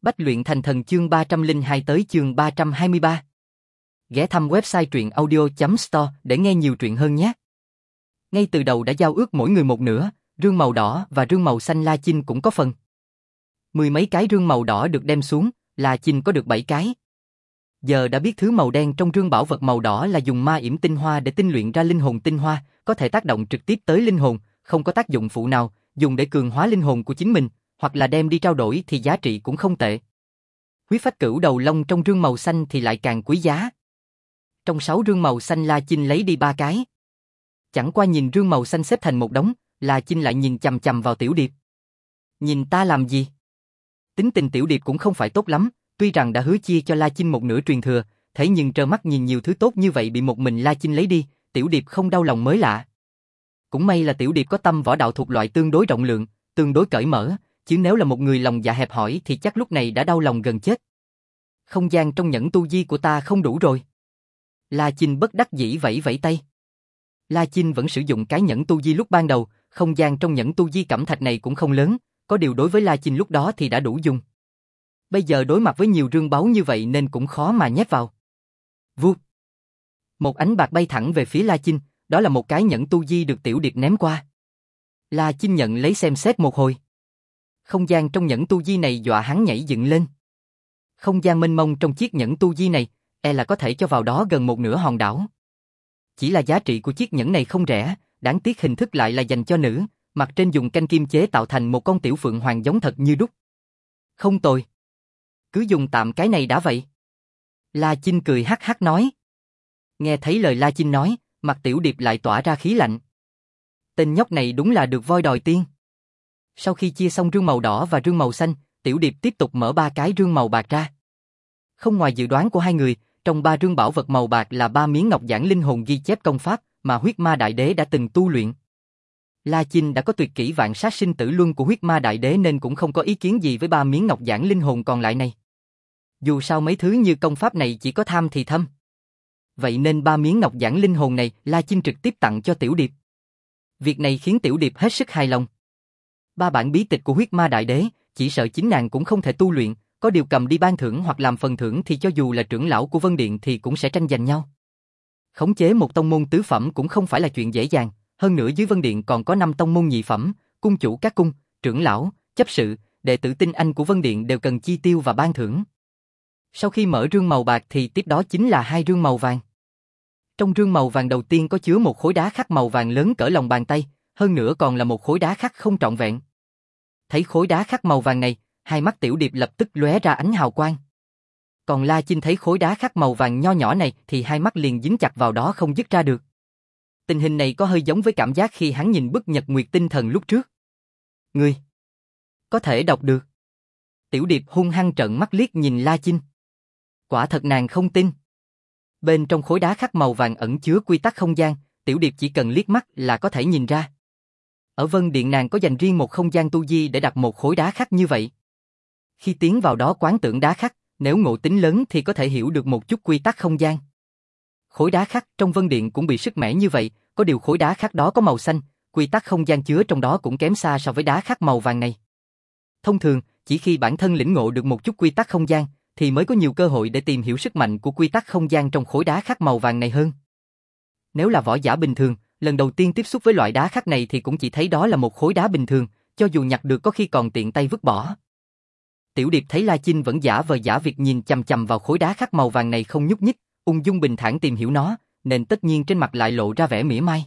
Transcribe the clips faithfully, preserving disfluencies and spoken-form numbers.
Bách luyện thành thần chương ba trăm lẻ hai tới chương ba trăm hai mươi ba. Ghé thăm website truyện audio chấm store để nghe nhiều truyện hơn nhé. Ngay từ đầu đã giao ước mỗi người một nửa, rương màu đỏ và rương màu xanh La Chinh cũng có phần. Mười mấy cái rương màu đỏ được đem xuống, La Chinh có được bảy cái. Giờ đã biết thứ màu đen trong rương bảo vật màu đỏ là dùng ma yểm tinh hoa để tinh luyện ra linh hồn tinh hoa, có thể tác động trực tiếp tới linh hồn, không có tác dụng phụ nào, dùng để cường hóa linh hồn của chính mình, hoặc là đem đi trao đổi thì giá trị cũng không tệ. Huyết phách cửu đầu long trong rương màu xanh thì lại càng quý giá. Trong sáu rương màu xanh La Chinh lấy đi ba cái. Chẳng qua nhìn rương màu xanh xếp thành một đống, La Chinh lại nhìn chằm chằm vào Tiểu Điệp. Nhìn ta làm gì? Tính tình Tiểu Điệp cũng không phải tốt lắm, tuy rằng đã hứa chia cho La Chinh một nửa truyền thừa, thế nhưng trơ mắt nhìn nhiều thứ tốt như vậy bị một mình La Chinh lấy đi, Tiểu Điệp không đau lòng mới lạ. Cũng may là Tiểu Điệp có tâm võ đạo thuộc loại tương đối rộng lượng, tương đối cởi mở, chứ nếu là một người lòng dạ hẹp hòi thì chắc lúc này đã đau lòng gần chết. Không gian trong nhẫn tu di của ta không đủ rồi. La Chinh bất đắc dĩ vẫy vẫy tay. La Chinh vẫn sử dụng cái nhẫn tu di lúc ban đầu, không gian trong nhẫn tu di cẩm thạch này cũng không lớn, có điều đối với La Chinh lúc đó thì đã đủ dùng. Bây giờ đối mặt với nhiều rương báu như vậy nên cũng khó mà nhét vào. Vút. Một ánh bạc bay thẳng về phía La Chinh, đó là một cái nhẫn tu di được Tiểu Điệp ném qua. La Chinh nhận lấy xem xét một hồi. Không gian trong nhẫn tu di này dọa hắn nhảy dựng lên. Không gian mênh mông trong chiếc nhẫn tu di này, e là có thể cho vào đó gần một nửa hòn đảo. Chỉ là giá trị của chiếc nhẫn này không rẻ, đáng tiếc hình thức lại là dành cho nữ, mặt trên dùng canh kim chế tạo thành một con tiểu phượng hoàng giống thật như đúc. Không tồi. Cứ dùng tạm cái này đã vậy. La Chinh cười hắc hắc nói. Nghe thấy lời La Chinh nói, mặt Tiểu Điệp lại tỏa ra khí lạnh. Tên nhóc này đúng là được voi đòi tiên. Sau khi chia xong rương màu đỏ và rương màu xanh, Tiểu Điệp tiếp tục mở ba cái rương màu bạc ra. Không ngoài dự đoán của hai người, trong ba rương bảo vật màu bạc là ba miếng ngọc giản linh hồn ghi chép công pháp mà huyết ma đại đế đã từng tu luyện. La Chinh đã có tuyệt kỹ vạn sát sinh tử luân của huyết ma đại đế nên cũng không có ý kiến gì với ba miếng ngọc giản linh hồn còn lại này. Dù sao mấy thứ như công pháp này chỉ có tham thì thâm. Vậy nên ba miếng ngọc giản linh hồn này La Chinh trực tiếp tặng cho Tiểu Điệp. Việc này khiến Tiểu Điệp hết sức hài lòng. Ba bản bí tịch của huyết ma đại đế, chỉ sợ chính nàng cũng không thể tu luyện, có điều cầm đi ban thưởng hoặc làm phần thưởng thì cho dù là trưởng lão của Vân Điện thì cũng sẽ tranh giành nhau. Khống chế một tông môn tứ phẩm cũng không phải là chuyện dễ dàng, hơn nữa dưới Vân Điện còn có năm tông môn nhị phẩm, cung chủ các cung, trưởng lão, chấp sự, đệ tử tinh anh của Vân Điện đều cần chi tiêu và ban thưởng. Sau khi mở rương màu bạc thì tiếp đó chính là hai rương màu vàng. Trong rương màu vàng đầu tiên có chứa một khối đá khắc màu vàng lớn cỡ lòng bàn tay, hơn nữa còn là một khối đá khắc không trọn vẹn. Thấy khối đá khắc màu vàng này, hai mắt Tiểu Điệp lập tức lóe ra ánh hào quang. Còn La Chinh thấy khối đá khắc màu vàng nho nhỏ này thì hai mắt liền dính chặt vào đó không dứt ra được. Tình hình này có hơi giống với cảm giác khi hắn nhìn bức nhật nguyệt tinh thần lúc trước. Ngươi có thể đọc được. Tiểu Điệp hung hăng trợn mắt liếc nhìn La Chinh. Quả thật nàng không tin. Bên trong khối đá khắc màu vàng ẩn chứa quy tắc không gian, Tiểu Điệp chỉ cần liếc mắt là có thể nhìn ra. Ở Vân Điện nàng có dành riêng một không gian tu di để đặt một khối đá khắc như vậy. Khi tiến vào đó quán tưởng đá khắc, nếu ngộ tính lớn thì có thể hiểu được một chút quy tắc không gian. Khối đá khắc trong Vân Điện cũng bị sức mẻ như vậy, có điều khối đá khắc đó có màu xanh, quy tắc không gian chứa trong đó cũng kém xa so với đá khắc màu vàng này. Thông thường, chỉ khi bản thân lĩnh ngộ được một chút quy tắc không gian, thì mới có nhiều cơ hội để tìm hiểu sức mạnh của quy tắc không gian trong khối đá khắc màu vàng này hơn. Nếu là võ giả bình thường, lần đầu tiên tiếp xúc với loại đá khắc này thì cũng chỉ thấy đó là một khối đá bình thường, cho dù nhặt được có khi còn tiện tay vứt bỏ. Tiểu Điệp thấy La Chinh vẫn giả vờ giả việc nhìn chằm chằm vào khối đá khắc màu vàng này không nhúc nhích, ung dung bình thản tìm hiểu nó, nên tất nhiên trên mặt lại lộ ra vẻ mỉa mai.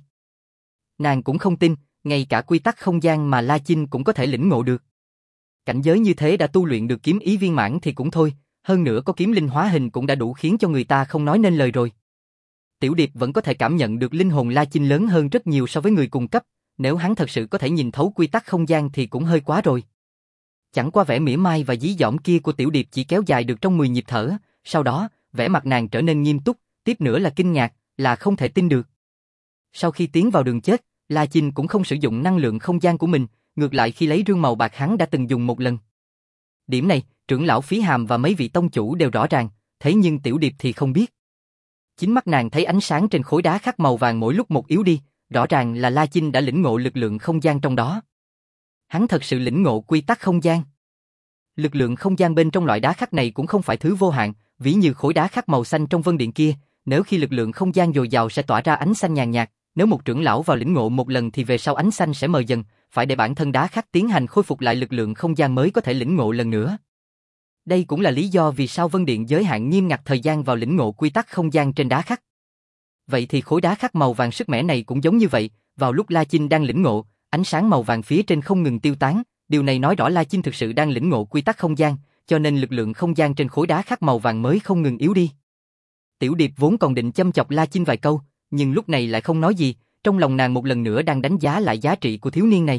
Nàng cũng không tin, ngay cả quy tắc không gian mà La Chinh cũng có thể lĩnh ngộ được. Cảnh giới như thế đã tu luyện được kiếm ý viên mãn thì cũng thôi, hơn nữa có kiếm linh hóa hình cũng đã đủ khiến cho người ta không nói nên lời rồi. Tiểu Điệp vẫn có thể cảm nhận được linh hồn La Chinh lớn hơn rất nhiều so với người cùng cấp, nếu hắn thật sự có thể nhìn thấu quy tắc không gian thì cũng hơi quá rồi. Chẳng qua vẻ mỉa mai và dí dỏm kia của Tiểu Điệp chỉ kéo dài được trong mười nhịp thở, sau đó, vẻ mặt nàng trở nên nghiêm túc, tiếp nữa là kinh ngạc, là không thể tin được. Sau khi tiến vào đường chết, La Chinh cũng không sử dụng năng lượng không gian của mình, ngược lại khi lấy rương màu bạc hắn đã từng dùng một lần. Điểm này, trưởng lão Phí Hàm và mấy vị tông chủ đều rõ ràng, thế nhưng Tiểu Điệp thì không biết. Chính mắt nàng thấy ánh sáng trên khối đá khắc màu vàng mỗi lúc một yếu đi, rõ ràng là La Chinh đã lĩnh ngộ lực lượng không gian trong đó. Hắn thật sự lĩnh ngộ quy tắc không gian. Lực lượng không gian bên trong loại đá khắc này cũng không phải thứ vô hạn, ví như khối đá khắc màu xanh trong vân điện kia, nếu khi lực lượng không gian dồi dào sẽ tỏa ra ánh xanh nhàn nhạt, nếu một trưởng lão vào lĩnh ngộ một lần thì về sau ánh xanh sẽ mờ dần, phải để bản thân đá khắc tiến hành khôi phục lại lực lượng không gian mới có thể lĩnh ngộ lần nữa. Đây cũng là lý do vì sao vân điện giới hạn nghiêm ngặt thời gian vào lĩnh ngộ quy tắc không gian trên đá khắc. Vậy thì khối đá khắc màu vàng sức mẻ này cũng giống như vậy, vào lúc La Chinh đang lĩnh ngộ, ánh sáng màu vàng phía trên không ngừng tiêu tán, điều này nói rõ La Chinh thực sự đang lĩnh ngộ quy tắc không gian, cho nên lực lượng không gian trên khối đá khắc màu vàng mới không ngừng yếu đi. Tiểu Điệp vốn còn định châm chọc La Chinh vài câu, nhưng lúc này lại không nói gì, trong lòng nàng một lần nữa đang đánh giá lại giá trị của thiếu niên này.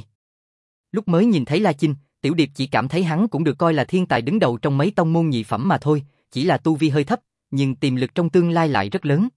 Lúc mới nhìn thấy La Chinh, Tiểu Điệp chỉ cảm thấy hắn cũng được coi là thiên tài đứng đầu trong mấy tông môn nhị phẩm mà thôi, chỉ là tu vi hơi thấp, nhưng tiềm lực trong tương lai lại rất lớn.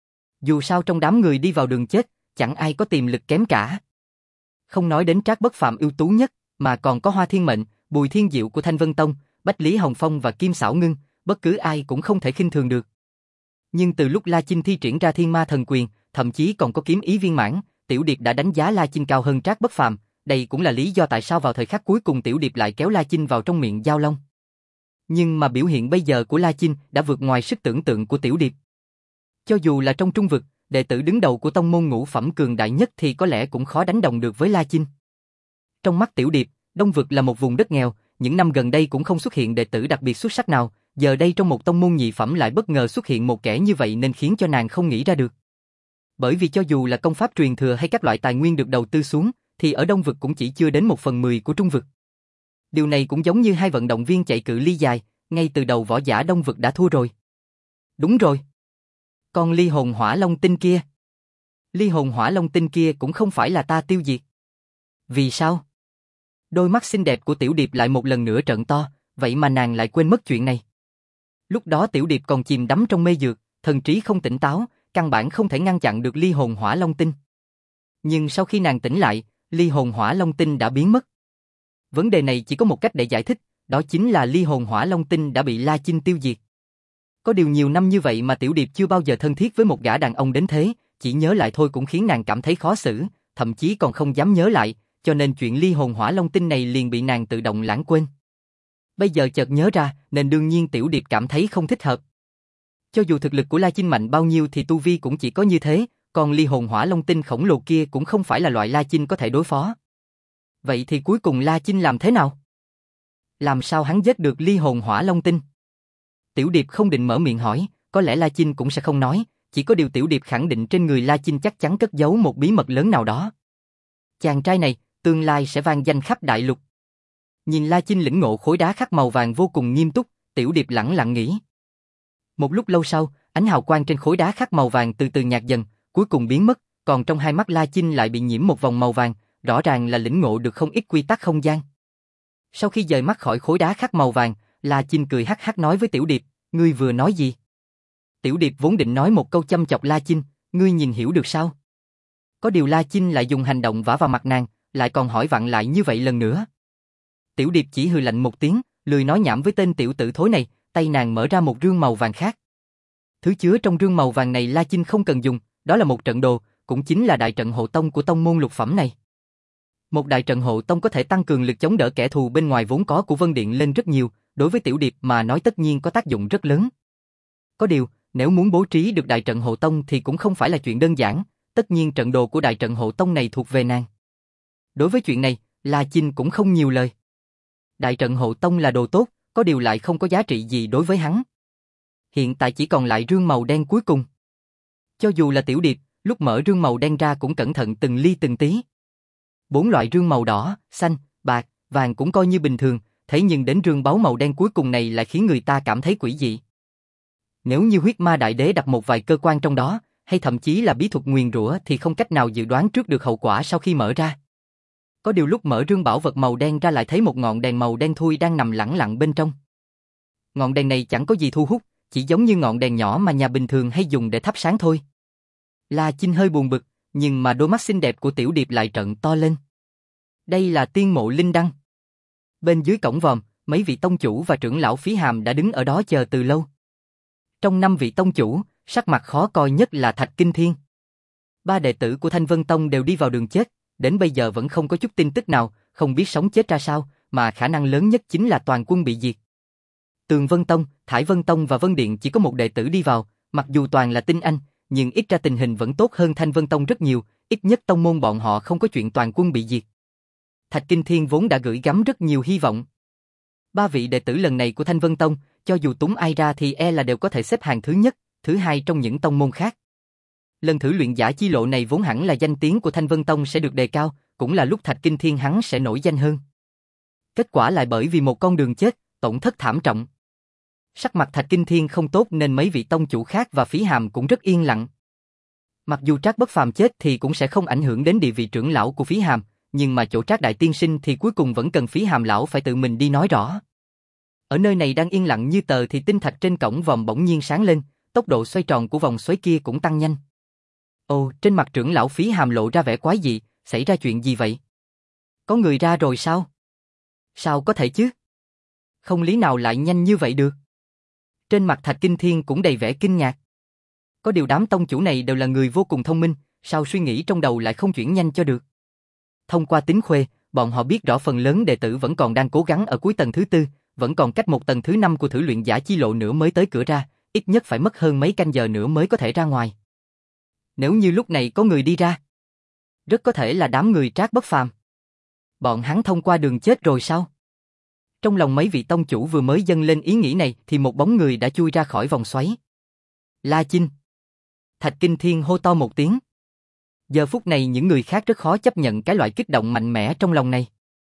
Dù sao trong đám người đi vào đường chết, chẳng ai có tiềm lực kém cả. Không nói đến Trác Bất Phàm ưu tú nhất, mà còn có Hoa Thiên Mệnh, Bùi Thiên Diệu của Thanh Vân Tông, Bách Lý Hồng Phong và Kim Sảo Ngưng, bất cứ ai cũng không thể khinh thường được. Nhưng từ lúc La Chinh thi triển ra Thiên Ma Thần Quyền, thậm chí còn có kiếm ý viên mãn, Tiểu Điệp đã đánh giá La Chinh cao hơn Trác Bất Phàm, đây cũng là lý do tại sao vào thời khắc cuối cùng Tiểu Điệp lại kéo La Chinh vào trong miệng giao long. Nhưng mà biểu hiện bây giờ của La Chinh đã vượt ngoài sức tưởng tượng của Tiểu Điệp. Cho dù là trong trung vực, đệ tử đứng đầu của tông môn ngũ phẩm cường đại nhất thì có lẽ cũng khó đánh đồng được với La Chinh. Trong mắt Tiểu Điệp, Đông vực là một vùng đất nghèo, những năm gần đây cũng không xuất hiện đệ tử đặc biệt xuất sắc nào, giờ đây trong một tông môn nhị phẩm lại bất ngờ xuất hiện một kẻ như vậy nên khiến cho nàng không nghĩ ra được. Bởi vì cho dù là công pháp truyền thừa hay các loại tài nguyên được đầu tư xuống, thì ở Đông vực cũng chỉ chưa đến một phần mười của Trung vực. Điều này cũng giống như hai vận động viên chạy cự ly dài, ngay từ đầu võ giả Đông vực đã thua rồi. Đúng rồi. Còn ly hồn hỏa long tinh kia? Ly hồn hỏa long tinh kia cũng không phải là ta tiêu diệt. Vì sao? Đôi mắt xinh đẹp của Tiểu Điệp lại một lần nữa trợn to, vậy mà nàng lại quên mất chuyện này. Lúc đó Tiểu Điệp còn chìm đắm trong mê dược, thần trí không tỉnh táo, căn bản không thể ngăn chặn được ly hồn hỏa long tinh. Nhưng sau khi nàng tỉnh lại, ly hồn hỏa long tinh đã biến mất. Vấn đề này chỉ có một cách để giải thích, đó chính là ly hồn hỏa long tinh đã bị La Chinh tiêu diệt. Có điều nhiều năm như vậy mà Tiểu Điệp chưa bao giờ thân thiết với một gã đàn ông đến thế, chỉ nhớ lại thôi cũng khiến nàng cảm thấy khó xử, thậm chí còn không dám nhớ lại, cho nên chuyện ly hồn hỏa long tinh này liền bị nàng tự động lãng quên. Bây giờ chợt nhớ ra, nên đương nhiên Tiểu Điệp cảm thấy không thích hợp. Cho dù thực lực của La Chinh mạnh bao nhiêu thì tu vi cũng chỉ có như thế, còn ly hồn hỏa long tinh khổng lồ kia cũng không phải là loại La Chinh có thể đối phó. Vậy thì cuối cùng La Chinh làm thế nào? Làm sao hắn giết được ly hồn hỏa long tinh? Tiểu Điệp không định mở miệng hỏi, có lẽ La Chinh cũng sẽ không nói, chỉ có điều Tiểu Điệp khẳng định trên người La Chinh chắc chắn cất giấu một bí mật lớn nào đó. Chàng trai này, tương lai sẽ vang danh khắp đại lục. Nhìn La Chinh lĩnh ngộ khối đá khắc màu vàng vô cùng nghiêm túc, Tiểu Điệp lẳng lặng nghĩ. Một lúc lâu sau, ánh hào quang trên khối đá khắc màu vàng từ từ nhạt dần, cuối cùng biến mất, còn trong hai mắt La Chinh lại bị nhiễm một vòng màu vàng, rõ ràng là lĩnh ngộ được không ít quy tắc không gian. Sau khi dời mắt khỏi khối đá khắc màu vàng, La Chinh cười hắc hắc nói với Tiểu Điệp, ngươi vừa nói gì? Tiểu Điệp vốn định nói một câu châm chọc La Chinh, ngươi nhìn hiểu được sao? Có điều La Chinh lại dùng hành động vả vào mặt nàng, lại còn hỏi vặn lại như vậy lần nữa. Tiểu Điệp chỉ hừ lạnh một tiếng, lười nói nhảm với tên tiểu tử thối này, tay nàng mở ra một rương màu vàng khác. Thứ chứa trong rương màu vàng này La Chinh không cần dùng, đó là một trận đồ, cũng chính là đại trận hộ tông của tông môn lục phẩm này. Một đại trận hộ tông có thể tăng cường lực chống đỡ kẻ thù bên ngoài vốn có của Vân Điện lên rất nhiều, đối với Tiểu Điệp mà nói tất nhiên có tác dụng rất lớn. Có điều, nếu muốn bố trí được đại trận hộ tông thì cũng không phải là chuyện đơn giản, tất nhiên trận đồ của đại trận hộ tông này thuộc về nàng. Đối với chuyện này, La Chinh cũng không nhiều lời. Đại trận hộ tông là đồ tốt, có điều lại không có giá trị gì đối với hắn. Hiện tại chỉ còn lại rương màu đen cuối cùng. Cho dù là Tiểu Điệp, lúc mở rương màu đen ra cũng cẩn thận từng ly từng tí. Bốn loại rương màu đỏ, xanh, bạc, vàng cũng coi như bình thường, thế nhưng đến rương báu màu đen cuối cùng này lại khiến người ta cảm thấy quỷ dị. Nếu như huyết ma đại đế đặt một vài cơ quan trong đó, hay thậm chí là bí thuật nguyền rủa thì không cách nào dự đoán trước được hậu quả sau khi mở ra. Có điều lúc mở rương bảo vật màu đen ra lại thấy một ngọn đèn màu đen thui đang nằm lẳng lặng bên trong. Ngọn đèn này chẳng có gì thu hút, chỉ giống như ngọn đèn nhỏ mà nhà bình thường hay dùng để thắp sáng thôi. La Chinh hơi buồn bực, nhưng mà đôi mắt xinh đẹp của Tiểu Điệp lại trợn to lên. Đây là tiên mộ linh đăng. Bên dưới cổng vòm, mấy vị tông chủ và trưởng lão Phí Hàm đã đứng ở đó chờ từ lâu. Trong năm vị tông chủ, sắc mặt khó coi nhất là Thạch Kinh Thiên. Ba đệ tử của Thanh Vân Tông đều đi vào đường chết, đến bây giờ vẫn không có chút tin tức nào, không biết sống chết ra sao, mà khả năng lớn nhất chính là toàn quân bị diệt. Tường Vân Tông, Thải Vân Tông và Vân Điện chỉ có một đệ tử đi vào, mặc dù toàn là tinh anh, nhưng ít ra tình hình vẫn tốt hơn Thanh Vân Tông rất nhiều, ít nhất tông môn bọn họ không có chuyện toàn quân bị diệt. Thạch Kinh Thiên vốn đã gửi gắm rất nhiều hy vọng. Ba vị đệ tử lần này của Thanh Vân Tông, cho dù túng ai ra thì e là đều có thể xếp hàng thứ nhất, thứ hai trong những tông môn khác. Lần thử luyện giả chi lộ này vốn hẳn là danh tiếng của Thanh Vân Tông sẽ được đề cao, cũng là lúc Thạch Kinh Thiên hắn sẽ nổi danh hơn. Kết quả lại bởi vì một con đường chết, tổn thất thảm trọng. Sắc mặt Thạch Kinh Thiên không tốt nên mấy vị tông chủ khác và Phí Hàm cũng rất yên lặng. Mặc dù Trác Bất Phàm chết thì cũng sẽ không ảnh hưởng đến địa vị trưởng lão của Phí Hàm, nhưng mà chỗ Trác đại tiên sinh thì cuối cùng vẫn cần Phí Hàm lão phải tự mình đi nói rõ. Ở nơi này đang yên lặng như tờ thì tinh thạch trên cổng vòm bỗng nhiên sáng lên, tốc độ xoay tròn của vòng xoáy kia cũng tăng nhanh. Ồ, trên mặt trưởng lão Phí Hàm lộ ra vẻ quái dị, xảy ra chuyện gì vậy? Có người ra rồi sao? Sao có thể chứ? Không lý nào lại nhanh như vậy được. Trên mặt Thạch Kinh Thiên cũng đầy vẻ kinh ngạc. Có điều đám tông chủ này đều là người vô cùng thông minh, sao suy nghĩ trong đầu lại không chuyển nhanh cho được. Thông qua tính khuê, bọn họ biết rõ phần lớn đệ tử vẫn còn đang cố gắng ở cuối tầng thứ tư, vẫn còn cách một tầng thứ năm của thử luyện giả chi lộ nữa mới tới cửa ra, ít nhất phải mất hơn mấy canh giờ nữa mới có thể ra ngoài. Nếu như lúc này có người đi ra, rất có thể là đám người Trác Bất Phàm. Bọn hắn thông qua đường chết rồi sao? Trong lòng mấy vị tông chủ vừa mới dâng lên ý nghĩ này thì một bóng người đã chui ra khỏi vòng xoáy. La Chinh. Thạch Kinh Thiên hô to một tiếng. Giờ phút này những người khác rất khó chấp nhận cái loại kích động mạnh mẽ trong lòng này.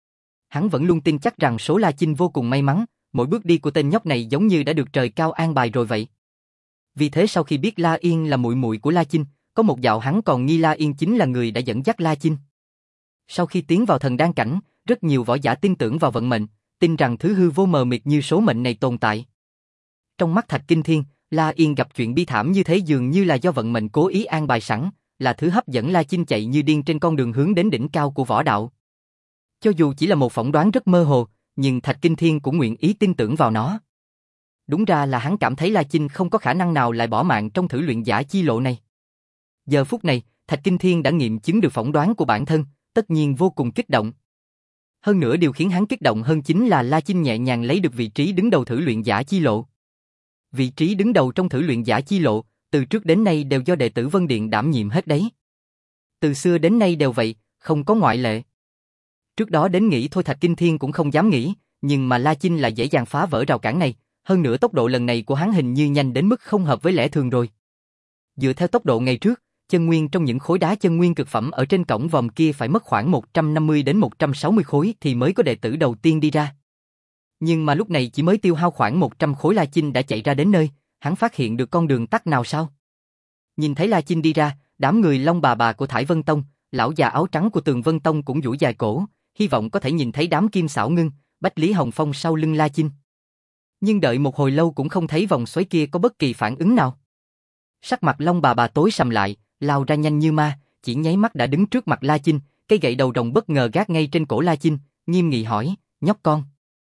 Hắn vẫn luôn tin chắc rằng số La Chinh vô cùng may mắn, mỗi bước đi của tên nhóc này giống như đã được trời cao an bài rồi vậy. Vì thế sau khi biết La Yên là muội muội của La Chinh, có một dạo hắn còn nghi La Yên chính là người đã dẫn dắt La Chinh. Sau khi tiến vào thần đan cảnh, rất nhiều võ giả tin tưởng vào vận mệnh, tin rằng thứ hư vô mờ mịt như số mệnh này tồn tại. Trong mắt Thạch Kinh Thiên, La Yên gặp chuyện bi thảm như thế dường như là do vận mệnh cố ý an bài sẵn, là thứ hấp dẫn La Chinh chạy như điên trên con đường hướng đến đỉnh cao của võ đạo. Cho dù chỉ là một phỏng đoán rất mơ hồ, nhưng Thạch Kinh Thiên cũng nguyện ý tin tưởng vào nó. Đúng ra là hắn cảm thấy La Chinh không có khả năng nào lại bỏ mạng trong thử luyện giả chi lộ này. Giờ phút này, Thạch Kinh Thiên đã nghiệm chứng được phỏng đoán của bản thân, tất nhiên vô cùng kích động. Hơn nữa điều khiến hắn kích động hơn chính là La Chinh nhẹ nhàng lấy được vị trí đứng đầu thử luyện giả chi lộ. Vị trí đứng đầu trong thử luyện giả chi lộ, từ trước đến nay đều do đệ tử Vân Điện đảm nhiệm hết đấy. Từ xưa đến nay đều vậy, không có ngoại lệ. Trước đó đến nghĩ thôi Thạch Kinh Thiên cũng không dám nghĩ, nhưng mà La Chinh lại dễ dàng phá vỡ rào cản này, hơn nữa tốc độ lần này của hắn hình như nhanh đến mức không hợp với lẽ thường rồi. Dựa theo tốc độ ngày trước, chân nguyên trong những khối đá chân nguyên cực phẩm ở trên cổng vòm kia phải mất khoảng một trăm năm mươi đến một trăm sáu mươi khối thì mới có đệ tử đầu tiên đi ra. Nhưng mà lúc này chỉ mới tiêu hao khoảng một trăm khối La Chinh đã chạy ra đến nơi, hắn phát hiện được con đường tắt nào sao? Nhìn thấy La Chinh đi ra, đám người Long bà bà của Thải Vân Tông, lão già áo trắng của Tường Vân Tông cũng duỗi dài cổ, hy vọng có thể nhìn thấy đám Kim Xảo Ngưng, Bách Lý Hồng Phong sau lưng La Chinh. Nhưng đợi một hồi lâu cũng không thấy vòng xoáy kia có bất kỳ phản ứng nào. Sắc mặt Long bà bà tối sầm lại, lao ra nhanh như ma, chỉ nháy mắt đã đứng trước mặt La Chinh, cây gậy đầu rồng bất ngờ gác ngay trên cổ La Chinh, nghiêm nghị hỏi, nhóc con.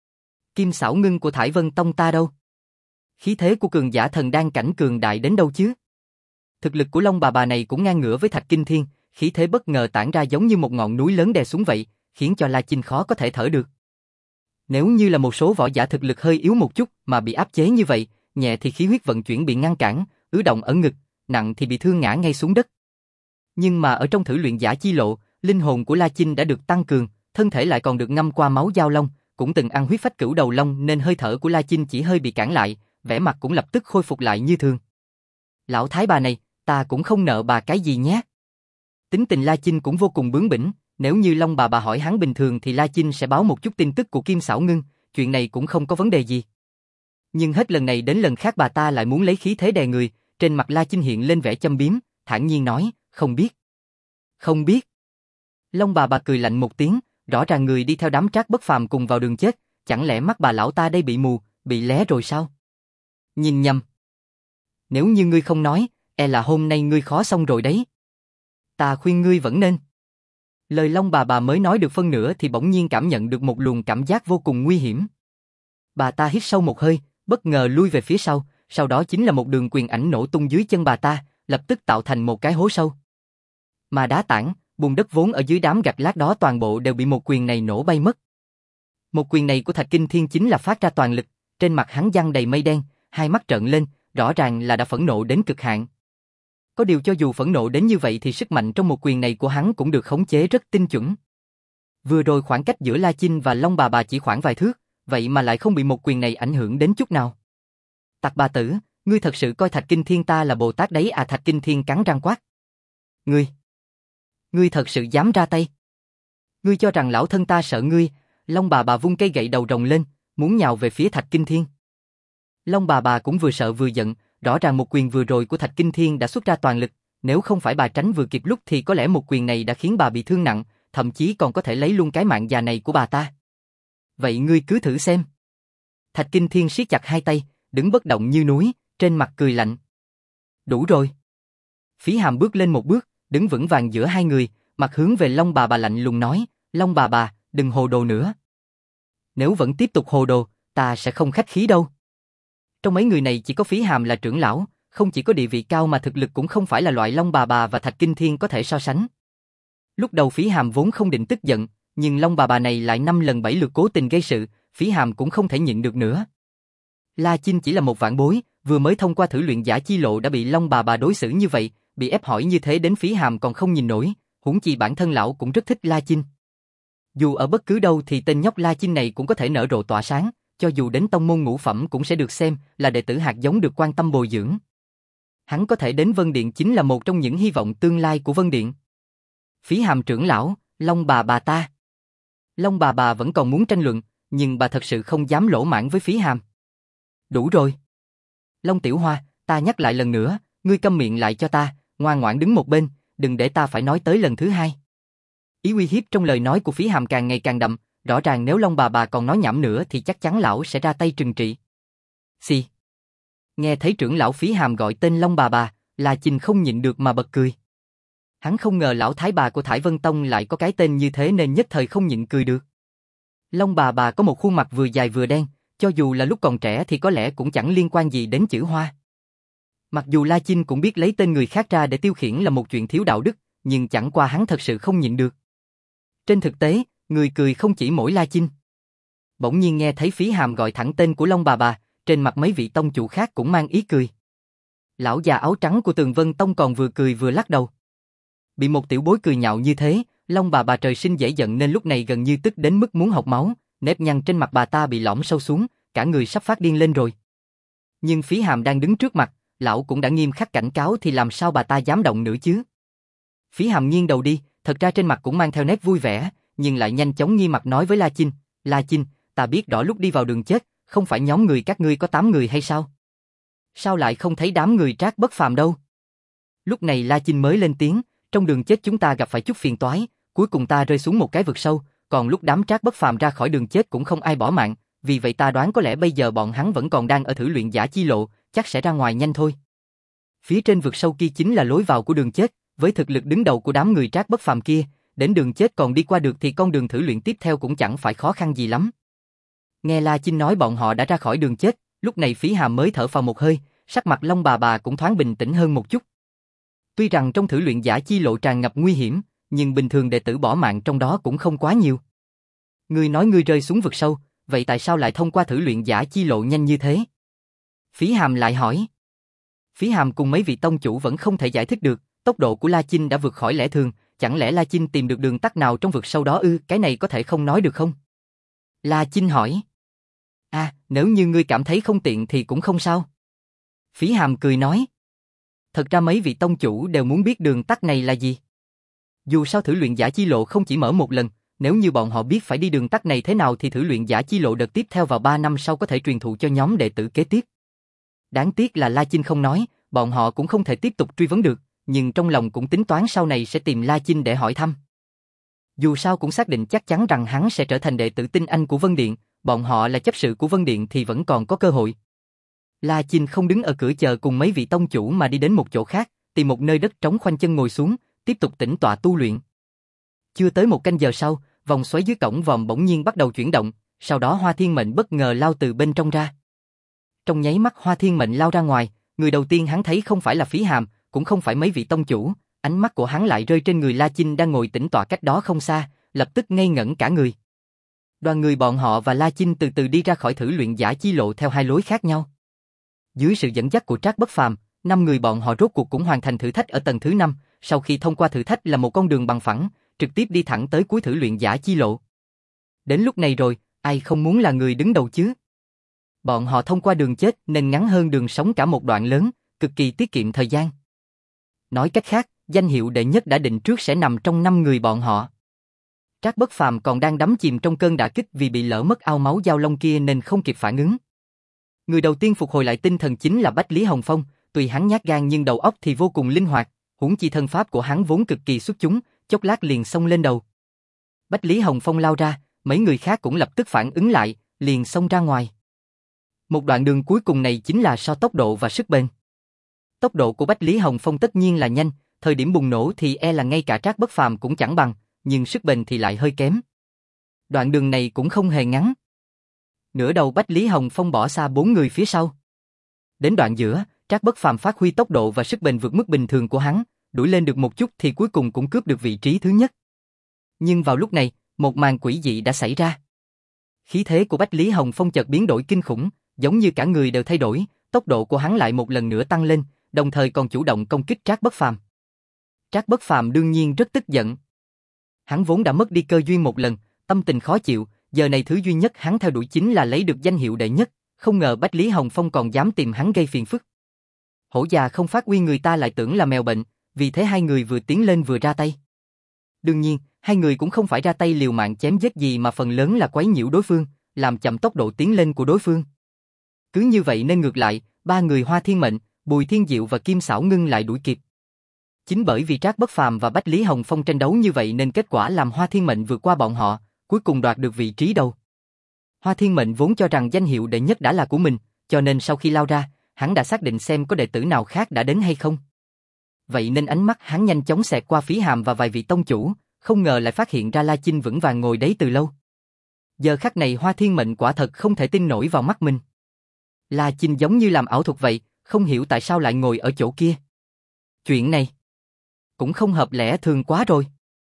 Kim Xảo Ngưng của Thải Vân Tông ta đâu? Khí thế của cường giả thần đan cảnh cường đại đến đâu chứ? Thực lực của Long bà bà này cũng ngang ngửa với Thạch Kinh Thiên, khí thế bất ngờ tản ra giống như một ngọn núi lớn đè xuống vậy, khiến cho La Chinh khó có thể thở được. Nếu như là một số võ giả thực lực hơi yếu một chút mà bị áp chế như vậy, nhẹ thì khí huyết vận chuyển bị ngăn cản, ứ động ở ngực, nặng thì bị thương ngã ngay xuống đất. Nhưng mà ở trong thử luyện giả chi lộ, linh hồn của La Chinh đã được tăng cường, thân thể lại còn được ngâm qua máu giao long, cũng từng ăn huyết phách cửu đầu long nên hơi thở của La Chinh chỉ hơi bị cản lại, vẻ mặt cũng lập tức khôi phục lại như thường. Lão thái bà này, ta cũng không nợ bà cái gì nhé. Tính tình La Chinh cũng vô cùng bướng bỉnh, nếu như Long bà bà hỏi hắn bình thường thì La Chinh sẽ báo một chút tin tức của Kim Xảo Ngưng, chuyện này cũng không có vấn đề gì. Nhưng hết lần này đến lần khác bà ta lại muốn lấy khí thế đè người, trên mặt La Chinh hiện lên vẻ châm biếm, thản nhiên nói, không biết. Không biết. Long bà bà cười lạnh một tiếng, rõ ràng người đi theo đám Trác Bất Phàm cùng vào đường chết, chẳng lẽ mắt bà lão ta đây bị mù, bị lé rồi sao? Nhìn nhầm. Nếu như ngươi không nói, e là hôm nay ngươi khó xong rồi đấy. Ta khuyên ngươi vẫn nên. Lời Long bà bà mới nói được phân nửa thì bỗng nhiên cảm nhận được một luồng cảm giác vô cùng nguy hiểm. Bà ta hít sâu một hơi, bất ngờ lui về phía sau, sau đó chính là một đường quyền ảnh nổ tung dưới chân bà ta, lập tức tạo thành một cái hố sâu. Mà đá tảng, bùn đất vốn ở dưới đám gạch lát đó toàn bộ đều bị một quyền này nổ bay mất. Một quyền này của Thạch Kinh Thiên chính là phát ra toàn lực, trên mặt hắn giăng đầy mây đen, hai mắt trợn lên, rõ ràng là đã phẫn nộ đến cực hạn. Có điều cho dù phẫn nộ đến như vậy thì sức mạnh trong một quyền này của hắn cũng được khống chế rất tinh chuẩn. Vừa rồi khoảng cách giữa La Chinh và Long Bà Bà chỉ khoảng vài thước, vậy mà lại không bị một quyền này ảnh hưởng đến chút nào. Tặc bà tử, ngươi thật sự coi Thạch Kinh Thiên ta là Bồ Tát đấy à? Thạch Kinh Thiên cắn răng quát. Ngươi, ngươi thật sự dám ra tay? Ngươi cho rằng lão thân ta sợ ngươi? Long Bà Bà vung cây gậy đầu rồng lên, muốn nhào về phía Thạch Kinh Thiên. Long Bà Bà cũng vừa sợ vừa giận, rõ ràng một quyền vừa rồi của Thạch Kinh Thiên đã xuất ra toàn lực, nếu không phải bà tránh vừa kịp lúc thì có lẽ một quyền này đã khiến bà bị thương nặng, thậm chí còn có thể lấy luôn cái mạng già này của bà ta. Vậy ngươi cứ thử xem. Thạch Kinh Thiên siết chặt hai tay, đứng bất động như núi, trên mặt cười lạnh. Đủ rồi. Phí Hàm bước lên một bước, đứng vững vàng giữa hai người, mặt hướng về Long Bà Bà lạnh lùng nói, Long Bà Bà, đừng hồ đồ nữa. Nếu vẫn tiếp tục hồ đồ, ta sẽ không khách khí đâu. Trong mấy người này chỉ có Phí Hàm là trưởng lão, không chỉ có địa vị cao mà thực lực cũng không phải là loại Long Bà Bà và Thạch Kinh Thiên có thể so sánh. Lúc đầu Phí Hàm vốn không định tức giận, nhưng Long Bà Bà này lại năm lần bảy lượt cố tình gây sự, Phí Hàm cũng không thể nhịn được nữa. La Chinh chỉ là một vạn bối, vừa mới thông qua thử luyện giả chi lộ đã bị Long Bà Bà đối xử như vậy, bị ép hỏi như thế đến Phí Hàm còn không nhìn nổi, huống chi bản thân lão cũng rất thích La Chinh. Dù ở bất cứ đâu thì tên nhóc La Chinh này cũng có thể nở rộ tỏa sáng, cho dù đến tông môn ngũ phẩm cũng sẽ được xem là đệ tử hạt giống được quan tâm bồi dưỡng. Hắn có thể đến Vân Điện chính là một trong những hy vọng tương lai của Vân Điện. Phí Hàm trưởng lão, Long Bà Bà ta. Long Bà Bà vẫn còn muốn tranh luận, nhưng bà thật sự không dám lỗ mãng với Phí Hàm. Đủ rồi. Long Tiểu Hoa, ta nhắc lại lần nữa, ngươi câm miệng lại cho ta, ngoan ngoãn đứng một bên, đừng để ta phải nói tới lần thứ hai. Ý uy hiếp trong lời nói của Phí Hàm càng ngày càng đậm, rõ ràng nếu Long Bà Bà còn nói nhảm nữa thì chắc chắn lão sẽ ra tay trừng trị. Xì. Nghe thấy trưởng lão Phí Hàm gọi tên Long Bà Bà, La Chinh không nhịn được mà bật cười. Hắn không ngờ lão thái bà của Thải Vân Tông lại có cái tên như thế nên nhất thời không nhịn cười được. Long Bà Bà có một khuôn mặt vừa dài vừa đen, cho dù là lúc còn trẻ thì có lẽ cũng chẳng liên quan gì đến chữ Hoa. Mặc dù La Chinh cũng biết lấy tên người khác ra để tiêu khiển là một chuyện thiếu đạo đức, nhưng chẳng qua hắn thật sự không nhịn được. Trên thực tế, người cười không chỉ mỗi La Chinh. Bỗng nhiên nghe thấy Phí Hàm gọi thẳng tên của Long Bà Bà, trên mặt mấy vị tông chủ khác cũng mang ý cười. Lão già áo trắng của Tường Vân Tông còn vừa cười vừa lắc đầu. Bị một tiểu bối cười nhạo như thế, Long Bà Bà trời sinh dễ giận nên lúc này gần như tức đến mức muốn học máu, nếp nhăn trên mặt bà ta bị lõm sâu xuống, cả người sắp phát điên lên rồi. Nhưng Phí Hàm đang đứng trước mặt, lão cũng đã nghiêm khắc cảnh cáo thì làm sao bà ta dám động nữa chứ? Phí Hàm nghiêng đầu đi, thật ra trên mặt cũng mang theo nét vui vẻ, nhưng lại nhanh chóng nghiêm mặt nói với La Chinh, La Chinh, ta biết rõ lúc đi vào đường chết, không phải nhóm người các ngươi có tám người hay sao? Sao lại không thấy đám người Trác Bất Phàm đâu? Lúc này La Chinh mới lên tiếng, trong đường chết chúng ta gặp phải chút phiền toái, cuối cùng ta rơi xuống một cái vực sâu, còn lúc đám Trác Bất Phàm ra khỏi đường chết cũng không ai bỏ mạng, vì vậy ta đoán có lẽ bây giờ bọn hắn vẫn còn đang ở thử luyện giả chi lộ, chắc sẽ ra ngoài nhanh thôi. Phía trên vực sâu kia chính là lối vào của đường chết, với thực lực đứng đầu của đám người Trác Bất Phàm kia, đến đường chết còn đi qua được thì con đường thử luyện tiếp theo cũng chẳng phải khó khăn gì lắm. Nghe La Chinh nói bọn họ đã ra khỏi đường chết, lúc này Phí Hàm mới thở phào một hơi, sắc mặt Long Bà Bà cũng thoáng bình tĩnh hơn một chút. Tuy rằng trong thử luyện giả chi lộ tràn ngập nguy hiểm, nhưng bình thường đệ tử bỏ mạng trong đó cũng không quá nhiều. Ngươi nói ngươi rơi xuống vực sâu, vậy tại sao lại thông qua thử luyện giả chi lộ nhanh như thế? Phí Hàm lại hỏi. Phí Hàm cùng mấy vị tông chủ vẫn không thể giải thích được, tốc độ của La Chinh đã vượt khỏi lẽ thường, chẳng lẽ La Chinh tìm được đường tắt nào trong vực sâu đó ư? Cái này có thể không nói được không? La Chinh hỏi. À, nếu như ngươi cảm thấy không tiện thì cũng không sao. Phí Hàm cười nói. Thật ra mấy vị tông chủ đều muốn biết đường tắt này là gì. Dù sao thử luyện giả chi lộ không chỉ mở một lần, nếu như bọn họ biết phải đi đường tắt này thế nào thì thử luyện giả chi lộ đợt tiếp theo vào ba năm sau có thể truyền thụ cho nhóm đệ tử kế tiếp. Đáng tiếc là La Chinh không nói, bọn họ cũng không thể tiếp tục truy vấn được, nhưng trong lòng cũng tính toán sau này sẽ tìm La Chinh để hỏi thăm. Dù sao cũng xác định chắc chắn rằng hắn sẽ trở thành đệ tử tinh anh của Vân Điện, bọn họ là chấp sự của Vân Điện thì vẫn còn có cơ hội. La Chinh không đứng ở cửa chờ cùng mấy vị tông chủ mà đi đến một chỗ khác, tìm một nơi đất trống khoanh chân ngồi xuống, tiếp tục tĩnh tọa tu luyện. Chưa tới một canh giờ sau, vòng xoáy dưới cổng vòm bỗng nhiên bắt đầu chuyển động, sau đó Hoa Thiên Mệnh bất ngờ lao từ bên trong ra. Trong nháy mắt Hoa Thiên Mệnh lao ra ngoài, người đầu tiên hắn thấy không phải là Phí Hàm, cũng không phải mấy vị tông chủ, ánh mắt của hắn lại rơi trên người La Chinh đang ngồi tĩnh tọa cách đó không xa, lập tức ngây ngẩn cả người. Đoàn người bọn họ và La Chinh từ từ đi ra khỏi thử luyện giả chi lộ theo hai lối khác nhau. Dưới sự dẫn dắt của Trác Bất Phàm, năm người bọn họ rốt cuộc cũng hoàn thành thử thách ở tầng thứ năm, sau khi thông qua thử thách là một con đường bằng phẳng, trực tiếp đi thẳng tới cuối thử luyện giả chi lộ. Đến lúc này rồi, ai không muốn là người đứng đầu chứ? Bọn họ thông qua đường chết nên ngắn hơn đường sống cả một đoạn lớn, cực kỳ tiết kiệm thời gian. Nói cách khác, danh hiệu đệ nhất đã định trước sẽ nằm trong năm người bọn họ. Trác Bất Phàm còn đang đắm chìm trong cơn đả kích vì bị lỡ mất ao máu giao long kia nên không kịp phản ứng. Người đầu tiên phục hồi lại tinh thần chính là Bách Lý Hồng Phong, tuy hắn nhát gan nhưng đầu óc thì vô cùng linh hoạt, huống chi thân pháp của hắn vốn cực kỳ xuất chúng, chốc lát liền xông lên đầu. Bách Lý Hồng Phong lao ra, mấy người khác cũng lập tức phản ứng lại, liền xông ra ngoài. Một đoạn đường cuối cùng này chính là so tốc độ và sức bền. Tốc độ của Bách Lý Hồng Phong tất nhiên là nhanh, thời điểm bùng nổ thì e là ngay cả Trác Bất Phàm cũng chẳng bằng, nhưng sức bền thì lại hơi kém. Đoạn đường này cũng không hề ngắn. Nửa đầu Bách Lý Hồng Phong bỏ xa bốn người phía sau. Đến đoạn giữa, Trác Bất Phàm phát huy tốc độ và sức bền vượt mức bình thường của hắn, đuổi lên được một chút thì cuối cùng cũng cướp được vị trí thứ nhất. Nhưng vào lúc này, một màn quỷ dị đã xảy ra. Khí thế của Bách Lý Hồng Phong chợt biến đổi kinh khủng, giống như cả người đều thay đổi, tốc độ của hắn lại một lần nữa tăng lên, đồng thời còn chủ động công kích Trác Bất Phàm. Trác Bất Phàm đương nhiên rất tức giận. Hắn vốn đã mất đi cơ duyên một lần, tâm tình khó chịu, giờ này thứ duy nhất hắn theo đuổi chính là lấy được danh hiệu đệ nhất, không ngờ Bách Lý Hồng Phong còn dám tìm hắn gây phiền phức. Hổ già không phát uy người ta lại tưởng là mèo bệnh, vì thế hai người vừa tiến lên vừa ra tay. Đương nhiên, hai người cũng không phải ra tay liều mạng chém giết gì mà phần lớn là quấy nhiễu đối phương, làm chậm tốc độ tiến lên của đối phương. Cứ như vậy nên ngược lại, ba người Hoa Thiên Mệnh, Bùi Thiên Diệu và Kim Sảo Ngưng lại đuổi kịp. Chính bởi vì Trác Bất Phàm và Bách Lý Hồng Phong tranh đấu như vậy nên kết quả làm Hoa Thiên Mệnh vượt qua bọn họ, cuối cùng đoạt được vị trí đầu. Hoa Thiên Mệnh vốn cho rằng danh hiệu đệ nhất đã là của mình, cho nên sau khi lao ra, hắn đã xác định xem có đệ tử nào khác đã đến hay không. Vậy nên ánh mắt hắn nhanh chóng xẹt qua Phí Hàm và vài vị tông chủ, không ngờ lại phát hiện ra La Chinh vững vàng ngồi đấy từ lâu. Giờ khắc này Hoa Thiên Mệnh quả thật không thể tin nổi vào mắt mình. La Chinh giống như làm ảo thuật vậy, không hiểu tại sao lại ngồi ở chỗ kia. Chuyện này cũng không hợp lẽ thường quá rồi.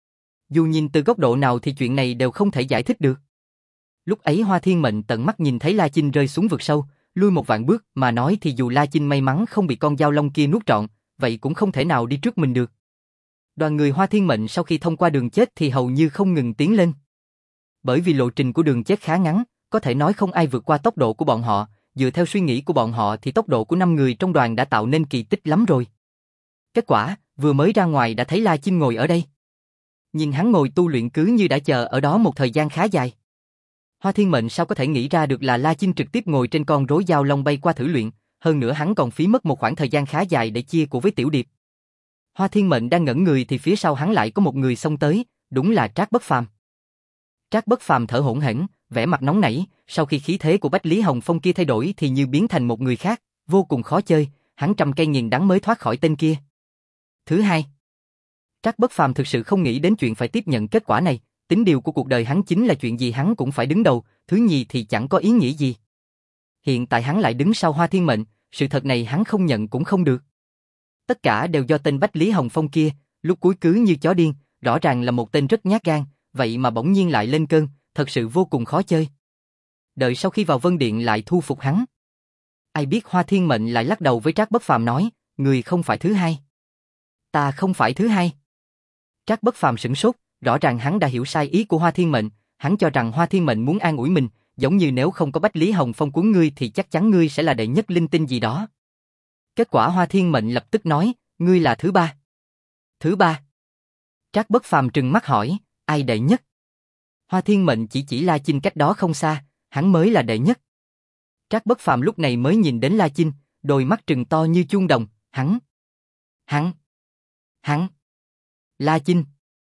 Dù nhìn từ góc độ nào thì chuyện này đều không thể giải thích được. Lúc ấy Hoa Thiên Mệnh tận mắt nhìn thấy La Chinh rơi xuống vực sâu, lui một vạn bước mà nói thì dù La Chinh may mắn không bị con dao long kia nuốt trọn, vậy cũng không thể nào đi trước mình được. Đoàn người Hoa Thiên Mệnh sau khi thông qua đường chết thì hầu như không ngừng tiến lên. Bởi vì lộ trình của đường chết khá ngắn, có thể nói không ai vượt qua tốc độ của bọn họ, dựa theo suy nghĩ của bọn họ thì tốc độ của năm người trong đoàn đã tạo nên kỳ tích lắm rồi. Kết quả, vừa mới ra ngoài đã thấy La Chinh ngồi ở đây. Nhìn hắn ngồi tu luyện cứ như đã chờ ở đó một thời gian khá dài. Hoa Thiên Mệnh sao có thể nghĩ ra được là La Chinh trực tiếp ngồi trên con rối dao long bay qua thử luyện, hơn nữa hắn còn phí mất một khoảng thời gian khá dài để chia của với Tiểu Điệp. Hoa Thiên Mệnh đang ngẩn người thì phía sau hắn lại có một người xông tới, đúng là Trác Bất Phàm. Trác Bất Phàm thở hổn hển, vẻ mặt nóng nảy, sau khi khí thế của Bách Lý Hồng Phong kia thay đổi thì như biến thành một người khác, vô cùng khó chơi, hắn trăm cây nghìn đắng mới thoát khỏi tên kia. Thứ hai, Trác Bất Phàm thực sự không nghĩ đến chuyện phải tiếp nhận kết quả này, tính điều của cuộc đời hắn chính là chuyện gì hắn cũng phải đứng đầu, thứ nhì thì chẳng có ý nghĩa gì. Hiện tại hắn lại đứng sau Hoa Thiên Mệnh, sự thật này hắn không nhận cũng không được. Tất cả đều do tên Bách Lý Hồng Phong kia, lúc cuối cứ như chó điên, rõ ràng là một tên rất nhát gan, vậy mà bỗng nhiên lại lên cơn, thật sự vô cùng khó chơi. Đợi sau khi vào Vân Điện lại thu phục hắn. Ai biết Hoa Thiên Mệnh lại lắc đầu với Trác Bất Phàm nói, người không phải thứ hai. Ta không phải thứ hai. Trác Bất Phàm sửng sốt, rõ ràng hắn đã hiểu sai ý của Hoa Thiên Mệnh, hắn cho rằng Hoa Thiên Mệnh muốn an ủi mình, giống như nếu không có Bách Lý Hồng Phong cuốn ngươi thì chắc chắn ngươi sẽ là đệ nhất linh tinh gì đó. Kết quả Hoa Thiên Mệnh lập tức nói, ngươi là thứ ba. Thứ ba? Trác Bất Phàm trừng mắt hỏi, ai đệ nhất? Hoa Thiên Mệnh chỉ chỉ La Chinh cách đó không xa, hắn mới là đệ nhất. Trác Bất Phàm lúc này mới nhìn đến La Chinh, đôi mắt trừng to như chuông đồng, hắn, hắn, hắn, La Chinh.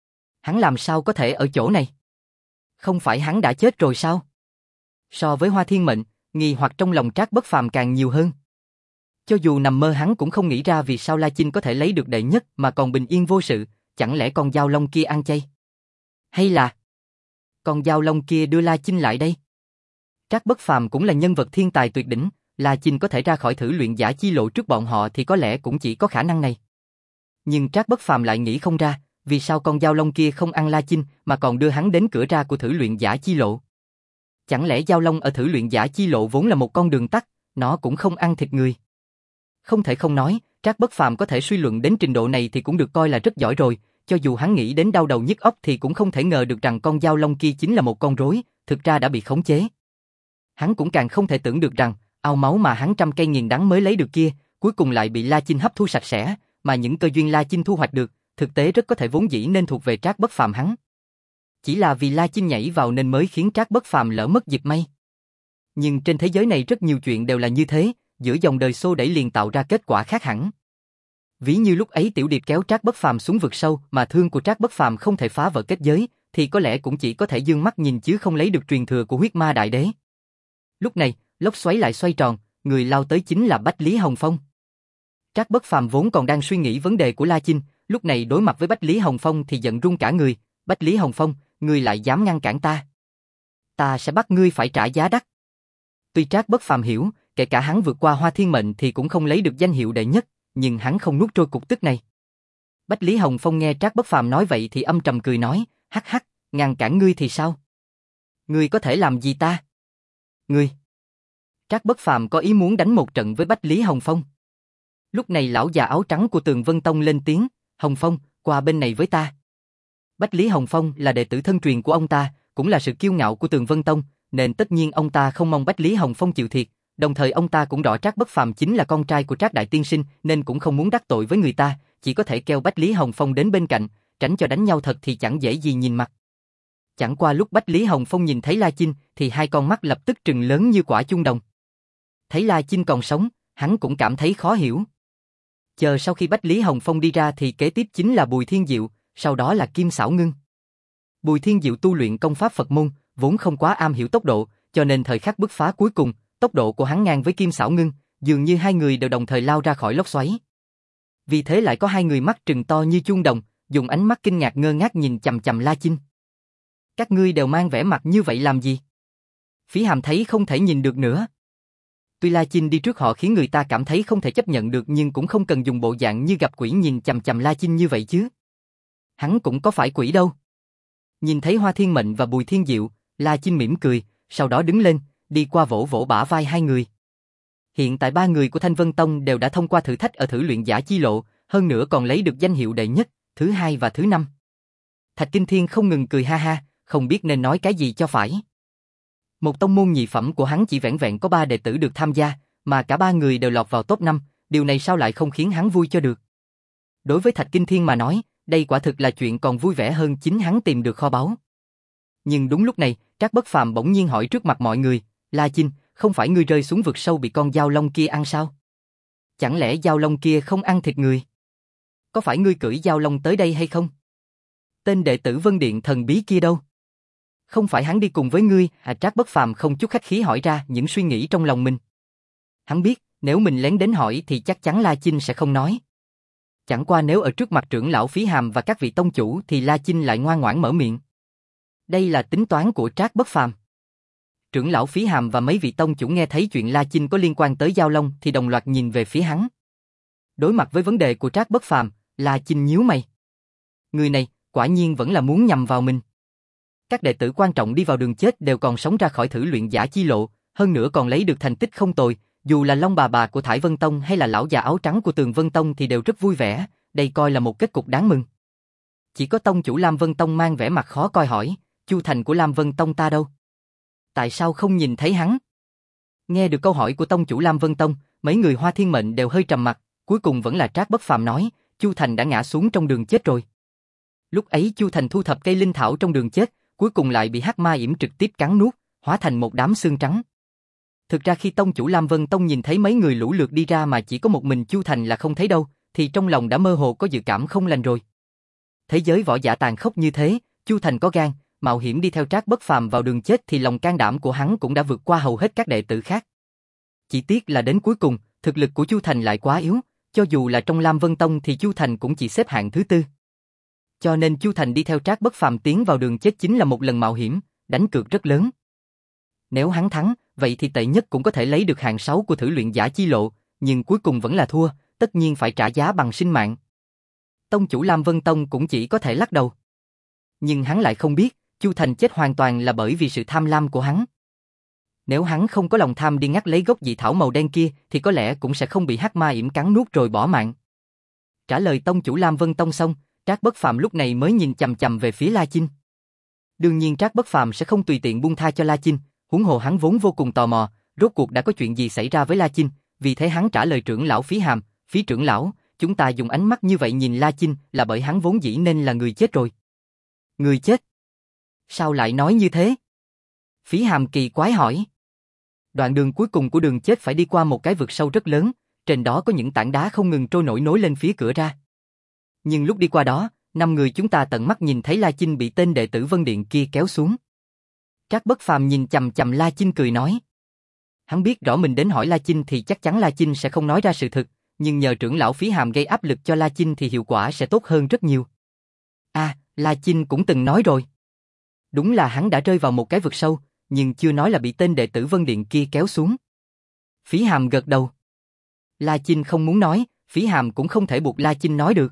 Hắn làm sao có thể ở chỗ này? Không phải hắn đã chết rồi sao? So với Hoa Thiên Mệnh, nghi hoặc trong lòng Trác Bất Phàm càng nhiều hơn. Cho dù nằm mơ hắn cũng không nghĩ ra vì sao La Chinh có thể lấy được đệ nhất mà còn bình yên vô sự, chẳng lẽ con dao long kia ăn chay? Hay là con dao long kia đưa La Chinh lại đây? Trác Bất Phàm cũng là nhân vật thiên tài tuyệt đỉnh, La Chinh có thể ra khỏi thử luyện giả chi lộ trước bọn họ thì có lẽ cũng chỉ có khả năng này. Nhưng Trác Bất Phàm lại nghĩ không ra, vì sao con dao long kia không ăn La Chinh mà còn đưa hắn đến cửa ra của thử luyện giả chi lộ. Chẳng lẽ Giao Long ở thử luyện giả chi lộ vốn là một con đường tắt, nó cũng không ăn thịt người? Không thể không nói, Trác Bất Phàm có thể suy luận đến trình độ này thì cũng được coi là rất giỏi rồi, cho dù hắn nghĩ đến đau đầu nhức óc thì cũng không thể ngờ được rằng con Giao Long kia chính là một con rối, thực ra đã bị khống chế. Hắn cũng càng không thể tưởng được rằng, ao máu mà hắn trăm cây nghìn đắng mới lấy được kia, cuối cùng lại bị La Chinh hấp thu sạch sẽ, mà những cơ duyên La Chinh thu hoạch được, thực tế rất có thể vốn dĩ nên thuộc về Trác Bất Phàm hắn. Chỉ là vì La Chinh nhảy vào nên mới khiến Trác Bất Phàm lỡ mất dịp may. Nhưng trên thế giới này rất nhiều chuyện đều là như thế, giữa dòng đời xô đẩy liền tạo ra kết quả khác hẳn. Ví như lúc ấy Tiểu Điệp kéo Trác Bất Phàm xuống vực sâu mà thương của Trác Bất Phàm không thể phá vỡ kết giới, thì có lẽ cũng chỉ có thể dương mắt nhìn chứ không lấy được truyền thừa của huyết ma đại đế. Lúc này, lốc xoáy lại xoay tròn, người lao tới chính là Bách Lý Hồng Phong. Trác Bất Phàm vốn còn đang suy nghĩ vấn đề của La Chinh, lúc này đối mặt với Bách Lý Hồng Phong thì giận run cả người. Bách Lý Hồng Phong, ngươi lại dám ngăn cản ta? Ta sẽ bắt ngươi phải trả giá đắt. Tuy Trác Bất Phàm hiểu, kể cả hắn vượt qua Hoa Thiên Mệnh thì cũng không lấy được danh hiệu đệ nhất, nhưng hắn không nuốt trôi cục tức này. Bách Lý Hồng Phong nghe Trác Bất Phàm nói vậy thì âm trầm cười nói, hắc hắc, ngăn cản ngươi thì sao? Ngươi có thể làm gì ta? Ngươi. Trác Bất Phàm có ý muốn đánh một trận với Bách Lý Hồng Phong. Lúc này lão già áo trắng của Tường Vân Tông lên tiếng, Hồng Phong, qua bên này với ta. Bách Lý Hồng Phong là đệ tử thân truyền của ông ta, cũng là sự kiêu ngạo của Tường Vân Tông, nên tất nhiên ông ta không mong Bách Lý Hồng Phong chịu thiệt, đồng thời ông ta cũng rõ Trác Bất Phàm chính là con trai của Trác Đại Tiên Sinh nên cũng không muốn đắc tội với người ta, chỉ có thể kêu Bách Lý Hồng Phong đến bên cạnh, tránh cho đánh nhau thật thì chẳng dễ gì nhìn mặt. Chẳng qua lúc Bách Lý Hồng Phong nhìn thấy La Chinh thì hai con mắt lập tức trừng lớn như quả chuông đồng. Thấy La Chinh còn sống, hắn cũng cảm thấy khó hiểu. Chờ sau khi Bách Lý Hồng Phong đi ra thì kế tiếp chính là Bùi Thiên Diệu, sau đó là Kim Xảo Ngưng. Bùi Thiên Diệu tu luyện công pháp Phật môn, vốn không quá am hiểu tốc độ, cho nên thời khắc bứt phá cuối cùng, tốc độ của hắn ngang với Kim Xảo Ngưng, dường như hai người đều đồng thời lao ra khỏi lốc xoáy. Vì thế lại có hai người mắt trừng to như chuông đồng, dùng ánh mắt kinh ngạc ngơ ngác nhìn chằm chằm La Chinh. Các ngươi đều mang vẻ mặt như vậy làm gì? Phí Hàm thấy không thể nhìn được nữa. Tuy La Chinh đi trước họ khiến người ta cảm thấy không thể chấp nhận được nhưng cũng không cần dùng bộ dạng như gặp quỷ nhìn chằm chằm La Chinh như vậy chứ. Hắn cũng có phải quỷ đâu. Nhìn thấy Hoa Thiên Mệnh và Bùi Thiên Diệu, La Chinh mỉm cười, sau đó đứng lên, đi qua vỗ vỗ bả vai hai người. Hiện tại ba người của Thanh Vân Tông đều đã thông qua thử thách ở thử luyện giả chi lộ, hơn nữa còn lấy được danh hiệu đệ nhất, thứ hai và thứ năm. Thạch Kinh Thiên không ngừng cười ha ha, không biết nên nói cái gì cho phải. Một tông môn nhị phẩm của hắn chỉ vẻn vẹn có ba đệ tử được tham gia, mà cả ba người đều lọt vào top năm, điều này sao lại không khiến hắn vui cho được. Đối với Thạch Kinh Thiên mà nói, đây quả thực là chuyện còn vui vẻ hơn chính hắn tìm được kho báu. Nhưng đúng lúc này, Trác Bất Phàm bỗng nhiên hỏi trước mặt mọi người, La Chinh, không phải ngươi rơi xuống vực sâu bị con dao long kia ăn sao? Chẳng lẽ dao long kia không ăn thịt người? Có phải ngươi cưỡi dao long tới đây hay không? Tên đệ tử Vân Điện thần bí kia đâu? Không phải hắn đi cùng với ngươi? À, Trác Bất Phàm không chút khách khí hỏi ra những suy nghĩ trong lòng mình. Hắn biết, nếu mình lén đến hỏi thì chắc chắn La Chinh sẽ không nói. Chẳng qua nếu ở trước mặt trưởng lão Phí Hàm và các vị tông chủ thì La Chinh lại ngoan ngoãn mở miệng. Đây là tính toán của Trác Bất Phàm. Trưởng lão Phí Hàm và mấy vị tông chủ nghe thấy chuyện La Chinh có liên quan tới Giao Long thì đồng loạt nhìn về phía hắn. Đối mặt với vấn đề của Trác Bất Phàm, La Chinh nhíu mày. Người này, quả nhiên vẫn là muốn nhằm vào mình. Các đệ tử quan trọng đi vào đường chết đều còn sống ra khỏi thử luyện giả chi lộ, hơn nữa còn lấy được thành tích không tồi, dù là Long bà bà của Thải Vân Tông hay là lão già áo trắng của Tường Vân Tông thì đều rất vui vẻ, đây coi là một kết cục đáng mừng. Chỉ có tông chủ Lam Vân Tông mang vẻ mặt khó coi hỏi, Chu Thành của Lam Vân Tông ta đâu? Tại sao không nhìn thấy hắn? Nghe được câu hỏi của tông chủ Lam Vân Tông, mấy người Hoa Thiên Mệnh đều hơi trầm mặt, cuối cùng vẫn là Trác Bất Phàm nói, Chu Thành đã ngã xuống trong đường chết rồi. Lúc ấy Chu Thành thu thập cây linh thảo trong đường chết, cuối cùng lại bị hắc ma yểm trực tiếp cắn nuốt, hóa thành một đám xương trắng. Thực ra khi tông chủ Lam Vân Tông nhìn thấy mấy người lũ lượt đi ra mà chỉ có một mình Chu Thành là không thấy đâu, thì trong lòng đã mơ hồ có dự cảm không lành rồi. Thế giới võ giả tàn khốc như thế, Chu Thành có gan, mạo hiểm đi theo Trác Bất Phàm vào đường chết thì lòng can đảm của hắn cũng đã vượt qua hầu hết các đệ tử khác. Chỉ tiếc là đến cuối cùng, thực lực của Chu Thành lại quá yếu, cho dù là trong Lam Vân Tông thì Chu Thành cũng chỉ xếp hạng thứ tư. Cho nên Chu Thành đi theo Trác Bất Phàm tiến vào đường chết chính là một lần mạo hiểm, đánh cược rất lớn. Nếu hắn thắng, vậy thì tệ nhất cũng có thể lấy được hạng sáu của thử luyện giả chi lộ, nhưng cuối cùng vẫn là thua, tất nhiên phải trả giá bằng sinh mạng. Tông chủ Lam Vân Tông cũng chỉ có thể lắc đầu. Nhưng hắn lại không biết, Chu Thành chết hoàn toàn là bởi vì sự tham lam của hắn. Nếu hắn không có lòng tham đi ngắt lấy gốc dị thảo màu đen kia thì có lẽ cũng sẽ không bị hắc ma yểm cắn nuốt rồi bỏ mạng. Trả lời tông chủ Lam Vân Tông xong, Trác Bất Phàm lúc này mới nhìn chằm chằm về phía La Chinh. Đương nhiên Trác Bất Phàm sẽ không tùy tiện buông tha cho La Chinh, huống hồ hắn vốn vô cùng tò mò, rốt cuộc đã có chuyện gì xảy ra với La Chinh, vì thế hắn trả lời trưởng lão Phí Hàm, Phí trưởng lão, chúng ta dùng ánh mắt như vậy nhìn La Chinh là bởi hắn vốn dĩ nên là người chết rồi. Người chết? Sao lại nói như thế? Phí Hàm kỳ quái hỏi. Đoạn đường cuối cùng của đường chết phải đi qua một cái vực sâu rất lớn, trên đó có những tảng đá không ngừng trôi nổi nối lên phía cửa ra. Nhưng lúc đi qua đó, năm người chúng ta tận mắt nhìn thấy La Chinh bị tên đệ tử Vân Điện kia kéo xuống. Trác Bất Phàm nhìn chằm chằm La Chinh cười nói. Hắn biết rõ mình đến hỏi La Chinh thì chắc chắn La Chinh sẽ không nói ra sự thật, nhưng nhờ trưởng lão Phí Hàm gây áp lực cho La Chinh thì hiệu quả sẽ tốt hơn rất nhiều. À, La Chinh cũng từng nói rồi. Đúng là hắn đã rơi vào một cái vực sâu, nhưng chưa nói là bị tên đệ tử Vân Điện kia kéo xuống. Phí Hàm gật đầu. La Chinh không muốn nói, Phí Hàm cũng không thể buộc La Chinh nói được.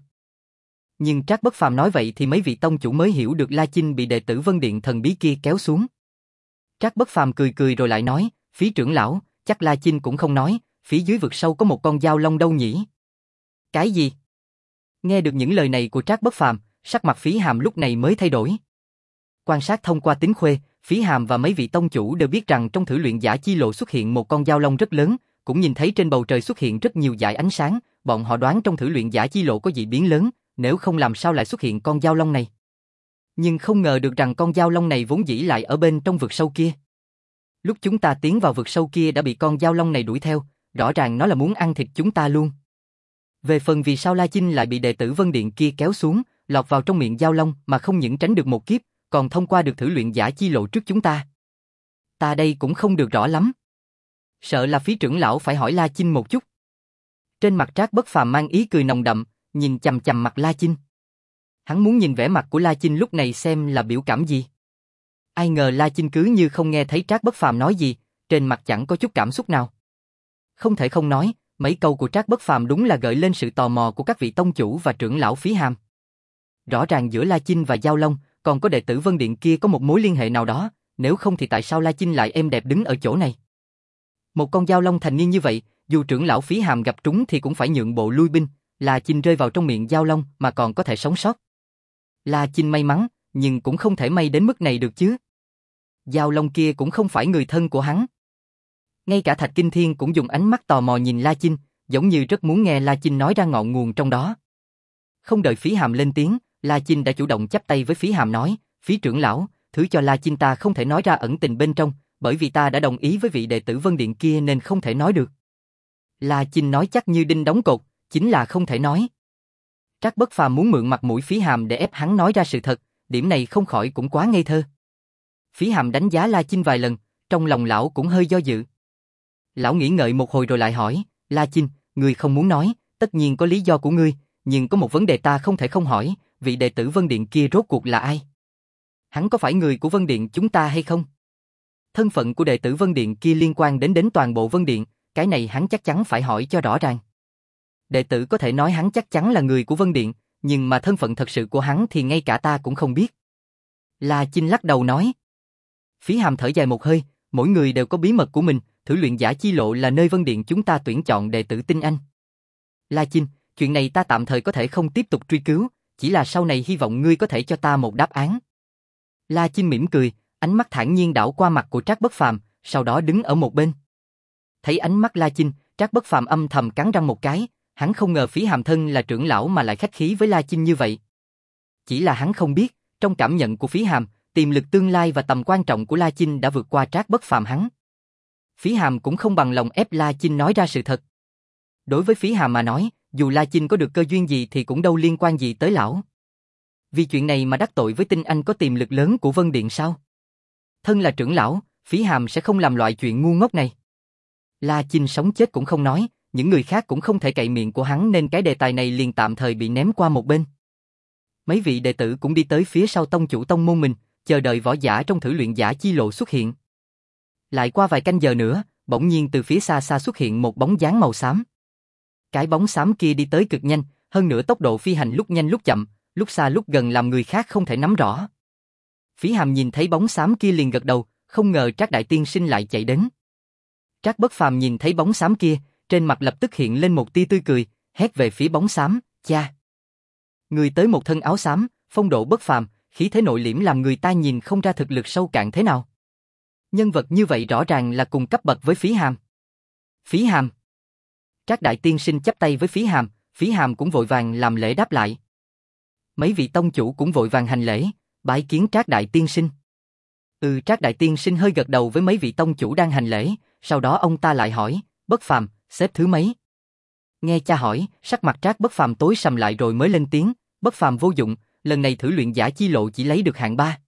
Nhưng Trác Bất Phàm nói vậy thì mấy vị tông chủ mới hiểu được La Chinh bị đệ tử Vân Điện thần bí kia kéo xuống. Trác Bất Phàm cười cười rồi lại nói, Phí trưởng lão, chắc La Chinh cũng không nói, phía dưới vực sâu có một con dao long đâu nhỉ? Cái gì? Nghe được những lời này của Trác Bất Phàm, sắc mặt Phí Hàm lúc này mới thay đổi. Quan sát thông qua tính khuê, Phí Hàm và mấy vị tông chủ đều biết rằng trong thử luyện giả chi lộ xuất hiện một con dao long rất lớn, cũng nhìn thấy trên bầu trời xuất hiện rất nhiều dải ánh sáng, bọn họ đoán trong thử luyện giả chi lộ có dị biến lớn, nếu không làm sao lại xuất hiện con dao long này. Nhưng không ngờ được rằng con dao long này vốn dĩ lại ở bên trong vực sâu kia. Lúc chúng ta tiến vào vực sâu kia đã bị con dao long này đuổi theo, rõ ràng nó là muốn ăn thịt chúng ta luôn. Về phần vì sao La Chinh lại bị đệ tử Vân Điện kia kéo xuống, lọt vào trong miệng dao long mà không những tránh được một kiếp, còn thông qua được thử luyện giả chi lộ trước chúng ta. Ta đây cũng không được rõ lắm. Sợ là Phí trưởng lão phải hỏi La Chinh một chút. Trên mặt Trác Bất Phàm mang ý cười nồng đậm, nhìn chằm chằm mặt La Chinh. Hắn muốn nhìn vẻ mặt của La Chinh lúc này xem là biểu cảm gì. Ai ngờ La Chinh cứ như không nghe thấy Trác Bất Phàm nói gì, trên mặt chẳng có chút cảm xúc nào. Không thể không nói, mấy câu của Trác Bất Phàm đúng là gợi lên sự tò mò của các vị tông chủ và trưởng lão Phí Hàm. Rõ ràng giữa La Chinh và Dao Long, còn có đệ tử Vân Điện kia có một mối liên hệ nào đó, nếu không thì tại sao La Chinh lại êm đẹp đứng ở chỗ này? Một con Dao Long thành niên như vậy, dù trưởng lão Phí Hàm gặp trúng thì cũng phải nhượng bộ lui binh, La Chinh rơi vào trong miệng Dao Long mà còn có thể sống sót. La Chinh may mắn, nhưng cũng không thể may đến mức này được chứ. Dao Long kia cũng không phải người thân của hắn. Ngay cả Thạch Kinh Thiên cũng dùng ánh mắt tò mò nhìn La Chinh, giống như rất muốn nghe La Chinh nói ra ngọn nguồn trong đó. Không đợi Phí Hàm lên tiếng, La Chinh đã chủ động chắp tay với Phí Hàm nói, Phí trưởng lão, thứ cho La Chinh ta không thể nói ra ẩn tình bên trong, bởi vì ta đã đồng ý với vị đệ tử Vân Điện kia nên không thể nói được. La Chinh nói chắc như đinh đóng cột, chính là không thể nói. Trác Bất Phàm muốn mượn mặt mũi Phí Hàm để ép hắn nói ra sự thật, điểm này không khỏi cũng quá ngây thơ. Phí Hàm đánh giá La Chinh vài lần, trong lòng lão cũng hơi do dự. Lão nghĩ ngợi một hồi rồi lại hỏi, La Chinh, ngươi không muốn nói, tất nhiên có lý do của ngươi, nhưng có một vấn đề ta không thể không hỏi, vị đệ tử Vân Điện kia rốt cuộc là ai? Hắn có phải người của Vân Điện chúng ta hay không? Thân phận của đệ tử Vân Điện kia liên quan đến đến toàn bộ Vân Điện, cái này hắn chắc chắn phải hỏi cho rõ ràng. Đệ tử có thể nói hắn chắc chắn là người của Vân Điện, nhưng mà thân phận thật sự của hắn thì ngay cả ta cũng không biết. La Chinh lắc đầu nói. Phí Hàm thở dài một hơi, mỗi người đều có bí mật của mình, thử luyện giả chi lộ là nơi Vân Điện chúng ta tuyển chọn đệ tử tinh anh. La Chinh, chuyện này ta tạm thời có thể không tiếp tục truy cứu, chỉ là sau này hy vọng ngươi có thể cho ta một đáp án. La Chinh mỉm cười, ánh mắt thản nhiên đảo qua mặt của Trác Bất Phàm, sau đó đứng ở một bên. Thấy ánh mắt La Chinh, Trác Bất Phàm âm thầm cắn răng một cái, hắn không ngờ Phí Hàm thân là trưởng lão mà lại khách khí với La Chinh như vậy. Chỉ là hắn không biết, trong cảm nhận của Phí Hàm, tiềm lực tương lai và tầm quan trọng của La Chinh đã vượt qua Trác Bất Phàm hắn. Phí Hàm cũng không bằng lòng ép La Chinh nói ra sự thật. Đối với Phí Hàm mà nói, dù La Chinh có được cơ duyên gì thì cũng đâu liên quan gì tới lão. Vì chuyện này mà đắc tội với tinh anh có tiềm lực lớn của Vân Điện sao? Thân là trưởng lão, Phí Hàm sẽ không làm loại chuyện ngu ngốc này. La Chinh sống chết cũng không nói, những người khác cũng không thể cậy miệng của hắn nên cái đề tài này liền tạm thời bị ném qua một bên. Mấy vị đệ tử cũng đi tới phía sau tông chủ tông môn mình, chờ đợi võ giả trong thử luyện giả chi lộ xuất hiện. Lại qua vài canh giờ nữa, bỗng nhiên từ phía xa xa xuất hiện một bóng dáng màu xám. Cái bóng xám kia đi tới cực nhanh, hơn nữa tốc độ phi hành lúc nhanh lúc chậm, lúc xa lúc gần làm người khác không thể nắm rõ. Phí Hàm nhìn thấy bóng xám kia liền gật đầu, không ngờ Trác Đại Tiên Sinh lại chạy đến. Trác Bất Phàm nhìn thấy bóng xám kia, trên mặt lập tức hiện lên một tia tươi cười, hét về phía bóng xám, cha. Người tới một thân áo xám, phong độ bất phàm, khí thế nội liễm làm người ta nhìn không ra thực lực sâu cạn thế nào. Nhân vật như vậy rõ ràng là cùng cấp bậc với Phí Hàm. Phí Hàm. Trác Đại Tiên Sinh chắp tay với Phí Hàm, Phí Hàm cũng vội vàng làm lễ đáp lại. Mấy vị tông chủ cũng vội vàng hành lễ, bái kiến Trác Đại Tiên Sinh. Ừ, Trác Đại Tiên Sinh hơi gật đầu với mấy vị tông chủ đang hành lễ, sau đó ông ta lại hỏi, Bất Phàm, xếp thứ mấy? Nghe cha hỏi, sắc mặt Trác Bất Phàm tối sầm lại rồi mới lên tiếng, Bất Phàm vô dụng, lần này thử luyện giả chi lộ chỉ lấy được hạng ba.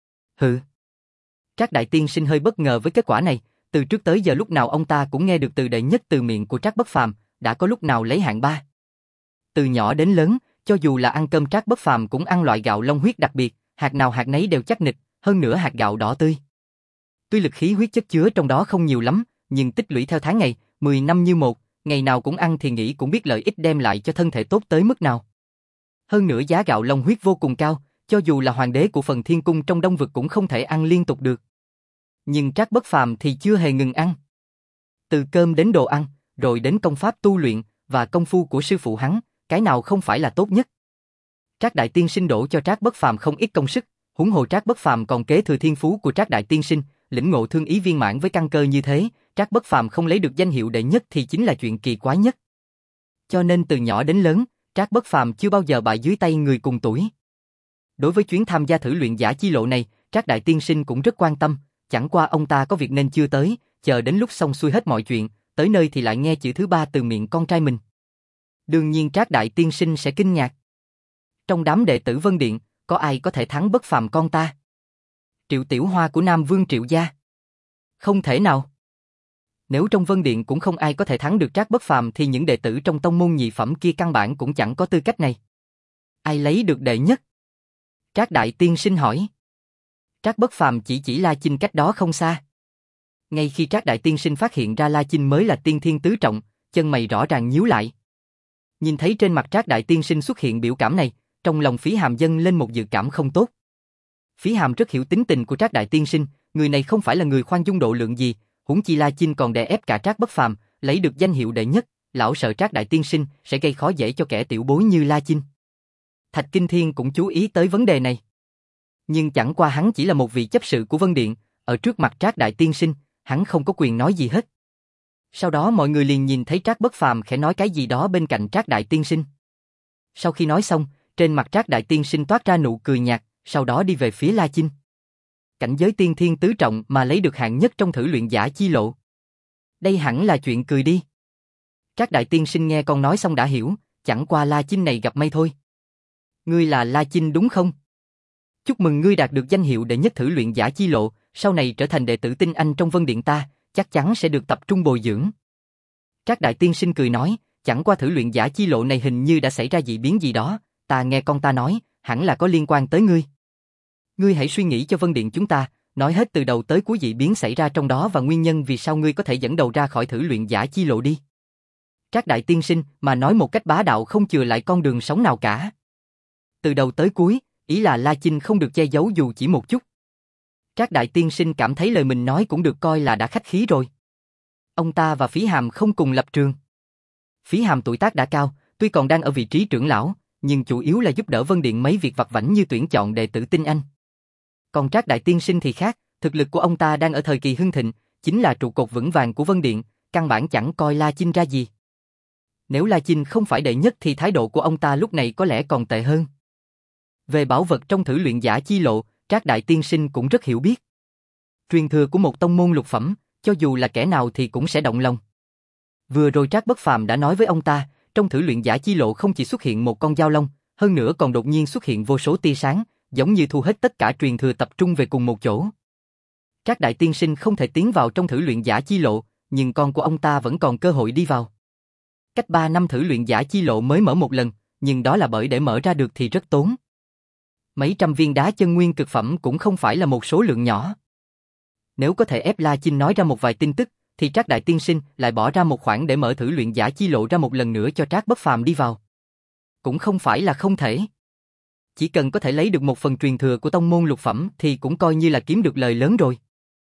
Hừ. Trác Đại Tiên Sinh hơi bất ngờ với kết quả này, từ trước tới giờ lúc nào ông ta cũng nghe được từ đệ nhất từ miệng của Trác Bất Phàm, đã có lúc nào lấy hạng ba. Từ nhỏ đến lớn, cho dù là ăn cơm Trác Bất Phàm cũng ăn loại gạo long huyết đặc biệt, hạt nào hạt nấy đều chắc nịch, hơn nữa hạt gạo đỏ tươi. Tuy lực khí huyết chất chứa trong đó không nhiều lắm, nhưng tích lũy theo tháng ngày, mười năm như một, ngày nào cũng ăn thì nghĩ cũng biết lợi ích đem lại cho thân thể tốt tới mức nào. Hơn nữa giá gạo long huyết vô cùng cao, cho dù là hoàng đế của phần thiên cung trong Đông Vực cũng không thể ăn liên tục được. Nhưng Trác Bất Phàm thì chưa hề ngừng ăn. Từ cơm đến đồ ăn, rồi đến công pháp tu luyện và công phu của sư phụ hắn, cái nào không phải là tốt nhất. Trác Đại Tiên Sinh đổ cho Trác Bất Phàm không ít công sức, huống hồ Trác Bất Phàm còn kế thừa thiên phú của Trác Đại Tiên Sinh, lĩnh ngộ thương ý viên mãn với căn cơ như thế, Trác Bất Phàm không lấy được danh hiệu đệ nhất thì chính là chuyện kỳ quái nhất. Cho nên từ nhỏ đến lớn, Trác Bất Phàm chưa bao giờ bại dưới tay người cùng tuổi. Đối với chuyến tham gia thử luyện giả chi lộ này, Trác Đại Tiên Sinh cũng rất quan tâm, chẳng qua ông ta có việc nên chưa tới, chờ đến lúc xong xuôi hết mọi chuyện, tới nơi thì lại nghe chữ thứ ba từ miệng con trai mình. Đương nhiên Trác Đại Tiên Sinh sẽ kinh ngạc. Trong đám đệ tử Vân Điện, có ai có thể thắng Bất Phàm con ta? Triệu Tiểu Hoa của Nam Vương Triệu gia? Không thể nào. Nếu trong Vân Điện cũng không ai có thể thắng được Trác Bất Phàm thì những đệ tử trong tông môn nhị phẩm kia căn bản cũng chẳng có tư cách này. Ai lấy được đệ nhất? Trác Đại Tiên Sinh hỏi. Trác Bất Phàm chỉ chỉ La Chinh cách đó không xa. Ngay khi Trác Đại Tiên Sinh phát hiện ra La Chinh mới là tiên thiên tứ trọng, chân mày rõ ràng nhíu lại. Nhìn thấy trên mặt Trác Đại Tiên Sinh xuất hiện biểu cảm này, trong lòng Phí Hàm dâng lên một dự cảm không tốt. Phí Hàm rất hiểu tính tình của Trác Đại Tiên Sinh, người này không phải là người khoan dung độ lượng gì, huống chi La Chinh còn đè ép cả Trác Bất Phàm, lấy được danh hiệu đệ nhất, lão sợ Trác Đại Tiên Sinh sẽ gây khó dễ cho kẻ tiểu bối như La Chinh. Thạch Kinh Thiên cũng chú ý tới vấn đề này. Nhưng chẳng qua hắn chỉ là một vị chấp sự của Vân Điện, ở trước mặt Trác Đại Tiên Sinh, hắn không có quyền nói gì hết. Sau đó mọi người liền nhìn thấy Trác Bất Phàm khẽ nói cái gì đó bên cạnh Trác Đại Tiên Sinh. Sau khi nói xong, trên mặt Trác Đại Tiên Sinh toát ra nụ cười nhạt, sau đó đi về phía La Chinh. Cảnh giới tiên thiên tứ trọng mà lấy được hạng nhất trong thử luyện giả chi lộ. Đây hẳn là chuyện cười đi. Trác Đại Tiên Sinh nghe con nói xong đã hiểu, chẳng qua La Chinh này gặp may thôi. Ngươi là La Chinh đúng không? Chúc mừng ngươi đạt được danh hiệu đệ nhất thử luyện giả chi lộ, sau này trở thành đệ tử tinh anh trong Vân Điện ta, chắc chắn sẽ được tập trung bồi dưỡng. Trác Đại Tiên Sinh cười nói, chẳng qua thử luyện giả chi lộ này hình như đã xảy ra dị biến gì đó, ta nghe con ta nói, hẳn là có liên quan tới ngươi. Ngươi hãy suy nghĩ cho Vân Điện chúng ta, nói hết từ đầu tới cuối dị biến xảy ra trong đó và nguyên nhân vì sao ngươi có thể dẫn đầu ra khỏi thử luyện giả chi lộ đi. Trác Đại Tiên Sinh mà nói một cách bá đạo không chừa lại con đường sống nào cả. Từ đầu tới cuối, ý là La Chinh không được che giấu dù chỉ một chút. Trác Đại Tiên Sinh cảm thấy lời mình nói cũng được coi là đã khách khí rồi. Ông ta và Phí Hàm không cùng lập trường. Phí Hàm tuổi tác đã cao, tuy còn đang ở vị trí trưởng lão, nhưng chủ yếu là giúp đỡ Vân Điện mấy việc vặt vãnh như tuyển chọn đệ tử tinh anh. Còn Trác Đại Tiên Sinh thì khác, thực lực của ông ta đang ở thời kỳ hưng thịnh, chính là trụ cột vững vàng của Vân Điện, căn bản chẳng coi La Chinh ra gì. Nếu La Chinh không phải đệ nhất thì thái độ của ông ta lúc này có lẽ còn tệ hơn. Về bảo vật trong thử luyện giả chi lộ, Trác Đại Tiên Sinh cũng rất hiểu biết. Truyền thừa của một tông môn lục phẩm, cho dù là kẻ nào thì cũng sẽ động lòng. Vừa rồi Trác Bất Phàm đã nói với ông ta, trong thử luyện giả chi lộ không chỉ xuất hiện một con dao long, hơn nữa còn đột nhiên xuất hiện vô số tia sáng, giống như thu hết tất cả truyền thừa tập trung về cùng một chỗ. Trác Đại Tiên Sinh không thể tiến vào trong thử luyện giả chi lộ, nhưng con của ông ta vẫn còn cơ hội đi vào. Cách ba năm thử luyện giả chi lộ mới mở một lần, nhưng đó là bởi để mở ra được thì rất tốn. Mấy trăm viên đá chân nguyên cực phẩm cũng không phải là một số lượng nhỏ. Nếu có thể ép La Chinh nói ra một vài tin tức, thì Trác Đại Tiên Sinh lại bỏ ra một khoản để mở thử luyện giả chi lộ ra một lần nữa cho Trác Bất Phàm đi vào. Cũng không phải là không thể. Chỉ cần có thể lấy được một phần truyền thừa của tông môn lục phẩm thì cũng coi như là kiếm được lời lớn rồi.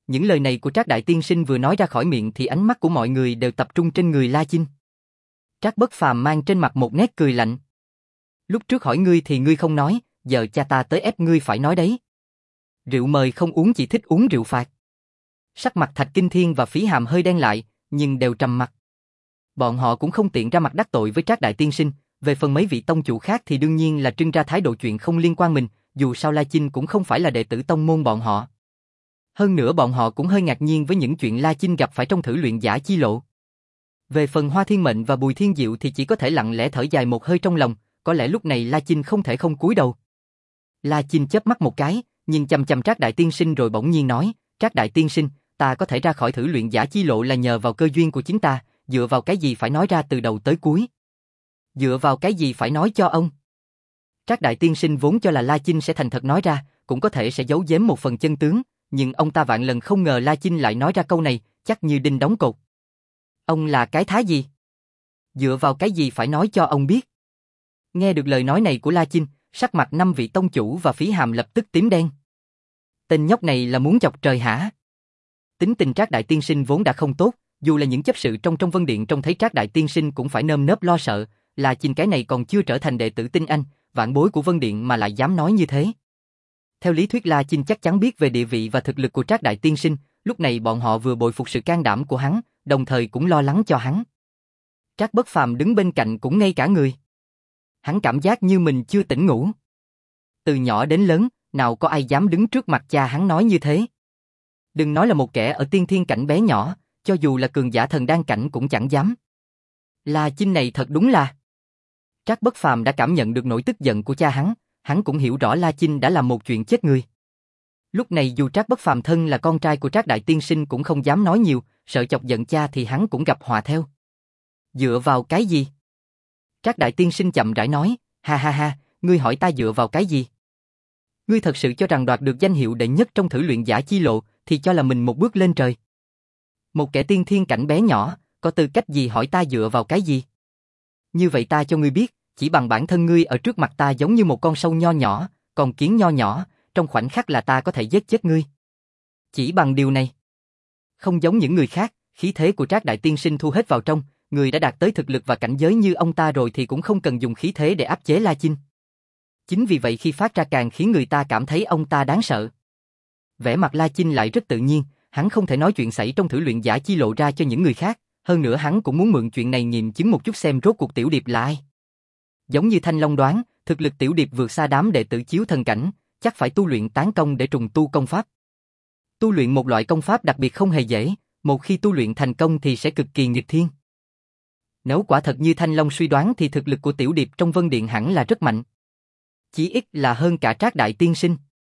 Những lời này của Trác Đại Tiên Sinh vừa nói ra khỏi miệng thì ánh mắt của mọi người đều tập trung trên người La Chinh. Trác Bất Phàm mang trên mặt một nét cười lạnh. Lúc trước hỏi ngươi thì ngươi không nói, giờ cha ta tới ép ngươi phải nói đấy. Rượu mời không uống chỉ thích uống rượu phạt. Sắc mặt Thạch Kinh Thiên và Phí Hàm hơi đen lại, nhưng đều trầm mặt. Bọn họ cũng không tiện ra mặt đắc tội với Trác Đại Tiên Sinh, về phần mấy vị tông chủ khác thì đương nhiên là trưng ra thái độ chuyện không liên quan mình, dù sao La Chinh cũng không phải là đệ tử tông môn bọn họ. Hơn nữa bọn họ cũng hơi ngạc nhiên với những chuyện La Chinh gặp phải trong thử luyện giả chi lộ. Về phần Hoa Thiên Mệnh và Bùi Thiên Diệu thì chỉ có thể lặng lẽ thở dài một hơi trong lòng, có lẽ lúc này La Chinh không thể không cúi đầu. La Chinh chớp mắt một cái, nhìn chằm chằm Trác Đại Tiên Sinh rồi bỗng nhiên nói, Trác Đại Tiên Sinh, ta có thể ra khỏi thử luyện giả chi lộ là nhờ vào cơ duyên của chính ta, dựa vào cái gì phải nói ra từ đầu tới cuối? Dựa vào cái gì phải nói cho ông? Trác Đại Tiên Sinh vốn cho là La Chinh sẽ thành thật nói ra, cũng có thể sẽ giấu giếm một phần chân tướng, nhưng ông ta vạn lần không ngờ La Chinh lại nói ra câu này, chắc như đinh đóng cột. Ông là cái thá gì? Dựa vào cái gì phải nói cho ông biết? Nghe được lời nói này của La Chinh, sắc mặt năm vị tông chủ và Phí Hàm lập tức tím đen. Tên nhóc này là muốn chọc trời hả? Tính tình Trác Đại Tiên Sinh vốn đã không tốt, dù là những chấp sự trong trong Vân Điện trông thấy Trác Đại Tiên Sinh cũng phải nơm nớp lo sợ, La Chinh cái này còn chưa trở thành đệ tử tinh anh, vạn bối của Vân Điện mà lại dám nói như thế. Theo lý thuyết La Chinh chắc chắn biết về địa vị và thực lực của Trác Đại Tiên Sinh, lúc này bọn họ vừa bội phục sự can đảm của hắn, đồng thời cũng lo lắng cho hắn. Trác Bất Phàm đứng bên cạnh cũng ngây cả người. Hắn cảm giác như mình chưa tỉnh ngủ. Từ nhỏ đến lớn, nào có ai dám đứng trước mặt cha hắn nói như thế. Đừng nói là một kẻ ở tiên thiên cảnh bé nhỏ, cho dù là cường giả thần đan cảnh cũng chẳng dám. La Chinh này thật đúng là... Trác Bất Phàm đã cảm nhận được nỗi tức giận của cha hắn, hắn cũng hiểu rõ La Chinh đã làm một chuyện chết người. Lúc này dù Trác Bất Phàm thân là con trai của Trác Đại Tiên Sinh cũng không dám nói nhiều, sợ chọc giận cha thì hắn cũng gặp họa theo. Dựa vào cái gì? Trác Đại Tiên Sinh chậm rãi nói, ha ha ha, ngươi hỏi ta dựa vào cái gì? Ngươi thật sự cho rằng đoạt được danh hiệu đệ nhất trong thử luyện giả chi lộ thì cho là mình một bước lên trời. Một kẻ tiên thiên cảnh bé nhỏ, có tư cách gì hỏi ta dựa vào cái gì? Như vậy ta cho ngươi biết, chỉ bằng bản thân ngươi ở trước mặt ta giống như một con sâu nho nhỏ, con kiến nho nhỏ, trong khoảnh khắc là ta có thể giết chết ngươi. Chỉ bằng điều này. Không giống những người khác, khí thế của Trác Đại Tiên Sinh thu hết vào trong, người đã đạt tới thực lực và cảnh giới như ông ta rồi thì cũng không cần dùng khí thế để áp chế La Chinh. Chính vì vậy khi phát ra càng khiến người ta cảm thấy ông ta đáng sợ. Vẻ mặt La Chinh lại rất tự nhiên, hắn không thể nói chuyện xảy trong thử luyện giả chi lộ ra cho những người khác, hơn nữa hắn cũng muốn mượn chuyện này nghiệm chứng một chút xem rốt cuộc Tiểu Điệp là ai. Giống như Thanh Long đoán, thực lực Tiểu Điệp vượt xa đám đệ tử chiếu thần cảnh, chắc phải tu luyện tán công để trùng tu công pháp. Tu luyện một loại công pháp đặc biệt không hề dễ, một khi tu luyện thành công thì sẽ cực kỳ nghịch thiên. Nếu quả thật như Thanh Long suy đoán thì thực lực của Tiểu Điệp trong Vân Điện hẳn là rất mạnh. Chỉ ít là hơn cả Trác Đại Tiên Sinh.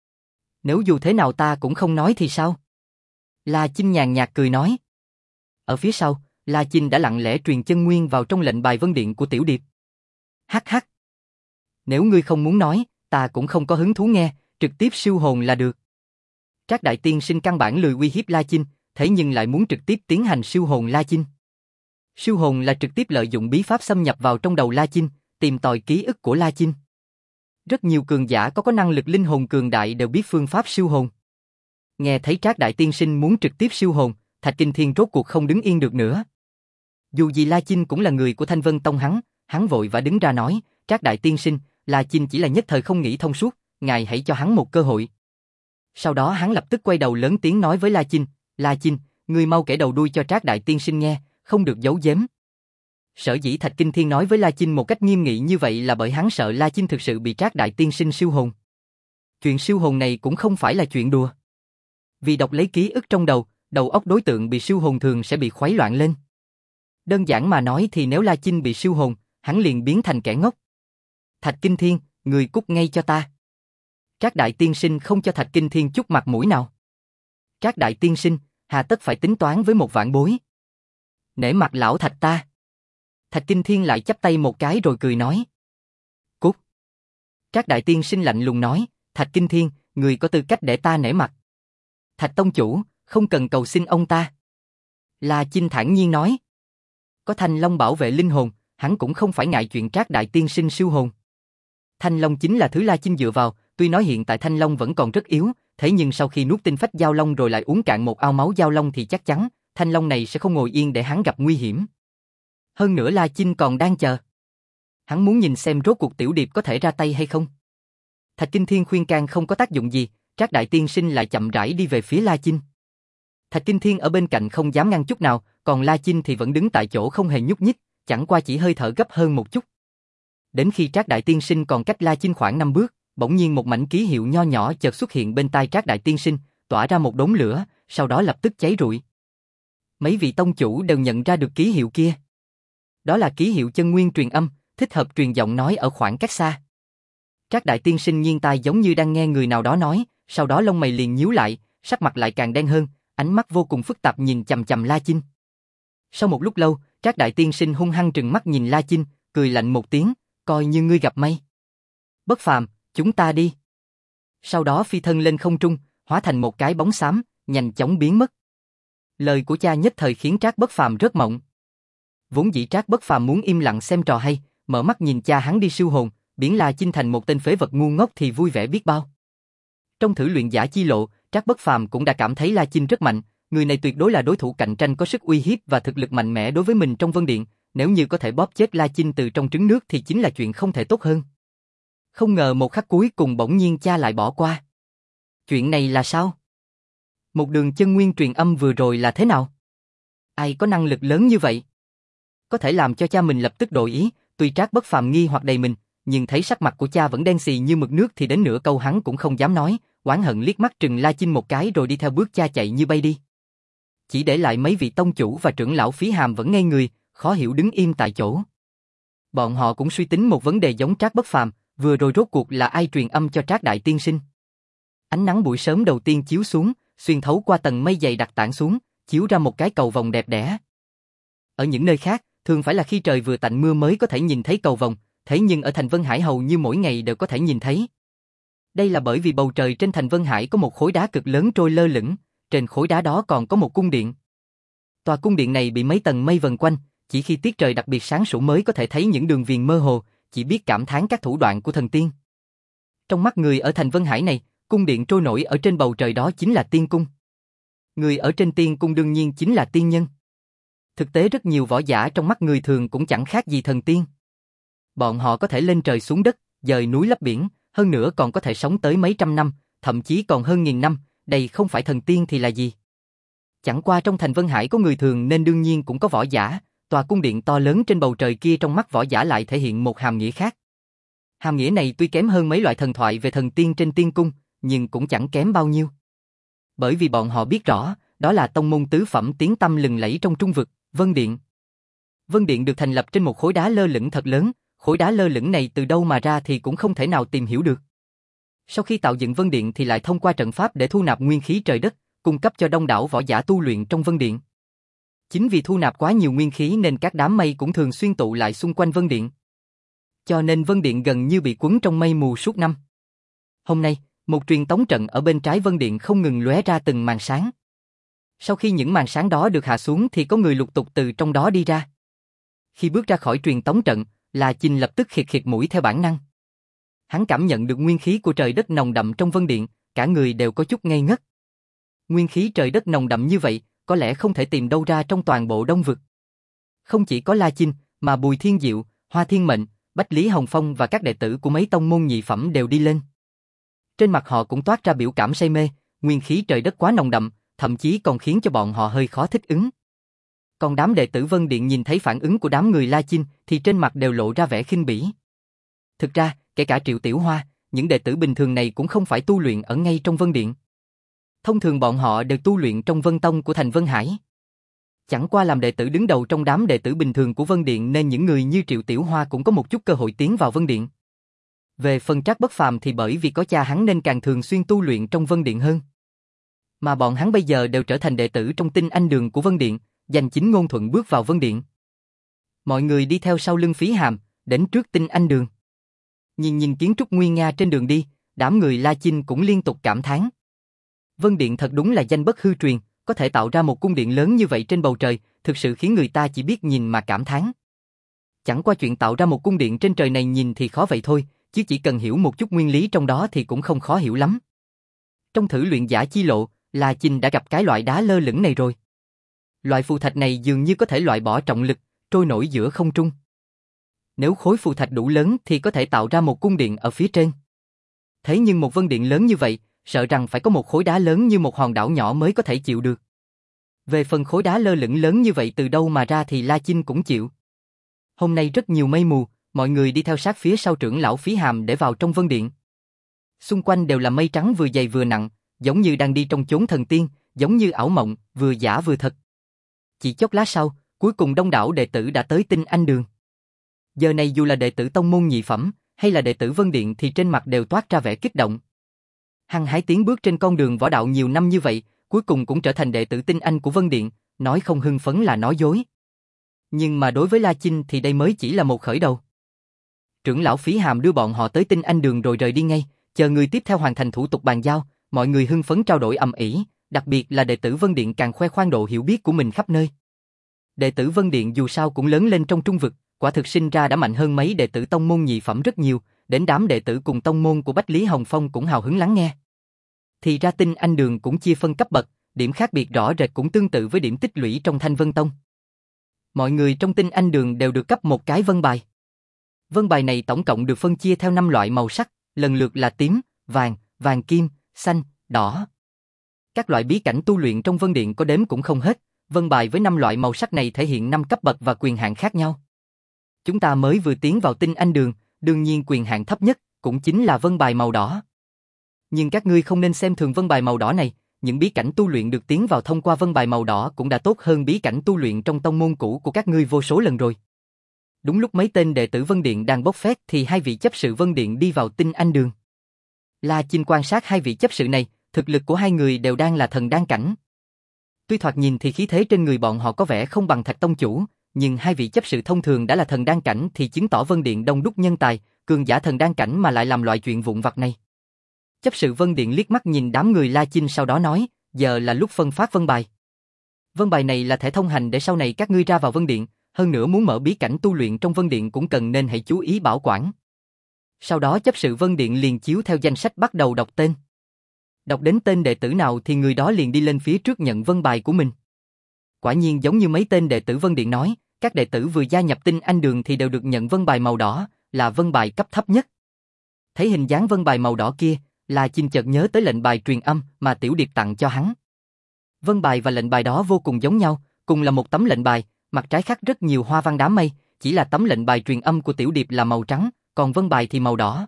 Nếu dù thế nào ta cũng không nói thì sao? La Chinh nhàn nhạt cười nói. Ở phía sau, La Chinh đã lặng lẽ truyền chân nguyên vào trong lệnh bài Vân Điện của Tiểu Điệp. Hắc hắc. Nếu ngươi không muốn nói, ta cũng không có hứng thú nghe, trực tiếp siêu hồn là được. Trác Đại Tiên Sinh căn bản lười uy hiếp La Chinh, thế nhưng lại muốn trực tiếp tiến hành siêu hồn La Chinh. Siêu hồn là trực tiếp lợi dụng bí pháp xâm nhập vào trong đầu La Chinh, tìm tòi ký ức của La Chinh. Rất nhiều cường giả có có năng lực linh hồn cường đại đều biết phương pháp siêu hồn. Nghe thấy Trác Đại Tiên Sinh muốn trực tiếp siêu hồn, Thạch Kinh Thiên rốt cuộc không đứng yên được nữa. Dù gì La Chinh cũng là người của Thanh Vân Tông hắn, hắn vội vã đứng ra nói, Trác Đại Tiên Sinh, La Chinh chỉ là nhất thời không nghĩ thông suốt, ngài hãy cho hắn một cơ hội. Sau đó hắn lập tức quay đầu lớn tiếng nói với La Chinh, La Chinh, ngươi mau kể đầu đuôi cho Trác Đại Tiên Sinh nghe, không được giấu giếm. Sở dĩ Thạch Kinh Thiên nói với La Chinh một cách nghiêm nghị như vậy là bởi hắn sợ La Chinh thực sự bị Trác Đại Tiên Sinh siêu hồn. Chuyện siêu hồn này cũng không phải là chuyện đùa. Vì đọc lấy ký ức trong đầu, đầu óc đối tượng bị siêu hồn thường sẽ bị khuấy loạn lên. Đơn giản mà nói thì nếu La Chinh bị siêu hồn, hắn liền biến thành kẻ ngốc. Thạch Kinh Thiên, người cút ngay cho ta. Trác Đại Tiên Sinh không cho Thạch Kinh Thiên chút mặt mũi nào. Trác Đại Tiên Sinh, hà tất phải tính toán với một vạn bối. Nể mặt lão Thạch ta. Thạch Kinh Thiên lại chắp tay một cái rồi cười nói. Cút. Trác Đại Tiên Sinh lạnh lùng nói, Thạch Kinh Thiên, người có tư cách để ta nể mặt. Thạch Tông Chủ, không cần cầu xin ông ta. La Chinh thản nhiên nói. Có Thanh Long bảo vệ linh hồn, hắn cũng không phải ngại chuyện Trác Đại Tiên Sinh siêu hồn. Thanh Long chính là thứ La Chinh dựa vào, tuy nói hiện tại Thanh Long vẫn còn rất yếu, thế nhưng sau khi nuốt tinh phách giao long rồi lại uống cạn một ao máu giao long thì chắc chắn, thanh long này sẽ không ngồi yên để hắn gặp nguy hiểm. Hơn nữa La Chinh còn đang chờ. Hắn muốn nhìn xem rốt cuộc Tiểu Điệp có thể ra tay hay không. Thạch Kinh Thiên khuyên can không có tác dụng gì, Trác Đại Tiên Sinh lại chậm rãi đi về phía La Chinh. Thạch Kinh Thiên ở bên cạnh không dám ngăn chút nào, còn La Chinh thì vẫn đứng tại chỗ không hề nhúc nhích, chẳng qua chỉ hơi thở gấp hơn một chút. Đến khi Trác Đại Tiên Sinh còn cách La Chinh khoảng năm bước, bỗng nhiên một mảnh ký hiệu nho nhỏ chợt xuất hiện bên tai Trác Đại Tiên Sinh, tỏa ra một đốm lửa, sau đó lập tức cháy rụi. Mấy vị tông chủ đều nhận ra được ký hiệu kia. Đó là ký hiệu chân nguyên truyền âm, thích hợp truyền giọng nói ở khoảng cách xa. Trác Đại Tiên Sinh nghiêng tai giống như đang nghe người nào đó nói, sau đó lông mày liền nhíu lại, sắc mặt lại càng đen hơn, ánh mắt vô cùng phức tạp nhìn chằm chằm La Chinh. Sau một lúc lâu, Trác Đại Tiên Sinh hung hăng trừng mắt nhìn La Chinh, cười lạnh một tiếng, coi như ngươi gặp may. Bất Phàm, chúng ta đi. Sau đó phi thân lên không trung, hóa thành một cái bóng xám, nhanh chóng biến mất. Lời của cha nhất thời khiến Trác Bất Phàm rất mộng. Vốn dĩ Trác Bất Phàm muốn im lặng xem trò hay, mở mắt nhìn cha hắn đi siêu hồn, biến La Chinh thành một tên phế vật ngu ngốc thì vui vẻ biết bao. Trong thử luyện giả chi lộ, Trác Bất Phàm cũng đã cảm thấy La Chinh rất mạnh, người này tuyệt đối là đối thủ cạnh tranh có sức uy hiếp và thực lực mạnh mẽ đối với mình trong Vân Điện, nếu như có thể bóp chết La Chinh từ trong trứng nước thì chính là chuyện không thể tốt hơn. Không ngờ một khắc cuối cùng bỗng nhiên cha lại bỏ qua. Chuyện này là sao? Một đường chân nguyên truyền âm vừa rồi là thế nào? Ai có năng lực lớn như vậy? Có thể làm cho cha mình lập tức đổi ý, tuy Trác Bất Phàm nghi hoặc đầy mình, nhưng thấy sắc mặt của cha vẫn đen xì như mực nước thì đến nửa câu hắn cũng không dám nói, oán hận liếc mắt trừng La Chinh một cái rồi đi theo bước cha chạy như bay đi. Chỉ để lại mấy vị tông chủ và trưởng lão Phí Hàm vẫn ngây người, khó hiểu đứng im tại chỗ. Bọn họ cũng suy tính một vấn đề giống Trác Bất Phàm, vừa rồi rốt cuộc là ai truyền âm cho Trác Đại Tiên Sinh. Ánh nắng buổi sớm đầu tiên chiếu xuống, xuyên thấu qua tầng mây dày đặc tản xuống, chiếu ra một cái cầu vồng đẹp đẽ. Ở những nơi khác, thường phải là khi trời vừa tạnh mưa mới có thể nhìn thấy cầu vồng, thế nhưng ở thành Vân Hải hầu như mỗi ngày đều có thể nhìn thấy. Đây là bởi vì bầu trời trên thành Vân Hải có một khối đá cực lớn trôi lơ lửng, trên khối đá đó còn có một cung điện. Tòa cung điện này bị mấy tầng mây vần quanh, chỉ khi tiết trời đặc biệt sáng sủa mới có thể thấy những đường viền mơ hồ, chỉ biết cảm thán các thủ đoạn của thần tiên. Trong mắt người ở thành Vân Hải này, cung điện trôi nổi ở trên bầu trời đó chính là tiên cung. Người ở trên tiên cung đương nhiên chính là tiên nhân. Thực tế rất nhiều võ giả trong mắt người thường cũng chẳng khác gì thần tiên. Bọn họ có thể lên trời xuống đất, dời núi lấp biển, hơn nữa còn có thể sống tới mấy trăm năm, thậm chí còn hơn nghìn năm, đây không phải thần tiên thì là gì? Chẳng qua trong thành Vân Hải có người thường nên đương nhiên cũng có võ giả, tòa cung điện to lớn trên bầu trời kia trong mắt võ giả lại thể hiện một hàm nghĩa khác. Hàm nghĩa này tuy kém hơn mấy loại thần thoại về thần tiên trên tiên cung, nhưng cũng chẳng kém bao nhiêu. Bởi vì bọn họ biết rõ, đó là tông môn tứ phẩm tiếng tăm lừng lẫy trong trung vực, Vân Điện. Vân Điện được thành lập trên một khối đá lơ lửng thật lớn, khối đá lơ lửng này từ đâu mà ra thì cũng không thể nào tìm hiểu được. Sau khi tạo dựng Vân Điện thì lại thông qua trận pháp để thu nạp nguyên khí trời đất, cung cấp cho đông đảo võ giả tu luyện trong Vân Điện. Chính vì thu nạp quá nhiều nguyên khí nên các đám mây cũng thường xuyên tụ lại xung quanh Vân Điện. Cho nên Vân Điện gần như bị quấn trong mây mù suốt năm. Hôm nay, một truyền tống trận ở bên trái Vân Điện không ngừng lóe ra từng màn sáng. Sau khi những màn sáng đó được hạ xuống thì có người lục tục từ trong đó đi ra. Khi bước ra khỏi truyền tống trận, La Chinh lập tức khịt khịt mũi theo bản năng. Hắn cảm nhận được nguyên khí của trời đất nồng đậm trong Vân Điện, cả người đều có chút ngây ngất. Nguyên khí trời đất nồng đậm như vậy, có lẽ không thể tìm đâu ra trong toàn bộ Đông Vực. Không chỉ có La Chinh, mà Bùi Thiên Diệu, Hoa Thiên Mệnh, Bách Lý Hồng Phong và các đệ tử của mấy tông môn nhị phẩm đều đi lên. Trên mặt họ cũng toát ra biểu cảm say mê, nguyên khí trời đất quá nồng đậm, thậm chí còn khiến cho bọn họ hơi khó thích ứng. Còn đám đệ tử Vân Điện nhìn thấy phản ứng của đám người La Chinh thì trên mặt đều lộ ra vẻ khinh bỉ. Thực ra, kể cả Triệu Tiểu Hoa, những đệ tử bình thường này cũng không phải tu luyện ở ngay trong Vân Điện. Thông thường bọn họ đều tu luyện trong Vân Tông của thành Vân Hải. Chẳng qua làm đệ tử đứng đầu trong đám đệ tử bình thường của Vân Điện nên những người như Triệu Tiểu Hoa cũng có một chút cơ hội tiến vào Vân Điện. Về phần Trác Bất Phàm thì bởi vì có cha hắn nên càng thường xuyên tu luyện trong Vân Điện hơn. Mà bọn hắn bây giờ đều trở thành đệ tử trong Tinh Anh Đường của Vân Điện, giành chính ngôn thuận bước vào Vân Điện. Mọi người đi theo sau lưng Phí Hàm, đến trước Tinh Anh Đường. Nhìn nhìn kiến trúc nguy nga trên đường đi, đám người La Chinh cũng liên tục cảm thán. Vân Điện thật đúng là danh bất hư truyền, có thể tạo ra một cung điện lớn như vậy trên bầu trời, thực sự khiến người ta chỉ biết nhìn mà cảm thán. Chẳng qua chuyện tạo ra một cung điện trên trời này nhìn thì khó vậy thôi, chứ chỉ cần hiểu một chút nguyên lý trong đó thì cũng không khó hiểu lắm. Trong thử luyện giả chi lộ, La Chinh đã gặp cái loại đá lơ lửng này rồi. Loại phù thạch này dường như có thể loại bỏ trọng lực, trôi nổi giữa không trung. Nếu khối phù thạch đủ lớn thì có thể tạo ra một cung điện ở phía trên. Thế nhưng một vân điện lớn như vậy, sợ rằng phải có một khối đá lớn như một hòn đảo nhỏ mới có thể chịu được. Về phần khối đá lơ lửng lớn như vậy từ đâu mà ra thì La Chinh cũng chịu. Hôm nay rất nhiều mây mù, mọi người đi theo sát phía sau trưởng lão Phí Hàm để vào trong vân điện. Xung quanh đều là mây trắng vừa dày vừa nặng, giống như đang đi trong chốn thần tiên, giống như ảo mộng, vừa giả vừa thật. Chỉ chốc lát sau, cuối cùng đông đảo đệ tử đã tới Tinh Anh Đường. Giờ này dù là đệ tử tông môn nhị phẩm, hay là đệ tử Vân Điện thì trên mặt đều toát ra vẻ kích động. Hăng hái tiến bước trên con đường võ đạo nhiều năm như vậy, cuối cùng cũng trở thành đệ tử Tinh Anh của Vân Điện, nói không hưng phấn là nói dối. Nhưng mà đối với La Chinh thì đây mới chỉ là một khởi đầu. Trưởng lão Phí Hàm đưa bọn họ tới Tinh Anh Đường rồi rời đi ngay, chờ người tiếp theo hoàn thành thủ tục bàn giao, mọi người hưng phấn trao đổi ầm ĩ, đặc biệt là đệ tử Vân Điện càng khoe khoang độ hiểu biết của mình khắp nơi. Đệ tử Vân Điện dù sao cũng lớn lên trong trung vực, quả thực sinh ra đã mạnh hơn mấy đệ tử tông môn nhị phẩm rất nhiều, đến đám đệ tử cùng tông môn của Bách Lý Hồng Phong cũng hào hứng lắng nghe. Thì ra Tinh Anh Đường cũng chia phân cấp bậc, điểm khác biệt rõ rệt cũng tương tự với điểm tích lũy trong Thanh Vân Tông. Mọi người trong Tinh Anh Đường đều được cấp một cái vân bài. Vân bài này tổng cộng được phân chia theo năm loại màu sắc, lần lượt là tím, vàng, vàng kim, xanh, đỏ. Các loại bí cảnh tu luyện trong Vân Điện có đếm cũng không hết, vân bài với năm loại màu sắc này thể hiện năm cấp bậc và quyền hạn khác nhau. Chúng ta mới vừa tiến vào Tinh Anh Đường, đương nhiên quyền hạn thấp nhất cũng chính là vân bài màu đỏ. Nhưng các ngươi không nên xem thường vân bài màu đỏ này, những bí cảnh tu luyện được tiến vào thông qua vân bài màu đỏ cũng đã tốt hơn bí cảnh tu luyện trong tông môn cũ của các ngươi vô số lần rồi. Đúng lúc mấy tên đệ tử Vân Điện đang bốc phét thì hai vị chấp sự Vân Điện đi vào Tinh Anh Đường. La Chinh quan sát hai vị chấp sự này, thực lực của hai người đều đang là thần đan cảnh. Tuy thoạt nhìn thì khí thế trên người bọn họ có vẻ không bằng Thạch Tông Chủ, nhưng hai vị chấp sự thông thường đã là thần đan cảnh thì chứng tỏ Vân Điện đông đúc nhân tài, cường giả thần đan cảnh mà lại làm loại chuyện vụn vặt này. Chấp sự Vân Điện liếc mắt nhìn đám người La Chinh sau đó nói, giờ là lúc phân phát vân bài. Vân bài này là thẻ thông hành để sau này các ngươi ra vào Vân Điện, hơn nữa muốn mở bí cảnh tu luyện trong Vân Điện cũng cần nên hãy chú ý bảo quản. Sau đó chấp sự Vân Điện liền chiếu theo danh sách bắt đầu đọc tên. Đọc đến tên đệ tử nào thì người đó liền đi lên phía trước nhận vân bài của mình. Quả nhiên giống như mấy tên đệ tử Vân Điện nói, các đệ tử vừa gia nhập Tinh Anh Đường thì đều được nhận vân bài màu đỏ, là vân bài cấp thấp nhất. Thấy hình dáng vân bài màu đỏ kia, La Chinh chợt nhớ tới lệnh bài truyền âm mà Tiểu Điệp tặng cho hắn. Vân bài và lệnh bài đó vô cùng giống nhau, cùng là một tấm lệnh bài, mặt trái khắc rất nhiều hoa văn đám mây, chỉ là tấm lệnh bài truyền âm của Tiểu Điệp là màu trắng, còn vân bài thì màu đỏ.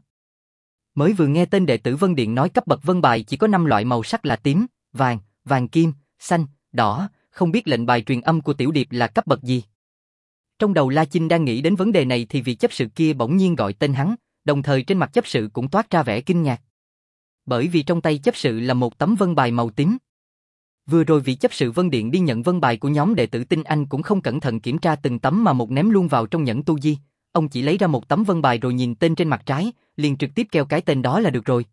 Mới vừa nghe tên đệ tử Vân Điện nói cấp bậc vân bài chỉ có năm loại màu sắc là tím, vàng, vàng kim, xanh, đỏ, không biết lệnh bài truyền âm của Tiểu Điệp là cấp bậc gì. Trong đầu La Chinh đang nghĩ đến vấn đề này thì vị chấp sự kia bỗng nhiên gọi tên hắn, đồng thời trên mặt chấp sự cũng toát ra vẻ kinh ngạc. Bởi vì trong tay chấp sự là một tấm vân bài màu tím. Vừa rồi vị chấp sự Vân Điện đi nhận vân bài của nhóm đệ tử Tinh Anh cũng không cẩn thận kiểm tra từng tấm mà một ném luôn vào trong nhẫn tu di. Ông chỉ lấy ra một tấm vân bài rồi nhìn tên trên mặt trái, liền trực tiếp kêu cái tên đó là được rồi.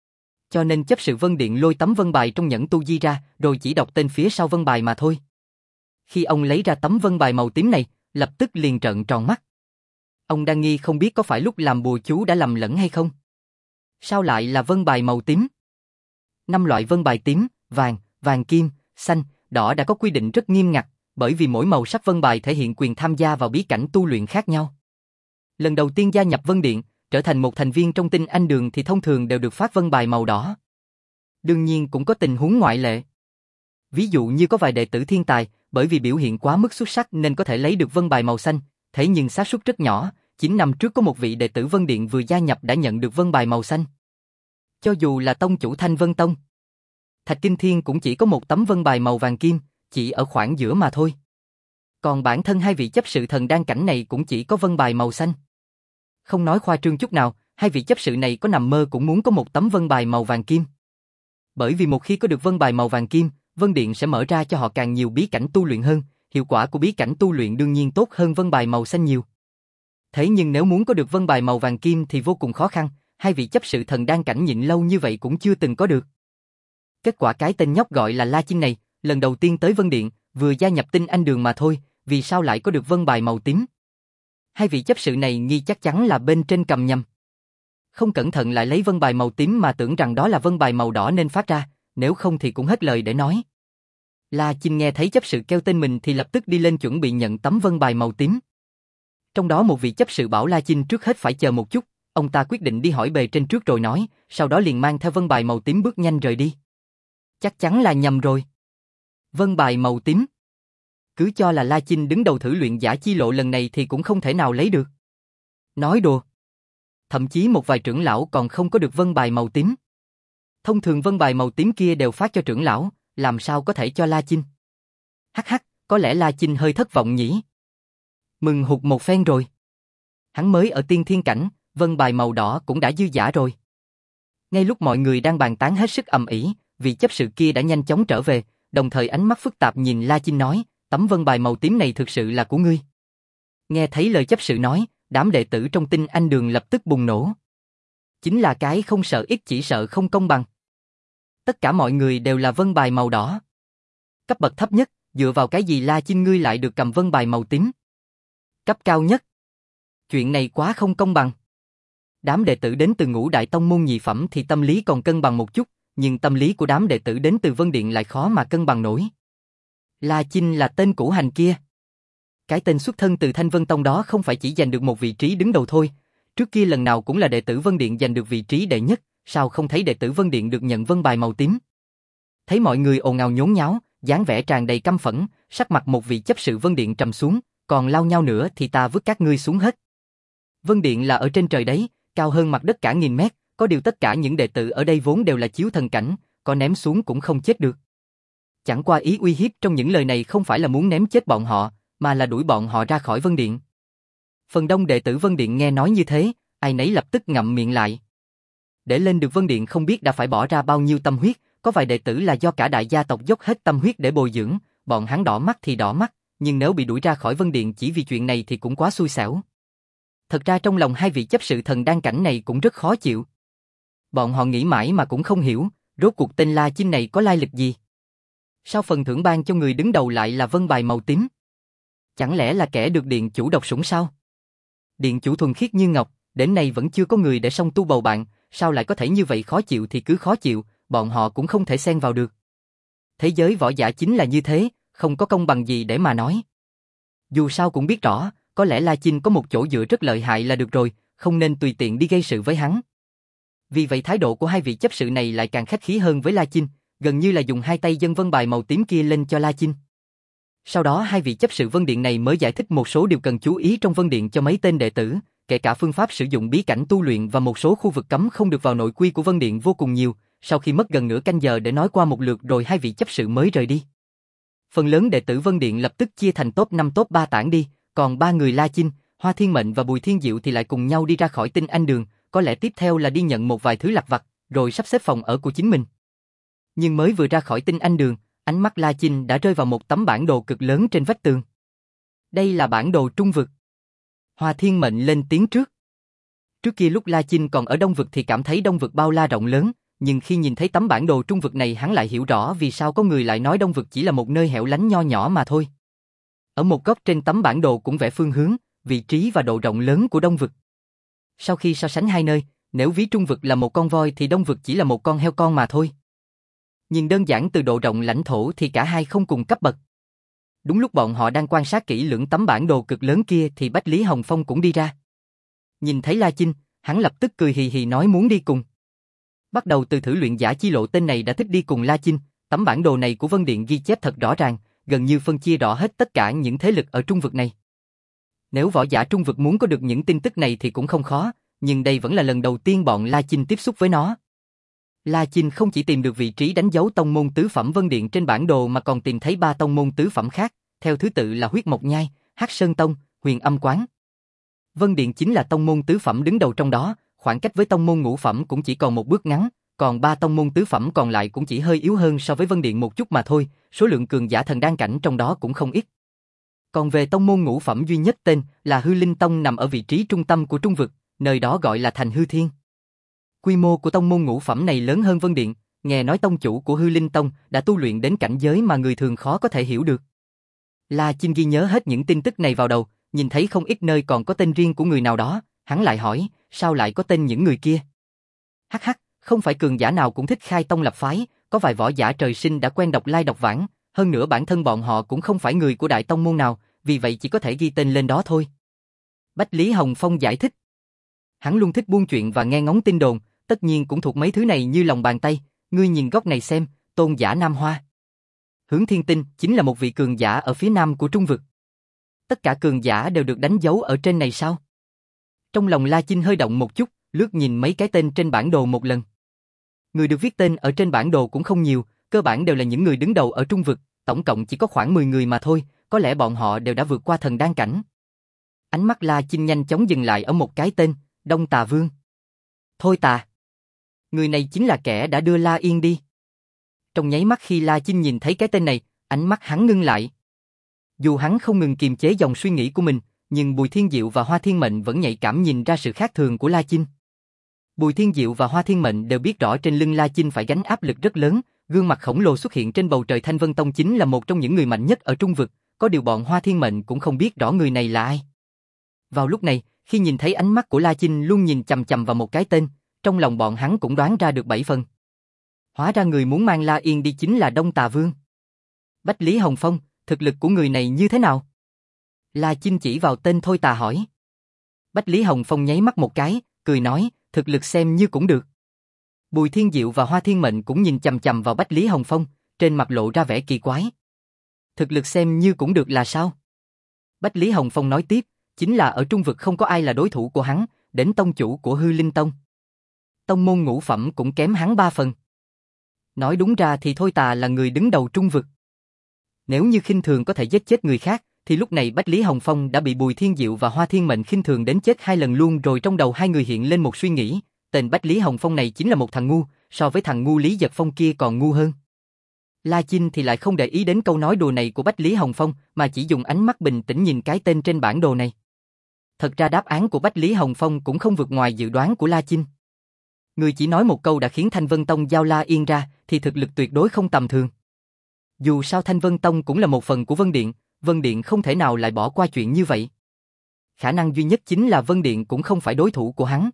Cho nên chấp sự Vân Điện lôi tấm vân bài trong nhẫn tu di ra, rồi chỉ đọc tên phía sau vân bài mà thôi. Khi ông lấy ra tấm vân bài màu tím này, lập tức liền trợn tròn mắt. Ông đang nghi không biết có phải lúc làm bùa chú đã lầm lẫn hay không. Sao lại là vân bài màu tím? Năm loại vân bài tím, vàng, vàng kim, xanh, đỏ đã có quy định rất nghiêm ngặt, bởi vì mỗi màu sắc vân bài thể hiện quyền tham gia vào bí cảnh tu luyện khác nhau. Lần đầu tiên gia nhập Vân Điện, trở thành một thành viên trong Tinh Anh Đường thì thông thường đều được phát vân bài màu đỏ. Đương nhiên cũng có tình huống ngoại lệ. Ví dụ như có vài đệ tử thiên tài, bởi vì biểu hiện quá mức xuất sắc nên có thể lấy được vân bài màu xanh, thế nhưng xác suất rất nhỏ, chín năm trước có một vị đệ tử Vân Điện vừa gia nhập đã nhận được vân bài màu xanh. Cho dù là tông chủ Thanh Vân Tông, Thạch Kinh Thiên cũng chỉ có một tấm vân bài màu vàng kim, chỉ ở khoảng giữa mà thôi. Còn bản thân hai vị chấp sự thần đan cảnh này cũng chỉ có vân bài màu xanh. Không nói khoa trương chút nào, hai vị chấp sự này có nằm mơ cũng muốn có một tấm vân bài màu vàng kim. Bởi vì một khi có được vân bài màu vàng kim, Vân Điện sẽ mở ra cho họ càng nhiều bí cảnh tu luyện hơn, hiệu quả của bí cảnh tu luyện đương nhiên tốt hơn vân bài màu xanh nhiều. Thế nhưng nếu muốn có được vân bài màu vàng kim thì vô cùng khó khăn, hai vị chấp sự thần đan cảnh nhịn lâu như vậy cũng chưa từng có được. Kết quả cái tên nhóc gọi là La Chinh này, lần đầu tiên tới Vân Điện, vừa gia nhập Tinh Anh Đường mà thôi, vì sao lại có được vân bài màu tím? Hai vị chấp sự này nghi chắc chắn là bên trên cầm nhầm. Không cẩn thận lại lấy vân bài màu tím mà tưởng rằng đó là vân bài màu đỏ nên phát ra, nếu không thì cũng hết lời để nói. La Chinh nghe thấy chấp sự kêu tên mình thì lập tức đi lên chuẩn bị nhận tấm vân bài màu tím. Trong đó một vị chấp sự bảo La Chinh trước hết phải chờ một chút, ông ta quyết định đi hỏi bề trên trước rồi nói, sau đó liền mang theo vân bài màu tím bước nhanh rời đi. Chắc chắn là nhầm rồi. Vân bài màu tím. Cứ cho là La Chinh đứng đầu thử luyện giả chi lộ lần này thì cũng không thể nào lấy được. Nói đùa. Thậm chí một vài trưởng lão còn không có được vân bài màu tím. Thông thường vân bài màu tím kia đều phát cho trưởng lão, làm sao có thể cho La Chinh. Hắc hắc, có lẽ La Chinh hơi thất vọng nhỉ. Mừng hụt một phen rồi. Hắn mới ở tiên thiên cảnh, vân bài màu đỏ cũng đã dư dả rồi. Ngay lúc mọi người đang bàn tán hết sức ầm ĩ, vị chấp sự kia đã nhanh chóng trở về, đồng thời ánh mắt phức tạp nhìn La Chinh nói, tấm vân bài màu tím này thực sự là của ngươi. Nghe thấy lời chấp sự nói, đám đệ tử trong Tinh Anh Đường lập tức bùng nổ. Chính là cái không sợ ít chỉ sợ không công bằng. Tất cả mọi người đều là vân bài màu đỏ. Cấp bậc thấp nhất, dựa vào cái gì La Chinh ngươi lại được cầm vân bài màu tím? Cấp cao nhất. Chuyện này quá không công bằng. Đám đệ tử đến từ Ngũ Đại Tông môn nhị phẩm thì tâm lý còn cân bằng một chút, nhưng tâm lý của đám đệ tử đến từ Vân Điện lại khó mà cân bằng nổi. La Chinh là tên cửu hành kia. Cái tên xuất thân từ Thanh Vân Tông đó không phải chỉ giành được một vị trí đứng đầu thôi, trước kia lần nào cũng là đệ tử Vân Điện giành được vị trí đệ nhất, sao không thấy đệ tử Vân Điện được nhận vân bài màu tím? Thấy mọi người ồn ào nhốn nháo, dáng vẻ tràn đầy căm phẫn, sắc mặt một vị chấp sự Vân Điện trầm xuống, còn lao nhau nữa thì ta vứt các ngươi xuống hết. Vân Điện là ở trên trời đấy, cao hơn mặt đất cả nghìn mét, có điều tất cả những đệ tử ở đây vốn đều là chiếu thần cảnh, có ném xuống cũng không chết được. Chẳng qua ý uy hiếp trong những lời này không phải là muốn ném chết bọn họ, mà là đuổi bọn họ ra khỏi Vân Điện. Phần đông đệ tử Vân Điện nghe nói như thế, ai nấy lập tức ngậm miệng lại. Để lên được Vân Điện không biết đã phải bỏ ra bao nhiêu tâm huyết, có vài đệ tử là do cả đại gia tộc dốc hết tâm huyết để bồi dưỡng, bọn hắn đỏ mắt thì đỏ mắt, nhưng nếu bị đuổi ra khỏi Vân Điện chỉ vì chuyện này thì cũng quá xui xẻo. Thật ra trong lòng hai vị chấp sự thần đan cảnh này cũng rất khó chịu. Bọn họ nghĩ mãi mà cũng không hiểu, rốt cuộc tên La Chinh này có lai lịch gì? Sao phần thưởng ban cho người đứng đầu lại là vân bài màu tím? Chẳng lẽ là kẻ được điện chủ độc sủng sao? Điện chủ thuần khiết như ngọc, đến nay vẫn chưa có người để song tu bầu bạn, sao lại có thể như vậy? Khó chịu thì cứ khó chịu, bọn họ cũng không thể xen vào được. Thế giới võ giả chính là như thế, không có công bằng gì để mà nói. Dù sao cũng biết rõ, có lẽ La Chinh có một chỗ dựa rất lợi hại là được rồi, không nên tùy tiện đi gây sự với hắn. Vì vậy thái độ của hai vị chấp sự này lại càng khách khí hơn với La Chinh, gần như là dùng hai tay dâng vân bài màu tím kia lên cho La Chinh. Sau đó hai vị chấp sự Vân Điện này mới giải thích một số điều cần chú ý trong Vân Điện cho mấy tên đệ tử, kể cả phương pháp sử dụng bí cảnh tu luyện và một số khu vực cấm không được vào nội quy của Vân Điện vô cùng nhiều. Sau khi mất gần nửa canh giờ để nói qua một lượt rồi hai vị chấp sự mới rời đi. Phần lớn đệ tử Vân Điện lập tức chia thành top năm top ba tản đi, còn ba người La Chinh, Hoa Thiên Mệnh và Bùi Thiên Diệu thì lại cùng nhau đi ra khỏi Tinh Anh Đường, có lẽ tiếp theo là đi nhận một vài thứ lặt vặt, rồi sắp xếp phòng ở của chính mình. Nhưng mới vừa ra khỏi Tinh Anh Đường, ánh mắt La Chinh đã rơi vào một tấm bản đồ cực lớn trên vách tường. Đây là bản đồ Trung Vực. Hoa Thiên Mệnh lên tiếng trước. Trước kia lúc La Chinh còn ở Đông Vực thì cảm thấy Đông Vực bao la rộng lớn, nhưng khi nhìn thấy tấm bản đồ Trung Vực này hắn lại hiểu rõ vì sao có người lại nói Đông Vực chỉ là một nơi hẻo lánh nho nhỏ mà thôi. Ở một góc trên tấm bản đồ cũng vẽ phương hướng, vị trí và độ rộng lớn của Đông Vực. Sau khi so sánh hai nơi, nếu ví Trung Vực là một con voi thì Đông Vực chỉ là một con heo con mà thôi. Nhìn đơn giản từ độ rộng lãnh thổ thì cả hai không cùng cấp bậc. Đúng lúc bọn họ đang quan sát kỹ lưỡng tấm bản đồ cực lớn kia thì Bách Lý Hồng Phong cũng đi ra. Nhìn thấy La Chinh, hắn lập tức cười hì hì nói muốn đi cùng. Bắt đầu từ thử luyện giả chi lộ tên này đã thích đi cùng La Chinh, tấm bản đồ này của Vân Điện ghi chép thật rõ ràng, gần như phân chia rõ hết tất cả những thế lực ở Trung Vực này. Nếu võ giả Trung Vực muốn có được những tin tức này thì cũng không khó, nhưng đây vẫn là lần đầu tiên bọn La Chinh tiếp xúc với nó. La Chinh không chỉ tìm được vị trí đánh dấu tông môn tứ phẩm Vân Điện trên bản đồ mà còn tìm thấy ba tông môn tứ phẩm khác, theo thứ tự là Huyết Mộc Nhai, Hắc Sơn Tông, Huyền Âm Quán. Vân Điện chính là tông môn tứ phẩm đứng đầu trong đó, khoảng cách với tông môn ngũ phẩm cũng chỉ còn một bước ngắn, còn ba tông môn tứ phẩm còn lại cũng chỉ hơi yếu hơn so với Vân Điện một chút mà thôi, số lượng cường giả thần đan cảnh trong đó cũng không ít. Còn về tông môn ngũ phẩm duy nhất tên là Hư Linh Tông nằm ở vị trí trung tâm của Trung Vực, nơi đó gọi là Thành Hư Thiên. Quy mô của tông môn ngũ phẩm này lớn hơn Vân Điện, nghe nói tông chủ của Hư Linh Tông đã tu luyện đến cảnh giới mà người thường khó có thể hiểu được. La Chinh ghi nhớ hết những tin tức này vào đầu, nhìn thấy không ít nơi còn có tên riêng của người nào đó, Hắn lại hỏi, sao lại có tên những người kia? Hắc hắc, không phải cường giả nào cũng thích khai tông lập phái, có vài võ giả trời sinh đã quen độc lai độc vãng, hơn nữa bản thân bọn họ cũng không phải người của đại tông môn nào, vì vậy chỉ có thể ghi tên lên đó thôi. Bách Lý Hồng Phong giải thích. Hắn luôn thích buôn chuyện và nghe ngóng tin đồn, tất nhiên cũng thuộc mấy thứ này như lòng bàn tay, ngươi nhìn góc này xem, tôn giả Nam Hoa. Hướng Thiên Tinh chính là một vị cường giả ở phía nam của Trung vực. Tất cả cường giả đều được đánh dấu ở trên này sao? Trong lòng La Chinh hơi động một chút, lướt nhìn mấy cái tên trên bản đồ một lần. Người được viết tên ở trên bản đồ cũng không nhiều, cơ bản đều là những người đứng đầu ở Trung vực, tổng cộng chỉ có khoảng mười người mà thôi, có lẽ bọn họ đều đã vượt qua thần đan cảnh. Ánh mắt La Chinh nhanh chóng dừng lại ở một cái tên, Đông Tà Vương. Thôi tà. Người này chính là kẻ đã đưa La Yên đi. Trong nháy mắt khi La Chinh nhìn thấy cái tên này, ánh mắt hắn ngưng lại. Dù hắn không ngừng kiềm chế dòng suy nghĩ của mình, nhưng Bùi Thiên Diệu và Hoa Thiên Mệnh vẫn nhạy cảm nhìn ra sự khác thường của La Chinh. Bùi Thiên Diệu và Hoa Thiên Mệnh đều biết rõ trên lưng La Chinh phải gánh áp lực rất lớn, gương mặt khổng lồ xuất hiện trên bầu trời Thanh Vân Tông chính là một trong những người mạnh nhất ở Trung vực, có điều bọn Hoa Thiên Mệnh cũng không biết rõ người này là ai. Vào lúc này, khi nhìn thấy ánh mắt của La Chinh luôn nhìn chằm chằm vào một cái tên, trong lòng bọn hắn cũng đoán ra được bảy phần. Hóa ra người muốn mang La Yên đi chính là Đông Tà Vương. Bách Lý Hồng Phong, thực lực của người này như thế nào? La Chinh chỉ vào tên Thôi Tà hỏi. Bách Lý Hồng Phong nháy mắt một cái, cười nói, thực lực xem như cũng được. Bùi Thiên Diệu và Hoa Thiên Mệnh cũng nhìn chằm chằm vào Bách Lý Hồng Phong, trên mặt lộ ra vẻ kỳ quái. Thực lực xem như cũng được là sao? Bách Lý Hồng Phong nói tiếp, chính là ở Trung vực không có ai là đối thủ của hắn, đến tông chủ của Hư Linh Tông. Tông môn ngũ phẩm cũng kém hắn ba phần. Nói đúng ra thì Thôi Tà là người đứng đầu Trung vực. Nếu như khinh thường có thể giết chết người khác, thì lúc này Bách Lý Hồng Phong đã bị Bùi Thiên Diệu và Hoa Thiên Mệnh khinh thường đến chết hai lần luôn rồi. Trong đầu hai người hiện lên một suy nghĩ, tên Bách Lý Hồng Phong này chính là một thằng ngu, so với thằng ngu Lý Giật Phong kia còn ngu hơn. La Chinh thì lại không để ý đến câu nói đùa này của Bách Lý Hồng Phong, mà chỉ dùng ánh mắt bình tĩnh nhìn cái tên trên bản đồ này. Thật ra đáp án của Bách Lý Hồng Phong cũng không vượt ngoài dự đoán của La Chinh. Người chỉ nói một câu đã khiến Thanh Vân Tông giao La Yên ra, thì thực lực tuyệt đối không tầm thường. Dù sao Thanh Vân Tông cũng là một phần của Vân Điện, Vân Điện không thể nào lại bỏ qua chuyện như vậy. Khả năng duy nhất chính là Vân Điện cũng không phải đối thủ của hắn.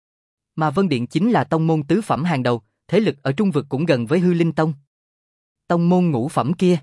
Mà Vân Điện chính là tông môn tứ phẩm hàng đầu, thế lực ở Trung vực cũng gần với Hư Linh Tông. Tông môn ngũ phẩm kia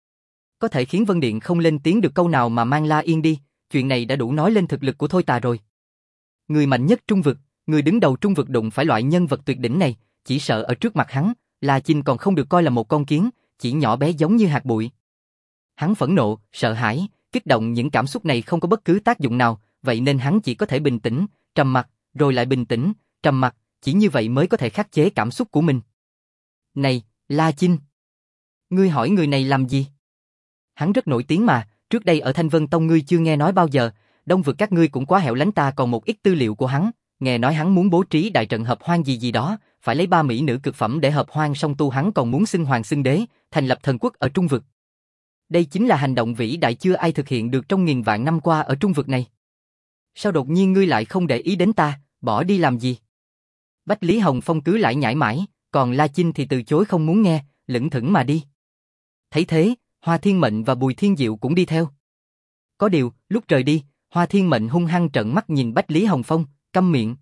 có thể khiến Vân Điện không lên tiếng được câu nào mà mang La Yên đi, chuyện này đã đủ nói lên thực lực của Thôi Tà rồi. Người mạnh nhất Trung vực, người đứng đầu Trung vực đụng phải loại nhân vật tuyệt đỉnh này, chỉ sợ ở trước mặt hắn, La Chinh còn không được coi là một con kiến, chỉ nhỏ bé giống như hạt bụi. Hắn phẫn nộ, sợ hãi, kích động, những cảm xúc này không có bất cứ tác dụng nào, vậy nên hắn chỉ có thể bình tĩnh, trầm mặc, rồi lại bình tĩnh, trầm mặc, chỉ như vậy mới có thể khắc chế cảm xúc của mình. Này, La Chinh, ngươi hỏi người này làm gì? Hắn rất nổi tiếng mà, trước đây ở Thanh Vân Tông ngươi chưa nghe nói bao giờ, Đông vực các ngươi cũng quá hẻo lánh, ta còn một ít tư liệu của hắn, nghe nói hắn muốn bố trí đại trận hợp hoang gì gì đó, phải lấy ba mỹ nữ cực phẩm để hợp hoang, song tu hắn còn muốn xưng hoàng xưng đế, thành lập thần quốc ở Trung vực. Đây chính là hành động vĩ đại chưa ai thực hiện được trong nghìn vạn năm qua ở Trung vực này. Sao đột nhiên ngươi lại không để ý đến ta, bỏ đi làm gì? Bách Lý Hồng Phong cứ lại nhảy mãi, còn La Chinh thì từ chối không muốn nghe, lững thững mà đi. Thấy thế, Hoa Thiên Mệnh và Bùi Thiên Diệu cũng đi theo. Có điều, lúc rời đi, Hoa Thiên Mệnh hung hăng trợn mắt nhìn Bách Lý Hồng Phong, câm miệng.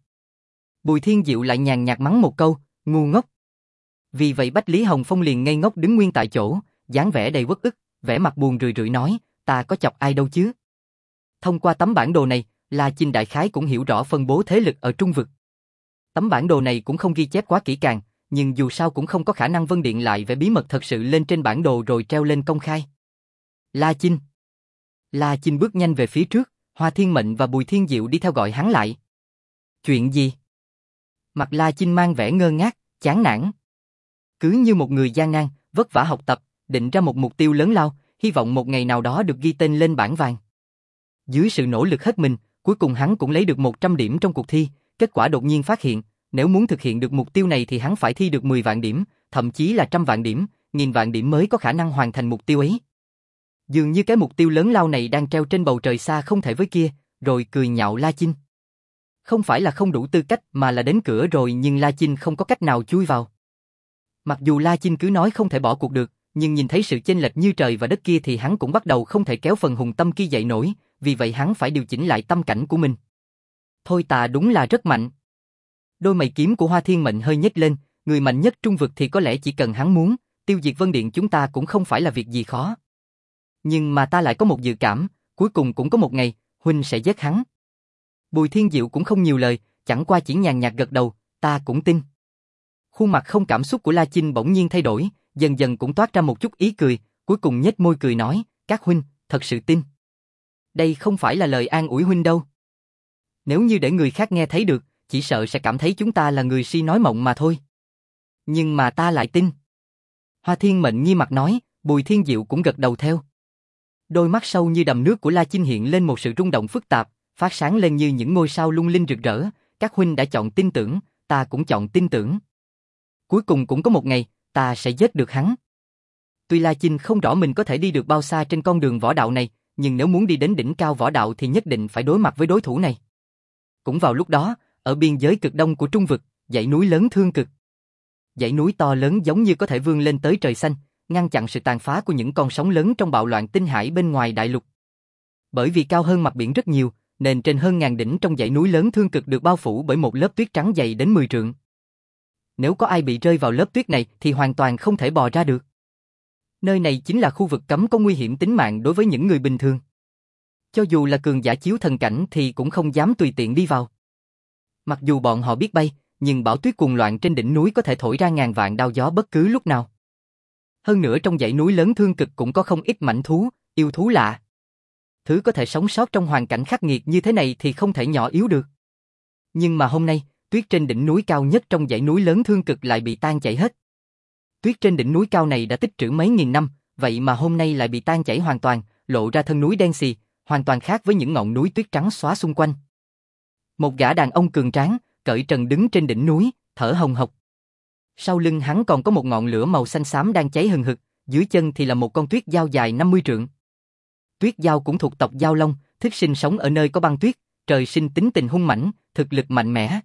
Bùi Thiên Diệu lại nhàn nhạt mắng một câu, ngu ngốc. Vì vậy Bách Lý Hồng Phong liền ngây ngốc đứng nguyên tại chỗ, dáng vẻ đầy uất ức, vẻ mặt buồn rười rượi nói, ta có chọc ai đâu chứ. Thông qua tấm bản đồ này, La Chinh đại khái cũng hiểu rõ phân bố thế lực ở Trung vực. Tấm bản đồ này cũng không ghi chép quá kỹ càng, nhưng dù sao cũng không có khả năng Vân Điện lại vẽ bí mật thật sự lên trên bản đồ rồi treo lên công khai. La Chinh. La Chinh bước nhanh về phía trước, Hoa Thiên Mệnh và Bùi Thiên Diệu đi theo gọi hắn lại. Chuyện gì? Mặt La Chinh mang vẻ ngơ ngác, chán nản. Cứ như một người gian nan, vất vả học tập, định ra một mục tiêu lớn lao, hy vọng một ngày nào đó được ghi tên lên bảng vàng. Dưới sự nỗ lực hết mình, cuối cùng hắn cũng lấy được một trăm điểm trong cuộc thi, kết quả đột nhiên phát hiện, nếu muốn thực hiện được mục tiêu này thì hắn phải thi được mười vạn điểm, thậm chí là trăm vạn điểm, nghìn vạn điểm mới có khả năng hoàn thành mục tiêu ấy. Dường như cái mục tiêu lớn lao này đang treo trên bầu trời xa không thể với kia, rồi cười nhạo La Chinh. Không phải là không đủ tư cách mà là đến cửa rồi nhưng La Chinh không có cách nào chui vào. Mặc dù La Chinh cứ nói không thể bỏ cuộc được, nhưng nhìn thấy sự chênh lệch như trời và đất kia thì hắn cũng bắt đầu không thể kéo phần hùng tâm kia dậy nổi, vì vậy hắn phải điều chỉnh lại tâm cảnh của mình. Thôi Tà đúng là rất mạnh. Đôi mày kiếm của Hoa Thiên Mệnh hơi nhếch lên, người mạnh nhất trung vực thì có lẽ chỉ cần hắn muốn, tiêu diệt Vân Điện chúng ta cũng không phải là việc gì khó. Nhưng mà ta lại có một dự cảm, cuối cùng cũng có một ngày, huynh sẽ giết hắn. Bùi Thiên Diệu cũng không nhiều lời, chẳng qua chỉ nhàn nhạt gật đầu, ta cũng tin. Khuôn mặt không cảm xúc của La Chinh bỗng nhiên thay đổi, dần dần cũng toát ra một chút ý cười, cuối cùng nhếch môi cười nói, các huynh, thật sự tin. Đây không phải là lời an ủi huynh đâu. Nếu như để người khác nghe thấy được, chỉ sợ sẽ cảm thấy chúng ta là người si nói mộng mà thôi. Nhưng mà ta lại tin. Hoa Thiên Mệnh nghi mặt nói, Bùi Thiên Diệu cũng gật đầu theo. Đôi mắt sâu như đầm nước của La Chinh hiện lên một sự rung động phức tạp, phát sáng lên như những ngôi sao lung linh rực rỡ, các huynh đã chọn tin tưởng, ta cũng chọn tin tưởng. Cuối cùng cũng có một ngày, ta sẽ giết được hắn. Tuy La Chinh không rõ mình có thể đi được bao xa trên con đường võ đạo này, nhưng nếu muốn đi đến đỉnh cao võ đạo thì nhất định phải đối mặt với đối thủ này. Cũng vào lúc đó, ở biên giới cực đông của Trung vực, dãy núi lớn Thương Cực. Dãy núi to lớn giống như có thể vươn lên tới trời xanh, ngăn chặn sự tàn phá của những con sóng lớn trong bạo loạn tinh hải bên ngoài đại lục. Bởi vì cao hơn mặt biển rất nhiều, nên trên hơn ngàn đỉnh trong dãy núi lớn Thương Cực được bao phủ bởi một lớp tuyết trắng dày đến mười trượng. Nếu có ai bị rơi vào lớp tuyết này thì hoàn toàn không thể bò ra được. Nơi này chính là khu vực cấm có nguy hiểm tính mạng đối với những người bình thường. Cho dù là cường giả chiếu thần cảnh thì cũng không dám tùy tiện đi vào. Mặc dù bọn họ biết bay, nhưng bão tuyết cuồng loạn trên đỉnh núi có thể thổi ra ngàn vạn đao gió bất cứ lúc nào. Hơn nữa trong dãy núi lớn Thương Cực cũng có không ít mãnh thú, yêu thú lạ. Thứ có thể sống sót trong hoàn cảnh khắc nghiệt như thế này thì không thể nhỏ yếu được. Nhưng mà hôm nay, tuyết trên đỉnh núi cao nhất trong dãy núi lớn Thương Cực lại bị tan chảy hết. Tuyết trên đỉnh núi cao này đã tích trữ mấy nghìn năm, vậy mà hôm nay lại bị tan chảy hoàn toàn, lộ ra thân núi đen xì, hoàn toàn khác với những ngọn núi tuyết trắng xóa xung quanh. Một gã đàn ông cường tráng, cởi trần đứng trên đỉnh núi, thở hồng hộc. Sau lưng hắn còn có một ngọn lửa màu xanh xám đang cháy hừng hực, dưới chân thì là một con tuyết dao dài năm mươi trượng. Tuyết dao cũng thuộc tộc dao long, thích sinh sống ở nơi có băng tuyết, trời sinh tính tình hung mãnh, thực lực mạnh mẽ.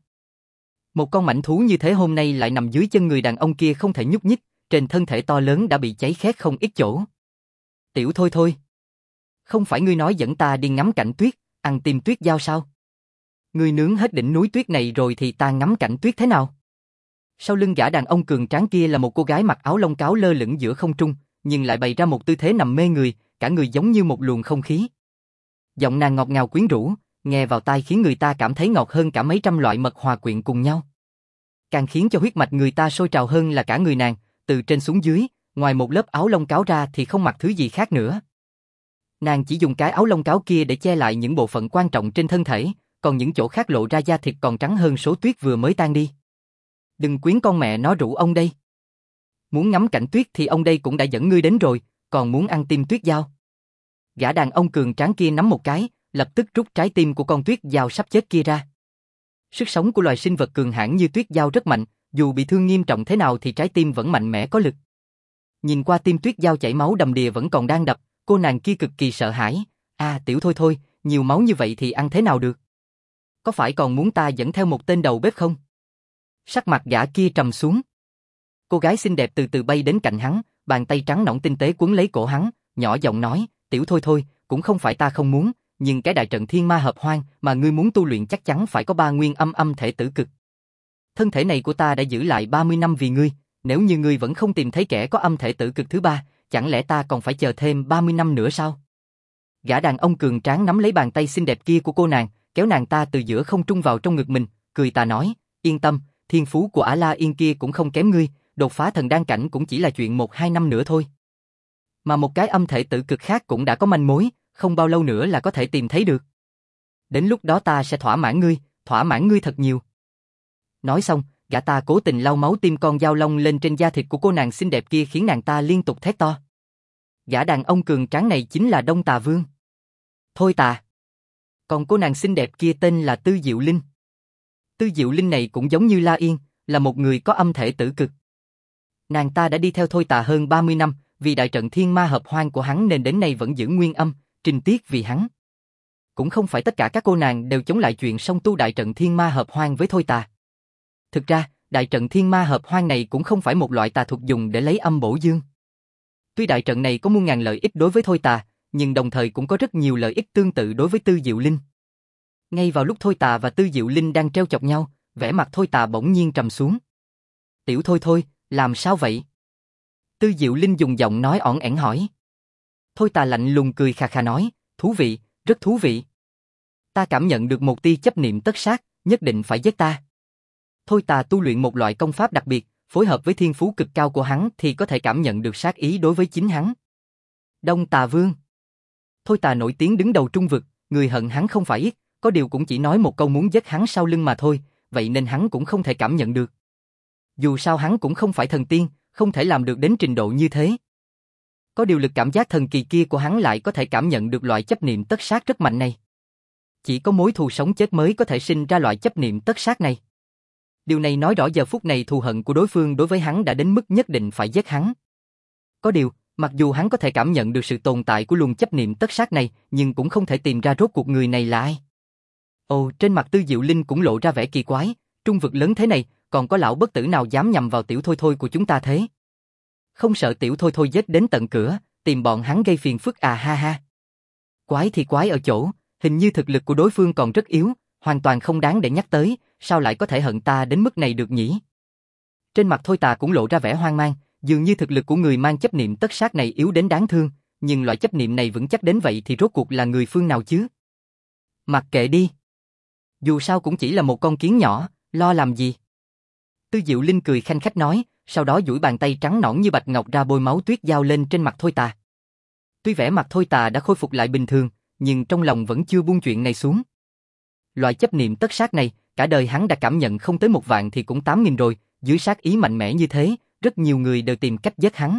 Một con mãnh thú như thế hôm nay lại nằm dưới chân người đàn ông kia không thể nhúc nhích, trên thân thể to lớn đã bị cháy khét không ít chỗ. Tiểu Thôi Thôi, không phải ngươi nói dẫn ta đi ngắm cảnh tuyết, ăn tim tuyết dao sao? Ngươi nướng hết đỉnh núi tuyết này rồi thì ta ngắm cảnh tuyết thế nào? Sau lưng gã đàn ông cường tráng kia là một cô gái mặc áo lông cáo lơ lửng giữa không trung, nhưng lại bày ra một tư thế nằm mê người, cả người giống như một luồng không khí. Giọng nàng ngọt ngào quyến rũ, nghe vào tai khiến người ta cảm thấy ngọt hơn cả mấy trăm loại mật hòa quyện cùng nhau. Càng khiến cho huyết mạch người ta sôi trào hơn là cả người nàng, từ trên xuống dưới, ngoài một lớp áo lông cáo ra thì không mặc thứ gì khác nữa. Nàng chỉ dùng cái áo lông cáo kia để che lại những bộ phận quan trọng trên thân thể, còn những chỗ khác lộ ra da thịt còn trắng hơn số tuyết vừa mới tan đi. Đừng quyến con mẹ nó rủ ông đây. Muốn ngắm cảnh tuyết thì ông đây cũng đã dẫn ngươi đến rồi, còn muốn ăn tim tuyết dao. Gã đàn ông cường tráng kia nắm một cái, lập tức rút trái tim của con tuyết dao sắp chết kia ra. Sức sống của loài sinh vật cường hãn như tuyết dao rất mạnh, dù bị thương nghiêm trọng thế nào thì trái tim vẫn mạnh mẽ có lực. Nhìn qua tim tuyết dao chảy máu đầm đìa vẫn còn đang đập, cô nàng kia cực kỳ sợ hãi. À Tiểu Thôi Thôi, nhiều máu như vậy thì ăn thế nào được? Có phải còn muốn ta dẫn theo một tên đầu bếp không? Sắc mặt gã kia trầm xuống. Cô gái xinh đẹp từ từ bay đến cạnh hắn, bàn tay trắng nõn tinh tế quấn lấy cổ hắn, nhỏ giọng nói, Tiểu Thôi Thôi, cũng không phải ta không muốn, nhưng cái đại trận thiên ma hợp hoang mà ngươi muốn tu luyện chắc chắn phải có ba nguyên âm âm thể tử cực. Thân thể này của ta đã giữ lại ba mươi năm vì ngươi, nếu như ngươi vẫn không tìm thấy kẻ có âm thể tử cực thứ ba, chẳng lẽ ta còn phải chờ thêm ba mươi năm nữa sao? Gã đàn ông cường tráng nắm lấy bàn tay xinh đẹp kia của cô nàng, kéo nàng ta từ giữa không trung vào trong ngực mình, cười tà nói, yên tâm, thiên phú của Ả La Yên kia cũng không kém ngươi, đột phá thần đan cảnh cũng chỉ là chuyện một hai năm nữa thôi. Mà một cái âm thể tử cực khác cũng đã có manh mối, không bao lâu nữa là có thể tìm thấy được. Đến lúc đó ta sẽ thỏa mãn ngươi, thỏa mãn ngươi thật nhiều. Nói xong, gã ta cố tình lau máu tim con dao long lên trên da thịt của cô nàng xinh đẹp kia khiến nàng ta liên tục thét to. Gã đàn ông cường tráng này chính là Đông Tà Vương. Thôi Tà. Còn cô nàng xinh đẹp kia tên là Tư Diệu Linh. Tư Diệu Linh này cũng giống như La Yên, là một người có âm thể tử cực. Nàng ta đã đi theo Thôi Tà hơn ba mươi năm, vì đại trận thiên ma hợp hoang của hắn nên đến nay vẫn giữ nguyên âm, trinh tiết vì hắn. Cũng không phải tất cả các cô nàng đều chống lại chuyện song tu đại trận thiên ma hợp hoang với Thôi Tà. Thực ra, đại trận thiên ma hợp hoang này cũng không phải một loại tà thuật dùng để lấy âm bổ dương. Tuy đại trận này có muôn ngàn lợi ích đối với Thôi Tà, nhưng đồng thời cũng có rất nhiều lợi ích tương tự đối với Tư Diệu Linh. Ngay vào lúc Thôi Tà và Tư Diệu Linh đang trêu chọc nhau, vẻ mặt Thôi Tà bỗng nhiên trầm xuống. Tiểu Thôi Thôi, làm sao vậy? Tư Diệu Linh dùng giọng nói ỏn ẻn hỏi. Thôi Tà lạnh lùng cười khà khà nói, thú vị, rất thú vị. Ta cảm nhận được một tia chấp niệm tất sát, nhất định phải giết ta. Thôi Tà tu luyện một loại công pháp đặc biệt, phối hợp với thiên phú cực cao của hắn thì có thể cảm nhận được sát ý đối với chính hắn. Đông Tà Vương. Thôi Tà nổi tiếng đứng đầu trung vực, người hận hắn không phải ít, có điều cũng chỉ nói một câu muốn giết hắn sau lưng mà thôi, vậy nên hắn cũng không thể cảm nhận được. Dù sao hắn cũng không phải thần tiên, không thể làm được đến trình độ như thế. Có điều lực cảm giác thần kỳ kia của hắn lại có thể cảm nhận được loại chấp niệm tất sát rất mạnh này. Chỉ có mối thù sống chết mới có thể sinh ra loại chấp niệm tất sát này. Điều này nói rõ giờ phút này thù hận của đối phương đối với hắn đã đến mức nhất định phải giết hắn. Có điều, mặc dù hắn có thể cảm nhận được sự tồn tại của luồng chấp niệm tất sát này, nhưng cũng không thể tìm ra rốt cuộc người này là ai. Ồ, trên mặt Tư Diệu Linh cũng lộ ra vẻ kỳ quái, trung vực lớn thế này, còn có lão bất tử nào dám nhằm vào tiểu Thôi Thôi của chúng ta thế? Không sợ tiểu Thôi Thôi giết đến tận cửa, tìm bọn hắn gây phiền phức à ha ha. Quái thì quái ở chỗ, hình như thực lực của đối phương còn rất yếu, hoàn toàn không đáng để nhắc tới, sao lại có thể hận ta đến mức này được nhỉ? Trên mặt Thôi Tà cũng lộ ra vẻ hoang mang, dường như thực lực của người mang chấp niệm tất sát này yếu đến đáng thương, nhưng loại chấp niệm này vững chắc đến vậy thì rốt cuộc là người phương nào chứ? Mặc kệ đi. Dù sao cũng chỉ là một con kiến nhỏ, lo làm gì? Tư Diệu Linh cười khanh khách nói, sau đó duỗi bàn tay trắng nõn như bạch ngọc ra bôi máu tuyết dao lên trên mặt Thôi Tà. Tuy vẻ mặt Thôi Tà đã khôi phục lại bình thường, nhưng trong lòng vẫn chưa buông chuyện này xuống. Loại chấp niệm tất sát này, cả đời hắn đã cảm nhận không tới một vạn thì cũng tám nghìn rồi, dưới sát ý mạnh mẽ như thế, rất nhiều người đều tìm cách giết hắn.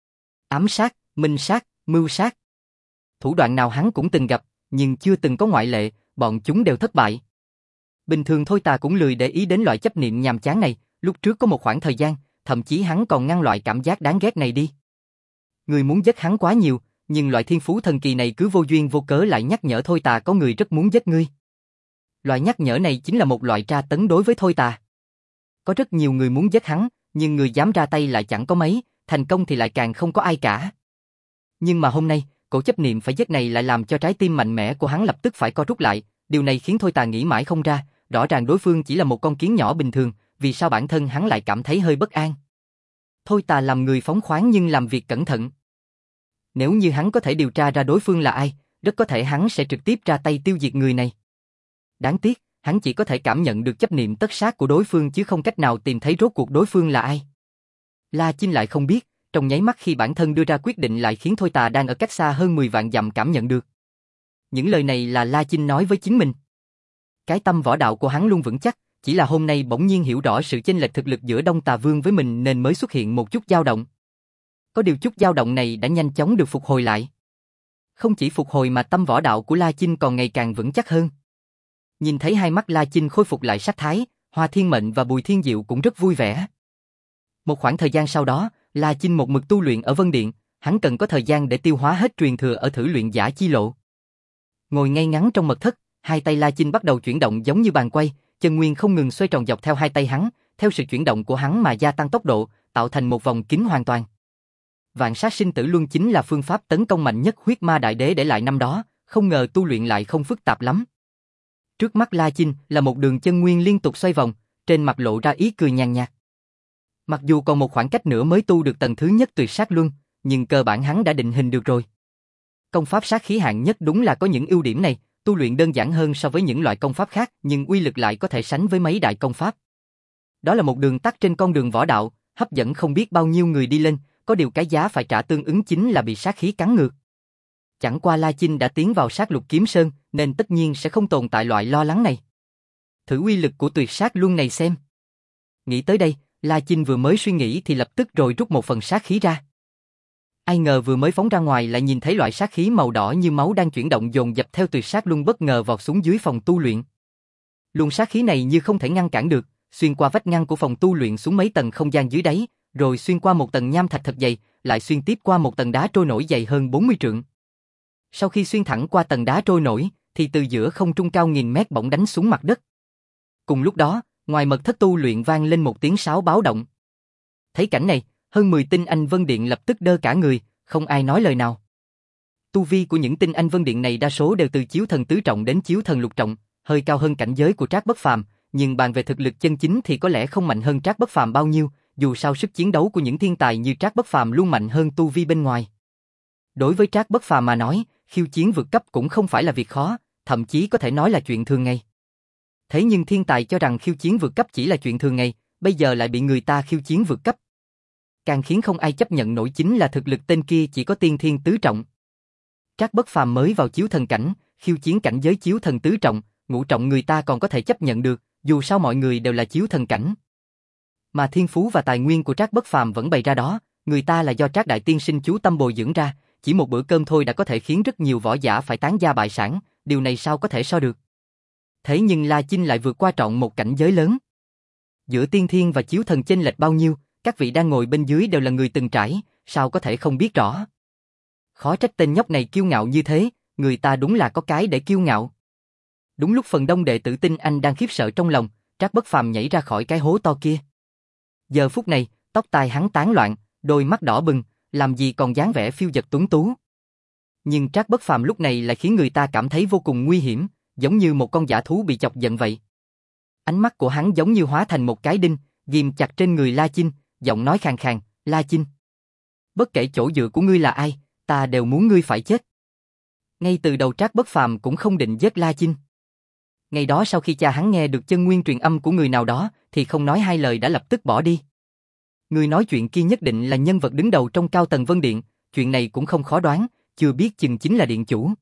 Ám sát, minh sát, mưu sát. Thủ đoạn nào hắn cũng từng gặp, nhưng chưa từng có ngoại lệ, bọn chúng đều thất bại. Bình thường Thôi Tà cũng lười để ý đến loại chấp niệm nhàm chán này, lúc trước có một khoảng thời gian, thậm chí hắn còn ngăn loại cảm giác đáng ghét này đi. Người muốn giết hắn quá nhiều, nhưng loại thiên phú thần kỳ này cứ vô duyên vô cớ lại nhắc nhở Thôi Tà có người rất muốn giết ngươi. Loại nhắc nhở này chính là một loại tra tấn đối với Thôi Tà. Có rất nhiều người muốn giết hắn, nhưng người dám ra tay lại chẳng có mấy, thành công thì lại càng không có ai cả. Nhưng mà hôm nay, cổ chấp niệm phải giết này lại làm cho trái tim mạnh mẽ của hắn lập tức phải co rút lại, điều này khiến Thôi Tà nghĩ mãi không ra, rõ ràng đối phương chỉ là một con kiến nhỏ bình thường, vì sao bản thân hắn lại cảm thấy hơi bất an. Thôi Tà làm người phóng khoáng nhưng làm việc cẩn thận. Nếu như hắn có thể điều tra ra đối phương là ai, rất có thể hắn sẽ trực tiếp ra tay tiêu diệt người này. Đáng tiếc, hắn chỉ có thể cảm nhận được chấp niệm tất sát của đối phương chứ không cách nào tìm thấy rốt cuộc đối phương là ai. La Chinh lại không biết, trong nháy mắt khi bản thân đưa ra quyết định lại khiến Thôi Tà đang ở cách xa hơn mười vạn dặm cảm nhận được. Những lời này là La Chinh nói với chính mình. Cái tâm võ đạo của hắn luôn vững chắc, chỉ là hôm nay bỗng nhiên hiểu rõ sự chênh lệch thực lực giữa Đông Tà Vương với mình nên mới xuất hiện một chút dao động. Có điều chút dao động này đã nhanh chóng được phục hồi lại. Không chỉ phục hồi mà tâm võ đạo của La Chinh còn ngày càng vững chắc hơn. Nhìn thấy hai mắt La Chinh khôi phục lại sắc thái, Hoa Thiên Mệnh và Bùi Thiên Diệu cũng rất vui vẻ. Một khoảng thời gian sau đó, La Chinh một mực tu luyện ở Vân Điện, hắn cần có thời gian để tiêu hóa hết truyền thừa ở thử luyện giả chi lộ. Ngồi ngay ngắn trong mật thất, hai tay La Chinh bắt đầu chuyển động giống như bàn quay, chân nguyên không ngừng xoay tròn dọc theo hai tay hắn, theo sự chuyển động của hắn mà gia tăng tốc độ, tạo thành một vòng kính hoàn toàn. Vạn sát sinh tử luân chính là phương pháp tấn công mạnh nhất huyết ma đại đế để lại năm đó, không ngờ tu luyện lại không phức tạp lắm. Trước mắt La Chinh là một đường chân nguyên liên tục xoay vòng, trên mặt lộ ra ý cười nhàn nhạt. Mặc dù còn một khoảng cách nữa mới tu được tầng thứ nhất tuyệt sát luân, nhưng cơ bản hắn đã định hình được rồi. Công pháp sát khí hạng nhất đúng là có những ưu điểm này, tu luyện đơn giản hơn so với những loại công pháp khác, nhưng uy lực lại có thể sánh với mấy đại công pháp. Đó là một đường tắt trên con đường võ đạo, hấp dẫn không biết bao nhiêu người đi lên, có điều cái giá phải trả tương ứng chính là bị sát khí cắn ngược. Chẳng qua La Chinh đã tiến vào sát lục kiếm sơn, nên tất nhiên sẽ không tồn tại loại lo lắng này. Thử uy lực của tuyệt sát luân này xem. Nghĩ tới đây, La Chinh vừa mới suy nghĩ thì lập tức rồi rút một phần sát khí ra. Ai ngờ vừa mới phóng ra ngoài lại nhìn thấy loại sát khí màu đỏ như máu đang chuyển động dồn dập theo tuyệt sát luân bất ngờ vọt xuống dưới phòng tu luyện. Luồng sát khí này như không thể ngăn cản được, xuyên qua vách ngăn của phòng tu luyện xuống mấy tầng không gian dưới đáy, rồi xuyên qua một tầng nham thạch thật dày, lại xuyên tiếp qua một tầng đá trôi nổi dày hơn bốn mươi trượng. Sau khi xuyên thẳng qua tầng đá trôi nổi, thì từ giữa không trung cao nghìn mét bỗng đánh xuống mặt đất. Cùng lúc đó, ngoài mật thất tu luyện vang lên một tiếng sáo báo động. Thấy cảnh này, hơn mười tinh anh Vân Điện lập tức đơ cả người, không ai nói lời nào. Tu vi của những tinh anh Vân Điện này đa số đều từ chiếu thần tứ trọng đến chiếu thần lục trọng, hơi cao hơn cảnh giới của Trác Bất Phàm, nhưng bàn về thực lực chân chính thì có lẽ không mạnh hơn Trác Bất Phàm bao nhiêu, dù sao sức chiến đấu của những thiên tài như Trác Bất Phàm luôn mạnh hơn tu vi bên ngoài. Đối với Trác Bất Phàm mà nói, khiêu chiến vượt cấp cũng không phải là việc khó, thậm chí có thể nói là chuyện thường ngày. Thế nhưng thiên tài cho rằng khiêu chiến vượt cấp chỉ là chuyện thường ngày, bây giờ lại bị người ta khiêu chiến vượt cấp. Càng khiến không ai chấp nhận nổi chính là thực lực tên kia chỉ có tiên thiên tứ trọng. Trác Bất Phàm mới vào chiếu thần cảnh, khiêu chiến cảnh giới chiếu thần tứ trọng, ngũ trọng người ta còn có thể chấp nhận được, dù sao mọi người đều là chiếu thần cảnh. Mà thiên phú và tài nguyên của Trác Bất Phàm vẫn bày ra đó, người ta là do Trác Đại Tiên Sinh chú tâm bồi dưỡng ra, chỉ một bữa cơm thôi đã có thể khiến rất nhiều võ giả phải tán gia bại sản, điều này sao có thể so được. Thế nhưng La Chinh lại vượt qua trọn một cảnh giới lớn. Giữa tiên thiên và chiếu thần chênh lệch bao nhiêu, các vị đang ngồi bên dưới đều là người từng trải, sao có thể không biết rõ. Khó trách tên nhóc này kiêu ngạo như thế, người ta đúng là có cái để kiêu ngạo. Đúng lúc phần đông đệ tử Tinh Anh đang khiếp sợ trong lòng, Trác Bất Phàm nhảy ra khỏi cái hố to kia. Giờ phút này, tóc tai hắn tán loạn, đôi mắt đỏ bừng, làm gì còn dáng vẻ phiêu dật tuấn tú. Nhưng Trác Bất Phàm lúc này lại khiến người ta cảm thấy vô cùng nguy hiểm, giống như một con dã thú bị chọc giận vậy. Ánh mắt của hắn giống như hóa thành một cái đinh, ghim chặt trên người La Chinh, giọng nói khàn khàn, La Chinh. Bất kể chỗ dựa của ngươi là ai, ta đều muốn ngươi phải chết. Ngay từ đầu Trác Bất Phàm cũng không định giết La Chinh. Ngày đó sau khi cha hắn nghe được chân nguyên truyền âm của người nào đó, thì không nói hai lời đã lập tức bỏ đi. Người nói chuyện kia nhất định là nhân vật đứng đầu trong cao tầng Vân Điện, chuyện này cũng không khó đoán, chưa biết chừng chính là điện chủ.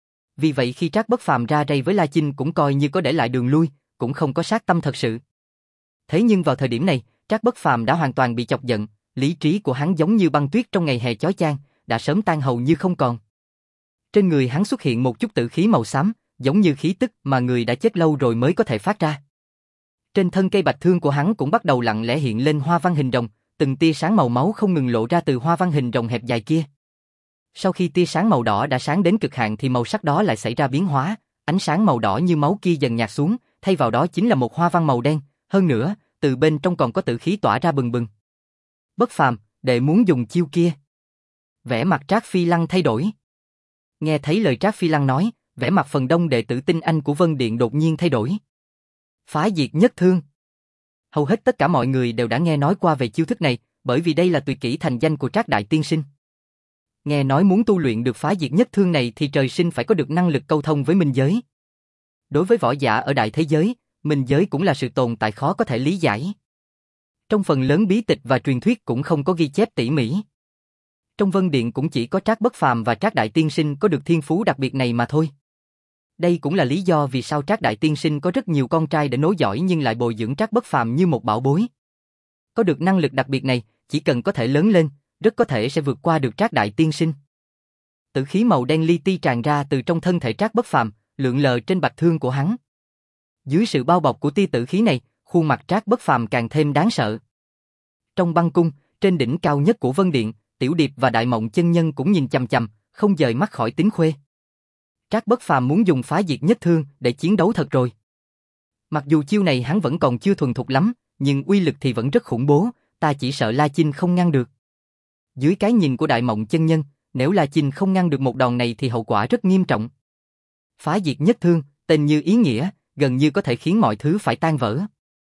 Vì vậy khi Trác Bất Phàm ra rây với La Chinh cũng coi như có để lại đường lui, cũng không có sát tâm thật sự. Thế nhưng vào thời điểm này, Trác Bất Phàm đã hoàn toàn bị chọc giận, lý trí của hắn giống như băng tuyết trong ngày hè chói chang, đã sớm tan hầu như không còn. Trên người hắn xuất hiện một chút tử khí màu xám, giống như khí tức mà người đã chết lâu rồi mới có thể phát ra. Trên thân cây bạch thương của hắn cũng bắt đầu lặng lẽ hiện lên hoa văn hình rồng, từng tia sáng màu máu không ngừng lộ ra từ hoa văn hình rồng hẹp dài kia. Sau khi tia sáng màu đỏ đã sáng đến cực hạn thì màu sắc đó lại xảy ra biến hóa, ánh sáng màu đỏ như máu kia dần nhạt xuống, thay vào đó chính là một hoa văn màu đen, hơn nữa, từ bên trong còn có tử khí tỏa ra bừng bừng. Bất Phàm, đệ muốn dùng chiêu kia. Vẻ mặt Trác Phi Lăng thay đổi. Nghe thấy lời Trác Phi Lăng nói, vẻ mặt phần đông đệ tử Tinh Anh của Vân Điện đột nhiên thay đổi. Phá diệt nhất thương. Hầu hết tất cả mọi người đều đã nghe nói qua về chiêu thức này, bởi vì đây là tuyệt kỹ thành danh của Trác Đại Tiên Sinh. Nghe nói muốn tu luyện được phá diệt nhất thương này thì trời sinh phải có được năng lực câu thông với minh giới. Đối với võ giả ở đại thế giới, minh giới cũng là sự tồn tại khó có thể lý giải. Trong phần lớn bí tịch và truyền thuyết cũng không có ghi chép tỉ mỉ. Trong Vân Điện cũng chỉ có Trác Bất Phàm và Trác Đại Tiên Sinh có được thiên phú đặc biệt này mà thôi. Đây cũng là lý do vì sao Trác Đại Tiên Sinh có rất nhiều con trai để nối dõi nhưng lại bồi dưỡng Trác Bất Phàm như một bảo bối. Có được năng lực đặc biệt này, chỉ cần có thể lớn lên, rất có thể sẽ vượt qua được Trác Đại Tiên Sinh. Tử khí màu đen li ti tràn ra từ trong thân thể Trác Bất Phàm, lượn lờ trên bạch thương của hắn. Dưới sự bao bọc của tia tử khí này, khuôn mặt Trác Bất Phàm càng thêm đáng sợ. Trong băng cung, trên đỉnh cao nhất của Vân Điện, Tiểu Điệp và Đại Mộng chân nhân cũng nhìn chằm chằm, không dời mắt khỏi Tính Khuê. Trác Bất Phàm muốn dùng phá diệt nhất thương để chiến đấu thật rồi. Mặc dù chiêu này hắn vẫn còn chưa thuần thục lắm, nhưng uy lực thì vẫn rất khủng bố, ta chỉ sợ La Chinh không ngăn được. Dưới cái nhìn của Đại Mộng chân nhân, nếu La Chinh không ngăn được một đòn này thì hậu quả rất nghiêm trọng. Phá diệt nhất thương, tên như ý nghĩa, gần như có thể khiến mọi thứ phải tan vỡ.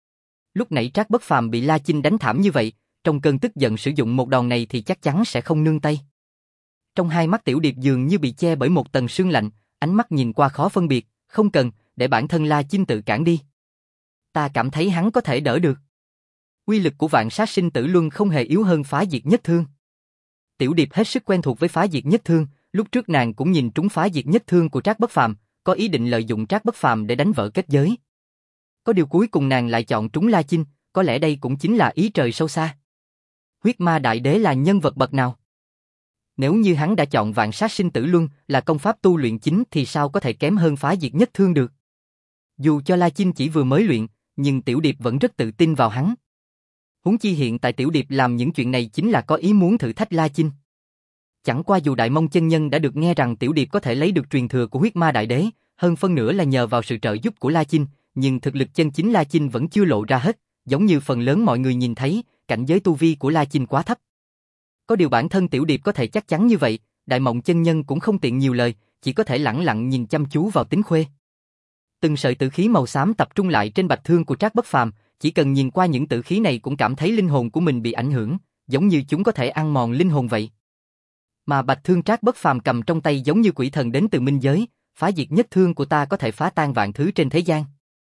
Lúc nãy Trác Bất Phàm bị La Chinh đánh thảm như vậy, trong cơn tức giận sử dụng một đòn này thì chắc chắn sẽ không nương tay. Trong hai mắt Tiểu Điệp dường như bị che bởi một tầng sương lạnh, ánh mắt nhìn qua khó phân biệt, không cần, để bản thân La Chinh tự cản đi. Ta cảm thấy hắn có thể đỡ được. Uy lực của Vạn Sát Sinh Tử Luân không hề yếu hơn phá diệt nhất thương. Tiểu Điệp hết sức quen thuộc với phá diệt nhất thương, lúc trước nàng cũng nhìn trúng phá diệt nhất thương của Trác Bất Phàm, có ý định lợi dụng Trác Bất Phàm để đánh vỡ kết giới. Có điều cuối cùng nàng lại chọn trúng La Chinh, có lẽ đây cũng chính là ý trời sâu xa. Huyết Ma Đại Đế là nhân vật bậc nào? Nếu như hắn đã chọn Vạn Sát Sinh Tử Luân là công pháp tu luyện chính thì sao có thể kém hơn phá diệt nhất thương được? Dù cho La Chinh chỉ vừa mới luyện, nhưng Tiểu Điệp vẫn rất tự tin vào hắn. Huống chi hiện tại Tiểu Điệp làm những chuyện này chính là có ý muốn thử thách La Chinh. Chẳng qua dù Đại Mông chân nhân đã được nghe rằng Tiểu Điệp có thể lấy được truyền thừa của Huyết Ma Đại Đế, hơn phân nửa là nhờ vào sự trợ giúp của La Chinh, nhưng thực lực chân chính La Chinh vẫn chưa lộ ra hết, giống như phần lớn mọi người nhìn thấy, cảnh giới tu vi của La Chinh quá thấp. Có điều bản thân Tiểu Điệp có thể chắc chắn như vậy, Đại Mộng chân nhân cũng không tiện nhiều lời, chỉ có thể lẳng lặng nhìn chăm chú vào Tính Khuê. Từng sợi tử khí màu xám tập trung lại trên bạch thương của Trác Bất Phàm, chỉ cần nhìn qua những tử khí này cũng cảm thấy linh hồn của mình bị ảnh hưởng, giống như chúng có thể ăn mòn linh hồn vậy. Mà bạch thương Trác Bất Phàm cầm trong tay giống như quỷ thần đến từ minh giới, phá diệt nhất thương của ta có thể phá tan vạn thứ trên thế gian.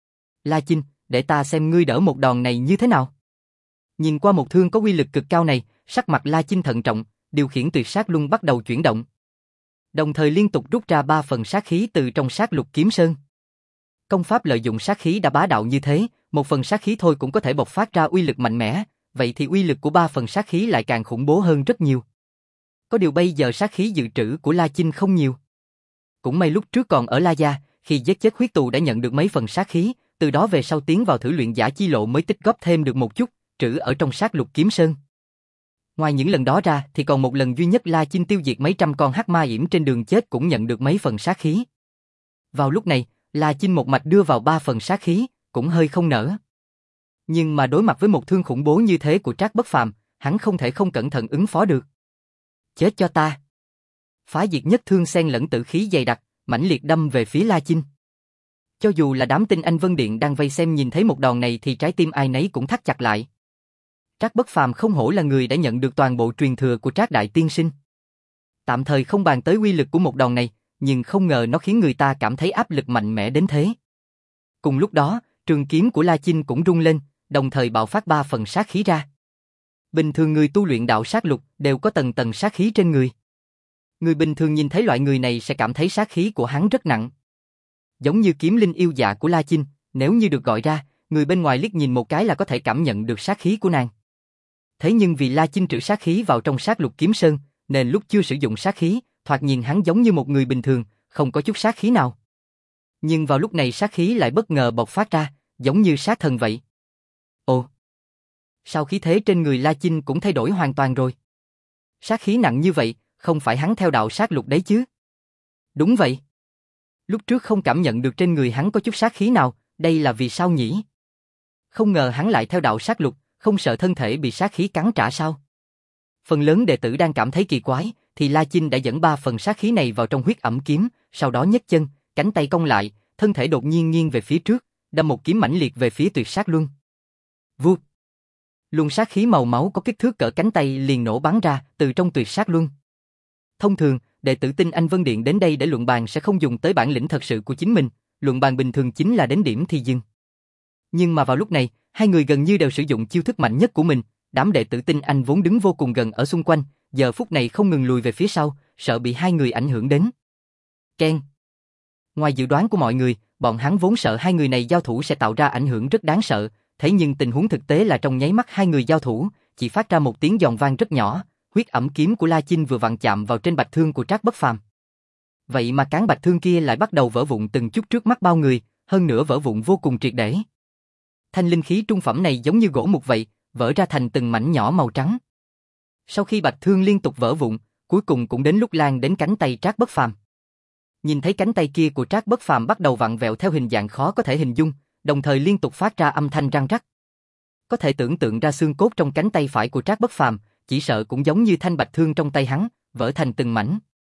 La Chinh, để ta xem ngươi đỡ một đòn này như thế nào. Nhìn qua một thương có uy lực cực cao này, sắc mặt La Chinh thận trọng, điều khiển tuyệt sát luân bắt đầu chuyển động. Đồng thời liên tục rút ra ba phần sát khí từ trong sát lục kiếm sơn. Công pháp lợi dụng sát khí đã bá đạo như thế, một phần sát khí thôi cũng có thể bộc phát ra uy lực mạnh mẽ, vậy thì uy lực của ba phần sát khí lại càng khủng bố hơn rất nhiều. Có điều bây giờ sát khí dự trữ của La Chinh không nhiều. Cũng may lúc trước còn ở La Gia, khi giết chết huyết tù đã nhận được mấy phần sát khí, từ đó về sau tiến vào thử luyện giả chi lộ mới tích góp thêm được một chút, trữ ở trong sát lục kiếm sơn. Ngoài những lần đó ra thì còn một lần duy nhất La Chinh tiêu diệt mấy trăm con hắc ma yểm trên đường chết cũng nhận được mấy phần sát khí. Vào lúc này, La Chinh một mạch đưa vào ba phần sát khí, cũng hơi không nỡ. Nhưng mà đối mặt với một thương khủng bố như thế của Trác Bất Phàm, hắn không thể không cẩn thận ứng phó được. Chết cho ta! Phá diệt nhất thương xen lẫn tử khí dày đặc, mãnh liệt đâm về phía La Chinh. Cho dù là đám tinh anh Vân Điện đang vây xem nhìn thấy một đòn này thì trái tim ai nấy cũng thắt chặt lại. Trác Bất Phàm không hổ là người đã nhận được toàn bộ truyền thừa của Trác Đại Tiên Sinh. Tạm thời không bàn tới uy lực của một đòn này, nhưng không ngờ nó khiến người ta cảm thấy áp lực mạnh mẽ đến thế. Cùng lúc đó, trường kiếm của La Chinh cũng rung lên, đồng thời bạo phát ba phần sát khí ra. Bình thường người tu luyện đạo sát lục đều có tầng tầng sát khí trên người. Người bình thường nhìn thấy loại người này sẽ cảm thấy sát khí của hắn rất nặng. Giống như kiếm linh yêu dạ của La Chinh, nếu như được gọi ra, người bên ngoài liếc nhìn một cái là có thể cảm nhận được sát khí của nàng. Thế nhưng vì La Chinh trữ sát khí vào trong sát lục kiếm sơn, nên lúc chưa sử dụng sát khí, thoạt nhìn hắn giống như một người bình thường, không có chút sát khí nào. Nhưng vào lúc này sát khí lại bất ngờ bộc phát ra, giống như sát thần vậy. Ồ! Sao khí thế trên người La Chinh cũng thay đổi hoàn toàn rồi? Sát khí nặng như vậy, không phải hắn theo đạo sát lục đấy chứ? Đúng vậy. Lúc trước không cảm nhận được trên người hắn có chút sát khí nào, đây là vì sao nhỉ? Không ngờ hắn lại theo đạo sát lục, không sợ thân thể bị sát khí cắn trả sao? Phần lớn đệ tử đang cảm thấy kỳ quái, thì La Chinh đã dẫn ba phần sát khí này vào trong huyết ẩm kiếm, sau đó nhấc chân, cánh tay cong lại, thân thể đột nhiên nghiêng về phía trước, đâm một kiếm mãnh liệt về phía tuyệt sát luân. Vụt! Luồng sát khí màu máu có kích thước cỡ cánh tay liền nổ bắn ra từ trong tuyệt sát luân. Thông thường, đệ tử tinh anh Vân Điện đến đây để luận bàn sẽ không dùng tới bản lĩnh thật sự của chính mình, luận bàn bình thường chính là đến điểm thì dừng. Nhưng mà vào lúc này, hai người gần như đều sử dụng chiêu thức mạnh nhất của mình, đám đệ tử tinh anh vốn đứng vô cùng gần ở xung quanh, giờ phút này không ngừng lùi về phía sau, sợ bị hai người ảnh hưởng đến. Keng! Ngoài dự đoán của mọi người, bọn hắn vốn sợ hai người này giao thủ sẽ tạo ra ảnh hưởng rất đáng sợ, thế nhưng tình huống thực tế là trong nháy mắt hai người giao thủ, chỉ phát ra một tiếng giòn vang rất nhỏ, huyết ẩm kiếm của La Chinh vừa vặn chạm vào trên bạch thương của Trác Bất Phàm. Vậy mà cán bạch thương kia lại bắt đầu vỡ vụn từng chút trước mắt bao người, hơn nữa vỡ vụn vô cùng triệt để. Thanh linh khí trung phẩm này giống như gỗ mục vậy, vỡ ra thành từng mảnh nhỏ màu trắng. Sau khi bạch thương liên tục vỡ vụn, cuối cùng cũng đến lúc lan đến cánh tay Trác Bất Phàm. Nhìn thấy cánh tay kia của Trác Bất Phàm bắt đầu vặn vẹo theo hình dạng khó có thể hình dung, đồng thời liên tục phát ra âm thanh răng rắc. Có thể tưởng tượng ra xương cốt trong cánh tay phải của Trác Bất Phàm, chỉ sợ cũng giống như thanh bạch thương trong tay hắn, vỡ thành từng mảnh.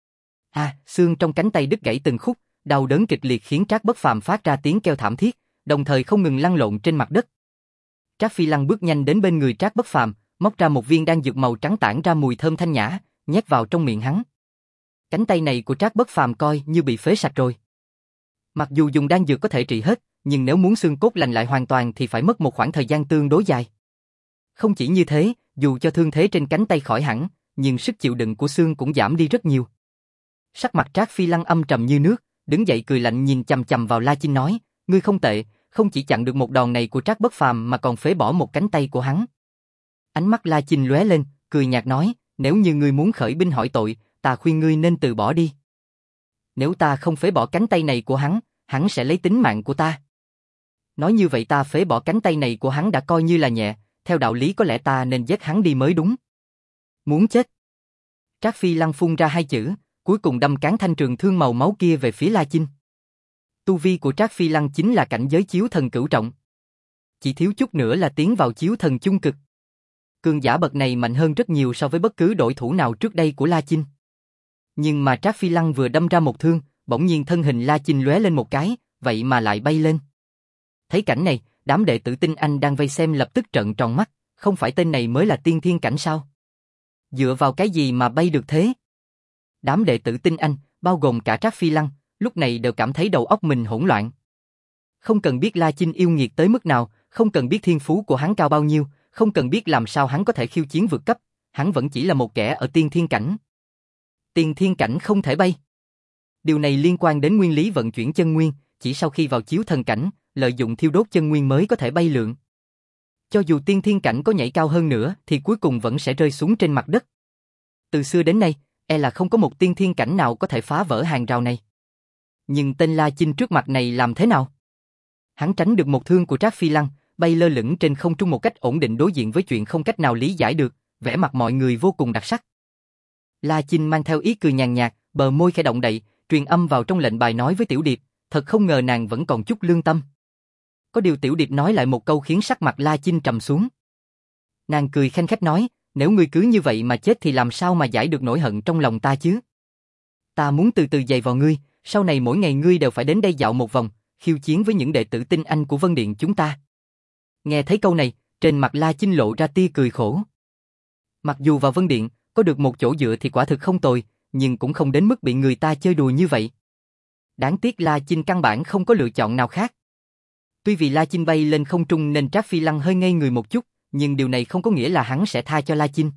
À, xương trong cánh tay đứt gãy từng khúc, đau đớn kịch liệt khiến Trác Bất Phàm phát ra tiếng kêu thảm thiết, đồng thời không ngừng lăn lộn trên mặt đất. Trác Phi Lăng bước nhanh đến bên người Trác Bất Phàm, móc ra một viên đan dược màu trắng tản ra mùi thơm thanh nhã, nhét vào trong miệng hắn. Cánh tay này của Trác Bất Phàm coi như bị phế sạch rồi. Mặc dù dùng đan dược có thể trị hết, nhưng nếu muốn xương cốt lành lại hoàn toàn thì phải mất một khoảng thời gian tương đối dài. Không chỉ như thế, dù cho thương thế trên cánh tay khỏi hẳn, nhưng sức chịu đựng của xương cũng giảm đi rất nhiều. Sắc mặt Trác Phi Lăng âm trầm như nước, đứng dậy cười lạnh nhìn chằm chằm vào La Chinh nói, ngươi không tệ, không chỉ chặn được một đòn này của Trác Bất Phàm mà còn phế bỏ một cánh tay của hắn. Ánh mắt La Chinh lóe lên, cười nhạt nói, nếu như ngươi muốn khởi binh hỏi tội, ta khuyên ngươi nên từ bỏ đi. Nếu ta không phế bỏ cánh tay này của hắn, hắn sẽ lấy tính mạng của ta. Nói như vậy ta phế bỏ cánh tay này của hắn đã coi như là nhẹ, theo đạo lý có lẽ ta nên giết hắn đi mới đúng. Muốn chết. Trác Phi Lăng phun ra hai chữ, cuối cùng đâm cán thanh trường thương màu máu kia về phía La Chinh. Tu vi của Trác Phi Lăng chính là cảnh giới chiếu thần cửu trọng. Chỉ thiếu chút nữa là tiến vào chiếu thần chung cực. Cường giả bậc này mạnh hơn rất nhiều so với bất cứ đối thủ nào trước đây của La Chinh. Nhưng mà Trác Phi Lăng vừa đâm ra một thương, bỗng nhiên thân hình La Chinh lóe lên một cái, vậy mà lại bay lên. Thấy cảnh này, đám đệ tử Tinh Anh đang vây xem lập tức trợn tròn mắt, không phải tên này mới là tiên thiên cảnh sao? Dựa vào cái gì mà bay được thế? Đám đệ tử Tinh Anh, bao gồm cả Trác Phi Lăng, lúc này đều cảm thấy đầu óc mình hỗn loạn. Không cần biết La Chinh yêu nghiệt tới mức nào, không cần biết thiên phú của hắn cao bao nhiêu, không cần biết làm sao hắn có thể khiêu chiến vượt cấp, hắn vẫn chỉ là một kẻ ở tiên thiên cảnh. Tiên thiên cảnh không thể bay. Điều này liên quan đến nguyên lý vận chuyển chân nguyên, chỉ sau khi vào chiếu thần cảnh, lợi dụng thiêu đốt chân nguyên mới có thể bay lượn. Cho dù tiên thiên cảnh có nhảy cao hơn nữa thì cuối cùng vẫn sẽ rơi xuống trên mặt đất. Từ xưa đến nay, e là không có một tiên thiên cảnh nào có thể phá vỡ hàng rào này. Nhưng tên La Chinh trước mặt này làm thế nào? Hắn tránh được một thương của Trác Phi Lăng, bay lơ lửng trên không trung một cách ổn định đối diện với chuyện không cách nào lý giải được, vẻ mặt mọi người vô cùng đặc sắc. La Chinh mang theo ý cười nhàn nhạt, bờ môi khẽ động đậy, truyền âm vào trong lệnh bài nói với Tiểu Điệp, thật không ngờ nàng vẫn còn chút lương tâm. Có điều Tiểu Điệp nói lại một câu khiến sắc mặt La Chinh trầm xuống. Nàng cười khanh khách nói, nếu ngươi cứ như vậy mà chết thì làm sao mà giải được nỗi hận trong lòng ta chứ? Ta muốn từ từ dày vào ngươi, sau này mỗi ngày ngươi đều phải đến đây dạo một vòng, khiêu chiến với những đệ tử Tinh Anh của Vân Điện chúng ta. Nghe thấy câu này, trên mặt La Chinh lộ ra tia cười khổ. Mặc dù vào Vân Điện, có được một chỗ dựa thì quả thực không tồi, nhưng cũng không đến mức bị người ta chơi đùa như vậy. Đáng tiếc La Chinh căn bản không có lựa chọn nào khác. Tuy vì La Chinh bay lên không trung nên Trác Phi Lăng hơi ngây người một chút, nhưng điều này không có nghĩa là hắn sẽ tha cho La Chinh.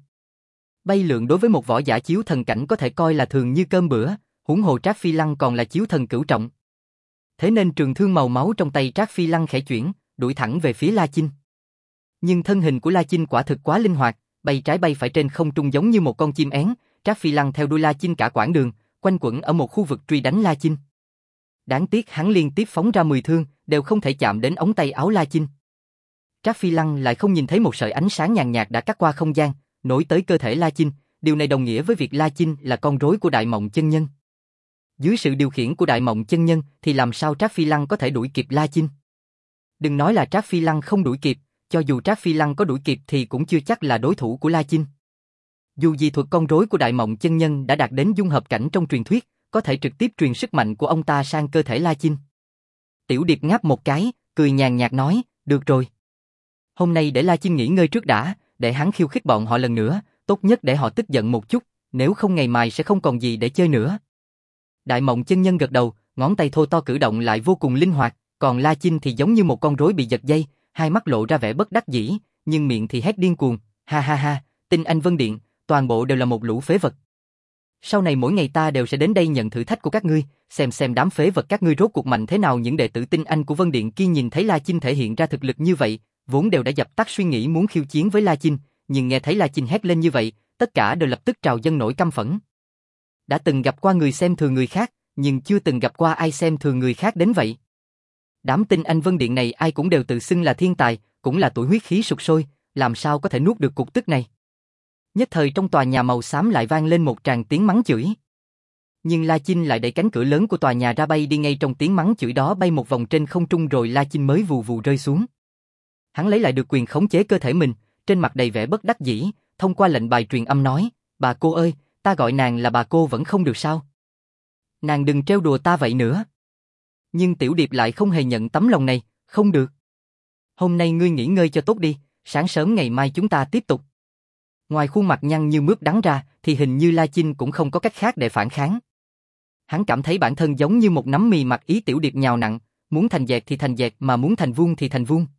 Bay lượn đối với một võ giả chiếu thần cảnh có thể coi là thường như cơm bữa, huống hồ Trác Phi Lăng còn là chiếu thần cửu trọng. Thế nên trường thương màu máu trong tay Trác Phi Lăng khẽ chuyển, đuổi thẳng về phía La Chinh. Nhưng thân hình của La Chinh quả thực quá linh hoạt, bay trái bay phải trên không trung giống như một con chim én, Trác Phi Lăng theo đuôi La Chinh cả quãng đường, quanh quẩn ở một khu vực truy đánh La Chinh. Đáng tiếc hắn liên tiếp phóng ra mười thương, đều không thể chạm đến ống tay áo La Chinh. Trác Phi Lăng lại không nhìn thấy một sợi ánh sáng nhàn nhạt đã cắt qua không gian, nối tới cơ thể La Chinh, điều này đồng nghĩa với việc La Chinh là con rối của Đại Mộng Chân Nhân. Dưới sự điều khiển của Đại Mộng Chân Nhân thì làm sao Trác Phi Lăng có thể đuổi kịp La Chinh? Đừng nói là Trác Phi Lăng không đuổi kịp, cho dù Trác Phi Lăng có đuổi kịp thì cũng chưa chắc là đối thủ của La Chinh. Dù gì thuật con rối của Đại Mộng Chân Nhân đã đạt đến dung hợp cảnh trong truyền thuyết, có thể trực tiếp truyền sức mạnh của ông ta sang cơ thể La Chinh. Tiểu Điệp ngáp một cái, cười nhàn nhạt nói, được rồi. Hôm nay để La Chinh nghỉ ngơi trước đã, để hắn khiêu khích bọn họ lần nữa, tốt nhất để họ tức giận một chút, nếu không ngày mai sẽ không còn gì để chơi nữa. Đại Mộng Chân Nhân gật đầu, ngón tay thô to cử động lại vô cùng linh hoạt, còn La Chinh thì giống như một con rối bị giật dây, hai mắt lộ ra vẻ bất đắc dĩ, nhưng miệng thì hét điên cuồng, ha ha ha, Tinh Anh Vân Điện, toàn bộ đều là một lũ phế vật. Sau này mỗi ngày ta đều sẽ đến đây nhận thử thách của các ngươi, xem xem đám phế vật các ngươi rốt cuộc mạnh thế nào. Những đệ tử Tinh Anh của Vân Điện kia nhìn thấy La Chinh thể hiện ra thực lực như vậy, vốn đều đã dập tắt suy nghĩ muốn khiêu chiến với La Chinh, nhưng nghe thấy La Chinh hét lên như vậy, tất cả đều lập tức trào dâng nổi căm phẫn. Đã từng gặp qua người xem thường người khác, nhưng chưa từng gặp qua ai xem thường người khác đến vậy. Đám Tinh Anh Vân Điện này ai cũng đều tự xưng là thiên tài, cũng là tuổi huyết khí sục sôi, làm sao có thể nuốt được cục tức này. Nhất thời trong tòa nhà màu xám lại vang lên một tràng tiếng mắng chửi. Nhưng La Chinh lại đẩy cánh cửa lớn của tòa nhà ra bay đi, ngay trong tiếng mắng chửi đó bay một vòng trên không trung rồi La Chinh mới vù vù rơi xuống. Hắn lấy lại được quyền khống chế cơ thể mình, trên mặt đầy vẻ bất đắc dĩ, thông qua lệnh bài truyền âm nói, bà cô ơi, ta gọi nàng là bà cô vẫn không được sao? Nàng đừng trêu đùa ta vậy nữa. Nhưng Tiểu Điệp lại không hề nhận tấm lòng này, không được. Hôm nay ngươi nghỉ ngơi cho tốt đi, sáng sớm ngày mai chúng ta tiếp tục. Ngoài khuôn mặt nhăn như mướp đắng ra, thì hình như La Chinh cũng không có cách khác để phản kháng. Hắn cảm thấy bản thân giống như một nắm mì mặc ý Tiểu Điệp nhào nặng, muốn thành dẹt thì thành dẹt, mà muốn thành vuông thì thành vuông.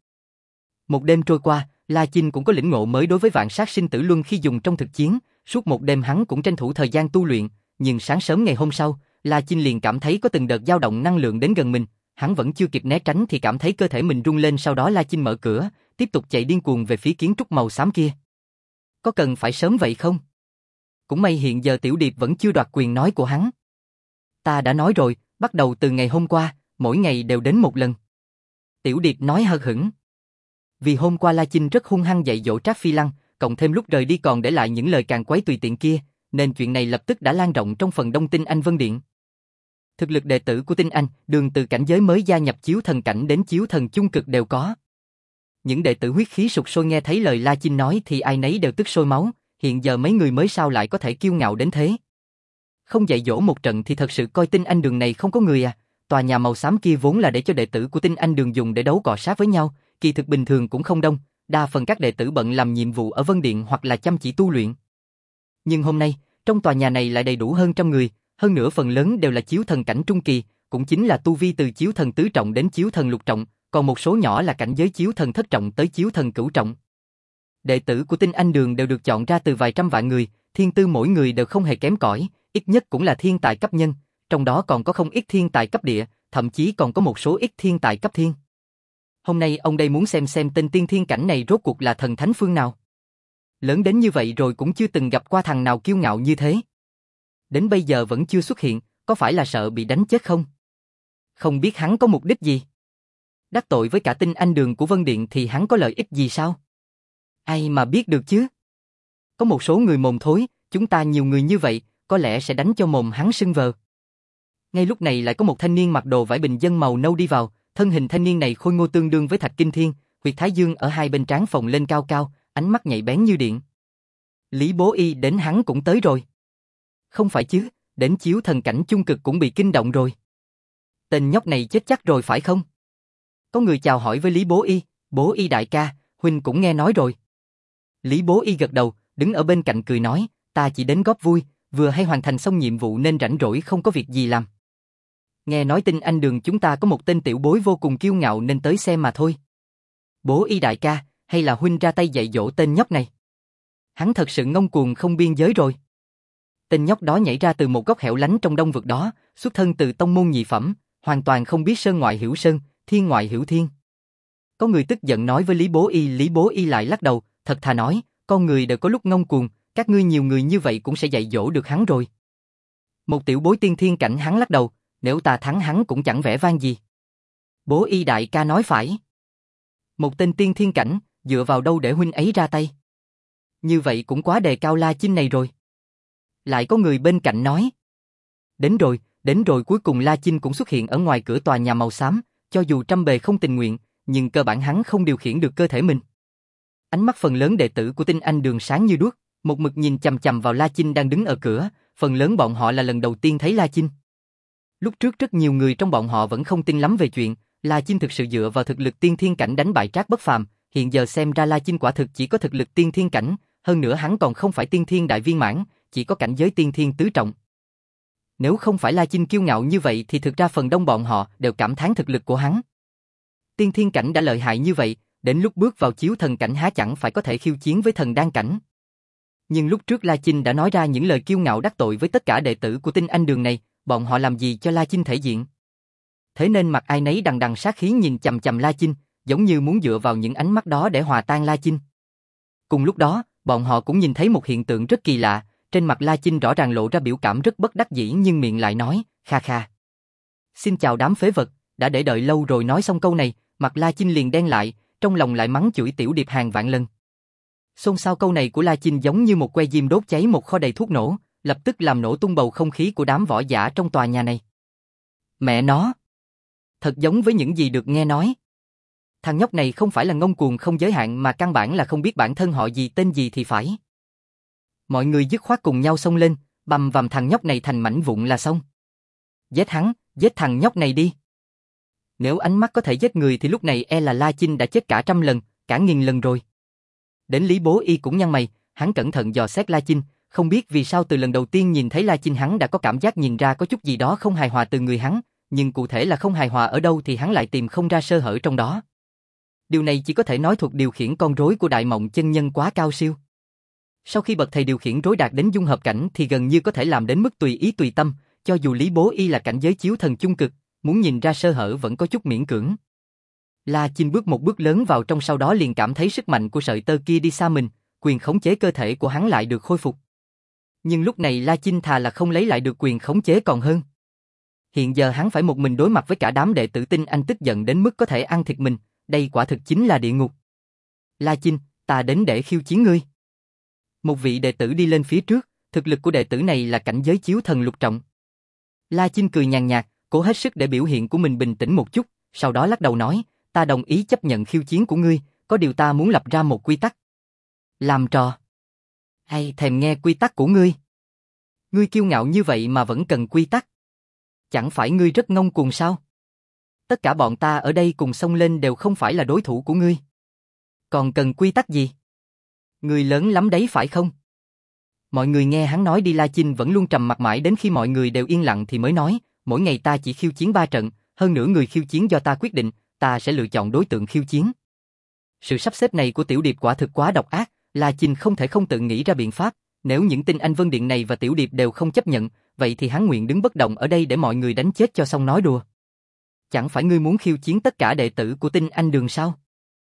Một đêm trôi qua, La Chinh cũng có lĩnh ngộ mới đối với vạn sát sinh tử luân khi dùng trong thực chiến, suốt một đêm hắn cũng tranh thủ thời gian tu luyện, nhưng sáng sớm ngày hôm sau, La Chinh liền cảm thấy có từng đợt dao động năng lượng đến gần mình, hắn vẫn chưa kịp né tránh thì cảm thấy cơ thể mình rung lên, sau đó La Chinh mở cửa, tiếp tục chạy điên cuồng về phía kiến trúc màu xám kia. Có cần phải sớm vậy không? Cũng may hiện giờ Tiểu Điệp vẫn chưa đoạt quyền nói của hắn. Ta đã nói rồi, bắt đầu từ ngày hôm qua, mỗi ngày đều đến một lần. Tiểu Điệp nói hờ hững. Vì hôm qua La Chinh rất hung hăng dạy dỗ Trác Phi Lăng, cộng thêm lúc rời đi còn để lại những lời càn quấy tùy tiện kia, nên chuyện này lập tức đã lan rộng trong phần đông Tinh Anh Vân Điện. Thực lực đệ tử của Tinh Anh, đường từ cảnh giới mới gia nhập chiếu thần cảnh đến chiếu thần chung cực đều có. Những đệ tử huyết khí sục sôi nghe thấy lời La Chinh nói thì ai nấy đều tức sôi máu, hiện giờ mấy người mới sao lại có thể kiêu ngạo đến thế. Không dạy dỗ một trận thì thật sự coi Tinh Anh đường này không có người à, tòa nhà màu xám kia vốn là để cho đệ tử của Tinh Anh Đường dùng để đấu cọ sát với nhau, kỳ thực bình thường cũng không đông, đa phần các đệ tử bận làm nhiệm vụ ở Vân Điện hoặc là chăm chỉ tu luyện. Nhưng hôm nay, trong tòa nhà này lại đầy đủ hơn trăm người, hơn nữa phần lớn đều là chiếu thần cảnh trung kỳ, cũng chính là tu vi từ chiếu thần tứ trọng đến chiếu thần lục trọng, còn một số nhỏ là cảnh giới chiếu thần thất trọng tới chiếu thần cửu trọng. Đệ tử của Tinh Anh Đường đều được chọn ra từ vài trăm vạn người, thiên tư mỗi người đều không hề kém cỏi, ít nhất cũng là thiên tài cấp nhân, trong đó còn có không ít thiên tài cấp địa, thậm chí còn có một số ít thiên tài cấp thiên. Hôm nay ông đây muốn xem xem tên tiên thiên cảnh này rốt cuộc là thần thánh phương nào. Lớn đến như vậy rồi cũng chưa từng gặp qua thằng nào kiêu ngạo như thế. Đến bây giờ vẫn chưa xuất hiện, có phải là sợ bị đánh chết không? Không biết hắn có mục đích gì? Đắc tội với cả Tinh Anh Đường của Vân Điện thì hắn có lợi ích gì sao? Ai mà biết được chứ? Có một số người mồm thối, chúng ta nhiều người như vậy, có lẽ sẽ đánh cho mồm hắn sưng vờ. Ngay lúc này lại có một thanh niên mặc đồ vải bình dân màu nâu đi vào, thân hình thanh niên này khôi ngô tương đương với Thạch Kinh Thiên, huyệt thái dương ở hai bên trán phồng lên cao cao, ánh mắt nhạy bén như điện. Lý Bố Y đến hắn cũng tới rồi. Không phải chứ, đến chiếu thần cảnh trung cực cũng bị kinh động rồi. Tên nhóc này chết chắc rồi phải không? Có người chào hỏi với Lý Bố Y, Bố Y đại ca, huynh cũng nghe nói rồi. Lý Bố Y gật đầu, đứng ở bên cạnh cười nói, ta chỉ đến góp vui, vừa hay hoàn thành xong nhiệm vụ nên rảnh rỗi không có việc gì làm. Nghe nói Tinh Anh Đường chúng ta có một tên tiểu bối vô cùng kiêu ngạo nên tới xem mà thôi. Bố Y đại ca, hay là huynh ra tay dạy dỗ tên nhóc này? Hắn thật sự ngông cuồng không biên giới rồi. Tên nhóc đó nhảy ra từ một góc hẻo lánh trong đông vực đó, xuất thân từ tông môn nhị phẩm, hoàn toàn không biết sơn ngoại hiểu sơn, thiên ngoại hiểu thiên. Có người tức giận nói với Lý Bố Y, Lý Bố Y lại lắc đầu, thật thà nói, con người đều có lúc ngông cuồng, các ngươi nhiều người như vậy cũng sẽ dạy dỗ được hắn rồi. Một tiểu bối tiên thiên cảnh hắn lắc đầu, nếu ta thắng hắn cũng chẳng vẻ vang gì. Bố Y đại ca nói phải. Một tên tiên thiên cảnh, dựa vào đâu để huynh ấy ra tay? Như vậy cũng quá đề cao La Chinh này rồi. Lại có người bên cạnh nói. Đến rồi, đến rồi cuối cùng La Chinh cũng xuất hiện ở ngoài cửa tòa nhà màu xám, cho dù trăm bề không tình nguyện, nhưng cơ bản hắn không điều khiển được cơ thể mình. Ánh mắt phần lớn đệ tử của Tinh Anh Đường sáng như đuốc, một mực nhìn chằm chằm vào La Chinh đang đứng ở cửa, phần lớn bọn họ là lần đầu tiên thấy La Chinh. Lúc trước rất nhiều người trong bọn họ vẫn không tin lắm về chuyện, La Chinh thực sự dựa vào thực lực tiên thiên cảnh đánh bại Trác Bất Phàm, hiện giờ xem ra La Chinh quả thực chỉ có thực lực tiên thiên cảnh, hơn nữa hắn còn không phải tiên thiên đại viên mãn, chỉ có cảnh giới tiên thiên tứ trọng. Nếu không phải La Chinh kiêu ngạo như vậy thì thực ra phần đông bọn họ đều cảm thán thực lực của hắn. Tiên thiên cảnh đã lợi hại như vậy, đến lúc bước vào chiếu thần cảnh há chẳng phải có thể khiêu chiến với thần đan cảnh. Nhưng lúc trước La Chinh đã nói ra những lời kiêu ngạo đắc tội với tất cả đệ tử của Tinh Anh Đường này, bọn họ làm gì cho La Chinh thể diện. Thế nên mặt ai nấy đằng đằng sát khí nhìn chằm chằm La Chinh, giống như muốn dựa vào những ánh mắt đó để hòa tan La Chinh. Cùng lúc đó, bọn họ cũng nhìn thấy một hiện tượng rất kỳ lạ, trên mặt La Chinh rõ ràng lộ ra biểu cảm rất bất đắc dĩ nhưng miệng lại nói, kha kha. Xin chào đám phế vật, đã để đợi lâu rồi. Nói xong câu này, mặt La Chinh liền đen lại, trong lòng lại mắng chửi Tiểu Điệp hàng vạn lần. Xôn xao câu này của La Chinh giống như một que diêm đốt cháy một kho đầy thuốc nổ, lập tức làm nổ tung bầu không khí của đám võ giả trong tòa nhà này. Mẹ nó! Thật giống với những gì được nghe nói. Thằng nhóc này không phải là ngông cuồng không giới hạn mà căn bản là không biết bản thân họ gì tên gì thì phải. Mọi người dứt khoát cùng nhau xông lên, bầm vằm thằng nhóc này thành mảnh vụn là xong. Giết hắn, giết thằng nhóc này đi. Nếu ánh mắt có thể giết người thì lúc này e là La Chinh đã chết cả trăm lần, cả nghìn lần rồi. Đến Lý Bố Y cũng nhăn mày, hắn cẩn thận dò xét La Chinh, không biết vì sao từ lần đầu tiên nhìn thấy La Chinh hắn đã có cảm giác nhìn ra có chút gì đó không hài hòa từ người hắn, nhưng cụ thể là không hài hòa ở đâu thì hắn lại tìm không ra sơ hở trong đó. Điều này chỉ có thể nói thuộc điều khiển con rối của Đại Mộng chân nhân quá cao siêu. Sau khi bậc thầy điều khiển rối đạt đến dung hợp cảnh thì gần như có thể làm đến mức tùy ý tùy tâm, cho dù Lý Bố Y là cảnh giới chiếu thần trung cực, muốn nhìn ra sơ hở vẫn có chút miễn cưỡng. La Chinh bước một bước lớn vào trong, sau đó liền cảm thấy sức mạnh của sợi tơ kia đi xa mình, quyền khống chế cơ thể của hắn lại được khôi phục. Nhưng lúc này La Chinh thà là không lấy lại được quyền khống chế còn hơn. Hiện giờ hắn phải một mình đối mặt với cả đám đệ tử Tinh Anh tức giận đến mức có thể ăn thịt mình, đây quả thực chính là địa ngục. La Chinh, ta đến để khiêu chiến ngươi. Một vị đệ tử đi lên phía trước, thực lực của đệ tử này là cảnh giới chiếu thần lục trọng. La Chinh cười nhàn nhạt, cố hết sức để biểu hiện của mình bình tĩnh một chút, sau đó lắc đầu nói, ta đồng ý chấp nhận khiêu chiến của ngươi, có điều ta muốn lập ra một quy tắc. Làm trò? Hay thèm nghe quy tắc của ngươi? Ngươi kiêu ngạo như vậy mà vẫn cần quy tắc? Chẳng phải ngươi rất ngông cuồng sao? Tất cả bọn ta ở đây cùng xông lên đều không phải là đối thủ của ngươi. Còn cần quy tắc gì? Ngươi lớn lắm đấy phải không? Mọi người nghe hắn nói đi. La Chinh vẫn luôn trầm mặc mãi đến khi mọi người đều yên lặng thì mới nói, mỗi ngày ta chỉ khiêu chiến ba trận, hơn nữa người khiêu chiến do ta quyết định, ta sẽ lựa chọn đối tượng khiêu chiến. Sự sắp xếp này của Tiểu Điệp quả thực quá độc ác, La Chinh không thể không tự nghĩ ra biện pháp, nếu những tinh anh Vân Điện này và Tiểu Điệp đều không chấp nhận, vậy thì hắn nguyện đứng bất động ở đây để mọi người đánh chết cho xong nói đùa. Chẳng phải ngươi muốn khiêu chiến tất cả đệ tử của tinh anh đường sao?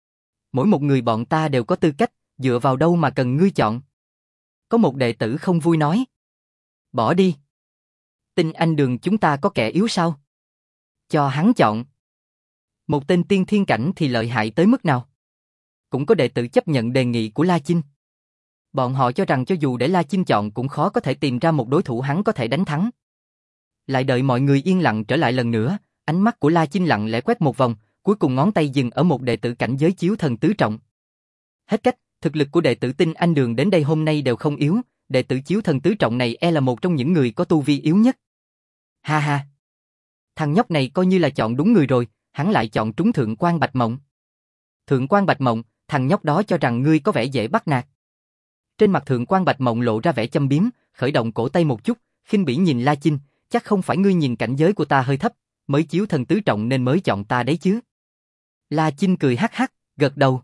Mỗi một người bọn ta đều có tư cách, dựa vào đâu mà cần ngươi chọn? Có một đệ tử không vui nói. Bỏ đi. Tinh anh đường chúng ta có kẻ yếu sao? Cho hắn chọn. Một tên tiên thiên cảnh thì lợi hại tới mức nào? Cũng có đệ tử chấp nhận đề nghị của La Chinh. Bọn họ cho rằng cho dù để La Chinh chọn cũng khó có thể tìm ra một đối thủ hắn có thể đánh thắng. Lại đợi mọi người yên lặng trở lại lần nữa, ánh mắt của La Chinh lặng lẽ quét một vòng, cuối cùng ngón tay dừng ở một đệ tử cảnh giới chiếu thần tứ trọng. Hết cách, thực lực của đệ tử tinh anh đường đến đây hôm nay đều không yếu, đệ tử chiếu thần tứ trọng này e là một trong những người có tu vi yếu nhất. Ha ha! Thằng nhóc này coi như là chọn đúng người rồi, hắn lại chọn trúng Thượng Quan Bạch Mộng. Thượng Quan Bạch Mộng, thằng nhóc đó cho rằng ngươi có vẻ dễ bắt nạt. Trên mặt Thượng Quan Bạch Mộng lộ ra vẻ châm biếm, khởi động cổ tay một chút, khinh bỉ nhìn La Chinh, chắc không phải ngươi nhìn cảnh giới của ta hơi thấp, mới chiếu thần tứ trọng nên mới chọn ta đấy chứ. La Chinh cười hắc hắc, gật đầu.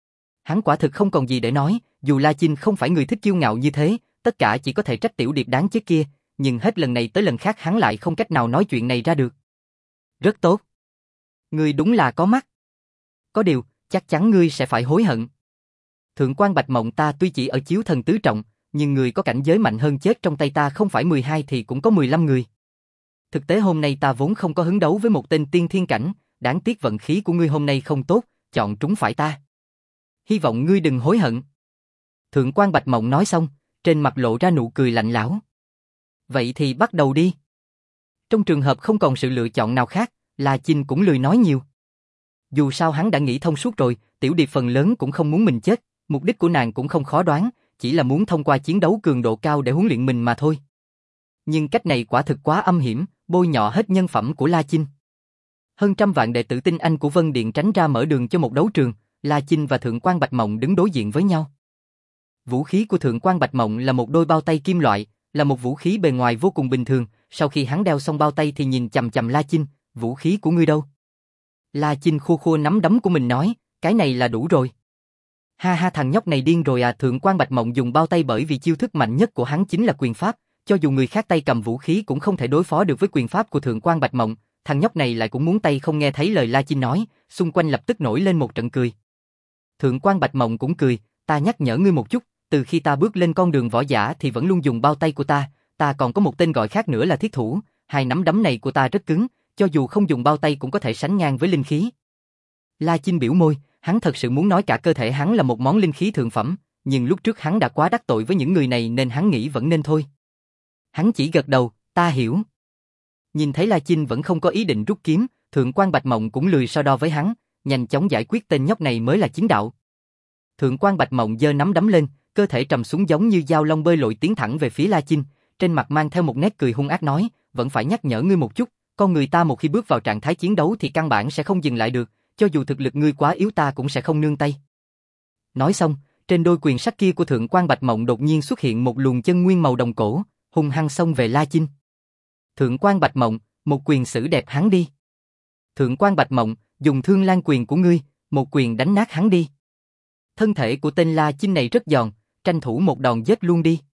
Hắn quả thực không còn gì để nói, dù La Chinh không phải người thích kiêu ngạo như thế, tất cả chỉ có thể trách Tiểu Điệp đáng chết kia, nhưng hết lần này tới lần khác hắn lại không cách nào nói chuyện này ra được. Rất tốt. Ngươi đúng là có mắt. Có điều, chắc chắn ngươi sẽ phải hối hận. Thượng Quan Bạch Mộng ta tuy chỉ ở chiếu thần tứ trọng, nhưng người có cảnh giới mạnh hơn chết trong tay ta không phải mười hai thì cũng có mười lăm người. Thực tế hôm nay ta vốn không có hứng đấu với một tên tiên thiên cảnh, đáng tiếc vận khí của ngươi hôm nay không tốt, chọn trúng phải ta. Hy vọng ngươi đừng hối hận. Thượng Quan Bạch Mộng nói xong, trên mặt lộ ra nụ cười lạnh lẽo. Vậy thì bắt đầu đi. Trong trường hợp không còn sự lựa chọn nào khác, La Chinh cũng lười nói nhiều. Dù sao hắn đã nghĩ thông suốt rồi, Tiểu Điệp phần lớn cũng không muốn mình chết, mục đích của nàng cũng không khó đoán, chỉ là muốn thông qua chiến đấu cường độ cao để huấn luyện mình mà thôi. Nhưng cách này quả thực quá âm hiểm, bôi nhọ hết nhân phẩm của La Chinh. Hơn trăm vạn đệ tử tinh anh của Vân Điện tránh ra mở đường cho một đấu trường, La Chinh và Thượng Quan Bạch Mộng đứng đối diện với nhau. Vũ khí của Thượng Quan Bạch Mộng là một đôi bao tay kim loại, là một vũ khí bề ngoài vô cùng bình thường, sau khi hắn đeo xong bao tay thì nhìn chằm chằm La Chinh, vũ khí của ngươi đâu? La Chinh khua khua nắm đấm của mình nói, cái này là đủ rồi. Ha ha thằng nhóc này điên rồi à. Thượng Quan Bạch Mộng dùng bao tay bởi vì chiêu thức mạnh nhất của hắn chính là quyền pháp, cho dù người khác tay cầm vũ khí cũng không thể đối phó được với quyền pháp của Thượng Quan Bạch Mộng, thằng nhóc này lại cũng muốn tay không nghe thấy lời La Chinh nói, xung quanh lập tức nổi lên một trận cười. Thượng Quan Bạch Mộng cũng cười, ta nhắc nhở ngươi một chút, từ khi ta bước lên con đường võ giả thì vẫn luôn dùng bao tay của ta, ta còn có một tên gọi khác nữa là thiết thủ, hai nắm đấm này của ta rất cứng, cho dù không dùng bao tay cũng có thể sánh ngang với linh khí. La Chinh biểu môi, hắn thật sự muốn nói cả cơ thể hắn là một món linh khí thượng phẩm, nhưng lúc trước hắn đã quá đắc tội với những người này nên hắn nghĩ vẫn nên thôi. Hắn chỉ gật đầu, ta hiểu. Nhìn thấy La Chinh vẫn không có ý định rút kiếm, Thượng Quan Bạch Mộng cũng lười so đo với hắn, nhanh chóng giải quyết tên nhóc này mới là chính đạo. Thượng Quan Bạch Mộng giơ nắm đấm lên, cơ thể trầm xuống giống như dao long bơi lội tiến thẳng về phía La Chinh, trên mặt mang theo một nét cười hung ác nói, vẫn phải nhắc nhở ngươi một chút, con người ta một khi bước vào trạng thái chiến đấu thì căn bản sẽ không dừng lại được, cho dù thực lực ngươi quá yếu ta cũng sẽ không nương tay. Nói xong, trên đôi quyền sắt kia của Thượng Quan Bạch Mộng đột nhiên xuất hiện một luồng chân nguyên màu đồng cổ, hung hăng xông về La Chinh. Thượng Quan Bạch Mộng, một quyền xử đẹp hắn đi. Thượng Quan Bạch Mộng, dùng Thương Lan quyền của ngươi, một quyền đánh nát hắn đi. Thân thể của tên La Chinh này rất giòn, tranh thủ một đòn giết luôn đi.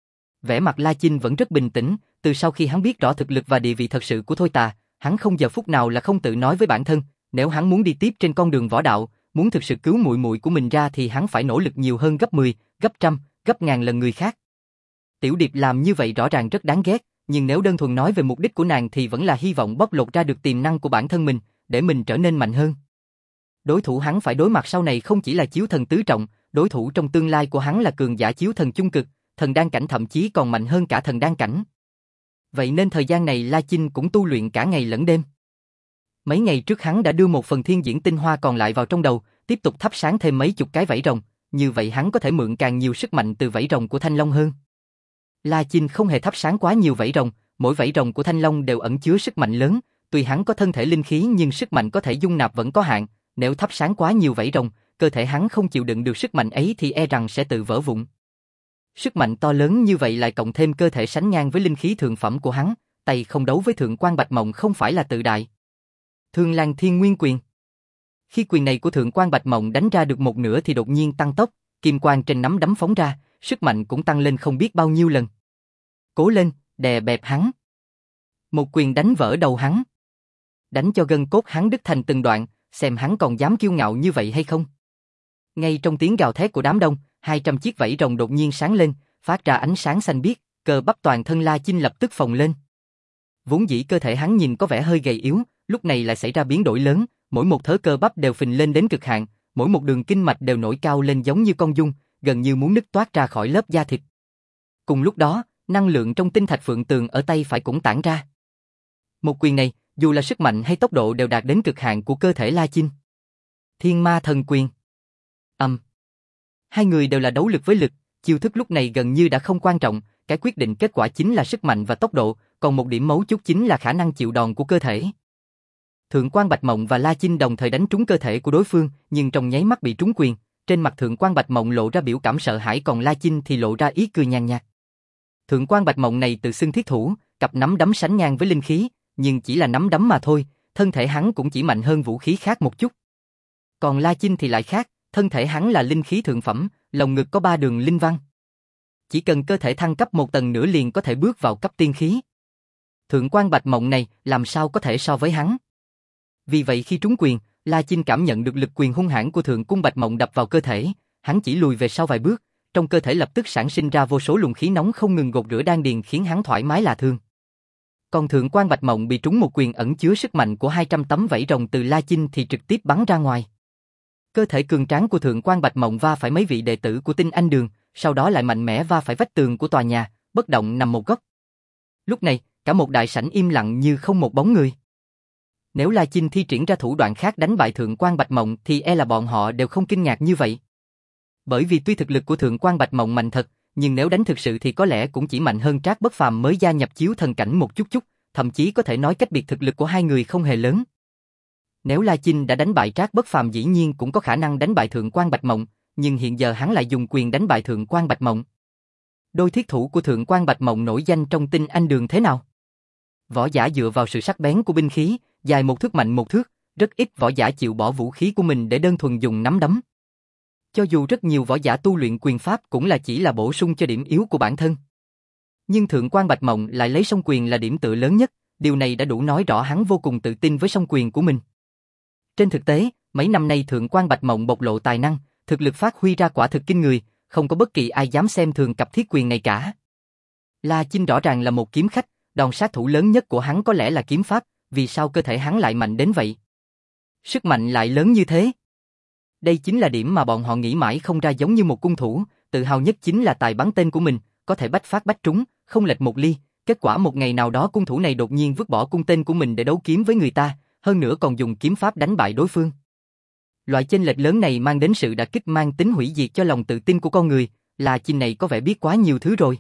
Vẻ mặt La Chinh vẫn rất bình tĩnh, từ sau khi hắn biết rõ thực lực và địa vị thật sự của Thôi Tà, hắn không giờ phút nào là không tự nói với bản thân, nếu hắn muốn đi tiếp trên con đường võ đạo, muốn thực sự cứu muội muội của mình ra thì hắn phải nỗ lực nhiều hơn gấp mười, gấp trăm, gấp ngàn lần người khác. Tiểu Điệp làm như vậy rõ ràng rất đáng ghét, nhưng nếu đơn thuần nói về mục đích của nàng thì vẫn là hy vọng bóc lột ra được tiềm năng của bản thân mình, để mình trở nên mạnh hơn. Đối thủ hắn phải đối mặt sau này không chỉ là chiếu thần tứ trọng, đối thủ trong tương lai của hắn là cường giả chiếu thần trung cực, thần đan cảnh thậm chí còn mạnh hơn cả thần đan cảnh. Vậy nên thời gian này La Chinh cũng tu luyện cả ngày lẫn đêm. Mấy ngày trước hắn đã đưa một phần thiên diễn tinh hoa còn lại vào trong đầu, tiếp tục thắp sáng thêm mấy chục cái vảy rồng, như vậy hắn có thể mượn càng nhiều sức mạnh từ vảy rồng của Thanh Long hơn. La Chinh không hề thắp sáng quá nhiều vảy rồng, mỗi vảy rồng của thanh long đều ẩn chứa sức mạnh lớn, tuy hắn có thân thể linh khí nhưng sức mạnh có thể dung nạp vẫn có hạn, nếu thắp sáng quá nhiều vảy rồng, cơ thể hắn không chịu đựng được sức mạnh ấy thì e rằng sẽ tự vỡ vụn. Sức mạnh to lớn như vậy lại cộng thêm cơ thể sánh ngang với linh khí thượng phẩm của hắn, tay không đấu với Thượng Quan Bạch Mộng không phải là tự đại. Thương Lan Thiên Nguyên Quyền. Khi quyền này của Thượng Quan Bạch Mộng đánh ra được một nửa thì đột nhiên tăng tốc, kim quang trên nắm đấm phóng ra, sức mạnh cũng tăng lên không biết bao nhiêu lần. Cố lên, đè bẹp hắn. Một quyền đánh vỡ đầu hắn. Đánh cho gân cốt hắn đứt thành từng đoạn, xem hắn còn dám kiêu ngạo như vậy hay không. Ngay trong tiếng gào thét của đám đông, hai trăm chiếc vảy rồng đột nhiên sáng lên, phát ra ánh sáng xanh biếc, cơ bắp toàn thân La Chinh lập tức phồng lên. Vốn dĩ cơ thể hắn nhìn có vẻ hơi gầy yếu, lúc này lại xảy ra biến đổi lớn, mỗi một thớ cơ bắp đều phình lên đến cực hạn, mỗi một đường kinh mạch đều nổi cao lên giống như con giun, gần như muốn nứt toát ra khỏi lớp da thịt. Cùng lúc đó, năng lượng trong tinh thạch phượng tường ở tay phải cũng tản ra. Một quyền này, dù là sức mạnh hay tốc độ đều đạt đến cực hạn của cơ thể La Chinh. Thiên Ma Thần Quyền. Âm. Um. Hai người đều là đấu lực với lực, chiêu thức lúc này gần như đã không quan trọng, cái quyết định kết quả chính là sức mạnh và tốc độ, còn một điểm mấu chốt chính là khả năng chịu đòn của cơ thể. Thượng Quan Bạch Mộng và La Chinh đồng thời đánh trúng cơ thể của đối phương, nhưng trong nháy mắt bị trúng quyền, trên mặt Thượng Quan Bạch Mộng lộ ra biểu cảm sợ hãi, còn La Chinh thì lộ ra ý cười nhàn nhạt. Thượng Quan Bạch Mộng này tự xưng thiết thủ, cặp nắm đấm sánh ngang với linh khí, nhưng chỉ là nắm đấm mà thôi, thân thể hắn cũng chỉ mạnh hơn vũ khí khác một chút. Còn La Chinh thì lại khác, thân thể hắn là linh khí thượng phẩm, lồng ngực có ba đường linh văn. Chỉ cần cơ thể thăng cấp một tầng nữa liền có thể bước vào cấp tiên khí. Thượng Quan Bạch Mộng này làm sao có thể so với hắn. Vì vậy khi trúng quyền, La Chinh cảm nhận được lực quyền hung hãn của Thượng Cung Bạch Mộng đập vào cơ thể, hắn chỉ lùi về sau vài bước, trong cơ thể lập tức sản sinh ra vô số luồng khí nóng không ngừng gột rửa đan điền khiến hắn thoải mái lạ thường. Còn Thượng Quan Bạch Mộng bị trúng một quyền ẩn chứa sức mạnh của hai trăm tấm vảy rồng từ La Chinh thì trực tiếp bắn ra ngoài. Cơ thể cường tráng của Thượng Quan Bạch Mộng va phải mấy vị đệ tử của Tinh Anh Đường, sau đó lại mạnh mẽ va phải vách tường của tòa nhà, bất động nằm một góc. Lúc này, cả một đại sảnh im lặng như không một bóng người. Nếu La Chinh thi triển ra thủ đoạn khác đánh bại Thượng Quan Bạch Mộng thì e là bọn họ đều không kinh ngạc như vậy. Bởi vì tuy thực lực của Thượng Quan Bạch Mộng mạnh thật, nhưng nếu đánh thực sự thì có lẽ cũng chỉ mạnh hơn Trác Bất Phàm mới gia nhập chiếu thần cảnh một chút chút, thậm chí có thể nói cách biệt thực lực của hai người không hề lớn. Nếu La Chinh đã đánh bại Trác Bất Phàm dĩ nhiên cũng có khả năng đánh bại Thượng Quan Bạch Mộng, nhưng hiện giờ hắn lại dùng quyền đánh bại Thượng Quan Bạch Mộng. Đôi thiết thủ của Thượng Quan Bạch Mộng nổi danh trong Tinh Anh Đường thế nào? Võ giả dựa vào sự sắc bén của binh khí, dài một thước mạnh một thước, rất ít võ giả chịu bỏ vũ khí của mình để đơn thuần dùng nắm đấm. Cho dù rất nhiều võ giả tu luyện quyền pháp cũng là chỉ là bổ sung cho điểm yếu của bản thân. Nhưng Thượng Quan Bạch Mộng lại lấy song quyền là điểm tựa lớn nhất, điều này đã đủ nói rõ hắn vô cùng tự tin với song quyền của mình. Trên thực tế, mấy năm nay Thượng Quan Bạch Mộng bộc lộ tài năng, thực lực phát huy ra quả thực kinh người, không có bất kỳ ai dám xem thường cặp thiết quyền này cả. La Chinh rõ ràng là một kiếm khách, đòn sát thủ lớn nhất của hắn có lẽ là kiếm pháp, vì sao cơ thể hắn lại mạnh đến vậy? Sức mạnh lại lớn như thế. Đây chính là điểm mà bọn họ nghĩ mãi không ra, giống như một cung thủ, tự hào nhất chính là tài bắn tên của mình, có thể bách phát bách trúng, không lệch một ly. Kết quả một ngày nào đó cung thủ này đột nhiên vứt bỏ cung tên của mình để đấu kiếm với người ta, hơn nữa còn dùng kiếm pháp đánh bại đối phương. Loại chênh lệch lớn này mang đến sự đả kích mang tính hủy diệt cho lòng tự tin của con người, La Chinh này có vẻ biết quá nhiều thứ rồi.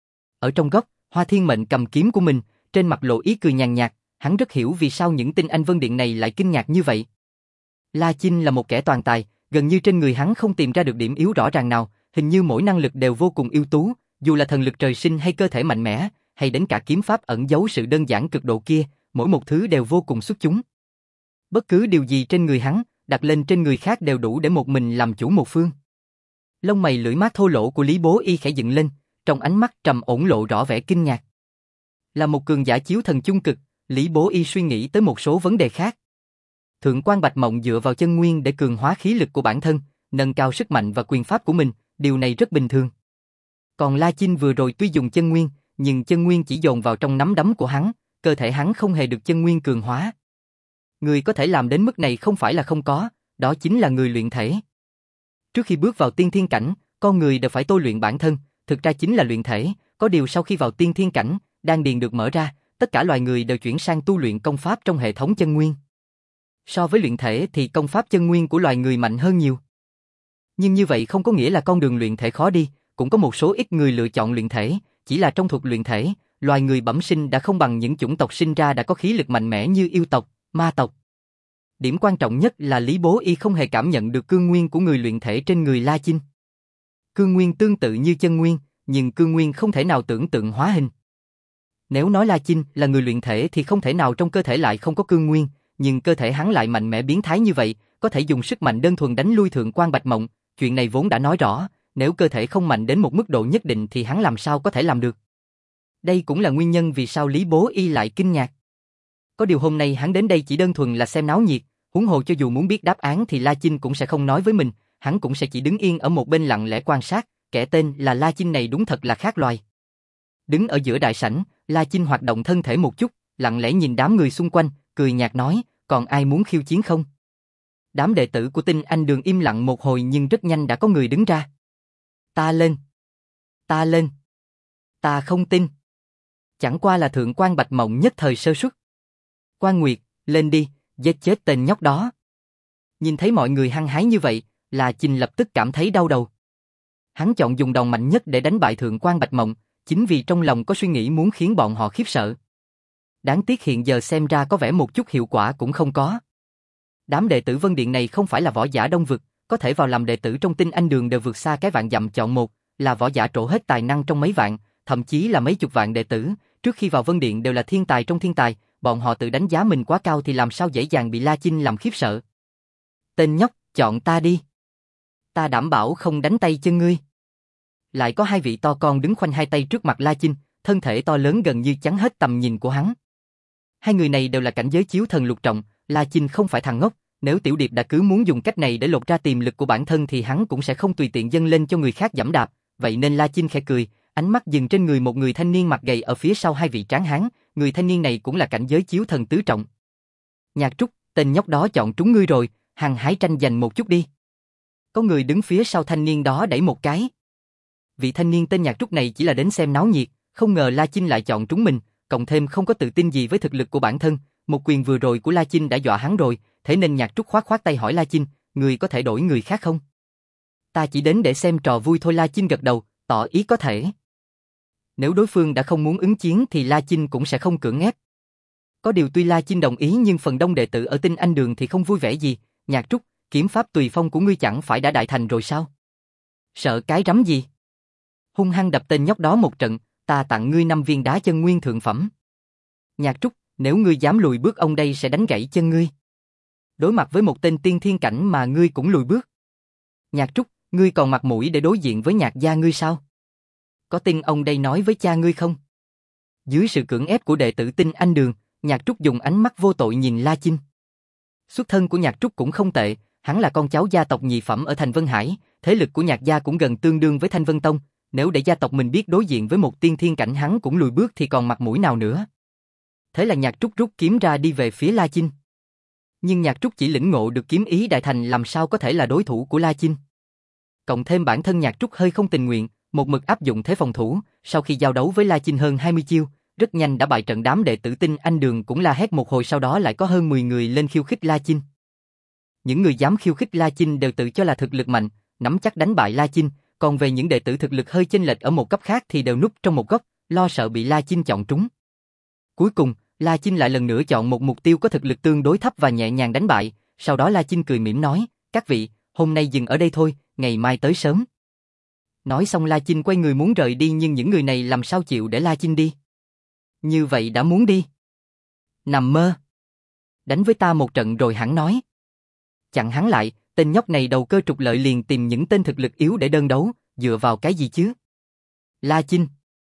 Ở trong góc, Hoa Thiên Mệnh cầm kiếm của mình, trên mặt lộ ý cười nhàn nhạt, hắn rất hiểu vì sao những Tinh Anh Vân Điện này lại kinh ngạc như vậy. La Chinh là một kẻ toàn tài, gần như trên người hắn không tìm ra được điểm yếu rõ ràng nào, hình như mỗi năng lực đều vô cùng ưu tú, dù là thần lực trời sinh hay cơ thể mạnh mẽ, hay đến cả kiếm pháp ẩn giấu sự đơn giản cực độ kia, mỗi một thứ đều vô cùng xuất chúng. Bất cứ điều gì trên người hắn, đặt lên trên người khác đều đủ để một mình làm chủ một phương. Lông mày lưỡi mát thô lỗ của Lý Bố Y khẽ dựng lên, trong ánh mắt trầm ổn lộ rõ vẻ kinh ngạc. Là một cường giả chiếu thần chung cực, Lý Bố Y suy nghĩ tới một số vấn đề khác. Thượng Quan Bạch Mộng dựa vào chân nguyên để cường hóa khí lực của bản thân, nâng cao sức mạnh và quyền pháp của mình, điều này rất bình thường. Còn La Chinh vừa rồi tuy dùng chân nguyên, nhưng chân nguyên chỉ dồn vào trong nắm đấm của hắn, cơ thể hắn không hề được chân nguyên cường hóa. Người có thể làm đến mức này không phải là không có, đó chính là người luyện thể. Trước khi bước vào tiên thiên cảnh, con người đều phải tôi luyện bản thân, thực ra chính là luyện thể, có điều sau khi vào tiên thiên cảnh, đan điền được mở ra, tất cả loài người đều chuyển sang tu luyện công pháp trong hệ thống chân nguyên. So với luyện thể thì công pháp chân nguyên của loài người mạnh hơn nhiều. Nhưng như vậy không có nghĩa là con đường luyện thể khó đi, cũng có một số ít người lựa chọn luyện thể, chỉ là trong thuật luyện thể, loài người bẩm sinh đã không bằng những chủng tộc sinh ra đã có khí lực mạnh mẽ như yêu tộc, ma tộc. Điểm quan trọng nhất là Lý Bố Y không hề cảm nhận được cương nguyên của người luyện thể trên người La Chinh. Cương nguyên tương tự như chân nguyên, nhưng cương nguyên không thể nào tưởng tượng hóa hình. Nếu nói La Chinh là người luyện thể thì không thể nào trong cơ thể lại không có cương nguyên, nhưng cơ thể hắn lại mạnh mẽ biến thái như vậy, có thể dùng sức mạnh đơn thuần đánh lui Thượng Quan Bạch Mộng, chuyện này vốn đã nói rõ, nếu cơ thể không mạnh đến một mức độ nhất định thì hắn làm sao có thể làm được. Đây cũng là nguyên nhân vì sao Lý Bố Y lại kinh ngạc. Có điều hôm nay hắn đến đây chỉ đơn thuần là xem náo nhiệt, huống hồ cho dù muốn biết đáp án thì La Chinh cũng sẽ không nói với mình, hắn cũng sẽ chỉ đứng yên ở một bên lặng lẽ quan sát, kẻ tên là La Chinh này đúng thật là khác loài. Đứng ở giữa đại sảnh, La Chinh hoạt động thân thể một chút, lặng lẽ nhìn đám người xung quanh, cười nhạt nói, còn ai muốn khiêu chiến không? Đám đệ tử của Tinh Anh Đường im lặng một hồi nhưng rất nhanh đã có người đứng ra. Ta lên. Ta lên. Ta không tin. Chẳng qua là Thượng Quan Bạch Mộng nhất thời sơ suất. Quan Nguyệt, lên đi, giết chết tên nhóc đó. Nhìn thấy mọi người hăng hái như vậy, La Chinh lập tức cảm thấy đau đầu. Hắn chọn dùng đòn mạnh nhất để đánh bại Thượng Quan Bạch Mộng, chính vì trong lòng có suy nghĩ muốn khiến bọn họ khiếp sợ. Đáng tiếc hiện giờ xem ra có vẻ một chút hiệu quả cũng không có. Đám đệ tử Vân Điện này không phải là võ giả Đông Vực, có thể vào làm đệ tử trong Tinh Anh Đường đều vượt xa cái vạn dặm chọn một, là võ giả trổ hết tài năng trong mấy vạn, thậm chí là mấy chục vạn đệ tử, trước khi vào Vân Điện đều là thiên tài trong thiên tài, bọn họ tự đánh giá mình quá cao thì làm sao dễ dàng bị La Chinh làm khiếp sợ. Tên nhóc, chọn ta đi. Ta đảm bảo không đánh tay chân ngươi. Lại có hai vị to con đứng khoanh hai tay trước mặt La Chinh, thân thể to lớn gần như chắn hết tầm nhìn của hắn. Hai người này đều là cảnh giới chiếu thần lục trọng, La Chinh không phải thằng ngốc, nếu Tiểu Điệp đã cứ muốn dùng cách này để lột ra tiềm lực của bản thân thì hắn cũng sẽ không tùy tiện dâng lên cho người khác giẫm đạp, vậy nên La Chinh khẽ cười, ánh mắt dừng trên người một người thanh niên mặt gầy ở phía sau hai vị tráng hán, người thanh niên này cũng là cảnh giới chiếu thần tứ trọng. Nhạc Trúc, tên nhóc đó chọn trúng ngươi rồi, hăng hái tranh giành một chút đi. Có người đứng phía sau thanh niên đó đẩy một cái. Vị thanh niên tên Nhạc Trúc này chỉ là đến xem náo nhiệt, không ngờ La Chinh lại chọn trúng mình, cộng thêm không có tự tin gì với thực lực của bản thân, một quyền vừa rồi của La Chinh đã dọa hắn rồi, thế nên Nhạc Trúc khoát khoát tay hỏi La Chinh, người có thể đổi người khác không? Ta chỉ đến để xem trò vui thôi. La Chinh gật đầu, tỏ ý có thể. Nếu đối phương đã không muốn ứng chiến thì La Chinh cũng sẽ không cưỡng ép. Có điều tuy La Chinh đồng ý nhưng phần đông đệ tử ở Tinh Anh Đường thì không vui vẻ gì, Nhạc Trúc, kiếm pháp tùy phong của ngươi chẳng phải đã đại thành rồi sao? Sợ cái rắm gì? Hung hăng đập tên nhóc đó một trận, ta tặng ngươi năm viên đá chân nguyên thượng phẩm. Nhạc Trúc, nếu ngươi dám lùi bước ông đây sẽ đánh gãy chân ngươi. Đối mặt với một tên tiên thiên cảnh mà ngươi cũng lùi bước. Nhạc Trúc, ngươi còn mặt mũi để đối diện với Nhạc gia ngươi sao? Có tin ông đây nói với cha ngươi không? Dưới sự cưỡng ép của đệ tử Tinh Anh Đường, Nhạc Trúc dùng ánh mắt vô tội nhìn La Chinh. Xuất thân của Nhạc Trúc cũng không tệ, hắn là con cháu gia tộc nhị phẩm ở thành Vân Hải, thế lực của Nhạc gia cũng gần tương đương với Thanh Vân Tông, nếu để gia tộc mình biết đối diện với một tiên thiên cảnh hắn cũng lùi bước thì còn mặt mũi nào nữa. Thế là Nhạc Trúc rút kiếm ra đi về phía La Chinh. Nhưng Nhạc Trúc chỉ lĩnh ngộ được kiếm ý đại thành làm sao có thể là đối thủ của La Chinh. Cộng thêm bản thân Nhạc Trúc hơi không tình nguyện, một mực áp dụng thế phòng thủ, sau khi giao đấu với La Chinh hơn hai mươi chiêu, rất nhanh đã bại trận. Đám đệ tử Tinh Anh Đường cũng la hét một hồi, sau đó lại có hơn mười người lên khiêu khích La Chinh. Những người dám khiêu khích La Chinh đều tự cho là thực lực mạnh, nắm chắc đánh bại La Chinh, còn về những đệ tử thực lực hơi chênh lệch ở một cấp khác thì đều núp trong một góc, lo sợ bị La Chinh chọn trúng. Cuối cùng, La Chinh lại lần nữa chọn một mục tiêu có thực lực tương đối thấp và nhẹ nhàng đánh bại, sau đó La Chinh cười mỉm nói, các vị, hôm nay dừng ở đây thôi, ngày mai tới sớm. Nói xong La Chinh quay người muốn rời đi nhưng những người này làm sao chịu để La Chinh đi. Như vậy đã muốn đi. Nằm mơ. Đánh với ta một trận rồi hẳn nói. Chặn hắn lại, tên nhóc này đầu cơ trục lợi liền tìm những tên thực lực yếu để đơn đấu, dựa vào cái gì chứ? La Chinh.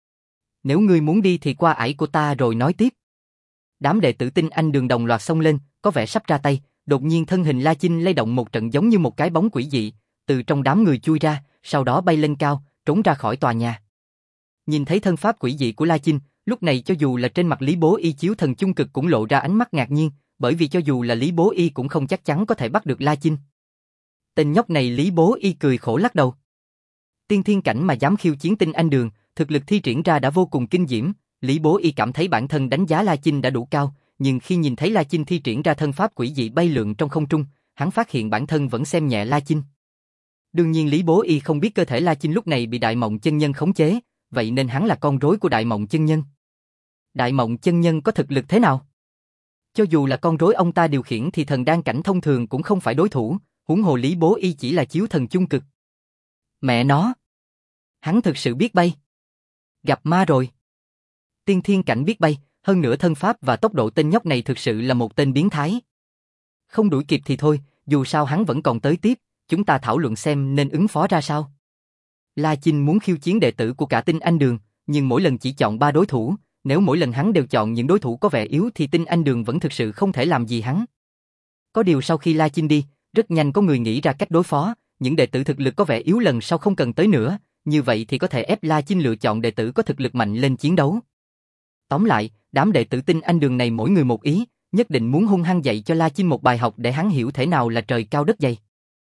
Nếu ngươi muốn đi thì qua ải của ta rồi nói tiếp. Đám đệ tử Tinh Anh Đường đồng loạt xông lên, có vẻ sắp ra tay, đột nhiên thân hình La Chinh lay động một trận giống như một cái bóng quỷ dị, từ trong đám người chui ra, sau đó bay lên cao, trốn ra khỏi tòa nhà. Nhìn thấy thân pháp quỷ dị của La Chinh, lúc này cho dù là trên mặt Lý Bố Y chiếu thần chung cực cũng lộ ra ánh mắt ngạc nhiên, bởi vì cho dù là Lý Bố Y cũng không chắc chắn có thể bắt được La Chinh. Tên nhóc này Lý Bố Y cười khổ lắc đầu. Tiên thiên cảnh mà dám khiêu chiến Tinh Anh Đường, thực lực thi triển ra đã vô cùng kinh diễm, Lý Bố Y cảm thấy bản thân đánh giá La Chinh đã đủ cao, nhưng khi nhìn thấy La Chinh thi triển ra thân pháp quỷ dị bay lượn trong không trung, hắn phát hiện bản thân vẫn xem nhẹ La Chinh. Đương nhiên Lý Bố Y không biết cơ thể La Chinh lúc này bị Đại Mộng Chân Nhân khống chế, vậy nên hắn là con rối của Đại Mộng Chân Nhân. Đại Mộng chân nhân có thực lực thế nào? Cho dù là con rối ông ta điều khiển thì thần đan cảnh thông thường cũng không phải đối thủ, huống hồ Lý Bố Y chỉ là chiếu thần chung cực. Mẹ nó! Hắn thực sự biết bay. Gặp ma rồi. Tiên thiên cảnh biết bay, hơn nữa thân pháp và tốc độ tên nhóc này thực sự là một tên biến thái. Không đuổi kịp thì thôi, dù sao hắn vẫn còn tới tiếp, chúng ta thảo luận xem nên ứng phó ra sao. La Chinh muốn khiêu chiến đệ tử của cả Tinh Anh Đường, nhưng mỗi lần chỉ chọn ba đối thủ, nếu mỗi lần hắn đều chọn những đối thủ có vẻ yếu thì Tinh Anh Đường vẫn thực sự không thể làm gì hắn. Có điều sau khi La Chinh đi, rất nhanh có người nghĩ ra cách đối phó, những đệ tử thực lực có vẻ yếu lần sau không cần tới nữa, như vậy thì có thể ép La Chinh lựa chọn đệ tử có thực lực mạnh lên chiến đấu. Tóm lại, đám đệ tử Tinh Anh Đường này mỗi người một ý, nhất định muốn hung hăng dạy cho La Chinh một bài học để hắn hiểu thế nào là trời cao đất dày.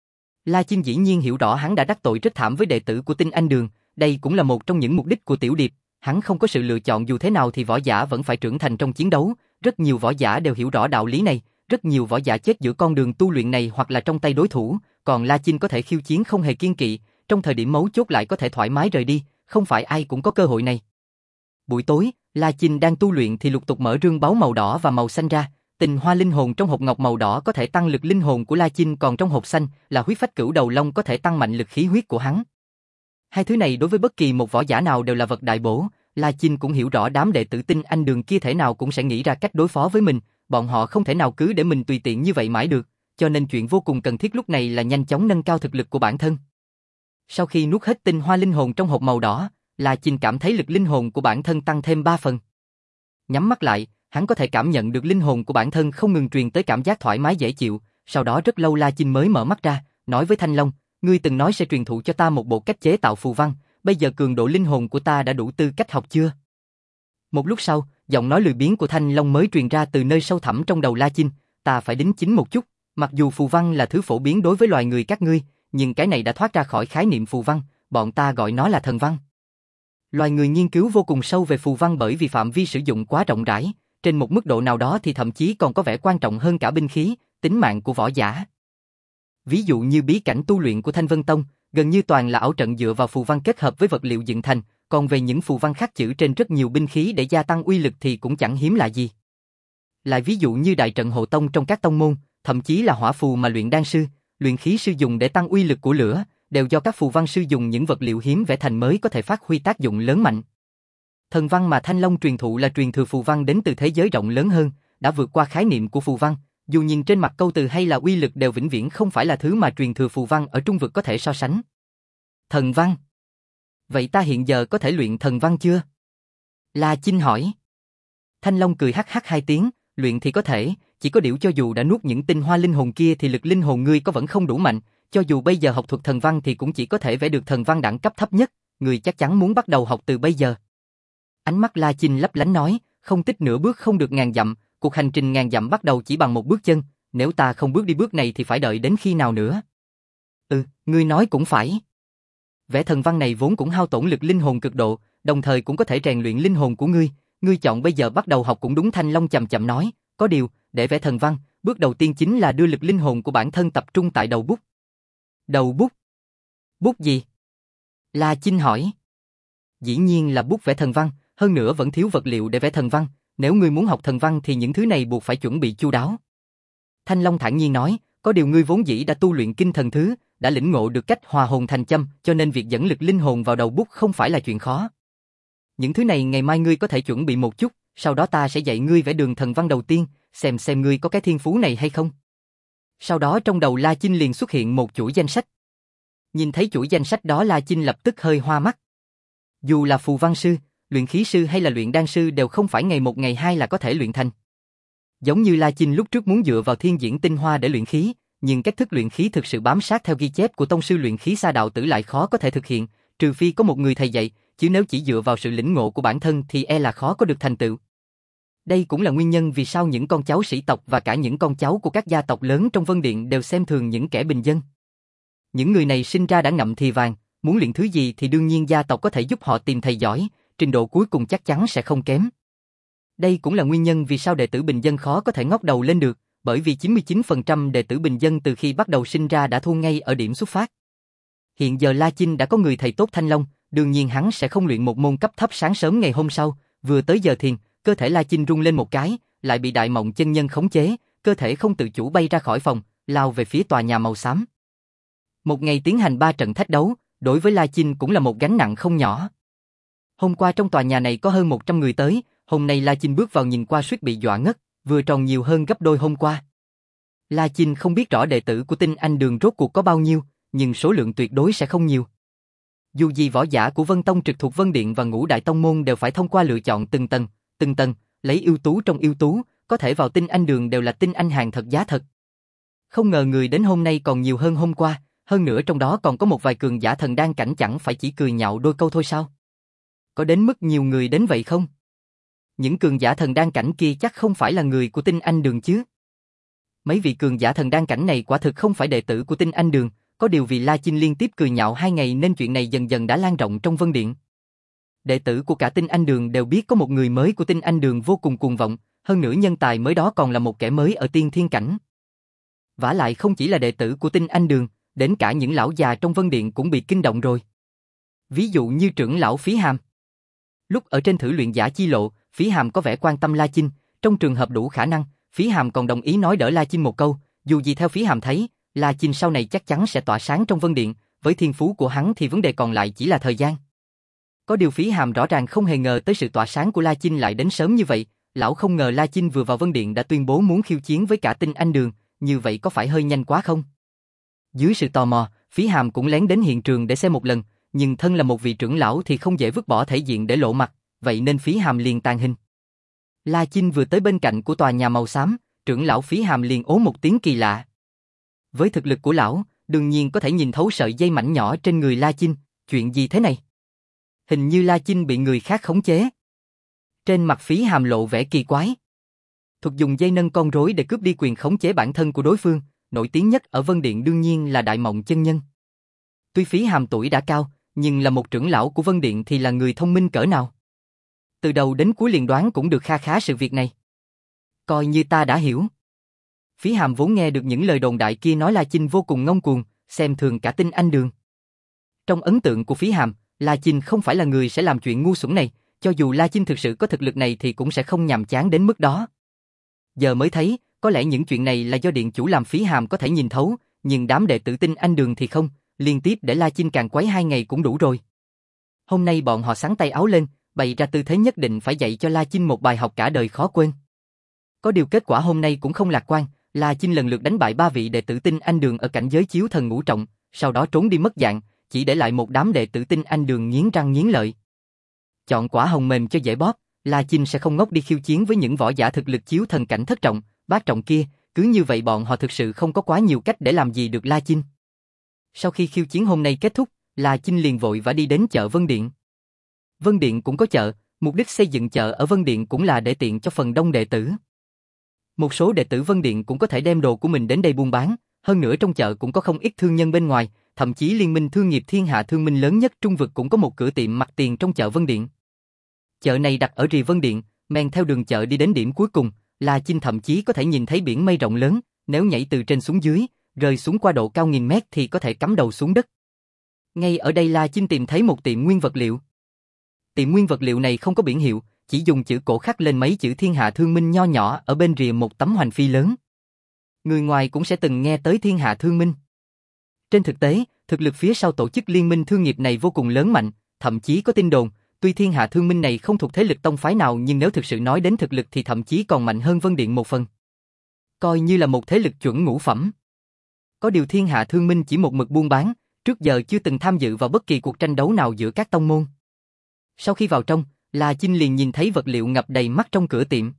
La Chinh dĩ nhiên hiểu rõ hắn đã đắc tội rất thảm với đệ tử của Tinh Anh Đường, đây cũng là một trong những mục đích của Tiểu Điệp, hắn không có sự lựa chọn dù thế nào thì võ giả vẫn phải trưởng thành trong chiến đấu, rất nhiều võ giả đều hiểu rõ đạo lý này, rất nhiều võ giả chết giữa con đường tu luyện này hoặc là trong tay đối thủ, còn La Chinh có thể khiêu chiến không hề kiêng kỵ, trong thời điểm mấu chốt lại có thể thoải mái rời đi, không phải ai cũng có cơ hội này. Buổi tối, La Chinh đang tu luyện thì lục tục mở rương báu màu đỏ và màu xanh ra. Tình hoa linh hồn trong hộp ngọc màu đỏ có thể tăng lực linh hồn của La Chinh, còn trong hộp xanh là huyết phách cửu đầu long có thể tăng mạnh lực khí huyết của hắn. Hai thứ này đối với bất kỳ một võ giả nào đều là vật đại bổ. La Chinh cũng hiểu rõ đám đệ tử Tinh Anh Đường kia thể nào cũng sẽ nghĩ ra cách đối phó với mình, bọn họ không thể nào cứ để mình tùy tiện như vậy mãi được, cho nên chuyện vô cùng cần thiết lúc này là nhanh chóng nâng cao thực lực của bản thân. Sau khi nuốt hết tinh hoa linh hồn trong hộp màu đỏ, La Chinh cảm thấy lực linh hồn của bản thân tăng thêm ba phần. Nhắm mắt lại, hắn có thể cảm nhận được linh hồn của bản thân không ngừng truyền tới cảm giác thoải mái dễ chịu, sau đó rất lâu La Chinh mới mở mắt ra, nói với Thanh Long, ngươi từng nói sẽ truyền thụ cho ta một bộ cách chế tạo phù văn, bây giờ cường độ linh hồn của ta đã đủ tư cách học chưa? Một lúc sau, giọng nói lười biếng của Thanh Long mới truyền ra từ nơi sâu thẳm trong đầu La Chinh, ta phải đính chính một chút, mặc dù phù văn là thứ phổ biến đối với loài người các ngươi, nhưng cái này đã thoát ra khỏi khái niệm phù văn, bọn ta gọi nó là thần văn. Loài người nghiên cứu vô cùng sâu về phù văn bởi vì phạm vi sử dụng quá rộng rãi, trên một mức độ nào đó thì thậm chí còn có vẻ quan trọng hơn cả binh khí, tính mạng của võ giả. Ví dụ như bí cảnh tu luyện của Thanh Vân Tông, gần như toàn là ảo trận dựa vào phù văn kết hợp với vật liệu dựng thành, còn về những phù văn khắc chữ trên rất nhiều binh khí để gia tăng uy lực thì cũng chẳng hiếm lạ gì. Lại ví dụ như đại trận hộ tông trong các tông môn, thậm chí là hỏa phù mà luyện đan sư, luyện khí sư dùng để tăng uy lực của lửa, đều do các phù văn sư dùng những vật liệu hiếm vẽ thành mới có thể phát huy tác dụng lớn mạnh. Thần văn mà Thanh Long truyền thụ là truyền thừa phù văn đến từ thế giới rộng lớn hơn, đã vượt qua khái niệm của phù văn, dù nhìn trên mặt câu từ hay là uy lực đều vĩnh viễn không phải là thứ mà truyền thừa phù văn ở trung vực có thể so sánh. Thần văn. Vậy ta hiện giờ có thể luyện thần văn chưa? La Chinh hỏi. Thanh Long cười hắc hắc hai tiếng, luyện thì có thể, chỉ có điều cho dù đã nuốt những tinh hoa linh hồn kia thì lực linh hồn ngươi có vẫn không đủ mạnh, cho dù bây giờ học thuật thần văn thì cũng chỉ có thể vẽ được thần văn đẳng cấp thấp nhất, ngươi chắc chắn muốn bắt đầu học từ bây giờ. Ánh mắt La Chinh lấp lánh nói, không tích nửa bước không được ngàn dặm, cuộc hành trình ngàn dặm bắt đầu chỉ bằng một bước chân, nếu ta không bước đi bước này thì phải đợi đến khi nào nữa? Ừ, ngươi nói cũng phải. Vẽ thần văn này vốn cũng hao tổn lực linh hồn cực độ, đồng thời cũng có thể rèn luyện linh hồn của ngươi, ngươi chọn bây giờ bắt đầu học cũng đúng. Thanh Long chậm chậm nói, có điều, để vẽ thần văn, bước đầu tiên chính là đưa lực linh hồn của bản thân tập trung tại đầu bút. Đầu bút? Bút gì? La Chinh hỏi. Dĩ nhiên là bút vẽ thần văn, hơn nữa vẫn thiếu vật liệu để vẽ thần văn, nếu ngươi muốn học thần văn thì những thứ này buộc phải chuẩn bị chu đáo. Thanh Long thản nhiên nói, có điều ngươi vốn dĩ đã tu luyện kinh thần thứ, đã lĩnh ngộ được cách hòa hồn thành châm, cho nên việc dẫn lực linh hồn vào đầu bút không phải là chuyện khó. Những thứ này ngày mai ngươi có thể chuẩn bị một chút, sau đó ta sẽ dạy ngươi vẽ đường thần văn đầu tiên, xem xem ngươi có cái thiên phú này hay không. Sau đó trong đầu La Chinh liền xuất hiện một chuỗi danh sách. Nhìn thấy chuỗi danh sách đó La Chinh lập tức hơi hoa mắt. Dù là phù văn sư, luyện khí sư hay là luyện đan sư đều không phải ngày một ngày hai là có thể luyện thành. Giống như La Chinh lúc trước muốn dựa vào thiên diễn tinh hoa để luyện khí, nhưng cách thức luyện khí thực sự bám sát theo ghi chép của tông sư luyện khí Sa Đạo Tử lại khó có thể thực hiện, trừ phi có một người thầy dạy, chứ nếu chỉ dựa vào sự lĩnh ngộ của bản thân thì e là khó có được thành tựu. Đây cũng là nguyên nhân vì sao những con cháu sĩ tộc và cả những con cháu của các gia tộc lớn trong Vân Điện đều xem thường những kẻ bình dân. Những người này sinh ra đã ngậm thì vàng, muốn luyện thứ gì thì đương nhiên gia tộc có thể giúp họ tìm thầy giỏi, trình độ cuối cùng chắc chắn sẽ không kém. Đây cũng là nguyên nhân vì sao đệ tử bình dân khó có thể ngóc đầu lên được, bởi vì chín mươi chín phần trăm đệ tử bình dân từ khi bắt đầu sinh ra đã thua ngay ở điểm xuất phát. Hiện giờ La Chinh đã có người thầy tốt Thanh Long, đương nhiên hắn sẽ không luyện một môn cấp thấp sáng sớm ngày hôm sau, vừa tới giờ thiền, cơ thể La Chinh rung lên một cái, lại bị Đại Mộng chân nhân khống chế, cơ thể không tự chủ bay ra khỏi phòng, lao về phía tòa nhà màu xám. Một ngày tiến hành ba trận thách đấu, đối với La Chinh cũng là một gánh nặng không nhỏ. Hôm qua trong tòa nhà này có hơn một trăm người tới, hôm nay La Chinh bước vào nhìn qua suýt bị dọa ngất, vừa tròn nhiều hơn gấp đôi hôm qua. La Chinh không biết rõ đệ tử của Tinh Anh Đường rốt cuộc có bao nhiêu, nhưng số lượng tuyệt đối sẽ không nhiều. Dù gì võ giả của Vân Tông trực thuộc Vân Điện và Ngũ Đại Tông Môn đều phải thông qua lựa chọn từng tầng, từng tầng, lấy ưu tú trong ưu tú, có thể vào Tinh Anh Đường đều là tinh anh hàng thật giá thật. Không ngờ người đến hôm nay còn nhiều hơn hôm qua, hơn nữa trong đó còn có một vài cường giả thần đan cảnh, chẳng phải chỉ cười nhạo đôi câu thôi sao? Có đến mức nhiều người đến vậy không? Những cường giả thần đan cảnh kia chắc không phải là người của Tinh Anh Đường chứ? Mấy vị cường giả thần đan cảnh này quả thực không phải đệ tử của Tinh Anh Đường, có điều vì La Chinh liên tiếp cười nhạo hai ngày nên chuyện này dần dần đã lan rộng trong Vân Điện. Đệ tử của cả Tinh Anh Đường đều biết có một người mới của Tinh Anh Đường vô cùng cuồng vọng, hơn nữa nhân tài mới đó còn là một kẻ mới ở tiên thiên cảnh. Vả lại không chỉ là đệ tử của Tinh Anh Đường, đến cả những lão già trong Vân Điện cũng bị kinh động rồi. Ví dụ như trưởng lão Phí Hàm. Lúc ở trên thử luyện giả chi lộ, Phí Hàm có vẻ quan tâm La Chinh, trong trường hợp đủ khả năng, Phí Hàm còn đồng ý nói đỡ La Chinh một câu, dù gì theo Phí Hàm thấy, La Chinh sau này chắc chắn sẽ tỏa sáng trong Vân Điện, với thiên phú của hắn thì vấn đề còn lại chỉ là thời gian. Có điều Phí Hàm rõ ràng không hề ngờ tới sự tỏa sáng của La Chinh lại đến sớm như vậy, lão không ngờ La Chinh vừa vào Vân Điện đã tuyên bố muốn khiêu chiến với cả Tinh Anh Đường, như vậy có phải hơi nhanh quá không? Dưới sự tò mò, Phí Hàm cũng lén đến hiện trường để xem một lần, nhưng thân là một vị trưởng lão thì không dễ vứt bỏ thể diện để lộ mặt, vậy nên Phí Hàm liền tàn hình. La Chinh vừa tới bên cạnh của tòa nhà màu xám, trưởng lão Phí Hàm liền ố một tiếng kỳ lạ. Với thực lực của lão, đương nhiên có thể nhìn thấu sợi dây mảnh nhỏ trên người La Chinh, chuyện gì thế này? Hình như La Chinh bị người khác khống chế. Trên mặt Phí Hàm lộ vẻ kỳ quái. Thuật dùng dây nâng con rối để cướp đi quyền khống chế bản thân của đối phương, nổi tiếng nhất ở Vân Điện đương nhiên là Đại Mộng chân nhân. Tuy Phí Hàm tuổi đã cao, nhưng là một trưởng lão của Vân Điện thì là người thông minh cỡ nào. Từ đầu đến cuối liền đoán cũng được kha khá sự việc này. Coi như ta đã hiểu. Phí Hàm vốn nghe được những lời đồn đại kia nói La Chinh vô cùng ngông cuồng, xem thường cả Tinh Anh Đường. Trong ấn tượng của Phí Hàm, La Chinh không phải là người sẽ làm chuyện ngu xuẩn này, cho dù La Chinh thực sự có thực lực này thì cũng sẽ không nhàm chán đến mức đó. Giờ mới thấy, có lẽ những chuyện này là do điện chủ làm Phí Hàm có thể nhìn thấu, nhưng đám đệ tử Tinh Anh Đường thì không, liên tiếp để La Chinh càng quấy hai ngày cũng đủ rồi. Hôm nay bọn họ xắn tay áo lên, bày ra tư thế nhất định phải dạy cho La Chinh một bài học cả đời khó quên. Có điều kết quả hôm nay cũng không lạc quan, La Chinh lần lượt đánh bại ba vị đệ tử Tinh Anh Đường ở cảnh giới chiếu thần ngũ trọng, sau đó trốn đi mất dạng, chỉ để lại một đám đệ tử Tinh Anh Đường nghiến răng nghiến lợi. Chọn quả hồng mềm cho dễ bóp, La Chinh sẽ không ngốc đi khiêu chiến với những võ giả thực lực chiếu thần cảnh thất trọng, bát trọng kia, cứ như vậy bọn họ thực sự không có quá nhiều cách để làm gì được La Chinh. Sau khi khiêu chiến hôm nay kết thúc, La Chinh liền vội vã đi đến chợ Vân Điện. Vân Điện cũng có chợ, mục đích xây dựng chợ ở Vân Điện cũng là để tiện cho phần đông đệ tử. Một số đệ tử Vân Điện cũng có thể đem đồ của mình đến đây buôn bán, hơn nữa trong chợ cũng có không ít thương nhân bên ngoài, thậm chí liên minh thương nghiệp Thiên Hạ Thương Minh lớn nhất Trung vực cũng có một cửa tiệm mặt tiền trong chợ Vân Điện. Chợ này đặt ở rìa Vân Điện, men theo đường chợ đi đến điểm cuối cùng, La Chinh thậm chí có thể nhìn thấy biển mây rộng lớn, nếu nhảy từ trên xuống dưới, rơi xuống qua độ cao nghìn mét thì có thể cắm đầu xuống đất. Ngay ở đây La Chinh tìm thấy một tiệm nguyên vật liệu. Tiệm nguyên vật liệu này không có biển hiệu, chỉ dùng chữ cổ khắc lên mấy chữ Thiên Hạ Thương Minh nho nhỏ ở bên rìa một tấm hoành phi lớn. Người ngoài cũng sẽ từng nghe tới Thiên Hạ Thương Minh. Trên thực tế, thực lực phía sau tổ chức liên minh thương nghiệp này vô cùng lớn mạnh, thậm chí có tin đồn, tuy Thiên Hạ Thương Minh này không thuộc thế lực tông phái nào nhưng nếu thực sự nói đến thực lực thì thậm chí còn mạnh hơn Vân Điện một phần. Coi như là một thế lực chuẩn ngũ phẩm. Có điều Thiên Hạ Thương Minh chỉ một mực buôn bán, trước giờ chưa từng tham dự vào bất kỳ cuộc tranh đấu nào giữa các tông môn. Sau khi vào trong, La Chinh liền nhìn thấy vật liệu ngập đầy mắt trong cửa tiệm.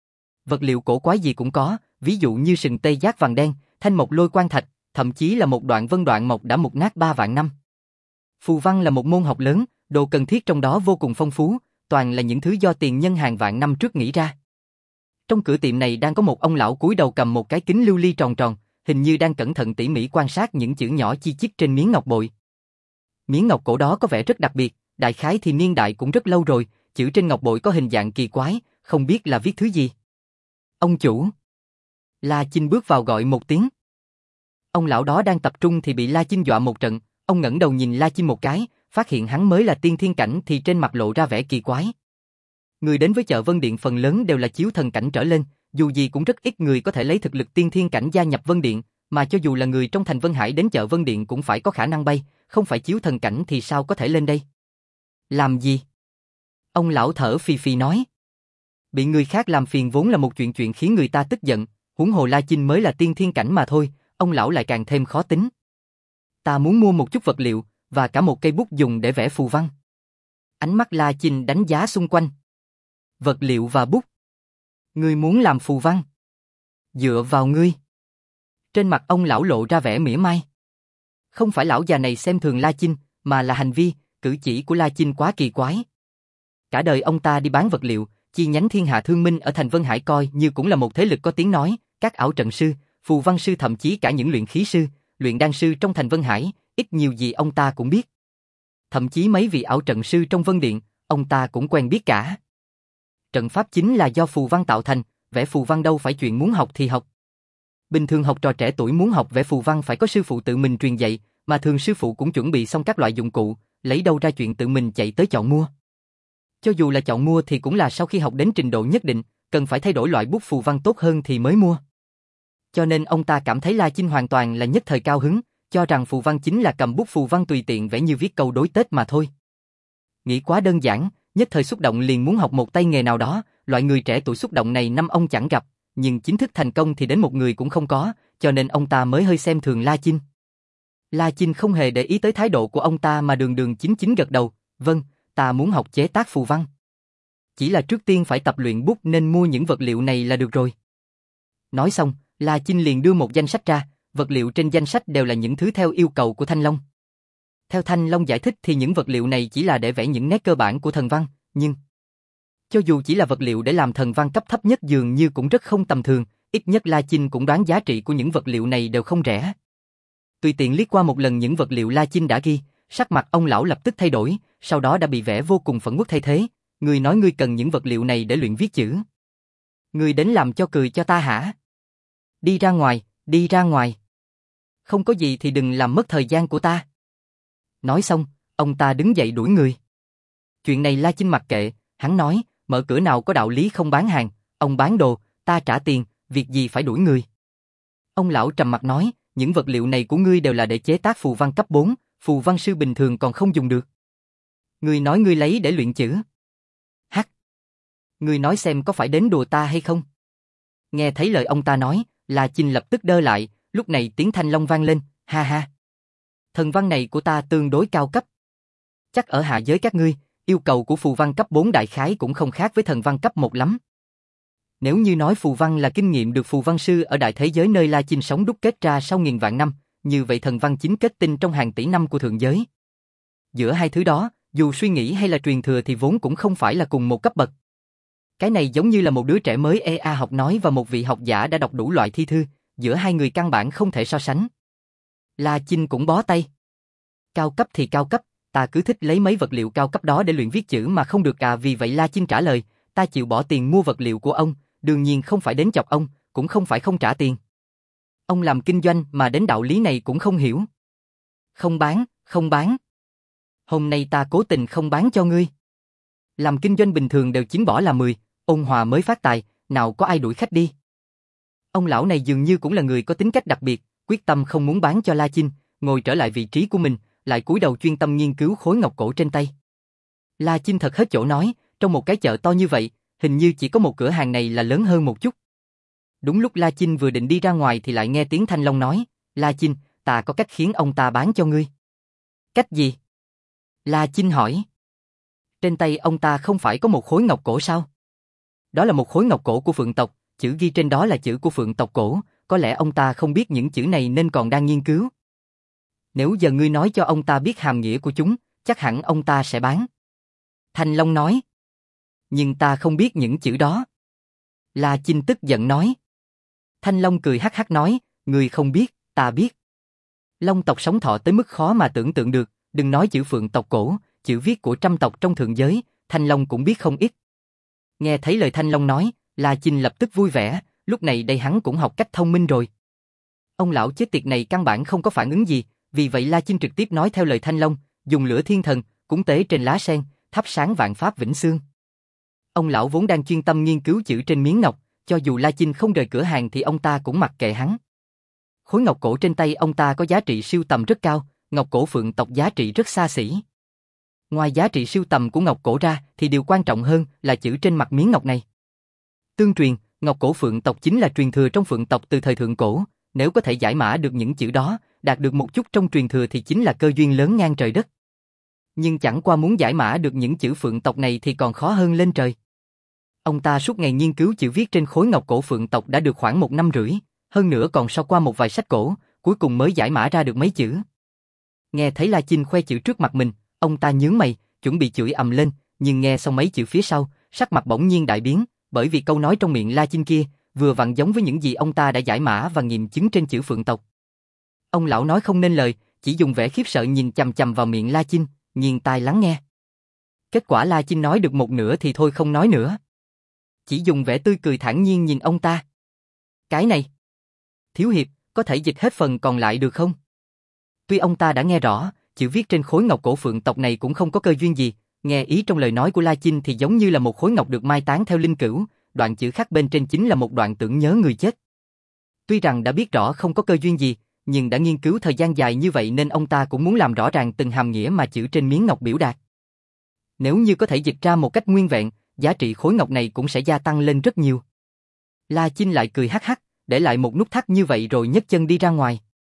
Vật liệu cổ quái gì cũng có, ví dụ như sừng tê giác vàng đen, thanh mộc lôi quan thạch, thậm chí là một đoạn vân đoạn mộc đã mục nát ba vạn năm. Phù văn là một môn học lớn, đồ cần thiết trong đó vô cùng phong phú, toàn là những thứ do tiền nhân hàng vạn năm trước nghĩ ra. Trong cửa tiệm này đang có một ông lão cúi đầu cầm một cái kính lưu ly tròn tròn, hình như đang cẩn thận tỉ mỉ quan sát những chữ nhỏ chi chít trên miếng ngọc bội. Miếng ngọc cổ đó có vẻ rất đặc biệt, đại khái thì niên đại cũng rất lâu rồi, chữ trên ngọc bội có hình dạng kỳ quái, không biết là viết thứ gì. Ông chủ. La Chinh bước vào gọi một tiếng. Ông lão đó đang tập trung thì bị La Chinh dọa một trận, ông ngẩng đầu nhìn La Chinh một cái, phát hiện hắn mới là tiên thiên cảnh thì trên mặt lộ ra vẻ kỳ quái. Người đến với chợ Vân Điện phần lớn đều là chiếu thần cảnh trở lên, dù gì cũng rất ít người có thể lấy thực lực tiên thiên cảnh gia nhập Vân Điện, mà cho dù là người trong thành Vân Hải đến chợ Vân Điện cũng phải có khả năng bay, không phải chiếu thần cảnh thì sao có thể lên đây? Làm gì? Ông lão thở phì phì nói. Bị người khác làm phiền vốn là một chuyện chuyện khiến người ta tức giận, huống hồ La Chinh mới là tiên thiên cảnh mà thôi, ông lão lại càng thêm khó tính. Ta muốn mua một chút vật liệu, và cả một cây bút dùng để vẽ phù văn. Ánh mắt La Chinh đánh giá xung quanh. Vật liệu và bút. Ngươi muốn làm phù văn? Dựa vào ngươi. Trên mặt ông lão lộ ra vẻ mỉa mai. Không phải lão già này xem thường La Chinh, mà là hành vi, cử chỉ của La Chinh quá kỳ quái. Cả đời ông ta đi bán vật liệu, chi nhánh Thiên Hạ Thương Minh ở thành Vân Hải coi như cũng là một thế lực có tiếng nói, các ảo trận sư, phù văn sư thậm chí cả những luyện khí sư, luyện đan sư trong thành Vân Hải, ít nhiều gì ông ta cũng biết. Thậm chí mấy vị ảo trận sư trong Vân Điện, ông ta cũng quen biết cả. Trận pháp chính là do phù văn tạo thành, vẽ phù văn đâu phải chuyện muốn học thì học. Bình thường học trò trẻ tuổi muốn học vẽ phù văn phải có sư phụ tự mình truyền dạy, mà thường sư phụ cũng chuẩn bị xong các loại dụng cụ, lấy đâu ra chuyện tự mình chạy tới chọn mua. Cho dù là chọn mua thì cũng là sau khi học đến trình độ nhất định, cần phải thay đổi loại bút phù văn tốt hơn thì mới mua. Cho nên ông ta cảm thấy La Chinh hoàn toàn là nhất thời cao hứng, cho rằng phù văn chính là cầm bút phù văn tùy tiện vẽ như viết câu đối Tết mà thôi. Nghĩ quá đơn giản, nhất thời xúc động liền muốn học một tay nghề nào đó, loại người trẻ tuổi xúc động này năm ông chẳng gặp, nhưng chính thức thành công thì đến một người cũng không có, cho nên ông ta mới hơi xem thường La Chinh. La Chinh không hề để ý tới thái độ của ông ta mà đường đường chính chính gật đầu, vâng, ta muốn học chế tác phù văn. Chỉ là trước tiên phải tập luyện bút nên mua những vật liệu này là được rồi. Nói xong, La Chinh liền đưa một danh sách ra, vật liệu trên danh sách đều là những thứ theo yêu cầu của Thanh Long. Theo Thanh Long giải thích thì những vật liệu này chỉ là để vẽ những nét cơ bản của thần văn, nhưng cho dù chỉ là vật liệu để làm thần văn cấp thấp nhất dường như cũng rất không tầm thường, ít nhất La Chinh cũng đoán giá trị của những vật liệu này đều không rẻ. Tùy tiện liếc qua một lần những vật liệu La Chinh đã ghi, sắc mặt ông lão lập tức thay đổi, sau đó đã bị vẻ vô cùng phẫn uất thay thế. Ngươi nói ngươi cần những vật liệu này để luyện viết chữ. Ngươi đến làm cho cười cho ta hả? Đi ra ngoài, đi ra ngoài. Không có gì thì đừng làm mất thời gian của ta. Nói xong, ông ta đứng dậy đuổi người. Chuyện này La Chinh mặc kệ, hắn nói, mở cửa nào có đạo lý không bán hàng, ông bán đồ, ta trả tiền, việc gì phải đuổi người. Ông lão trầm mặt nói, những vật liệu này của ngươi đều là để chế tác phù văn cấp bốn, phù văn sư bình thường còn không dùng được. Ngươi nói ngươi lấy để luyện chữ. Hắc. Ngươi nói xem có phải đến đùa ta hay không? Nghe thấy lời ông ta nói, La Chinh lập tức đơ lại, lúc này tiếng Thanh Long vang lên, ha ha. Thần văn này của ta tương đối cao cấp. Chắc ở hạ giới các ngươi, yêu cầu của phù văn cấp bốn đại khái cũng không khác với thần văn cấp một lắm. Nếu như nói phù văn là kinh nghiệm được phù văn sư ở đại thế giới nơi La Chinh sống đúc kết ra sau nghìn vạn năm, như vậy thần văn chính kết tinh trong hàng tỷ năm của thượng giới. Giữa hai thứ đó, dù suy nghĩ hay là truyền thừa thì vốn cũng không phải là cùng một cấp bậc. Cái này giống như là một đứa trẻ mới e a học nói và một vị học giả đã đọc đủ loại thi thư, giữa hai người căn bản không thể so sánh. La Chinh cũng bó tay. Cao cấp thì cao cấp, ta cứ thích lấy mấy vật liệu cao cấp đó để luyện viết chữ mà không được à, vì vậy La Chinh trả lời, ta chịu bỏ tiền mua vật liệu của ông, đương nhiên không phải đến chọc ông, cũng không phải không trả tiền. Ông làm kinh doanh mà đến đạo lý này cũng không hiểu. Không bán, không bán. Hôm nay ta cố tình không bán cho ngươi. Làm kinh doanh bình thường đều chín bỏ là mười, ôn hòa mới phát tài, nào có ai đuổi khách đi. Ông lão này dường như cũng là người có tính cách đặc biệt, quyết tâm không muốn bán cho La Chinh, ngồi trở lại vị trí của mình, lại cúi đầu chuyên tâm nghiên cứu khối ngọc cổ trên tay. La Chinh thật hết chỗ nói, trong một cái chợ to như vậy, hình như chỉ có một cửa hàng này là lớn hơn một chút. Đúng lúc La Chinh vừa định đi ra ngoài thì lại nghe tiếng Thanh Long nói, La Chinh, ta có cách khiến ông ta bán cho ngươi. Cách gì? La Chinh hỏi. Trên tay ông ta không phải có một khối ngọc cổ sao? Đó là một khối ngọc cổ của Phượng tộc, chữ ghi trên đó là chữ của Phượng tộc cổ, có lẽ ông ta không biết những chữ này nên còn đang nghiên cứu. Nếu giờ ngươi nói cho ông ta biết hàm nghĩa của chúng, chắc hẳn ông ta sẽ bán. Thanh Long nói. Nhưng ta không biết những chữ đó. La Chinh tức giận nói. Thanh Long cười hắc hắc nói, ngươi không biết, ta biết. Long tộc sống thọ tới mức khó mà tưởng tượng được, đừng nói chữ Phượng tộc cổ, chữ viết của trăm tộc trong thượng giới, Thanh Long cũng biết không ít. Nghe thấy lời Thanh Long nói, La Chinh lập tức vui vẻ, lúc này đây hắn cũng học cách thông minh rồi. Ông lão chết tiệt này căn bản không có phản ứng gì, vì vậy La Chinh trực tiếp nói theo lời Thanh Long, dùng lửa thiên thần, cúng tế trên lá sen, thắp sáng vạn pháp vĩnh xương. Ông lão vốn đang chuyên tâm nghiên cứu chữ trên miếng ngọc, cho dù La Chinh không rời cửa hàng thì ông ta cũng mặc kệ hắn. Khối ngọc cổ trên tay ông ta có giá trị sưu tầm rất cao, ngọc cổ Phượng tộc giá trị rất xa xỉ. Ngoài giá trị sưu tầm của ngọc cổ ra thì điều quan trọng hơn là chữ trên mặt miếng ngọc này. Tương truyền, ngọc cổ Phượng tộc chính là truyền thừa trong Phượng tộc từ thời thượng cổ, nếu có thể giải mã được những chữ đó, đạt được một chút trong truyền thừa thì chính là cơ duyên lớn ngang trời đất. Nhưng chẳng qua muốn giải mã được những chữ Phượng tộc này thì còn khó hơn lên trời. Ông ta suốt ngày nghiên cứu chữ viết trên khối ngọc cổ Phượng tộc đã được khoảng một năm rưỡi, hơn nữa còn so qua một vài sách cổ, cuối cùng mới giải mã ra được mấy chữ. Nghe thấy La Chinh khoe chữ trước mặt mình, ông ta nhướng mày, chuẩn bị chửi ầm lên, nhưng nghe xong mấy chữ phía sau, sắc mặt bỗng nhiên đại biến, bởi vì câu nói trong miệng La Chinh kia vừa vặn giống với những gì ông ta đã giải mã và nghiệm chứng trên chữ Phượng tộc. Ông lão nói không nên lời, chỉ dùng vẻ khiếp sợ nhìn chằm chằm vào miệng La Chinh, nghiêng tai lắng nghe. Kết quả La Chinh nói được một nửa thì thôi không nói nữa, chỉ dùng vẻ tươi cười thản nhiên nhìn ông ta. Cái này, thiếu hiệp, có thể dịch hết phần còn lại được không? Tuy ông ta đã nghe rõ, chữ viết trên khối ngọc cổ Phượng tộc này cũng không có cơ duyên gì, nghe ý trong lời nói của La Chinh thì giống như là một khối ngọc được mai táng theo linh cữu, đoạn chữ khắc bên trên chính là một đoạn tưởng nhớ người chết. Tuy rằng đã biết rõ không có cơ duyên gì, nhưng đã nghiên cứu thời gian dài như vậy nên ông ta cũng muốn làm rõ ràng từng hàm nghĩa mà chữ trên miếng ngọc biểu đạt. Nếu như có thể dịch ra một cách nguyên vẹn, giá trị khối ngọc này cũng sẽ gia tăng lên rất nhiều. La Chinh lại cười hắc hắc, để lại một nút thắt như vậy rồi nhấc chân đi ra ngoài.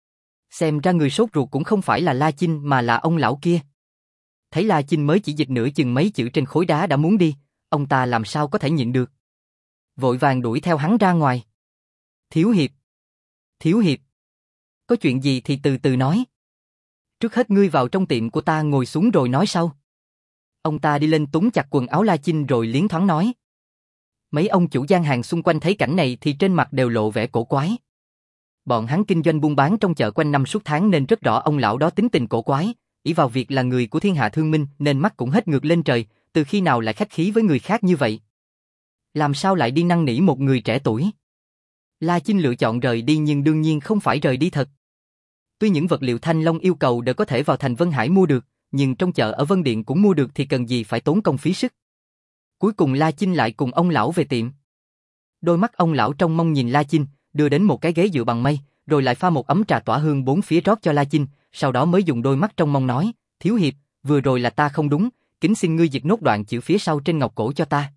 Xem ra người sốt ruột cũng không phải là La Chinh mà là ông lão kia. Thấy La Chinh mới chỉ dịch nửa chừng mấy chữ trên khối đá đã muốn đi, ông ta làm sao có thể nhịn được. Vội vàng đuổi theo hắn ra ngoài. Thiếu hiệp! Thiếu hiệp! Có chuyện gì thì từ từ nói. Trước hết ngươi vào trong tiệm của ta ngồi xuống rồi nói sau. Ông ta đi lên túm chặt quần áo La Chinh rồi liến thoáng nói. Mấy ông chủ gian hàng xung quanh thấy cảnh này thì trên mặt đều lộ vẻ cổ quái. Bọn hắn kinh doanh buôn bán trong chợ quanh năm suốt tháng nên rất rõ ông lão đó tính tình cổ quái, ỷ vào việc là người của thiên hạ thương minh nên mắt cũng hết ngược lên trời, từ khi nào lại khách khí với người khác như vậy. Làm sao lại đi năn nỉ một người trẻ tuổi? La Chinh lựa chọn rời đi nhưng đương nhiên không phải rời đi thật. Tuy những vật liệu Thanh Long yêu cầu đều có thể vào thành Vân Hải mua được, nhưng trong chợ ở Vân Điện cũng mua được thì cần gì phải tốn công phí sức. Cuối cùng La Chinh lại cùng ông lão về tiệm. Đôi mắt ông lão trông mong nhìn La Chinh, đưa đến một cái ghế dựa bằng mây, rồi lại pha một ấm trà tỏa hương bốn phía rót cho La Chinh, sau đó mới dùng đôi mắt trông mong nói, thiếu hiệp, vừa rồi là ta không đúng, kính xin ngươi dịch nốt đoạn chữ phía sau trên ngọc cổ cho ta.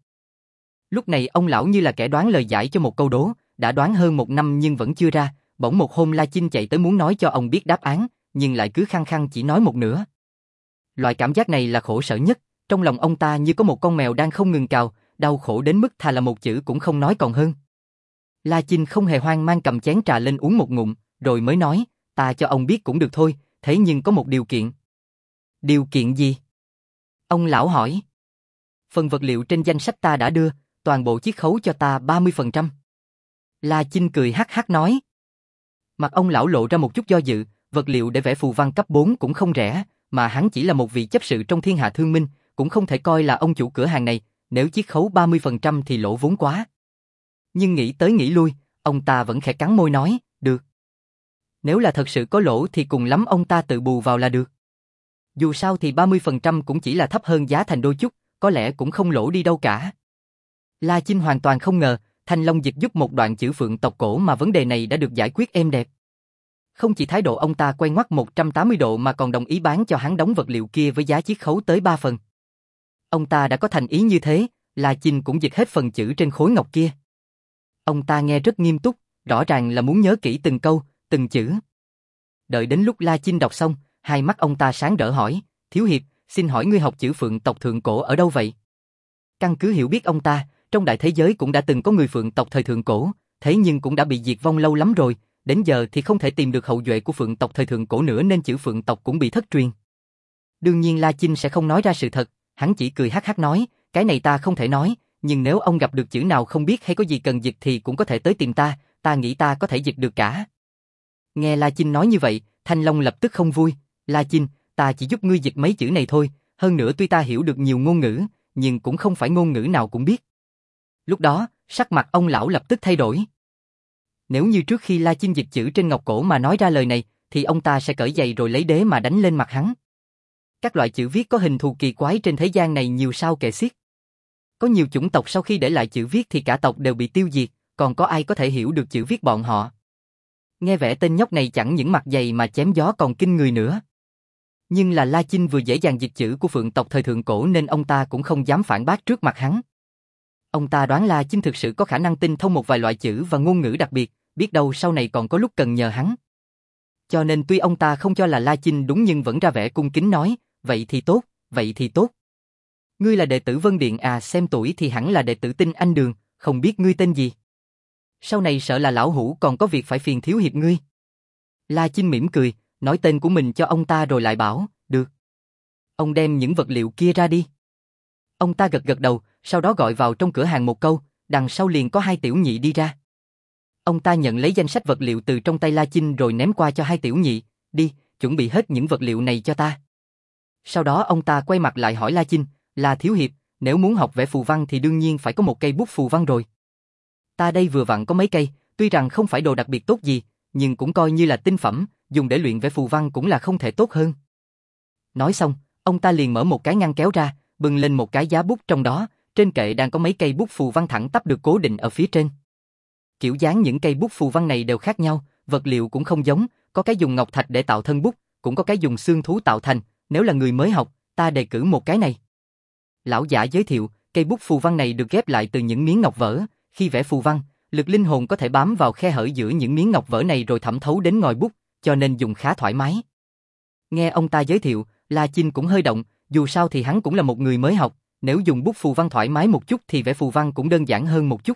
Lúc này ông lão như là kẻ đoán lời giải cho một câu đố, đã đoán hơn một năm nhưng vẫn chưa ra, bỗng một hôm La Chinh chạy tới muốn nói cho ông biết đáp án, nhưng lại cứ khăng khăng chỉ nói một nửa. Loại cảm giác này là khổ sở nhất, trong lòng ông ta như có một con mèo đang không ngừng cào, đau khổ đến mức thà là một chữ cũng không nói còn hơn. La Chinh không hề hoang mang cầm chén trà lên uống một ngụm, rồi mới nói, ta cho ông biết cũng được thôi, thế nhưng có một điều kiện. Điều kiện gì? Ông lão hỏi. Phần vật liệu trên danh sách ta đã đưa, toàn bộ chiết khấu cho ta ba mươi phần trăm. La Chinh cười hắc hắc nói. Mặt ông lão lộ ra một chút do dự, vật liệu để vẽ phù văn cấp bốn cũng không rẻ, mà hắn chỉ là một vị chấp sự trong thiên hạ thương minh, cũng không thể coi là ông chủ cửa hàng này, nếu chiết khấu ba mươi phần trăm thì lỗ vốn quá. Nhưng nghĩ tới nghĩ lui, ông ta vẫn khẽ cắn môi nói, được. Nếu là thật sự có lỗ thì cùng lắm ông ta tự bù vào là được. Dù sao thì ba mươi phần trăm cũng chỉ là thấp hơn giá thành đôi chút, có lẽ cũng không lỗ đi đâu cả. La Chinh hoàn toàn không ngờ, Thanh Long dịch giúp một đoạn chữ Phượng tộc cổ mà vấn đề này đã được giải quyết êm đẹp. Không chỉ thái độ ông ta quay ngoắt một trăm tám mươi độ mà còn đồng ý bán cho hắn đống vật liệu kia với giá chiết khấu tới ba phần. Ông ta đã có thành ý như thế, La Chinh cũng dịch hết phần chữ trên khối ngọc kia. Ông ta nghe rất nghiêm túc, rõ ràng là muốn nhớ kỹ từng câu, từng chữ. Đợi đến lúc La Chinh đọc xong, hai mắt ông ta sáng rỡ hỏi, thiếu hiệp, xin hỏi ngươi học chữ Phượng tộc thượng cổ ở đâu vậy? Căn cứ hiểu biết ông ta, trong đại thế giới cũng đã từng có người Phượng tộc thời thượng cổ, thế nhưng cũng đã bị diệt vong lâu lắm rồi, đến giờ thì không thể tìm được hậu duệ của Phượng tộc thời thượng cổ nữa nên chữ Phượng tộc cũng bị thất truyền. Đương nhiên La Chinh sẽ không nói ra sự thật, hắn chỉ cười hắc hắc nói, cái này ta không thể nói, nhưng nếu ông gặp được chữ nào không biết hay có gì cần dịch thì cũng có thể tới tìm ta, ta nghĩ ta có thể dịch được cả. Nghe La Chinh nói như vậy, Thanh Long lập tức không vui, La Chinh, ta chỉ giúp ngươi dịch mấy chữ này thôi, hơn nữa tuy ta hiểu được nhiều ngôn ngữ, nhưng cũng không phải ngôn ngữ nào cũng biết. Lúc đó, sắc mặt ông lão lập tức thay đổi. Nếu như trước khi La Chinh dịch chữ trên ngọc cổ mà nói ra lời này, thì ông ta sẽ cởi giày rồi lấy đế mà đánh lên mặt hắn. Các loại chữ viết có hình thù kỳ quái trên thế gian này nhiều sao kể xiết. Có nhiều chủng tộc sau khi để lại chữ viết thì cả tộc đều bị tiêu diệt, còn có ai có thể hiểu được chữ viết bọn họ. Nghe vẻ tên nhóc này chẳng những mặt dày mà chém gió còn kinh người nữa. Nhưng là La Chinh vừa dễ dàng dịch chữ của Phượng tộc thời thượng cổ nên ông ta cũng không dám phản bác trước mặt hắn. Ông ta đoán La Chinh thực sự có khả năng tinh thông một vài loại chữ và ngôn ngữ đặc biệt, biết đâu sau này còn có lúc cần nhờ hắn. Cho nên tuy ông ta không cho là La Chinh đúng nhưng vẫn ra vẻ cung kính nói, vậy thì tốt, vậy thì tốt. Ngươi là đệ tử Vân Điện à, xem tuổi thì hẳn là đệ tử Tinh Anh Đường, không biết ngươi tên gì. Sau này sợ là lão hủ còn có việc phải phiền thiếu hiệp ngươi. La Chinh mỉm cười, nói tên của mình cho ông ta rồi lại bảo, được. Ông đem những vật liệu kia ra đi. Ông ta gật gật đầu, sau đó gọi vào trong cửa hàng một câu, đằng sau liền có hai tiểu nhị đi ra. Ông ta nhận lấy danh sách vật liệu từ trong tay La Chinh rồi ném qua cho hai tiểu nhị, đi, chuẩn bị hết những vật liệu này cho ta. Sau đó ông ta quay mặt lại hỏi La Chinh, là thiếu hiệp, nếu muốn học vẽ phù văn thì đương nhiên phải có một cây bút phù văn rồi. Ta đây vừa vặn có mấy cây, tuy rằng không phải đồ đặc biệt tốt gì, nhưng cũng coi như là tinh phẩm, dùng để luyện vẽ phù văn cũng là không thể tốt hơn. Nói xong, ông ta liền mở một cái ngăn kéo ra, bưng lên một cái giá bút trong đó, trên kệ đang có mấy cây bút phù văn thẳng tắp được cố định ở phía trên. Kiểu dáng những cây bút phù văn này đều khác nhau, vật liệu cũng không giống, có cái dùng ngọc thạch để tạo thân bút, cũng có cái dùng xương thú tạo thành, nếu là người mới học, ta đề cử một cái này. Lão giả giới thiệu, cây bút phù văn này được ghép lại từ những miếng ngọc vỡ, khi vẽ phù văn, lực linh hồn có thể bám vào khe hở giữa những miếng ngọc vỡ này rồi thẩm thấu đến ngòi bút, cho nên dùng khá thoải mái. Nghe ông ta giới thiệu, La Chinh cũng hơi động, dù sao thì hắn cũng là một người mới học, nếu dùng bút phù văn thoải mái một chút thì vẽ phù văn cũng đơn giản hơn một chút.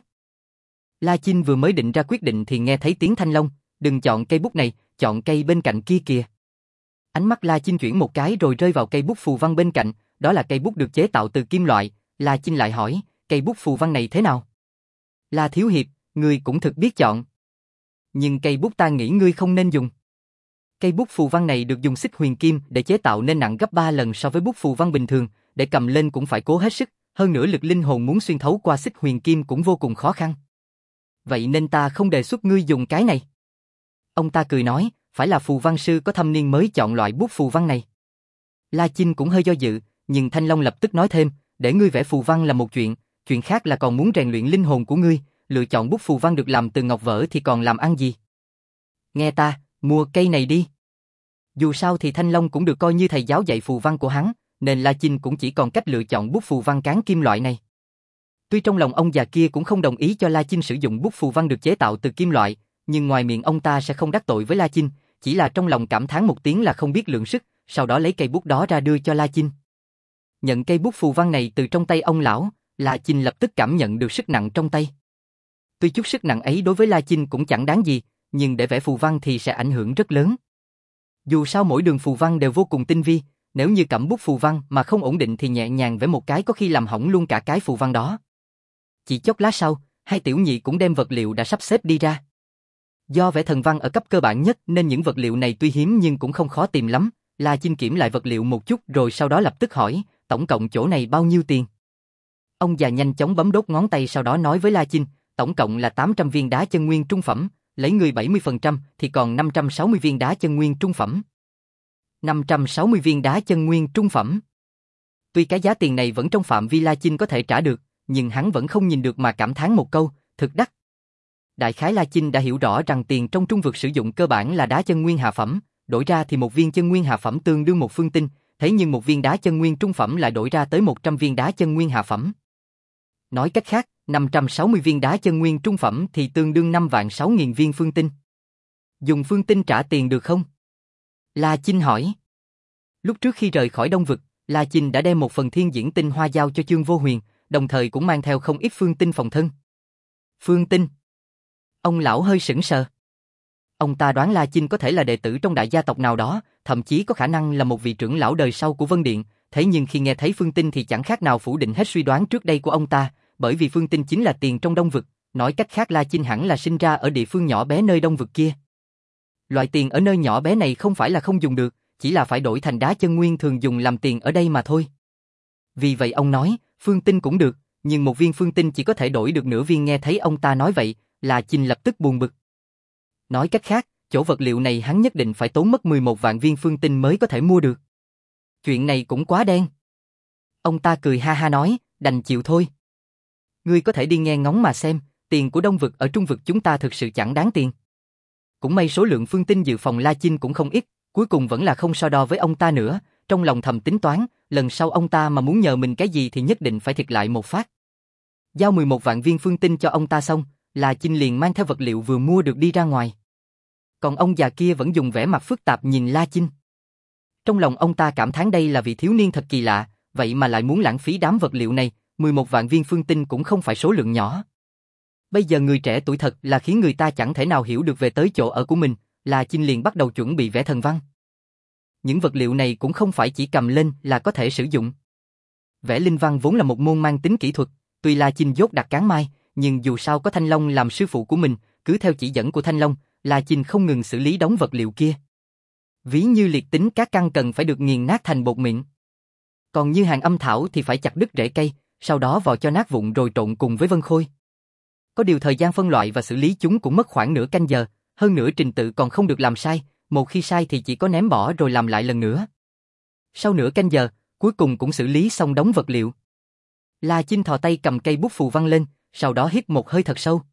La Chinh vừa mới định ra quyết định thì nghe thấy tiếng Thanh Long, đừng chọn cây bút này, chọn cây bên cạnh kia kìa. Ánh mắt La Chinh chuyển một cái rồi rơi vào cây bút phù văn bên cạnh, đó là cây bút được chế tạo từ kim loại. La Chinh lại hỏi, cây bút phù văn này thế nào? La thiếu hiệp, ngươi cũng thực biết chọn. Nhưng cây bút ta nghĩ ngươi không nên dùng. Cây bút phù văn này được dùng xích huyền kim để chế tạo nên nặng gấp ba lần so với bút phù văn bình thường, để cầm lên cũng phải cố hết sức, hơn nữa lực linh hồn muốn xuyên thấu qua xích huyền kim cũng vô cùng khó khăn. Vậy nên ta không đề xuất ngươi dùng cái này. Ông ta cười nói, phải là phù văn sư có thâm niên mới chọn loại bút phù văn này. La Chinh cũng hơi do dự, nhưng Thanh Long lập tức nói thêm, để ngươi vẽ phù văn là một chuyện, chuyện khác là còn muốn rèn luyện linh hồn của ngươi, lựa chọn bút phù văn được làm từ ngọc vỡ thì còn làm ăn gì. Nghe ta, mua cây này đi. Dù sao thì Thanh Long cũng được coi như thầy giáo dạy phù văn của hắn, nên La Chinh cũng chỉ còn cách lựa chọn bút phù văn cán kim loại này. Tuy trong lòng ông già kia cũng không đồng ý cho La Chinh sử dụng bút phù văn được chế tạo từ kim loại, nhưng ngoài miệng ông ta sẽ không đắc tội với La Chinh, chỉ là trong lòng cảm thán một tiếng là không biết lượng sức, sau đó lấy cây bút đó ra đưa cho La Chinh. Nhận cây bút phù văn này từ trong tay ông lão, La Chinh lập tức cảm nhận được sức nặng trong tay. Tuy chút sức nặng ấy đối với La Chinh cũng chẳng đáng gì, nhưng để vẽ phù văn thì sẽ ảnh hưởng rất lớn. Dù sao mỗi đường phù văn đều vô cùng tinh vi, nếu như cắm bút phù văn mà không ổn định thì nhẹ nhàng vẽ một cái có khi làm hỏng luôn cả cái phù văn đó. Chỉ chốc lát sau, hai tiểu nhị cũng đem vật liệu đã sắp xếp đi ra. Do vẽ thần văn ở cấp cơ bản nhất nên những vật liệu này tuy hiếm nhưng cũng không khó tìm lắm. La Chinh kiểm lại vật liệu một chút rồi sau đó lập tức hỏi, tổng cộng chỗ này bao nhiêu tiền? Ông già nhanh chóng bấm đốt ngón tay sau đó nói với La Chinh, tổng cộng là tám trăm viên đá chân nguyên trung phẩm, lấy người bảy mươi phần trăm thì còn năm trăm sáu mươi viên đá chân nguyên trung phẩm. năm trăm sáu mươi viên đá chân nguyên trung phẩm. Tuy cái giá tiền này vẫn trong phạm vi La Chinh có thể trả được, nhưng hắn vẫn không nhìn được mà cảm thán một câu, thực đắt. Đại khái La Chinh đã hiểu rõ rằng tiền trong trung vực sử dụng cơ bản là đá chân nguyên hạ phẩm, đổi ra thì một viên chân nguyên hạ phẩm tương đương một phương tinh, thế nhưng một viên đá chân nguyên trung phẩm lại đổi ra tới một trăm viên đá chân nguyên hạ phẩm. Nói cách khác, năm trăm sáu mươi viên đá chân nguyên trung phẩm thì tương đương năm vạn sáu nghìn viên phương tinh. Dùng phương tinh trả tiền được không? La Chinh hỏi. Lúc trước khi rời khỏi Đông Vực, La Chinh đã đem một phần thiên diễn tinh hoa giao cho Chương Vô Huyền, đồng thời cũng mang theo không ít phương tinh phòng thân. Phương tinh? Ông lão hơi sững sờ. Ông ta đoán La Chinh có thể là đệ tử trong đại gia tộc nào đó, thậm chí có khả năng là một vị trưởng lão đời sau của Vân Điện, thế nhưng khi nghe thấy phương tinh thì chẳng khác nào phủ định hết suy đoán trước đây của ông ta, bởi vì phương tinh chính là tiền trong Đông Vực, nói cách khác La Chinh hẳn là sinh ra ở địa phương nhỏ bé nơi Đông Vực kia. Loại tiền ở nơi nhỏ bé này không phải là không dùng được, chỉ là phải đổi thành đá chân nguyên thường dùng làm tiền ở đây mà thôi. Vì vậy ông nói, phương tinh cũng được, nhưng một viên phương tinh chỉ có thể đổi được nửa viên. Nghe thấy ông ta nói vậy, La Chinh lập tức buồn bực. Nói cách khác, chỗ vật liệu này hắn nhất định phải tốn mất mười một vạn viên phương tinh mới có thể mua được. Chuyện này cũng quá đen. Ông ta cười ha ha nói, đành chịu thôi. Ngươi có thể đi nghe ngóng mà xem, tiền của Đông vực ở Trung vực chúng ta thực sự chẳng đáng tiền. Cũng may số lượng phương tinh dự phòng La Chinh cũng không ít, cuối cùng vẫn là không so đo với ông ta nữa, trong lòng thầm tính toán, lần sau ông ta mà muốn nhờ mình cái gì thì nhất định phải thiệt lại một phát. Giao mười một vạn viên phương tinh cho ông ta xong, La Chinh liền mang theo vật liệu vừa mua được đi ra ngoài. Còn ông già kia vẫn dùng vẻ mặt phức tạp nhìn La Chinh. Trong lòng ông ta cảm thán đây là vị thiếu niên thật kỳ lạ, vậy mà lại muốn lãng phí đám vật liệu này, mười một vạn viên phương tinh cũng không phải số lượng nhỏ. Bây giờ người trẻ tuổi thật là khiến người ta chẳng thể nào hiểu được về tới chỗ ở của mình, La Chinh liền bắt đầu chuẩn bị vẽ thần văn. Những vật liệu này cũng không phải chỉ cầm lên là có thể sử dụng. Vẽ linh văn vốn là một môn mang tính kỹ thuật, tuy La Chinh dốt đặt cán mai, nhưng dù sao có Thanh Long làm sư phụ của mình, cứ theo chỉ dẫn của Thanh Long, La Chinh không ngừng xử lý đống vật liệu kia. Ví như liệt tính các căn cần phải được nghiền nát thành bột mịn. Còn như hàng âm thảo thì phải chặt đứt rễ cây, sau đó vò cho nát vụn rồi trộn cùng với vân khôi. Có điều thời gian phân loại và xử lý chúng cũng mất khoảng nửa canh giờ, hơn nữa trình tự còn không được làm sai, một khi sai thì chỉ có ném bỏ rồi làm lại lần nữa. Sau nửa canh giờ, cuối cùng cũng xử lý xong đống vật liệu. La Chinh thò tay cầm cây bút phù văn lên, sau đó hít một hơi thật sâu.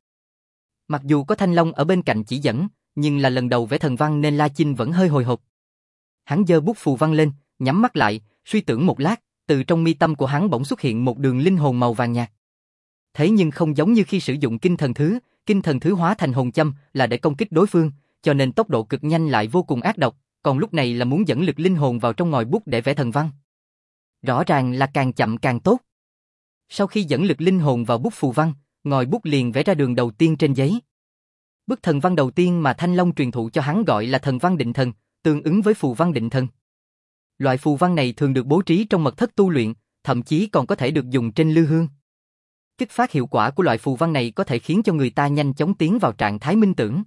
Mặc dù có Thanh Long ở bên cạnh chỉ dẫn, nhưng là lần đầu vẽ thần văn nên La Chinh vẫn hơi hồi hộp. Hắn giơ bút phù văn lên, nhắm mắt lại, suy tưởng một lát, từ trong mi tâm của hắn bỗng xuất hiện một đường linh hồn màu vàng nhạt. Thế nhưng không giống như khi sử dụng kinh thần thứ, kinh thần thứ hóa thành hồn châm là để công kích đối phương, cho nên tốc độ cực nhanh lại vô cùng ác độc, còn lúc này là muốn dẫn lực linh hồn vào trong ngòi bút để vẽ thần văn. Rõ ràng là càng chậm càng tốt. Sau khi dẫn lực linh hồn vào bút phù văn, ngòi bút liền vẽ ra đường đầu tiên trên giấy. Bức thần văn đầu tiên mà Thanh Long truyền thụ cho hắn gọi là thần văn định thần, tương ứng với phù văn định thần. Loại phù văn này thường được bố trí trong mật thất tu luyện, thậm chí còn có thể được dùng trên lư hương. Kích phát hiệu quả của loại phù văn này có thể khiến cho người ta nhanh chóng tiến vào trạng thái minh tưởng.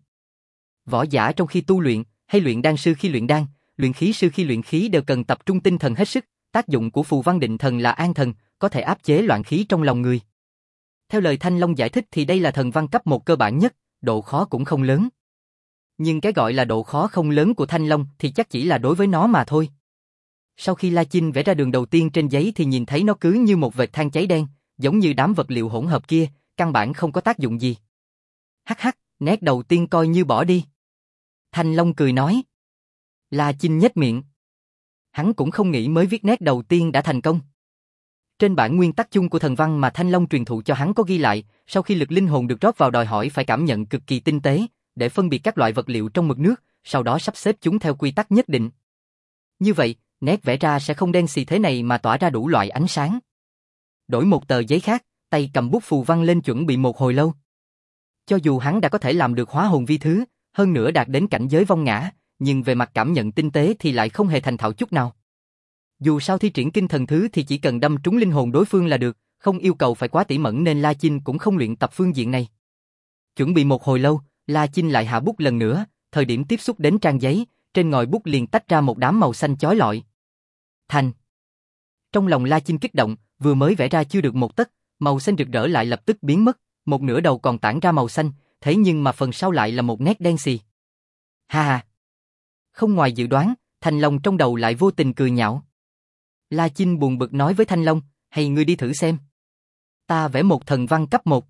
Võ giả trong khi tu luyện, hay luyện đan sư khi luyện đan, luyện khí sư khi luyện khí đều cần tập trung tinh thần hết sức, tác dụng của phù văn định thần là an thần, có thể áp chế loạn khí trong lòng người. Theo lời Thanh Long giải thích thì đây là thần văn cấp một cơ bản nhất, độ khó cũng không lớn. Nhưng cái gọi là độ khó không lớn của Thanh Long thì chắc chỉ là đối với nó mà thôi. Sau khi La Chinh vẽ ra đường đầu tiên trên giấy thì nhìn thấy nó cứ như một vệt than cháy đen, giống như đám vật liệu hỗn hợp kia, căn bản không có tác dụng gì. Hắc hắc, nét đầu tiên coi như bỏ đi. Thanh Long cười nói. La Chinh nhếch miệng. Hắn cũng không nghĩ mới viết nét đầu tiên đã thành công. Trên bản nguyên tắc chung của thần văn mà Thanh Long truyền thụ cho hắn có ghi lại, sau khi lực linh hồn được rót vào đòi hỏi phải cảm nhận cực kỳ tinh tế, để phân biệt các loại vật liệu trong mực nước, sau đó sắp xếp chúng theo quy tắc nhất định. Như vậy, nét vẽ ra sẽ không đen xì thế này mà tỏa ra đủ loại ánh sáng. Đổi một tờ giấy khác, tay cầm bút phù văn lên chuẩn bị một hồi lâu. Cho dù hắn đã có thể làm được hóa hồn vi thứ, hơn nữa đạt đến cảnh giới vong ngã, nhưng về mặt cảm nhận tinh tế thì lại không hề thành thạo chút nào. Dù sao thi triển kinh thần thứ thì chỉ cần đâm trúng linh hồn đối phương là được, không yêu cầu phải quá tỉ mẩn nên La Chinh cũng không luyện tập phương diện này. Chuẩn bị một hồi lâu, La Chinh lại hạ bút lần nữa, thời điểm tiếp xúc đến trang giấy, trên ngòi bút liền tách ra một đám màu xanh chói lọi. Thành. Trong lòng La Chinh kích động, vừa mới vẽ ra chưa được một tấc, màu xanh rực rỡ lại lập tức biến mất, một nửa đầu còn tản ra màu xanh, thế nhưng mà phần sau lại là một nét đen xì. Ha ha. Không ngoài dự đoán, Thanh Long trong đầu lại vô tình cười nhạo. La Chinh buồn bực nói với Thanh Long, hay ngươi đi thử xem. Ta vẽ một thần văn cấp một.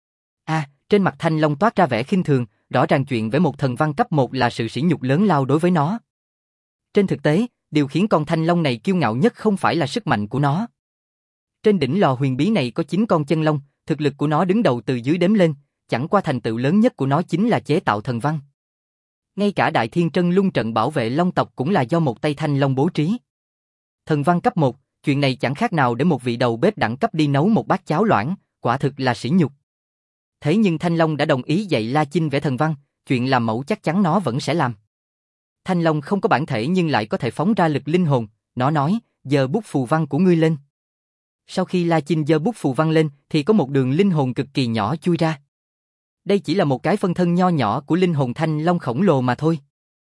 À, trên mặt Thanh Long toát ra vẻ khinh thường, rõ ràng chuyện vẽ một thần văn cấp một là sự sỉ nhục lớn lao đối với nó. Trên thực tế, điều khiến con Thanh Long này kiêu ngạo nhất không phải là sức mạnh của nó. Trên đỉnh lò huyền bí này có chín con chân long, thực lực của nó đứng đầu từ dưới đếm lên, chẳng qua thành tựu lớn nhất của nó chính là chế tạo thần văn. Ngay cả Đại Thiên Trân Lung trận bảo vệ long tộc cũng là do một tay Thanh Long bố trí. Thần văn cấp một, chuyện này chẳng khác nào để một vị đầu bếp đẳng cấp đi nấu một bát cháo loãng, quả thực là sỉ nhục. Thế nhưng Thanh Long đã đồng ý dạy La Chinh vẽ thần văn, chuyện làm mẫu chắc chắn nó vẫn sẽ làm. Thanh Long không có bản thể nhưng lại có thể phóng ra lực linh hồn, nó nói, giơ bút phù văn của ngươi lên. Sau khi La Chinh giơ bút phù văn lên thì có một đường linh hồn cực kỳ nhỏ chui ra. Đây chỉ là một cái phân thân nho nhỏ của linh hồn Thanh Long khổng lồ mà thôi.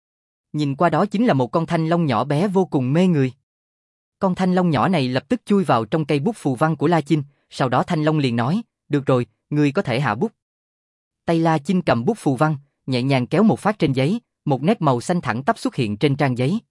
Nhìn qua đó chính là một con Thanh Long nhỏ bé vô cùng mê người. Con Thanh Long nhỏ này lập tức chui vào trong cây bút phù văn của La Chinh, sau đó Thanh Long liền nói, được rồi, ngươi có thể hạ bút. Tay La Chinh cầm bút phù văn, nhẹ nhàng kéo một phát trên giấy, một nét màu xanh thẳng tắp xuất hiện trên trang giấy.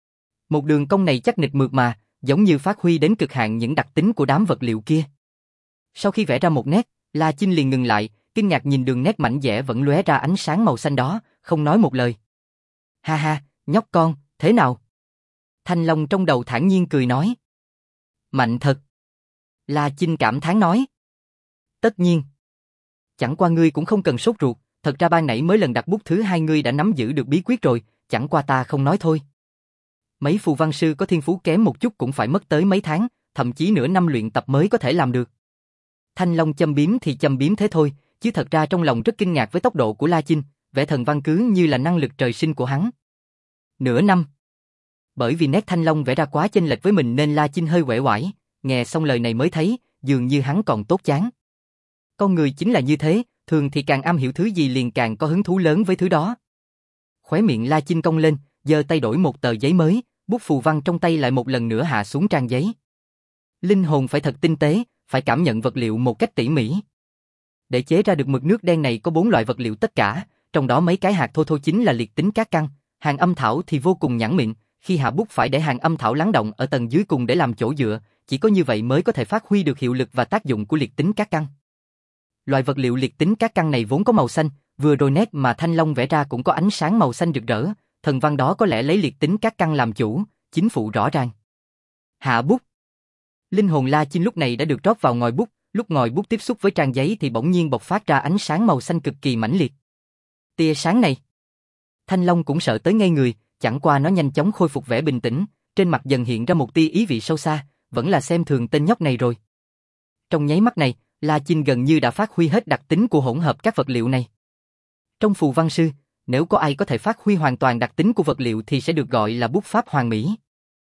Một đường cong này chắc nịch mượt mà, giống như phát huy đến cực hạn những đặc tính của đám vật liệu kia. Sau khi vẽ ra một nét, La Chinh liền ngừng lại, kinh ngạc nhìn đường nét mảnh vẽ vẫn lóe ra ánh sáng màu xanh đó, không nói một lời. Ha ha, nhóc con, thế nào? Thanh Long trong đầu thản nhiên cười nói. Mạnh thật. La Chinh cảm thán nói. Tất nhiên. Chẳng qua ngươi cũng không cần sốt ruột, thật ra ban nãy mới lần đặt bút thứ hai ngươi đã nắm giữ được bí quyết rồi, chẳng qua ta không nói thôi. Mấy phù văn sư có thiên phú kém một chút cũng phải mất tới mấy tháng, thậm chí nửa năm luyện tập mới có thể làm được. Thanh Long châm biếm thì châm biếm thế thôi, chứ thật ra trong lòng rất kinh ngạc với tốc độ của La Chinh, vẽ thần văn cứ như là năng lực trời sinh của hắn. Nửa năm. Bởi vì nét Thanh Long vẽ ra quá chênh lệch với mình nên La Chinh hơi uể oải, nghe xong lời này mới thấy, dường như hắn còn tốt chán. Con người chính là như thế, thường thì càng am hiểu thứ gì liền càng có hứng thú lớn với thứ đó. Khóe miệng La Chinh cong lên, giơ tay đổi một tờ giấy mới, bút phù văn trong tay lại một lần nữa hạ xuống trang giấy. Linh hồn phải thật tinh tế, phải cảm nhận vật liệu một cách tỉ mỉ. Để chế ra được mực nước đen này có bốn loại vật liệu tất cả, trong đó mấy cái hạt thô thô chính là liệt tính cát căng, hàng âm thảo thì vô cùng nhẵn mịn, khi hạ bút phải để hàng âm thảo lắng động ở tầng dưới cùng để làm chỗ dựa, chỉ có như vậy mới có thể phát huy được hiệu lực và tác dụng của liệt tính cát căng. Loại vật liệu liệt tính cát căng này vốn có màu xanh, vừa rồi nét mà Thanh Long vẽ ra cũng có ánh sáng màu xanh rực rỡ, thần văn đó có lẽ lấy liệt tính cát căng làm chủ, chính phủ rõ ràng. Hạ bút. Linh hồn La Chinh lúc này đã được rót vào ngòi bút, lúc ngòi bút tiếp xúc với trang giấy thì bỗng nhiên bộc phát ra ánh sáng màu xanh cực kỳ mãnh liệt. Tia sáng này. Thanh Long cũng sợ tới ngây người, chẳng qua nó nhanh chóng khôi phục vẻ bình tĩnh, trên mặt dần hiện ra một tia ý vị sâu xa, vẫn là xem thường tên nhóc này rồi. Trong nháy mắt này, La Chinh gần như đã phát huy hết đặc tính của hỗn hợp các vật liệu này. Trong phù văn sư, nếu có ai có thể phát huy hoàn toàn đặc tính của vật liệu thì sẽ được gọi là bút pháp hoàn mỹ.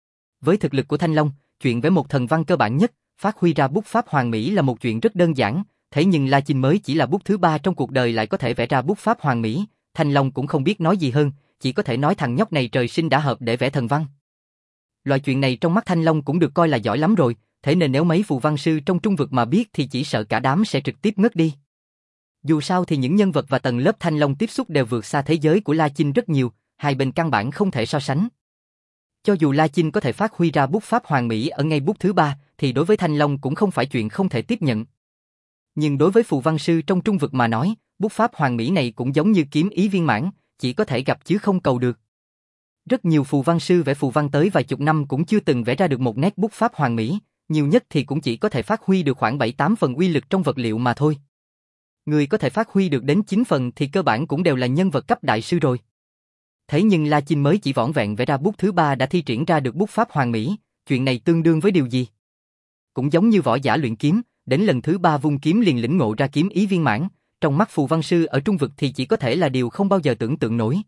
Với thực lực của Thanh Long, chuyện vẽ một thần văn cơ bản nhất, phát huy ra bút pháp hoàn mỹ là một chuyện rất đơn giản, thế nhưng La Chinh mới chỉ là bút thứ ba trong cuộc đời lại có thể vẽ ra bút pháp hoàn mỹ, Thanh Long cũng không biết nói gì hơn, chỉ có thể nói thằng nhóc này trời sinh đã hợp để vẽ thần văn. Loại chuyện này trong mắt Thanh Long cũng được coi là giỏi lắm rồi, thế nên nếu mấy phù văn sư trong trung vực mà biết thì chỉ sợ cả đám sẽ trực tiếp ngất đi. Dù sao thì những nhân vật và tầng lớp Thanh Long tiếp xúc đều vượt xa thế giới của La Chinh rất nhiều, hai bên căn bản không thể so sánh. Cho dù La Chinh có thể phát huy ra bút pháp hoàn mỹ ở ngay bút thứ ba, thì đối với Thanh Long cũng không phải chuyện không thể tiếp nhận. Nhưng đối với phù văn sư trong trung vực mà nói, bút pháp hoàn mỹ này cũng giống như kiếm ý viên mãn, chỉ có thể gặp chứ không cầu được. Rất nhiều phù văn sư vẽ phù văn tới vài chục năm cũng chưa từng vẽ ra được một nét bút pháp hoàn mỹ, nhiều nhất thì cũng chỉ có thể phát huy được khoảng bảy tám phần uy lực trong vật liệu mà thôi. Người có thể phát huy được đến chín phần thì cơ bản cũng đều là nhân vật cấp đại sư rồi. Thế nhưng La Chinh mới chỉ vỏn vẹn vẽ ra bút thứ ba đã thi triển ra được bút pháp hoàn mỹ, chuyện này tương đương với điều gì? Cũng giống như võ giả luyện kiếm, đến lần thứ ba vung kiếm liền lĩnh ngộ ra kiếm ý viên mãn, trong mắt phù văn sư ở trung vực thì chỉ có thể là điều không bao giờ tưởng tượng nổi.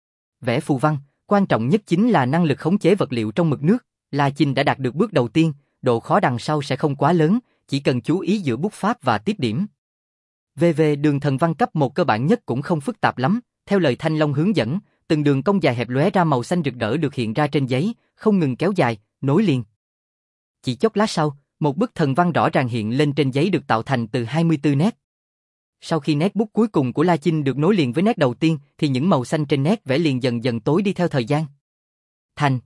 Vẽ phù văn, quan trọng nhất chính là năng lực khống chế vật liệu trong mực nước, La Chinh đã đạt được bước đầu tiên, độ khó đằng sau sẽ không quá lớn, chỉ cần chú ý giữa bút pháp và tiếp điểm. Về về đường thần văn cấp một cơ bản nhất cũng không phức tạp lắm, theo lời Thanh Long hướng dẫn, từng đường cong dài hẹp lóe ra màu xanh rực rỡ được hiện ra trên giấy, không ngừng kéo dài, nối liền. Chỉ chốc lát sau, một bức thần văn rõ ràng hiện lên trên giấy được tạo thành từ hai mươi tư nét. Sau khi nét bút cuối cùng của La Chinh được nối liền với nét đầu tiên, thì những màu xanh trên nét vẽ liền dần dần tối đi theo thời gian. Thành.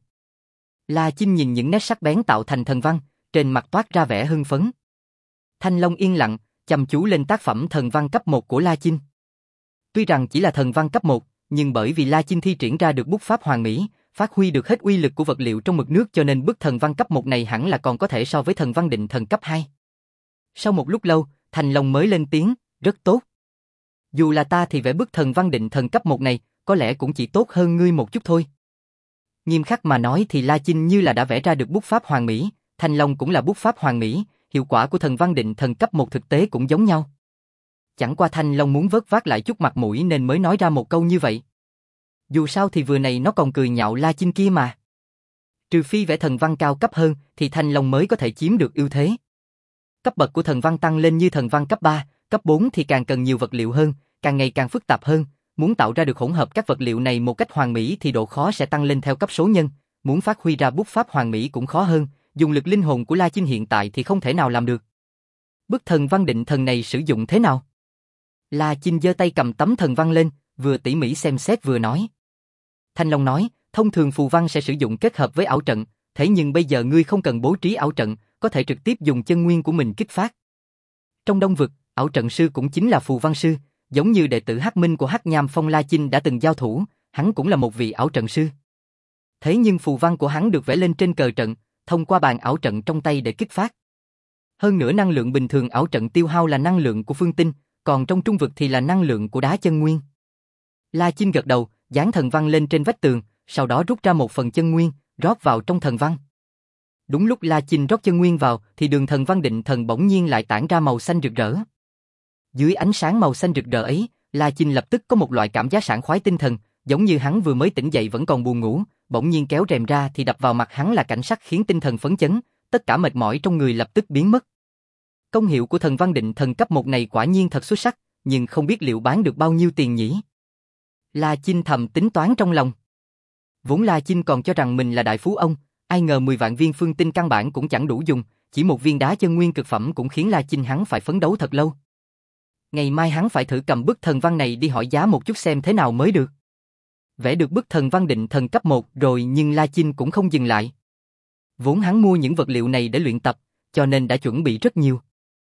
La Chinh nhìn những nét sắc bén tạo thành thần văn, trên mặt toát ra vẻ hưng phấn. Thanh Long yên lặng, chăm chú lên tác phẩm thần văn cấp một của La Chinh. Tuy rằng chỉ là thần văn cấp một, nhưng bởi vì La Chinh thi triển ra được bút pháp hoàn mỹ, phát huy được hết uy lực của vật liệu trong mực nước cho nên bức thần văn cấp một này hẳn là còn có thể so với thần văn định thần cấp hai. Sau một lúc lâu, Thanh Long mới lên tiếng, rất tốt. Dù là ta thì vẽ bức thần văn định thần cấp một này, có lẽ cũng chỉ tốt hơn ngươi một chút thôi. Nghiêm khắc mà nói thì La Chinh như là đã vẽ ra được bút pháp hoàn mỹ, Thanh Long cũng là bút pháp hoàn mỹ, hiệu quả của thần văn định thần cấp một thực tế cũng giống nhau. Chẳng qua Thanh Long muốn vớt vát lại chút mặt mũi nên mới nói ra một câu như vậy. Dù sao thì vừa này nó còn cười nhạo La Chinh kia mà. Trừ phi vẽ thần văn cao cấp hơn thì Thanh Long mới có thể chiếm được ưu thế. Cấp bậc của thần văn tăng lên như thần văn cấp ba, cấp bốn thì càng cần nhiều vật liệu hơn, càng ngày càng phức tạp hơn. Muốn tạo ra được hỗn hợp các vật liệu này một cách hoàn mỹ thì độ khó sẽ tăng lên theo cấp số nhân. Muốn phát huy ra bút pháp hoàn mỹ cũng khó hơn, dùng lực linh hồn của La Chinh hiện tại thì không thể nào làm được. Bức thần văn định thần này sử dụng thế nào? La Chinh giơ tay cầm tấm thần văn lên, vừa tỉ mỉ xem xét vừa nói. Thanh Long nói, thông thường phù văn sẽ sử dụng kết hợp với ảo trận, thế nhưng bây giờ ngươi không cần bố trí ảo trận, có thể trực tiếp dùng chân nguyên của mình kích phát. Trong Đông vực, ảo trận sư cũng chính là phù văn sư, giống như đệ tử Hắc Minh của Hắc Nham Phong La Chinh đã từng giao thủ, hắn cũng là một vị ảo trận sư. Thế nhưng phù văn của hắn được vẽ lên trên cờ trận, thông qua bàn ảo trận trong tay để kích phát. Hơn nữa năng lượng bình thường ảo trận tiêu hao là năng lượng của phương tinh, còn trong Trung vực thì là năng lượng của đá chân nguyên. La Chinh gật đầu, dán thần văn lên trên vách tường, sau đó rút ra một phần chân nguyên, rót vào trong thần văn. Đúng lúc La Chinh rót chân nguyên vào, thì đường thần văn định thần bỗng nhiên lại tản ra màu xanh rực rỡ. Dưới ánh sáng màu xanh rực rỡ ấy, La Chinh lập tức có một loại cảm giác sảng khoái tinh thần, giống như hắn vừa mới tỉnh dậy vẫn còn buồn ngủ, bỗng nhiên kéo rèm ra thì đập vào mặt hắn là cảnh sắc khiến tinh thần phấn chấn, tất cả mệt mỏi trong người lập tức biến mất. Công hiệu của thần văn định thần cấp một này quả nhiên thật xuất sắc, nhưng không biết liệu bán được bao nhiêu tiền nhỉ? La Chinh thầm tính toán trong lòng. Vốn La Chinh còn cho rằng mình là đại phú ông, ai ngờ mười vạn viên phương tinh căn bản cũng chẳng đủ dùng, chỉ một viên đá chân nguyên cực phẩm cũng khiến La Chinh hắn phải phấn đấu thật lâu. Ngày mai hắn phải thử cầm bức thần văn này đi hỏi giá một chút xem thế nào mới được. Vẽ được bức thần văn định thần cấp một rồi nhưng La Chinh cũng không dừng lại. Vốn hắn mua những vật liệu này để luyện tập, cho nên đã chuẩn bị rất nhiều.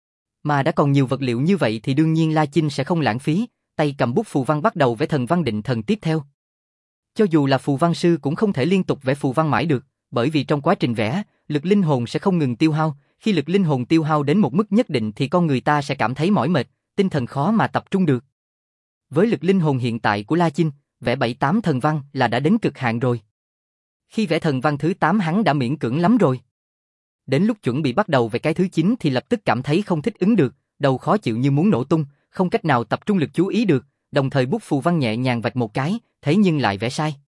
Mà đã còn nhiều vật liệu như vậy thì đương nhiên La Chinh sẽ không lãng phí, tay cầm bút phù văn bắt đầu vẽ thần văn định thần tiếp theo. Cho dù là phù văn sư cũng không thể liên tục vẽ phù văn mãi được, bởi vì trong quá trình vẽ, lực linh hồn sẽ không ngừng tiêu hao, khi lực linh hồn tiêu hao đến một mức nhất định thì con người ta sẽ cảm thấy mỏi mệt, tinh thần khó mà tập trung được. Với lực linh hồn hiện tại của La Chinh, vẽ bảy tám thần văn là đã đến cực hạn rồi. Khi vẽ thần văn thứ tám hắn đã miễn cưỡng lắm rồi. Đến lúc chuẩn bị bắt đầu về cái thứ chín thì lập tức cảm thấy không thích ứng được, đầu khó chịu như muốn nổ tung, không cách nào tập trung lực chú ý được, đồng thời bút phù văn nhẹ nhàng vạch một cái, thế nhưng lại vẽ sai.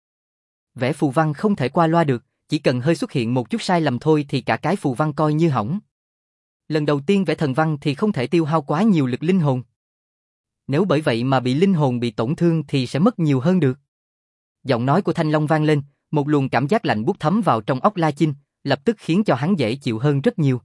Vẽ phù văn không thể qua loa được, chỉ cần hơi xuất hiện một chút sai lầm thôi thì cả cái phù văn coi như hỏng. Lần đầu tiên vẽ thần văn thì không thể tiêu hao quá nhiều lực linh hồn. Nếu bởi vậy mà bị linh hồn bị tổn thương thì sẽ mất nhiều hơn được. Giọng nói của Thanh Long vang lên, một luồng cảm giác lạnh buốt thấm vào trong óc La Chinh, lập tức khiến cho hắn dễ chịu hơn rất nhiều.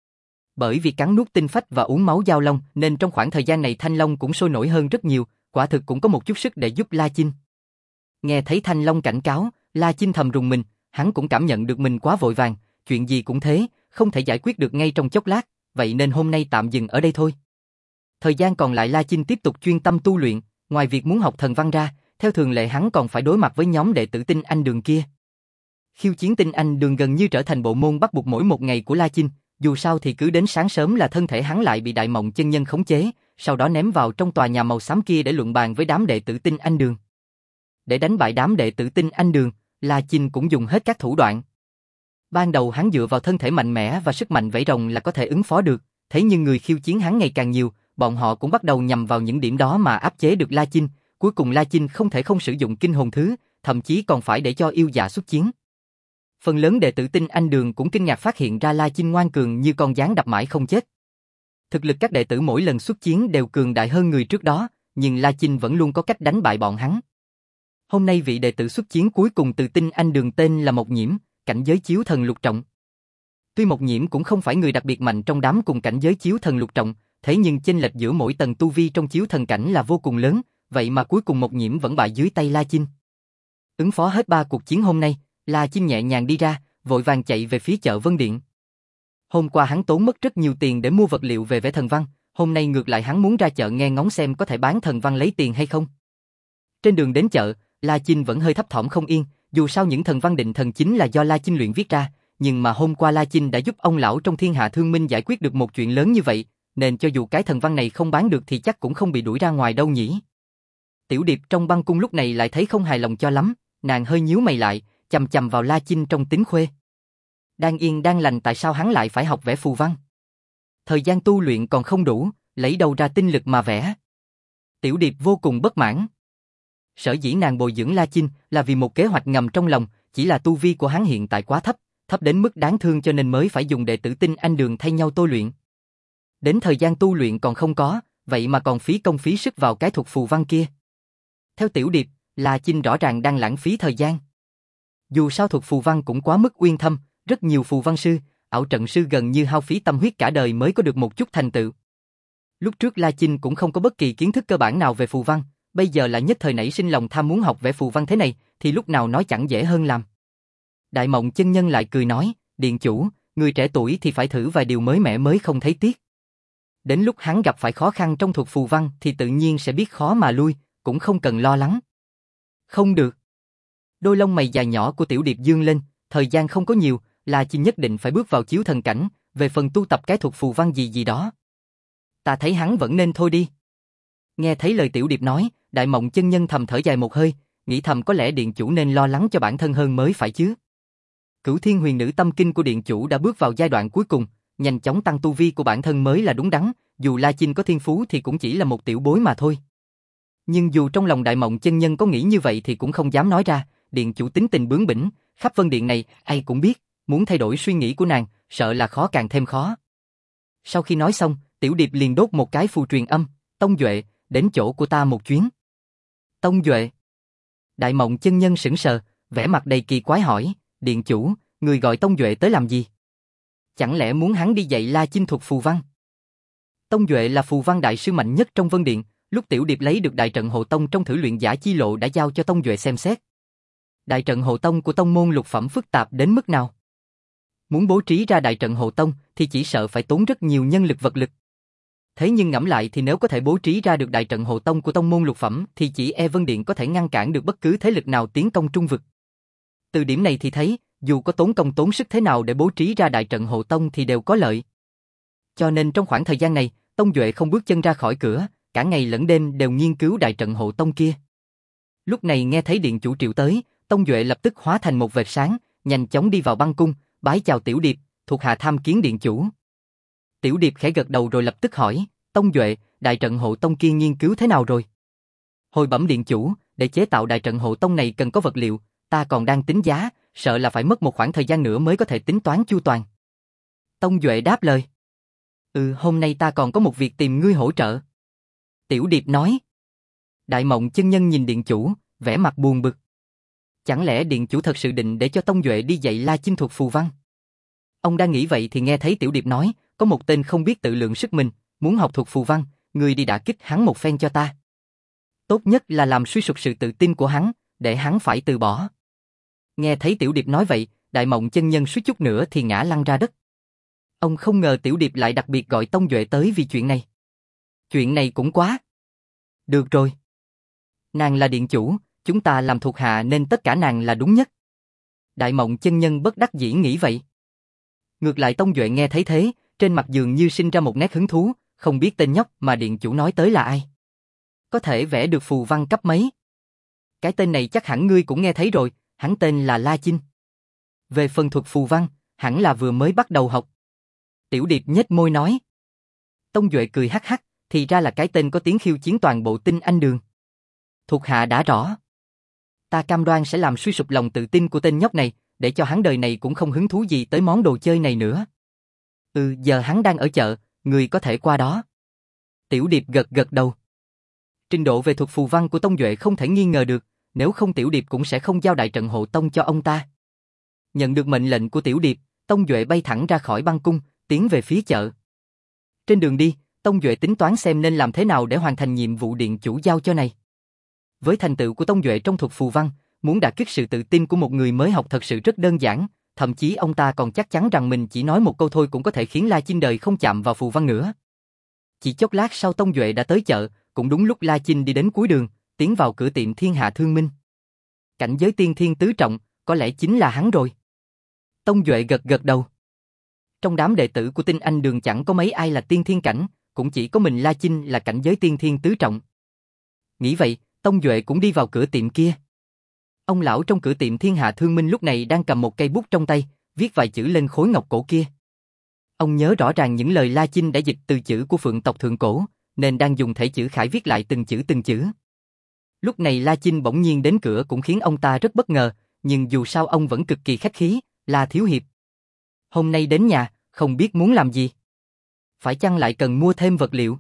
Bởi vì cắn nuốt tinh phách và uống máu giao long nên trong khoảng thời gian này Thanh Long cũng sôi nổi hơn rất nhiều, quả thực cũng có một chút sức để giúp La Chinh. Nghe thấy Thanh Long cảnh cáo, La Chinh thầm rùng mình, hắn cũng cảm nhận được mình quá vội vàng, chuyện gì cũng thế, không thể giải quyết được ngay trong chốc lát, vậy nên hôm nay tạm dừng ở đây thôi. Thời gian còn lại La Chinh tiếp tục chuyên tâm tu luyện, ngoài việc muốn học thần văn ra, theo thường lệ hắn còn phải đối mặt với nhóm đệ tử Tinh Anh Đường kia. Khiêu chiến Tinh Anh Đường gần như trở thành bộ môn bắt buộc mỗi một ngày của La Chinh, dù sao thì cứ đến sáng sớm là thân thể hắn lại bị Đại Mộng chân nhân khống chế, sau đó ném vào trong tòa nhà màu xám kia để luận bàn với đám đệ tử Tinh Anh Đường. Để đánh bại đám đệ tử Tinh Anh Đường, La Chinh cũng dùng hết các thủ đoạn. Ban đầu hắn dựa vào thân thể mạnh mẽ và sức mạnh vảy rồng là có thể ứng phó được, thế nhưng người khiêu chiến hắn ngày càng nhiều, bọn họ cũng bắt đầu nhằm vào những điểm đó mà áp chế được La Chinh, cuối cùng La Chinh không thể không sử dụng kinh hồn thứ, thậm chí còn phải để cho yêu dạ xuất chiến. Phần lớn đệ tử Tinh Anh Đường cũng kinh ngạc phát hiện ra La Chinh ngoan cường như con gián đập mãi không chết. Thực lực các đệ tử mỗi lần xuất chiến đều cường đại hơn người trước đó, nhưng La Chinh vẫn luôn có cách đánh bại bọn hắn. Hôm nay vị đệ tử xuất chiến cuối cùng từ Tinh Anh Đường tên là Mộc Nhiễm, cảnh giới chiếu thần lục trọng. Tuy Mộc Nhiễm cũng không phải người đặc biệt mạnh trong đám cùng cảnh giới chiếu thần lục trọng, thế nhưng chênh lệch giữa mỗi tầng tu vi trong chiếu thần cảnh là vô cùng lớn, vậy mà cuối cùng Mộc Nhiễm vẫn bại dưới tay La Chinh. Ứng phó hết ba cuộc chiến hôm nay, La Chinh nhẹ nhàng đi ra, vội vàng chạy về phía chợ Vân Điện. Hôm qua hắn tốn mất rất nhiều tiền để mua vật liệu về vẽ thần văn, hôm nay ngược lại hắn muốn ra chợ nghe ngóng xem có thể bán thần văn lấy tiền hay không. Trên đường đến chợ, La Chinh vẫn hơi thấp thỏm không yên, dù sao những thần văn định thần chính là do La Chinh luyện viết ra, nhưng mà hôm qua La Chinh đã giúp ông lão trong Thiên Hạ Thương Minh giải quyết được một chuyện lớn như vậy, nên cho dù cái thần văn này không bán được thì chắc cũng không bị đuổi ra ngoài đâu nhỉ. Tiểu Điệp trong băng cung lúc này lại thấy không hài lòng cho lắm, nàng hơi nhíu mày lại, chằm chằm vào La Chinh trong Tính Khuê. Đang yên đang lành tại sao hắn lại phải học vẽ phù văn? Thời gian tu luyện còn không đủ, lấy đâu ra tinh lực mà vẽ? Tiểu Điệp vô cùng bất mãn. Sở dĩ nàng bồi dưỡng La Chinh là vì một kế hoạch ngầm trong lòng, chỉ là tu vi của hắn hiện tại quá thấp, thấp đến mức đáng thương cho nên mới phải dùng đệ tử Tinh Anh Đường thay nhau tôi luyện. Đến thời gian tu luyện còn không có, vậy mà còn phí công phí sức vào cái thuật phù văn kia. Theo Tiểu Điệp, La Chinh rõ ràng đang lãng phí thời gian. Dù sao thuật phù văn cũng quá mức uyên thâm, rất nhiều phù văn sư, ảo trận sư gần như hao phí tâm huyết cả đời mới có được một chút thành tựu. Lúc trước La Chinh cũng không có bất kỳ kiến thức cơ bản nào về phù văn, bây giờ lại nhất thời nảy sinh lòng tham muốn học vẽ phù văn thế này, thì lúc nào nói chẳng dễ hơn làm. Đại Mộng chân nhân lại cười nói, điện chủ, người trẻ tuổi thì phải thử vài điều mới mẻ mới không thấy tiếc. Đến lúc hắn gặp phải khó khăn trong thuật phù văn thì tự nhiên sẽ biết khó mà lui, cũng không cần lo lắng. Không được. Đôi lông mày dài nhỏ của Tiểu Điệp dương lên, thời gian không có nhiều, La Chinh nhất định phải bước vào chiếu thần cảnh, về phần tu tập cái thuật phù văn gì gì đó. Ta thấy hắn vẫn nên thôi đi. Nghe thấy lời Tiểu Điệp nói, Đại Mộng chân nhân thầm thở dài một hơi, nghĩ thầm có lẽ điện chủ nên lo lắng cho bản thân hơn mới phải chứ. Cửu Thiên Huyền Nữ tâm kinh của điện chủ đã bước vào giai đoạn cuối cùng, nhanh chóng tăng tu vi của bản thân mới là đúng đắn, dù La Chinh có thiên phú thì cũng chỉ là một tiểu bối mà thôi. Nhưng dù trong lòng Đại Mộng chân nhân có nghĩ như vậy thì cũng không dám nói ra, điện chủ tính tình bướng bỉnh, khắp Vân Điện này ai cũng biết, muốn thay đổi suy nghĩ của nàng, sợ là khó càng thêm khó. Sau khi nói xong, Tiểu Điệp liền đốt một cái phù truyền âm, Tông Duệ, đến chỗ của ta một chuyến. Tông Duệ. Đại Mộng chân nhân sững sờ, vẻ mặt đầy kỳ quái hỏi, điện chủ, người gọi Tông Duệ tới làm gì? Chẳng lẽ muốn hắn đi dạy La Chinh thuật phù văn? Tông Duệ là phù văn đại sư mạnh nhất trong Vân Điện, lúc Tiểu Điệp lấy được đại trận hộ tông trong thử luyện giả chi lộ đã giao cho Tông Duệ xem xét. Đại trận hộ tông của tông môn lục phẩm phức tạp đến mức nào? Muốn bố trí ra đại trận hộ tông thì chỉ sợ phải tốn rất nhiều nhân lực vật lực. Thế nhưng ngẫm lại thì nếu có thể bố trí ra được đại trận hộ tông của tông môn lục phẩm thì chỉ e Vân Điện có thể ngăn cản được bất cứ thế lực nào tiến công trung vực. Từ điểm này thì thấy, dù có tốn công tốn sức thế nào để bố trí ra đại trận hộ tông thì đều có lợi. Cho nên trong khoảng thời gian này, Tông Duệ không bước chân ra khỏi cửa, cả ngày lẫn đêm đều nghiên cứu đại trận hộ tông kia. Lúc này nghe thấy điện chủ triệu tới, Tông Duệ lập tức hóa thành một vệt sáng, nhanh chóng đi vào băng cung, bái chào Tiểu Điệp, thuộc hạ tham kiến điện chủ. Tiểu Điệp khẽ gật đầu rồi lập tức hỏi, Tông Duệ, đại trận hộ tông kia nghiên cứu thế nào rồi? Hồi bẩm điện chủ, để chế tạo đại trận hộ tông này cần có vật liệu, ta còn đang tính giá, sợ là phải mất một khoảng thời gian nữa mới có thể tính toán chu toàn. Tông Duệ đáp lời. Ừ, hôm nay ta còn có một việc tìm ngươi hỗ trợ. Tiểu Điệp nói. Đại Mộng chân nhân nhìn điện chủ, vẻ mặt buồn bực. Chẳng lẽ điện chủ thật sự định để cho Tông Duệ đi dạy La Chinh thuật phù văn? Ông đang nghĩ vậy thì nghe thấy Tiểu Điệp nói, có một tên không biết tự lượng sức mình, muốn học thuật phù văn, ngươi đi đả kích hắn một phen cho ta. Tốt nhất là làm suy sụp sự tự tin của hắn, để hắn phải từ bỏ. Nghe thấy Tiểu Điệp nói vậy, Đại Mộng chân nhân suýt chút nữa thì ngã lăn ra đất. Ông không ngờ Tiểu Điệp lại đặc biệt gọi Tông Duệ tới vì chuyện này. Chuyện này cũng quá. Được rồi. Nàng là điện chủ, chúng ta làm thuộc hạ nên tất cả nàng là đúng nhất. Đại Mộng chân nhân bất đắc dĩ nghĩ vậy. Ngược lại Tông Duệ nghe thấy thế, trên mặt dường như sinh ra một nét hứng thú, không biết tên nhóc mà điện chủ nói tới là ai. Có thể vẽ được phù văn cấp mấy? Cái tên này chắc hẳn ngươi cũng nghe thấy rồi, hắn tên là La Chinh. Về phần thuật phù văn, hẳn là vừa mới bắt đầu học. Tiểu Điệp nhếch môi nói. Tông Duệ cười hắc hắc, thì ra là cái tên có tiếng khiêu chiến toàn bộ Tinh Anh Đường. Thuộc hạ đã rõ. Ta cam đoan sẽ làm suy sụp lòng tự tin của tên nhóc này, để cho hắn đời này cũng không hứng thú gì tới món đồ chơi này nữa. Ừ, giờ hắn đang ở chợ, người có thể qua đó. Tiểu Điệp gật gật đầu. Trình độ về thuật phù văn của Tông Duệ không thể nghi ngờ được, nếu không Tiểu Điệp cũng sẽ không giao đại trận hộ tông cho ông ta. Nhận được mệnh lệnh của Tiểu Điệp, Tông Duệ bay thẳng ra khỏi băng cung, tiến về phía chợ. Trên đường đi, Tông Duệ tính toán xem nên làm thế nào để hoàn thành nhiệm vụ điện chủ giao cho này. Với thành tựu của Tông Duệ trong thuật phù văn, muốn đả kích sự tự tin của một người mới học thật sự rất đơn giản, thậm chí ông ta còn chắc chắn rằng mình chỉ nói một câu thôi cũng có thể khiến La Chinh đời không chạm vào phù văn nữa. Chỉ chốc lát sau Tông Duệ đã tới chợ, cũng đúng lúc La Chinh đi đến cuối đường, tiến vào cửa tiệm Thiên Hạ Thương Minh. Cảnh giới tiên thiên tứ trọng, có lẽ chính là hắn rồi. Tông Duệ gật gật đầu. Trong đám đệ tử của Tinh Anh Đường chẳng có mấy ai là tiên thiên cảnh, cũng chỉ có mình La Chinh là cảnh giới tiên thiên tứ trọng. Nghĩ vậy, Tông Duệ cũng đi vào cửa tiệm kia. Ông lão trong cửa tiệm Thiên Hạ Thương Minh lúc này đang cầm một cây bút trong tay, viết vài chữ lên khối ngọc cổ kia. Ông nhớ rõ ràng những lời La Chinh đã dịch từ chữ của Phượng tộc Thượng Cổ, nên đang dùng thể chữ khải viết lại từng chữ từng chữ. Lúc này La Chinh bỗng nhiên đến cửa cũng khiến ông ta rất bất ngờ, nhưng dù sao ông vẫn cực kỳ khách khí, La thiếu hiệp. Hôm nay đến nhà, không biết muốn làm gì. Phải chăng lại cần mua thêm vật liệu?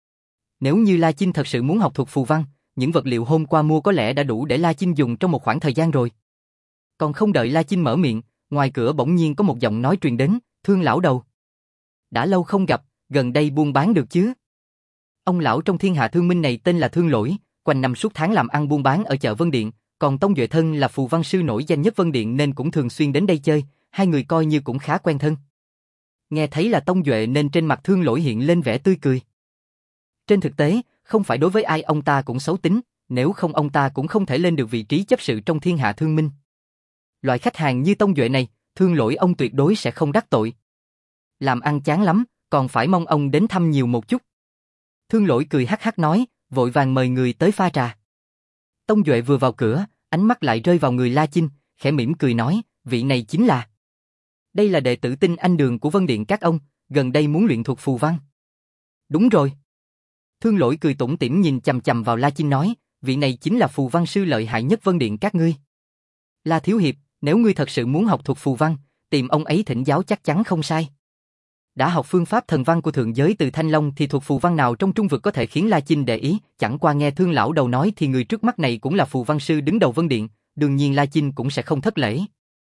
Nếu như La Chinh thật sự muốn học thuật phù văn, những vật liệu hôm qua mua có lẽ đã đủ để La Chinh dùng trong một khoảng thời gian rồi. Còn không đợi La Chinh mở miệng, ngoài cửa bỗng nhiên có một giọng nói truyền đến, Thương lão đầu. Đã lâu không gặp, gần đây buôn bán được chứ? Ông lão trong Thiên Hạ Thương Minh này tên là Thương Lỗi, quanh năm suốt tháng làm ăn buôn bán ở chợ Vân Điện, còn Tông Duệ thân là phù văn sư nổi danh nhất Vân Điện nên cũng thường xuyên đến đây chơi, hai người coi như cũng khá quen thân. Nghe thấy là Tông Duệ nên trên mặt Thương Lỗi hiện lên vẻ tươi cười. Trên thực tế, không phải đối với ai ông ta cũng xấu tính, nếu không ông ta cũng không thể lên được vị trí chấp sự trong thiên hạ thương minh. Loại khách hàng như Tông Duệ này, Thương Lỗi ông tuyệt đối sẽ không đắc tội. Làm ăn chán lắm, còn phải mong ông đến thăm nhiều một chút. Thương Lỗi cười hắc hắc nói, vội vàng mời người tới pha trà. Tông Duệ vừa vào cửa, ánh mắt lại rơi vào người La Chinh, khẽ mỉm cười nói, vị này chính là. Đây là đệ tử Tinh Anh Đường của Vân Điện các ông, gần đây muốn luyện thuộc phù văn. Đúng rồi. Thương Lỗi cười tủm tỉm nhìn chằm chằm vào La Chinh nói, vị này chính là phù văn sư lợi hại nhất Vân Điện các ngươi. La Thiếu Hiệp, nếu ngươi thật sự muốn học thuộc phù văn, tìm ông ấy thỉnh giáo chắc chắn không sai. Đã học phương pháp thần văn của thượng giới từ Thanh Long thì thuộc phù văn nào trong trung vực có thể khiến La Chinh để ý, chẳng qua nghe Thương lão đầu nói thì người trước mắt này cũng là phù văn sư đứng đầu Vân Điện, đương nhiên La Chinh cũng sẽ không thất lễ.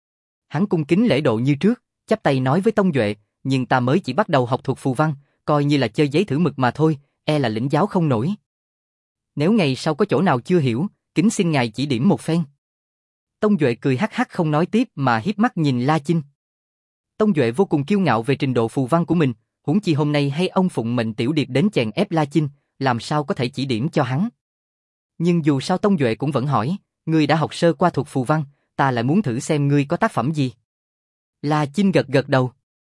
Hắn cung kính lễ độ như trước, chắp tay nói với Tông Duệ, nhưng ta mới chỉ bắt đầu học thuộc phù văn, coi như là chơi giấy thử mực mà thôi, e là lĩnh giáo không nổi. Nếu ngày sau có chỗ nào chưa hiểu, kính xin ngài chỉ điểm một phen. Tông Duệ cười hắc hắc không nói tiếp mà hiếp mắt nhìn La Chinh. Tông Duệ vô cùng kiêu ngạo về trình độ phù văn của mình, huống chi hôm nay hay ông phụng mệnh tiểu điệp đến chèn ép La Chinh, làm sao có thể chỉ điểm cho hắn. Nhưng dù sao Tông Duệ cũng vẫn hỏi, ngươi đã học sơ qua thuộc phù văn, ta lại muốn thử xem ngươi có tác phẩm gì. La Chinh gật gật đầu.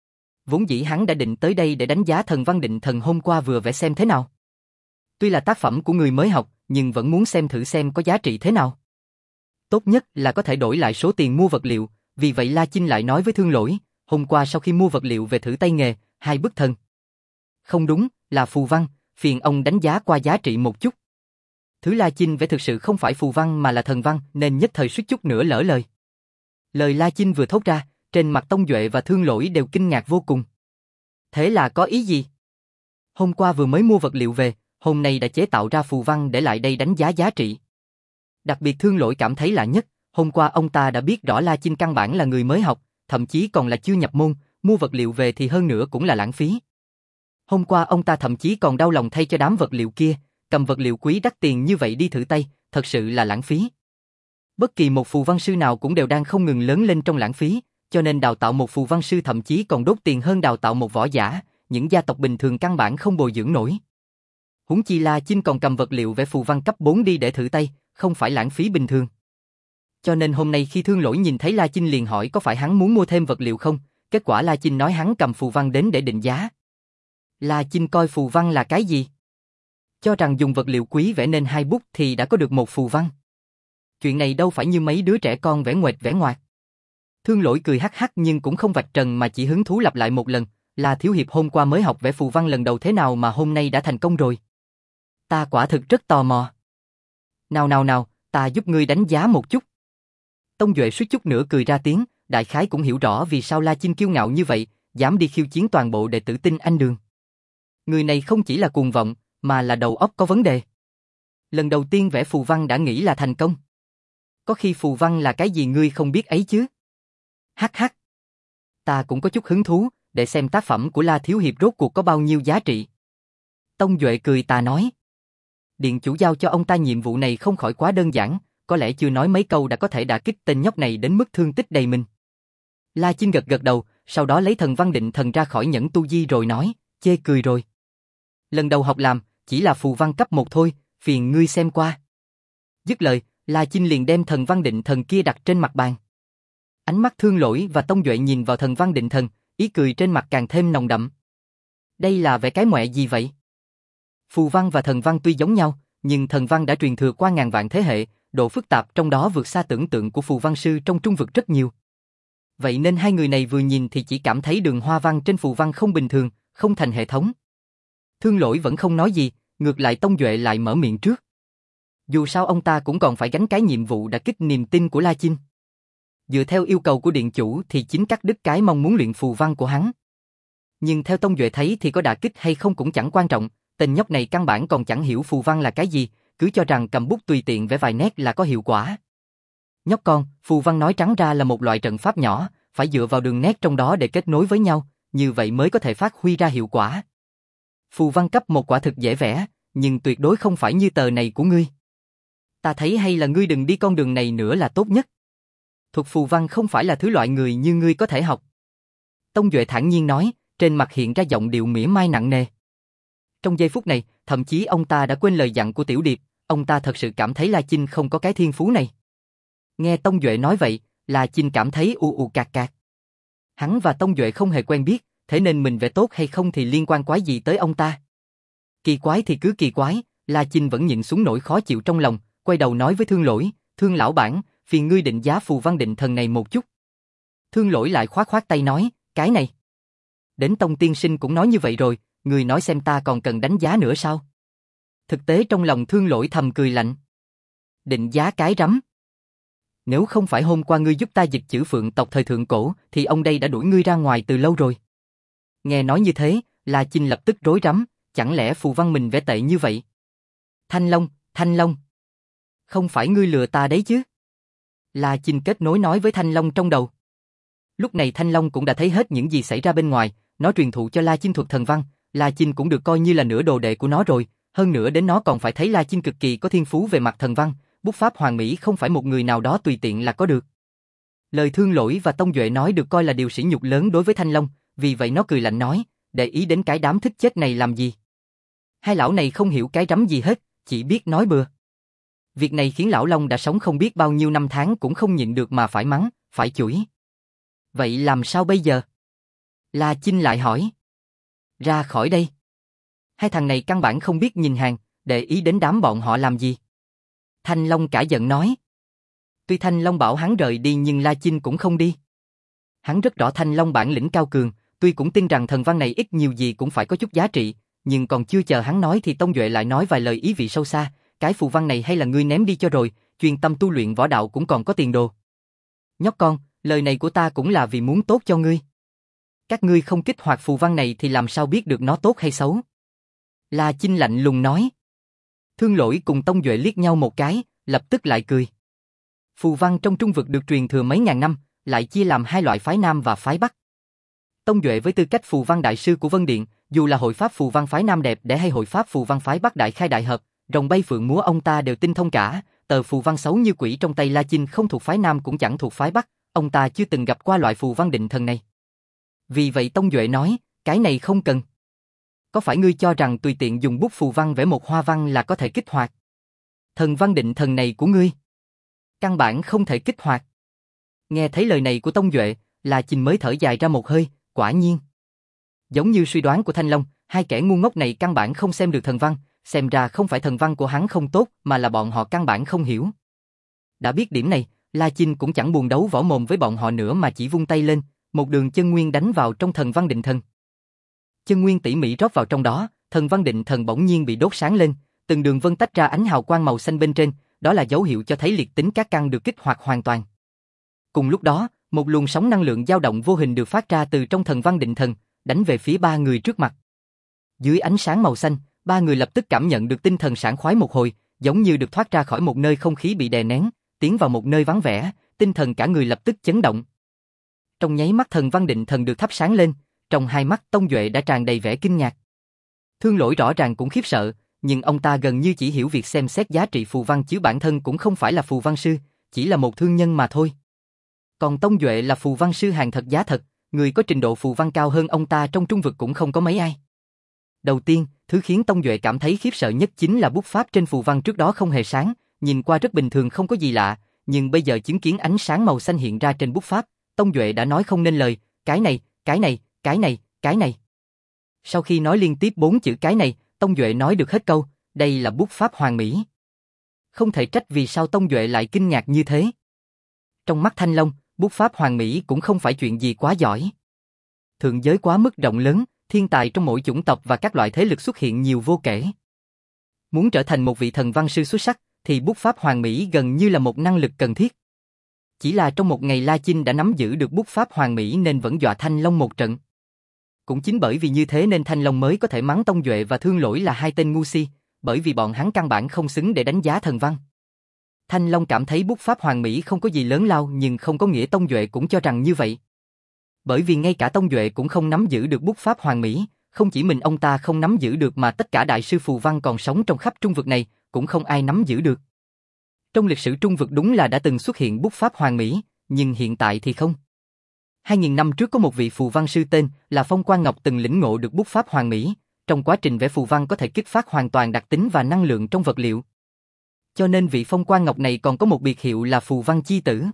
Vốn dĩ hắn đã định tới đây để đánh giá thần văn định thần hôm qua vừa vẽ xem thế nào. Tuy là tác phẩm của người mới học, nhưng vẫn muốn xem thử xem có giá trị thế nào. Tốt nhất là có thể đổi lại số tiền mua vật liệu, vì vậy La Chinh lại nói với Thương Lỗi, hôm qua sau khi mua vật liệu về thử tay nghề, hai bức thần. Không đúng, là phù văn, phiền ông đánh giá qua giá trị một chút. Thứ La Chinh vẽ thực sự không phải phù văn mà là thần văn, nên nhất thời suýt chút nữa lỡ lời. Lời La Chinh vừa thốt ra, trên mặt Tông Duệ và Thương Lỗi đều kinh ngạc vô cùng. Thế là có ý gì? Hôm qua vừa mới mua vật liệu về, hôm nay đã chế tạo ra phù văn để lại đây đánh giá giá trị. Đặc biệt Thương Lỗi cảm thấy lạ nhất, hôm qua ông ta đã biết rõ La Chinh căn bản là người mới học, thậm chí còn là chưa nhập môn, mua vật liệu về thì hơn nữa cũng là lãng phí. Hôm qua ông ta thậm chí còn đau lòng thay cho đám vật liệu kia, cầm vật liệu quý đắt tiền như vậy đi thử tay, thật sự là lãng phí. Bất kỳ một phù văn sư nào cũng đều đang không ngừng lớn lên trong lãng phí, cho nên đào tạo một phù văn sư thậm chí còn đốt tiền hơn đào tạo một võ giả, những gia tộc bình thường căn bản không bồi dưỡng nổi. Huống chi La Chinh còn cầm vật liệu vẽ phù văn cấp bốn đi để thử tay, không phải lãng phí bình thường. Cho nên hôm nay khi Thương Lỗi nhìn thấy La Chinh liền hỏi có phải hắn muốn mua thêm vật liệu không, kết quả La Chinh nói hắn cầm phù văn đến để định giá. La Chinh coi phù văn là cái gì? Cho rằng dùng vật liệu quý vẽ nên hai bút thì đã có được một phù văn. Chuyện này đâu phải như mấy đứa trẻ con vẽ nguệch vẽ ngoạc. Thương Lỗi cười hắc hắc nhưng cũng không vạch trần mà chỉ hứng thú lặp lại một lần, là Thiếu Hiệp hôm qua mới học vẽ phù văn lần đầu thế nào mà hôm nay đã thành công rồi. Ta quả thực rất tò mò. Nào nào nào, ta giúp ngươi đánh giá một chút. Tông Duệ suýt chút nữa cười ra tiếng, đại khái cũng hiểu rõ vì sao La Chinh kiêu ngạo như vậy, dám đi khiêu chiến toàn bộ đệ tử Tinh Anh Đường. Người này không chỉ là cuồng vọng, mà là đầu óc có vấn đề. Lần đầu tiên vẽ phù văn đã nghĩ là thành công. Có khi phù văn là cái gì ngươi không biết ấy chứ? Hắc hắc. Ta cũng có chút hứng thú, để xem tác phẩm của La Thiếu Hiệp rốt cuộc có bao nhiêu giá trị. Tông Duệ cười tà nói. Điện chủ giao cho ông ta nhiệm vụ này không khỏi quá đơn giản, có lẽ chưa nói mấy câu đã có thể đả kích tên nhóc này đến mức thương tích đầy mình. La Chinh gật gật đầu, sau đó lấy thần văn định thần ra khỏi nhẫn tu di rồi nói, chê cười rồi. Lần đầu học làm, chỉ là phù văn cấp một thôi, phiền ngươi xem qua. Dứt lời, La Chinh liền đem thần văn định thần kia đặt trên mặt bàn. Ánh mắt Thương Lỗi và Tông Duệ nhìn vào thần văn định thần, ý cười trên mặt càng thêm nồng đậm. Đây là vẽ cái mẹ gì vậy? Phù văn và thần văn tuy giống nhau, nhưng thần văn đã truyền thừa qua ngàn vạn thế hệ, độ phức tạp trong đó vượt xa tưởng tượng của phù văn sư trong trung vực rất nhiều. Vậy nên hai người này vừa nhìn thì chỉ cảm thấy đường hoa văn trên phù văn không bình thường, không thành hệ thống. Thương Lỗi vẫn không nói gì, ngược lại Tông Duệ lại mở miệng trước. Dù sao ông ta cũng còn phải gánh cái nhiệm vụ đả kích niềm tin của La Chinh. Dựa theo yêu cầu của điện chủ thì chính cắt đứt cái mong muốn luyện phù văn của hắn. Nhưng theo Tông Duệ thấy thì có đả kích hay không cũng chẳng quan trọng, tên nhóc này căn bản còn chẳng hiểu phù văn là cái gì, cứ cho rằng cầm bút tùy tiện vẽ vài nét là có hiệu quả. Nhóc con, phù văn nói trắng ra là một loại trận pháp nhỏ, phải dựa vào đường nét trong đó để kết nối với nhau, như vậy mới có thể phát huy ra hiệu quả. Phù văn cấp một quả thực dễ vẽ, nhưng tuyệt đối không phải như tờ này của ngươi. Ta thấy hay là ngươi đừng đi con đường này nữa là tốt nhất. Thuật phù văn không phải là thứ loại người như ngươi có thể học. Tông Duệ thản nhiên nói, trên mặt hiện ra giọng điệu mỉa mai nặng nề. Trong giây phút này, thậm chí ông ta đã quên lời dặn của Tiểu Điệp, ông ta thật sự cảm thấy La Chinh không có cái thiên phú này. Nghe Tông Duệ nói vậy, La Chinh cảm thấy u u cạc cạc. Hắn và Tông Duệ không hề quen biết, thế nên mình vẽ tốt hay không thì liên quan quái gì tới ông ta. Kỳ quái thì cứ kỳ quái, La Chinh vẫn nhịn xuống nỗi khó chịu trong lòng, quay đầu nói với Thương Lỗi, Thương lão bản, phiền ngươi định giá phù văn định thần này một chút. Thương Lỗi lại khoát khoát tay nói, cái này. Đến Tông tiên sinh cũng nói như vậy rồi, ngươi nói xem ta còn cần đánh giá nữa sao? Thực tế trong lòng Thương Lỗi thầm cười lạnh. Định giá cái rắm. Nếu không phải hôm qua ngươi giúp ta dịch chữ phượng tộc thời thượng cổ, thì ông đây đã đuổi ngươi ra ngoài từ lâu rồi. Nghe nói như thế, La Chinh lập tức rối rắm, chẳng lẽ phù văn mình vẽ tệ như vậy? Thanh Long, Thanh Long. Không phải ngươi lừa ta đấy chứ? La Chinh kết nối nói với Thanh Long trong đầu. Lúc này Thanh Long cũng đã thấy hết những gì xảy ra bên ngoài, nó truyền thụ cho La Chinh thuật thần văn, La Chinh cũng được coi như là nửa đồ đệ của nó rồi, hơn nữa đến nó còn phải thấy La Chinh cực kỳ có thiên phú về mặt thần văn, bút pháp hoàn mỹ không phải một người nào đó tùy tiện là có được. Lời Thương Lỗi và Tông Duệ nói được coi là điều sỉ nhục lớn đối với Thanh Long, vì vậy nó cười lạnh nói, để ý đến cái đám thích chết này làm gì? Hai lão này không hiểu cái rắm gì hết, chỉ biết nói bừa. Việc này khiến lão Long đã sống không biết bao nhiêu năm tháng cũng không nhịn được mà phải mắng, phải chửi. Vậy làm sao bây giờ? La Chinh lại hỏi. Ra khỏi đây. Hai thằng này căn bản không biết nhìn hàng, để ý đến đám bọn họ làm gì. Thanh Long cả giận nói. Tuy Thanh Long bảo hắn rời đi nhưng La Chinh cũng không đi. Hắn rất rõ Thanh Long bản lĩnh cao cường, tuy cũng tin rằng thần văn này ít nhiều gì cũng phải có chút giá trị, nhưng còn chưa chờ hắn nói thì Tông Duệ lại nói vài lời ý vị sâu xa, cái phù văn này hay là ngươi ném đi cho rồi, chuyên tâm tu luyện võ đạo cũng còn có tiền đồ. Nhóc con, lời này của ta cũng là vì muốn tốt cho ngươi. Các ngươi không kích hoạt phù văn này thì làm sao biết được nó tốt hay xấu? La Chinh lạnh lùng nói. Thương Lỗi cùng Tông Duệ liếc nhau một cái, lập tức lại cười. Phù văn trong Trung vực được truyền thừa mấy ngàn năm, lại chia làm hai loại phái Nam và phái Bắc. Tông Duệ với tư cách phù văn đại sư của Vân Điện, dù là hội pháp phù văn phái Nam đẹp để hay hội pháp phù văn phái Bắc đại khai đại hợp, rồng bay phượng múa ông ta đều tinh thông cả, tờ phù văn xấu như quỷ trong tay La Chinh không thuộc phái Nam cũng chẳng thuộc phái Bắc, ông ta chưa từng gặp qua loại phù văn định thần này. Vì vậy Tông Duệ nói, cái này không cần. Có phải ngươi cho rằng tùy tiện dùng bút phù văn vẽ một hoa văn là có thể kích hoạt? Thần văn định thần này của ngươi, căn bản không thể kích hoạt. Nghe thấy lời này của Tông Duệ, La Chinh mới thở dài ra một hơi, quả nhiên. Giống như suy đoán của Thanh Long, hai kẻ ngu ngốc này căn bản không xem được thần văn, xem ra không phải thần văn của hắn không tốt mà là bọn họ căn bản không hiểu. Đã biết điểm này, La Chinh cũng chẳng buồn đấu võ mồm với bọn họ nữa mà chỉ vung tay lên, một đường chân nguyên đánh vào trong thần văn định thần. Chân nguyên tỉ mỉ rót vào trong đó, thần văn định thần bỗng nhiên bị đốt sáng lên, từng đường vân tách ra ánh hào quang màu xanh bên trên, đó là dấu hiệu cho thấy liệt tính các căn được kích hoạt hoàn toàn. Cùng lúc đó, một luồng sóng năng lượng dao động vô hình được phát ra từ trong thần văn định thần, đánh về phía ba người trước mặt. Dưới ánh sáng màu xanh, ba người lập tức cảm nhận được tinh thần sảng khoái một hồi, giống như được thoát ra khỏi một nơi không khí bị đè nén, tiến vào một nơi vắng vẻ, tinh thần cả người lập tức chấn động. Trong nháy mắt thần văn định thần được thắp sáng lên, trong hai mắt Tông Duệ đã tràn đầy vẻ kinh ngạc. Thương Lỗi rõ ràng cũng khiếp sợ, nhưng ông ta gần như chỉ hiểu việc xem xét giá trị phù văn chứ bản thân cũng không phải là phù văn sư, chỉ là một thương nhân mà thôi. Còn Tông Duệ là phù văn sư hàng thật giá thật, người có trình độ phù văn cao hơn ông ta trong Trung vực cũng không có mấy ai. Đầu tiên, thứ khiến Tông Duệ cảm thấy khiếp sợ nhất chính là bút pháp trên phù văn trước đó không hề sáng, nhìn qua rất bình thường không có gì lạ, nhưng bây giờ chứng kiến ánh sáng màu xanh hiện ra trên bút pháp, Tông Duệ đã nói không nên lời, cái này, cái này, cái này, cái này. Sau khi nói liên tiếp bốn chữ cái này, Tông Duệ nói được hết câu, đây là bút pháp hoàn mỹ. Không thể trách vì sao Tông Duệ lại kinh ngạc như thế. Trong mắt Thanh Long, bút pháp hoàn mỹ cũng không phải chuyện gì quá giỏi. Thượng giới quá mức rộng lớn, thiên tài trong mỗi chủng tộc và các loại thế lực xuất hiện nhiều vô kể. Muốn trở thành một vị thần văn sư xuất sắc, thì bút pháp hoàn mỹ gần như là một năng lực cần thiết. Chỉ là trong một ngày La Chinh đã nắm giữ được bút pháp hoàn mỹ nên vẫn dọa Thanh Long một trận. Cũng chính bởi vì như thế nên Thanh Long mới có thể mắng Tông Duệ và Thương Lỗi là hai tên ngu si, bởi vì bọn hắn căn bản không xứng để đánh giá thần văn. Thanh Long cảm thấy bút pháp hoàn mỹ không có gì lớn lao nhưng không có nghĩa Tông Duệ cũng cho rằng như vậy. Bởi vì ngay cả Tông Duệ cũng không nắm giữ được bút pháp hoàn mỹ, không chỉ mình ông ta không nắm giữ được mà tất cả đại sư phù văn còn sống trong khắp Trung vực này cũng không ai nắm giữ được. Trong lịch sử Trung vực đúng là đã từng xuất hiện bút pháp hoàn mỹ, nhưng hiện tại thì không. Hai nghìn năm trước có một vị phù văn sư tên là Phong Quang Ngọc từng lĩnh ngộ được bút pháp hoàn mỹ, trong quá trình vẽ phù văn có thể kích phát hoàn toàn đặc tính và năng lượng trong vật liệu. Cho nên vị Phong Quang Ngọc này còn có một biệt hiệu là phù văn chi tử.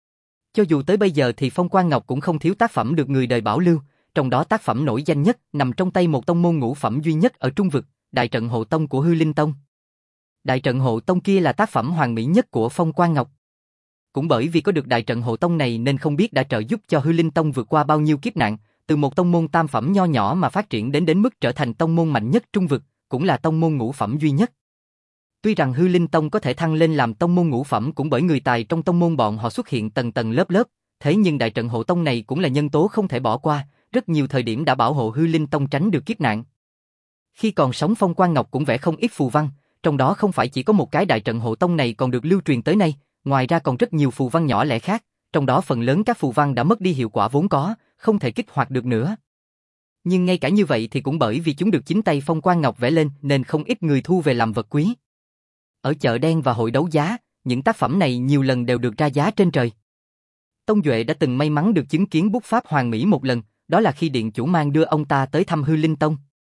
Cho dù tới bây giờ thì Phong Quang Ngọc cũng không thiếu tác phẩm được người đời bảo lưu, trong đó tác phẩm nổi danh nhất nằm trong tay một tông môn ngũ phẩm duy nhất ở Trung Vực, Đại Trận Hộ Tông của Hư Linh Tông. Đại Trận Hộ Tông kia là tác phẩm hoàn mỹ nhất của Phong Quang Ngọc. Cũng bởi vì có được Đại Trận Hộ Tông này nên không biết đã trợ giúp cho Hư Linh Tông vượt qua bao nhiêu kiếp nạn, từ một tông môn tam phẩm nho nhỏ mà phát triển đến đến mức trở thành tông môn mạnh nhất Trung Vực, cũng là tông môn ngũ phẩm duy nhất. Tuy rằng Hư Linh Tông có thể thăng lên làm tông môn ngũ phẩm cũng bởi người tài trong tông môn bọn họ xuất hiện tầng tầng lớp lớp, thế nhưng Đại Trận Hộ Tông này cũng là nhân tố không thể bỏ qua, rất nhiều thời điểm đã bảo hộ Hư Linh Tông tránh được kiếp nạn. Khi còn sống Phong Quang Ngọc cũng vẽ không ít phù văn, trong đó không phải chỉ có một cái Đại Trận Hộ Tông này còn được lưu truyền tới nay, ngoài ra còn rất nhiều phù văn nhỏ lẻ khác, trong đó phần lớn các phù văn đã mất đi hiệu quả vốn có, không thể kích hoạt được nữa. Nhưng ngay cả như vậy thì cũng bởi vì chúng được chính tay Phong Quang Ngọc vẽ lên nên không ít người thu về làm vật quý. Ở chợ đen và hội đấu giá, những tác phẩm này nhiều lần đều được ra giá trên trời. Tông Duệ đã từng may mắn được chứng kiến bút pháp hoàn mỹ một lần, đó là khi điện chủ mang đưa ông ta tới thăm Hư Linh Tông.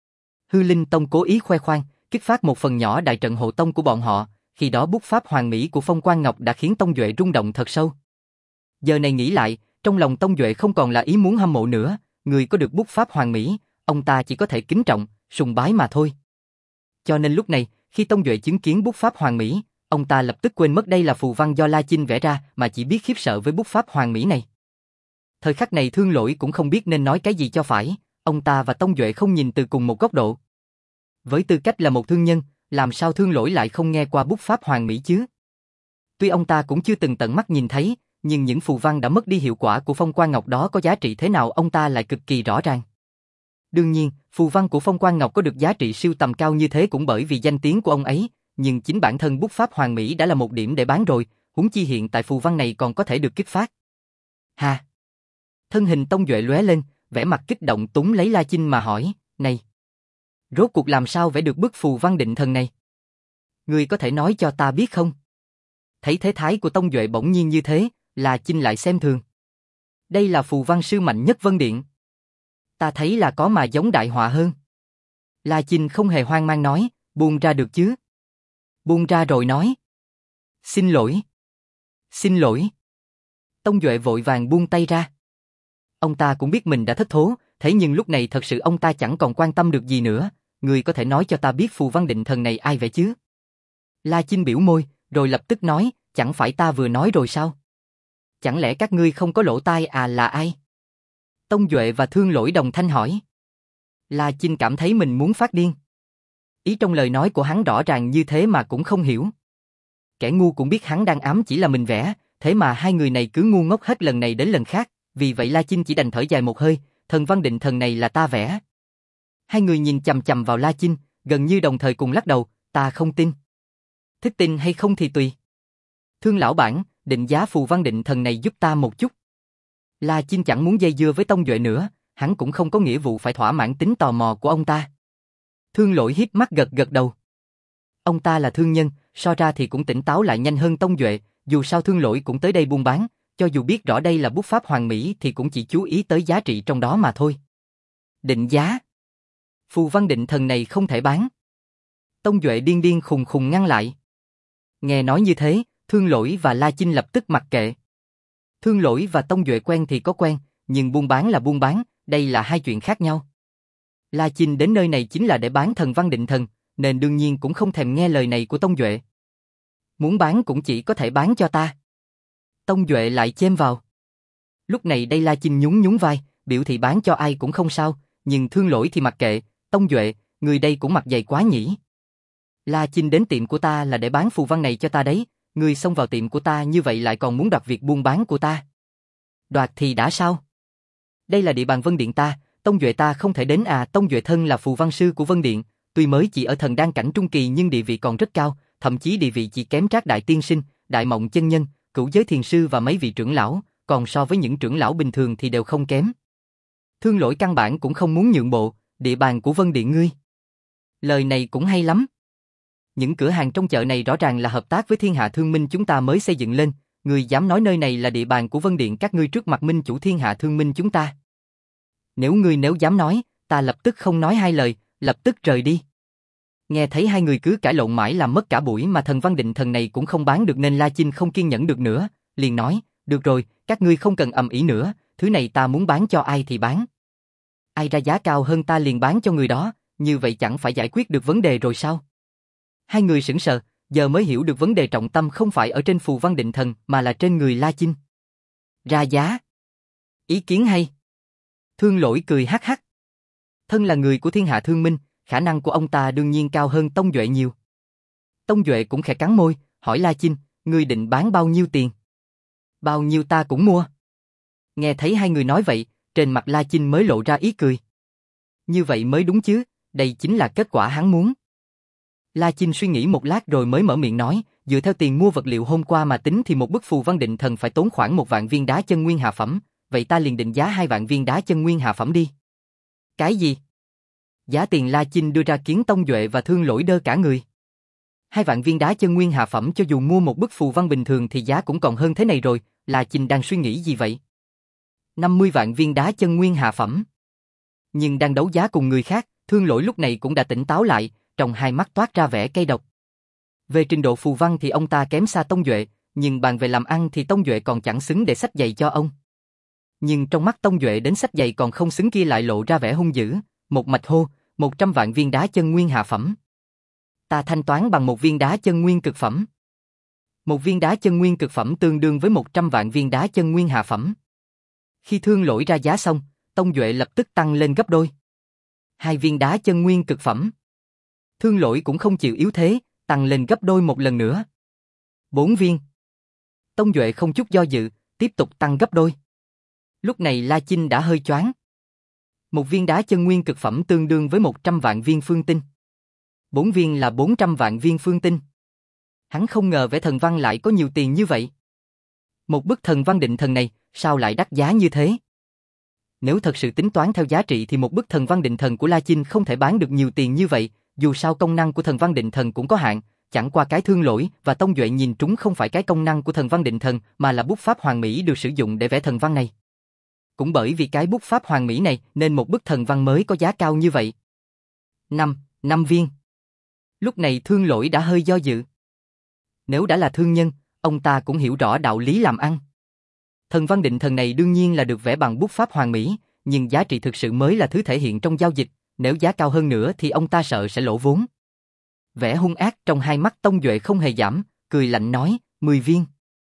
Hư Linh Tông cố ý khoe khoang, kích phát một phần nhỏ Đại Trận Hộ Tông của bọn họ, khi đó bút pháp hoàn mỹ của Phong Quang Ngọc đã khiến Tông Duệ rung động thật sâu. Giờ này nghĩ lại, trong lòng Tông Duệ không còn là ý muốn hâm mộ nữa, người có được bút pháp hoàn mỹ, ông ta chỉ có thể kính trọng, sùng bái mà thôi. Cho nên lúc này, khi Tông Duệ chứng kiến bút pháp hoàn mỹ, ông ta lập tức quên mất đây là phù văn do La Chinh vẽ ra mà chỉ biết khiếp sợ với bút pháp hoàn mỹ này. Thời khắc này Thương Lỗi cũng không biết nên nói cái gì cho phải, ông ta và Tông Duệ không nhìn từ cùng một góc độ. Với tư cách là một thương nhân, làm sao Thương Lỗi lại không nghe qua bút pháp hoàn mỹ chứ? Tuy ông ta cũng chưa từng tận mắt nhìn thấy, nhưng những phù văn đã mất đi hiệu quả của Phong Quang Ngọc đó có giá trị thế nào ông ta lại cực kỳ rõ ràng. Đương nhiên, phù văn của Phong Quang Ngọc có được giá trị siêu tầm cao như thế cũng bởi vì danh tiếng của ông ấy, nhưng chính bản thân bút pháp hoàn mỹ đã là một điểm để bán rồi, huống chi hiện tại phù văn này còn có thể được kích phát. Ha! Thân hình Tông Duệ lóe lên, vẻ mặt kích động túm lấy La Chinh mà hỏi, này! Rốt cuộc làm sao vẽ được bức phù văn định thần này? Ngươi có thể nói cho ta biết không? Thấy thế thái của Tông Duệ bỗng nhiên như thế, La Chinh lại xem thường. Đây là phù văn sư mạnh nhất Vân Điện. Ta thấy là có mà giống đại họa hơn. La Chinh không hề hoang mang nói, buông ra được chứ? Buông ra rồi nói. Xin lỗi. Xin lỗi. Tông Duệ vội vàng buông tay ra. Ông ta cũng biết mình đã thất thố, thế nhưng lúc này thật sự ông ta chẳng còn quan tâm được gì nữa. Người có thể nói cho ta biết phù văn định thần này ai vẽ chứ? La Chinh biểu môi, rồi lập tức nói, chẳng phải ta vừa nói rồi sao? Chẳng lẽ các ngươi không có lỗ tai à là ai? Tông Duệ và Thương Lỗi đồng thanh hỏi. La Chinh cảm thấy mình muốn phát điên. Ý trong lời nói của hắn rõ ràng như thế mà cũng không hiểu. Kẻ ngu cũng biết hắn đang ám chỉ là mình vẽ, thế mà hai người này cứ ngu ngốc hết lần này đến lần khác, vì vậy La Chinh chỉ đành thở dài một hơi, thần văn định thần này là ta vẽ. Hai người nhìn chằm chằm vào La Chinh, gần như đồng thời cùng lắc đầu, ta không tin. Thích tin hay không thì tùy. Thương lão bản, định giá phù văn định thần này giúp ta một chút. La Chinh chẳng muốn dây dưa với Tông Duệ nữa, hắn cũng không có nghĩa vụ phải thỏa mãn tính tò mò của ông ta. Thương Lỗi híp mắt gật gật đầu. Ông ta là thương nhân, so ra thì cũng tỉnh táo lại nhanh hơn Tông Duệ, dù sao Thương Lỗi cũng tới đây buôn bán, cho dù biết rõ đây là bút pháp hoàn mỹ thì cũng chỉ chú ý tới giá trị trong đó mà thôi. Định giá? Phù văn định thần này không thể bán. Tông Duệ điên điên khùng khùng ngăn lại. Nghe nói như thế, Thương Lỗi và La Chinh lập tức mặc kệ. Thương Lỗi và Tông Duệ quen thì có quen, nhưng buôn bán là buôn bán, đây là hai chuyện khác nhau. La Chinh đến nơi này chính là để bán thần văn định thần, nên đương nhiên cũng không thèm nghe lời này của Tông Duệ. Muốn bán cũng chỉ có thể bán cho ta. Tông Duệ lại chêm vào. Lúc này đây La Chinh nhún nhún vai, biểu thị bán cho ai cũng không sao, nhưng Thương Lỗi thì mặc kệ, Tông Duệ, người đây cũng mặc dày quá nhỉ. La Chinh đến tiệm của ta là để bán phù văn này cho ta đấy, người xông vào tiệm của ta như vậy lại còn muốn đoạt việc buôn bán của ta. Đoạt thì đã sao? Đây là địa bàn Vân Điện ta, Tông Duệ ta không thể đến à. Tông Duệ thân là phù văn sư của Vân Điện, tuy mới chỉ ở thần đan cảnh trung kỳ nhưng địa vị còn rất cao, thậm chí địa vị chỉ kém Trác Đại Tiên Sinh, Đại Mộng Chân Nhân, Cửu Giới Thiền Sư và mấy vị trưởng lão, còn so với những trưởng lão bình thường thì đều không kém. Thương Lỗi căn bản cũng không muốn nhượng bộ, địa bàn của Vân Điện ngươi. Lời này cũng hay lắm. Những cửa hàng trong chợ này rõ ràng là hợp tác với Thiên Hạ Thương Minh chúng ta mới xây dựng lên, Ngươi dám nói nơi này là địa bàn của Vân Điện các ngươi trước mặt minh chủ thiên hạ thương minh chúng ta. Nếu ngươi nếu dám nói, ta lập tức không nói hai lời, lập tức rời đi. Nghe thấy hai người cứ cãi lộn mãi làm mất cả buổi mà thần Văn Định Thần này cũng không bán được nên La Chinh không kiên nhẫn được nữa, liền nói, được rồi, các ngươi không cần ầm ĩ nữa, thứ này ta muốn bán cho ai thì bán. Ai ra giá cao hơn ta liền bán cho người đó, như vậy chẳng phải giải quyết được vấn đề rồi sao? Hai người sững sờ, giờ mới hiểu được vấn đề trọng tâm không phải ở trên phù Văn Định Thần mà là trên người La Chinh. Ra giá. Ý kiến hay. Thương Lỗi cười hắc hắc. Thân là người của thiên hạ thương minh, khả năng của ông ta đương nhiên cao hơn Tông Duệ nhiều. Tông Duệ cũng khẽ cắn môi, hỏi La Chinh, ngươi định bán bao nhiêu tiền? Bao nhiêu ta cũng mua. Nghe thấy hai người nói vậy, trên mặt La Chinh mới lộ ra ý cười. Như vậy mới đúng chứ, đây chính là kết quả hắn muốn. La Chinh suy nghĩ một lát rồi mới mở miệng nói, dựa theo tiền mua vật liệu hôm qua mà tính thì một bức phù Văn Định Thần phải tốn khoảng một vạn viên đá chân nguyên hạ phẩm, vậy ta liền định giá hai vạn viên đá chân nguyên hạ phẩm đi. Cái gì? Giá tiền La Chinh đưa ra khiến Tông Duệ và Thương Lỗi đơ cả người. Hai vạn viên đá chân nguyên hạ phẩm cho dù mua một bức phù văn bình thường thì giá cũng còn hơn thế này rồi, La Chinh đang suy nghĩ gì vậy? năm mươi vạn viên đá chân nguyên hạ phẩm. Nhưng đang đấu giá cùng người khác, Thương Lỗi lúc này cũng đã tỉnh táo lại, trong hai mắt toát ra vẻ cay độc. Về trình độ phù văn thì ông ta kém xa Tông Duệ, nhưng bàn về làm ăn thì Tông Duệ còn chẳng xứng để xách giày cho ông. Nhưng trong mắt Tông Duệ đến xách giày còn không xứng kia lại lộ ra vẻ hung dữ, một mạch hô, một trăm vạn viên đá chân nguyên hạ phẩm. Ta thanh toán bằng một viên đá chân nguyên cực phẩm. Một viên đá chân nguyên cực phẩm tương đương với một trăm vạn viên đá chân nguyên hạ phẩm. Khi Thương Lỗi ra giá xong, Tông Duệ lập tức tăng lên gấp đôi. Hai viên đá chân nguyên cực phẩm. Thương Lỗi cũng không chịu yếu thế, tăng lên gấp đôi một lần nữa. Bốn viên. Tông Duệ không chút do dự, tiếp tục tăng gấp đôi. Lúc này La Chinh đã hơi choáng. Một viên đá chân nguyên cực phẩm tương đương với một trăm vạn viên phương tinh. Bốn viên là bốn trăm vạn viên phương tinh. Hắn không ngờ vẻ thần văn lại có nhiều tiền như vậy. Một bức thần văn định thần này, sao lại đắt giá như thế? Nếu thật sự tính toán theo giá trị thì một bức thần văn định thần của La Chinh không thể bán được nhiều tiền như vậy, dù sao công năng của thần văn định thần cũng có hạn, chẳng qua cái Thương Lỗi và Tông Duệ nhìn trúng không phải cái công năng của thần văn định thần mà là bút pháp hoàn mỹ được sử dụng để vẽ thần văn này. Cũng bởi vì cái bút pháp hoàn mỹ này nên một bức thần văn mới có giá cao như vậy. Năm, năm viên. Lúc này Thương Lỗi đã hơi do dự. Nếu đã là thương nhân, ông ta cũng hiểu rõ đạo lý làm ăn. Thần văn định thần này đương nhiên là được vẽ bằng bút pháp hoàn mỹ, nhưng giá trị thực sự mới là thứ thể hiện trong giao dịch, nếu giá cao hơn nữa thì ông ta sợ sẽ lỗ vốn. Vẻ hung ác trong hai mắt Tông Duệ không hề giảm, cười lạnh nói, mười viên.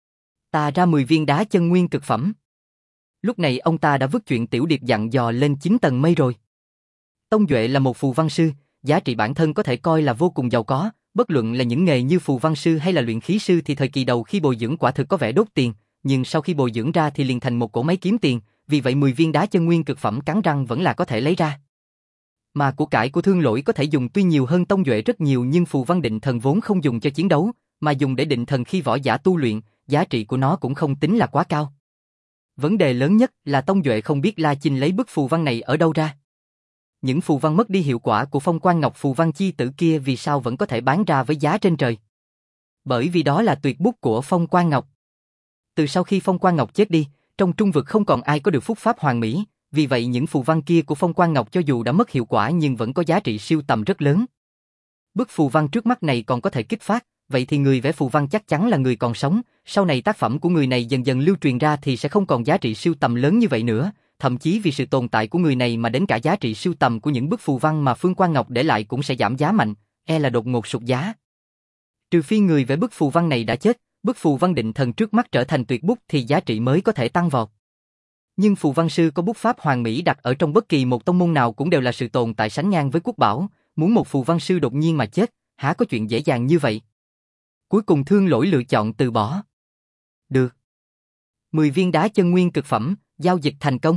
Ta ra mười viên đá chân nguyên cực phẩm. Lúc này ông ta đã vứt chuyện tiểu điệp dặn dò lên chín tầng mây rồi. Tông Duệ là một phù văn sư, giá trị bản thân có thể coi là vô cùng giàu có, bất luận là những nghề như phù văn sư hay là luyện khí sư thì thời kỳ đầu khi bồi dưỡng quả thực có vẻ đốt tiền, nhưng sau khi bồi dưỡng ra thì liền thành một cỗ máy kiếm tiền, vì vậy mười viên đá chân nguyên cực phẩm cắn răng vẫn là có thể lấy ra. Mà của cải của Thương Lỗi có thể dùng tuy nhiều hơn Tông Duệ rất nhiều nhưng phù văn định thần vốn không dùng cho chiến đấu, mà dùng để định thần khi võ giả tu luyện, giá trị của nó cũng không tính là quá cao. Vấn đề lớn nhất là Tông Duệ không biết La Chinh lấy bức phù văn này ở đâu ra. Những phù văn mất đi hiệu quả của Phong Quan Ngọc phù văn chi tử kia vì sao vẫn có thể bán ra với giá trên trời? Bởi vì đó là tuyệt bút của Phong Quan Ngọc. Từ sau khi Phong Quan Ngọc chết đi, trong trung vực không còn ai có được phúc pháp hoàn mỹ, vì vậy những phù văn kia của Phong Quan Ngọc cho dù đã mất hiệu quả nhưng vẫn có giá trị siêu tầm rất lớn. Bức phù văn trước mắt này còn có thể kích phát, vậy thì người vẽ phù văn chắc chắn là người còn sống, sau này tác phẩm của người này dần dần lưu truyền ra thì sẽ không còn giá trị siêu tầm lớn như vậy nữa, thậm chí vì sự tồn tại của người này mà đến cả giá trị siêu tầm của những bức phù văn mà Phương Quan Ngọc để lại cũng sẽ giảm giá mạnh, e là đột ngột sụt giá. Trừ phi người vẽ bức phù văn này đã chết, bức phù văn định thần trước mắt trở thành tuyệt bút thì giá trị mới có thể tăng vọt. Nhưng phù văn sư có bút pháp hoàn mỹ đặt ở trong bất kỳ một tông môn nào cũng đều là sự tồn tại sánh ngang với quốc bảo, muốn một phù văn sư đột nhiên mà chết, há có chuyện dễ dàng như vậy. Cuối cùng Thương Lỗi lựa chọn từ bỏ. Được. mười viên đá chân nguyên cực phẩm, giao dịch thành công.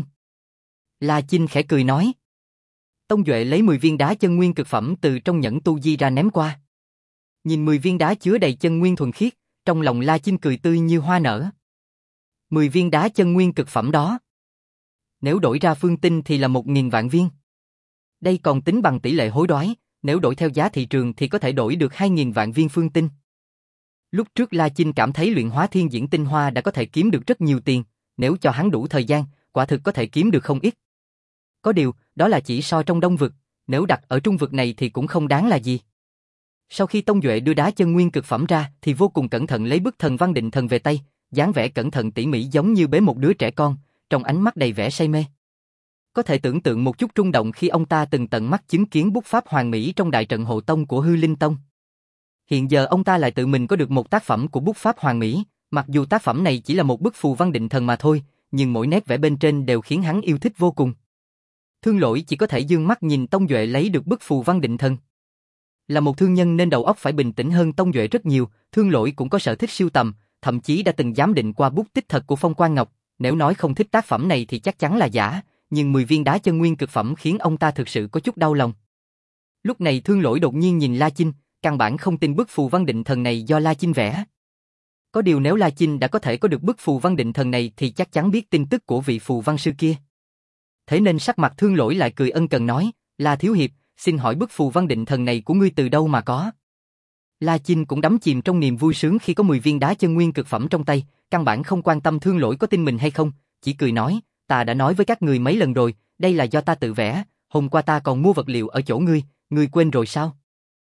La Chinh khẽ cười nói. Tông Duệ lấy mười viên đá chân nguyên cực phẩm từ trong nhẫn tu di ra ném qua. Nhìn mười viên đá chứa đầy chân nguyên thuần khiết, trong lòng La Chinh cười tươi như hoa nở. mười viên đá chân nguyên cực phẩm đó. Nếu đổi ra phương tinh thì là một nghìn vạn viên. Đây còn tính bằng tỷ lệ hối đoái, nếu đổi theo giá thị trường thì có thể đổi được hai nghìn vạn viên phương tinh. Lúc trước La Chinh cảm thấy luyện hóa thiên diễn tinh hoa đã có thể kiếm được rất nhiều tiền, nếu cho hắn đủ thời gian, quả thực có thể kiếm được không ít. Có điều, đó là chỉ so trong Đông vực, nếu đặt ở Trung vực này thì cũng không đáng là gì. Sau khi Tông Duệ đưa đá chân nguyên cực phẩm ra thì vô cùng cẩn thận lấy bức thần văn định thần về tay, dáng vẻ cẩn thận tỉ mỉ giống như bế một đứa trẻ con, trong ánh mắt đầy vẻ say mê. Có thể tưởng tượng một chút rung động khi ông ta từng tận mắt chứng kiến bút pháp hoàn mỹ trong đại trận hộ tông của Hư Linh Tông. Hiện giờ ông ta lại tự mình có được một tác phẩm của bút pháp hoàn mỹ, mặc dù tác phẩm này chỉ là một bức phù văn định thần mà thôi, nhưng mỗi nét vẽ bên trên đều khiến hắn yêu thích vô cùng. Thương Lỗi chỉ có thể dương mắt nhìn Tông Duệ lấy được bức phù văn định thần. Là một thương nhân nên đầu óc phải bình tĩnh hơn Tông Duệ rất nhiều, Thương Lỗi cũng có sở thích sưu tầm, thậm chí đã từng giám định qua bút tích thật của Phong Quan Ngọc, nếu nói không thích tác phẩm này thì chắc chắn là giả, nhưng mười viên đá chân nguyên cực phẩm khiến ông ta thực sự có chút đau lòng. Lúc này Thương Lỗi đột nhiên nhìn La Chinh, căn bản không tin bức phù văn định thần này do La Chinh vẽ. Có điều nếu La Chinh đã có thể có được bức phù văn định thần này thì chắc chắn biết tin tức của vị phù văn sư kia. Thế nên sắc mặt Thương Lỗi lại cười ân cần nói, La Thiếu Hiệp, xin hỏi bức phù văn định thần này của ngươi từ đâu mà có? La Chinh cũng đắm chìm trong niềm vui sướng khi có mười viên đá chân nguyên cực phẩm trong tay, căn bản không quan tâm Thương Lỗi có tin mình hay không, chỉ cười nói, ta đã nói với các người mấy lần rồi, đây là do ta tự vẽ, hôm qua ta còn mua vật liệu ở chỗ ngươi, ngươi quên rồi sao?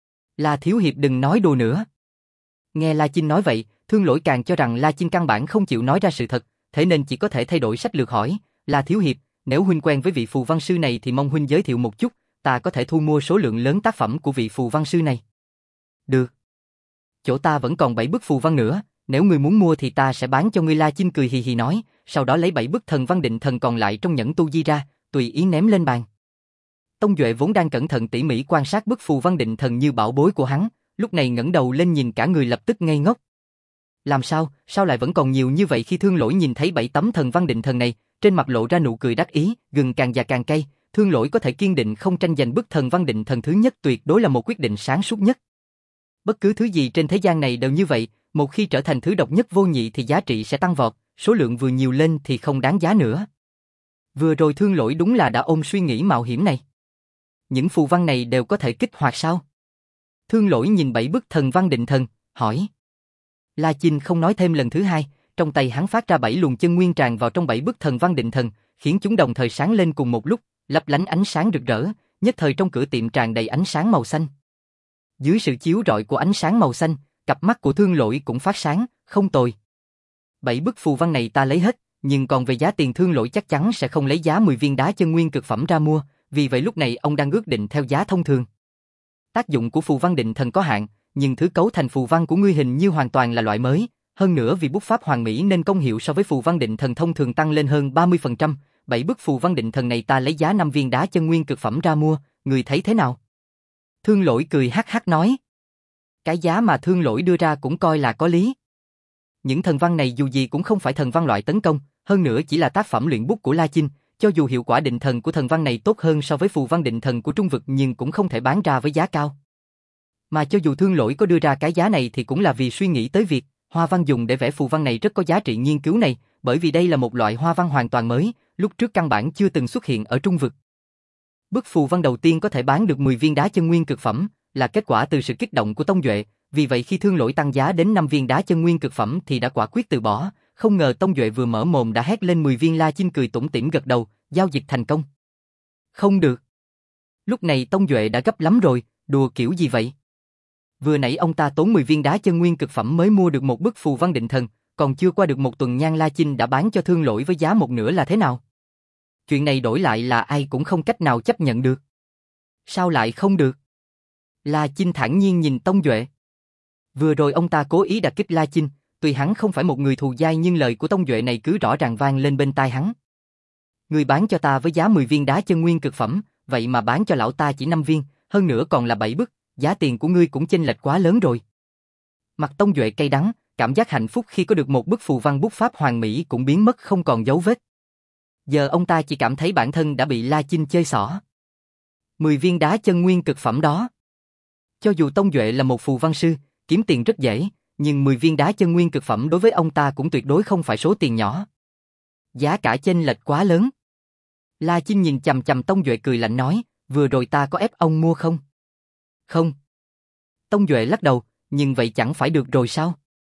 La Thiếu Hiệp đừng nói đùa nữa. Nghe La Chinh nói vậy, Thương Lỗi càng cho rằng La Chinh căn bản không chịu nói ra sự thật, thế nên chỉ có thể thay đổi sách lược hỏi, La Thiếu Hiệp, nếu huynh quen với vị phù văn sư này thì mong huynh giới thiệu một chút, ta có thể thu mua số lượng lớn tác phẩm của vị phù văn sư này. Được. Chỗ ta vẫn còn bảy bức phù văn nữa, nếu ngươi muốn mua thì ta sẽ bán cho ngươi. La Chinh cười hì hì nói, sau đó lấy bảy bức thần văn định thần còn lại trong nhẫn tu di ra, tùy ý ném lên bàn. Tông Duệ vốn đang cẩn thận tỉ mỉ quan sát bức phù văn định thần như bảo bối của hắn, lúc này ngẩng đầu lên nhìn cả người lập tức ngây ngốc. Làm sao, sao lại vẫn còn nhiều như vậy? Khi Thương Lỗi nhìn thấy bảy tấm thần văn định thần này, trên mặt lộ ra nụ cười đắc ý, gừng càng già càng cay, Thương Lỗi có thể kiên định không tranh giành bức thần văn định thần thứ nhất tuyệt đối là một quyết định sáng suốt nhất. Bất cứ thứ gì trên thế gian này đều như vậy, một khi trở thành thứ độc nhất vô nhị thì giá trị sẽ tăng vọt, số lượng vừa nhiều lên thì không đáng giá nữa. Vừa rồi Thương Lỗi đúng là đã ôm suy nghĩ mạo hiểm này. Những phù văn này đều có thể kích hoạt sao? Thương Lỗi nhìn bảy bức thần văn định thần, hỏi. La Chinh không nói thêm lần thứ hai, trong tay hắn phát ra bảy luồng chân nguyên tràn vào trong bảy bức thần văn định thần, khiến chúng đồng thời sáng lên cùng một lúc, lấp lánh ánh sáng rực rỡ, nhất thời trong cửa tiệm tràn đầy ánh sáng màu xanh. Dưới sự chiếu rọi của ánh sáng màu xanh, cặp mắt của Thương Lỗi cũng phát sáng, không tồi. Bảy bức phù văn này ta lấy hết, nhưng còn về giá tiền Thương Lỗi chắc chắn sẽ không lấy giá mười viên đá chân nguyên cực phẩm ra mua, vì vậy lúc này ông đang ước định theo giá thông thường. Tác dụng của phù văn định thần có hạn, nhưng thứ cấu thành phù văn của ngươi hình như hoàn toàn là loại mới, hơn nữa vì bút pháp hoàn mỹ nên công hiệu so với phù văn định thần thông thường tăng lên hơn ba mươi phần trăm, bảy bức phù văn định thần này ta lấy giá năm viên đá chân nguyên cực phẩm ra mua, ngươi thấy thế nào? Thương Lỗi cười hắc hắc nói. Cái giá mà Thương Lỗi đưa ra cũng coi là có lý. Những thần văn này dù gì cũng không phải thần văn loại tấn công, hơn nữa chỉ là tác phẩm luyện bút của La Chinh, cho dù hiệu quả định thần của thần văn này tốt hơn so với phù văn định thần của Trung vực nhưng cũng không thể bán ra với giá cao. Mà cho dù Thương Lỗi có đưa ra cái giá này thì cũng là vì suy nghĩ tới việc hoa văn dùng để vẽ phù văn này rất có giá trị nghiên cứu này, bởi vì đây là một loại hoa văn hoàn toàn mới, lúc trước căn bản chưa từng xuất hiện ở Trung vực. Bức phù văn đầu tiên có thể bán được mười viên đá chân nguyên cực phẩm, là kết quả từ sự kích động của Tông Duệ, vì vậy khi Thương Lỗi tăng giá đến năm viên đá chân nguyên cực phẩm thì đã quả quyết từ bỏ, không ngờ Tông Duệ vừa mở mồm đã hét lên mười viên. La Chinh cười tủm tỉm gật đầu, giao dịch thành công. Không được. Lúc này Tông Duệ đã gấp lắm rồi, đùa kiểu gì vậy? Vừa nãy ông ta tốn mười viên đá chân nguyên cực phẩm mới mua được một bức phù văn định thần, còn chưa qua được một tuần nhan La Chinh đã bán cho Thương Lỗi với giá một nửa là thế nào? Chuyện này đổi lại là ai cũng không cách nào chấp nhận được. Sao lại không được? La Chinh thản nhiên nhìn Tông Duệ. Vừa rồi ông ta cố ý đả kích La Chinh, tuy hắn không phải một người thù dai nhưng lời của Tông Duệ này cứ rõ ràng vang lên bên tai hắn. Ngươi bán cho ta với giá mười viên đá chân nguyên cực phẩm, vậy mà bán cho lão ta chỉ năm viên, hơn nữa còn là bảy bức, giá tiền của ngươi cũng chênh lệch quá lớn rồi. Mặt Tông Duệ cay đắng, cảm giác hạnh phúc khi có được một bức phù văn bút pháp hoàn mỹ cũng biến mất không còn dấu vết. Giờ ông ta chỉ cảm thấy bản thân đã bị La Chinh chơi xỏ. mười viên đá chân nguyên cực phẩm đó. Cho dù Tông Duệ là một phù văn sư, kiếm tiền rất dễ, nhưng mười viên đá chân nguyên cực phẩm đối với ông ta cũng tuyệt đối không phải số tiền nhỏ. Giá cả chênh lệch quá lớn. La Chinh nhìn chằm chằm Tông Duệ cười lạnh nói, vừa rồi ta có ép ông mua không? Không. Tông Duệ lắc đầu, nhưng vậy chẳng phải được rồi sao?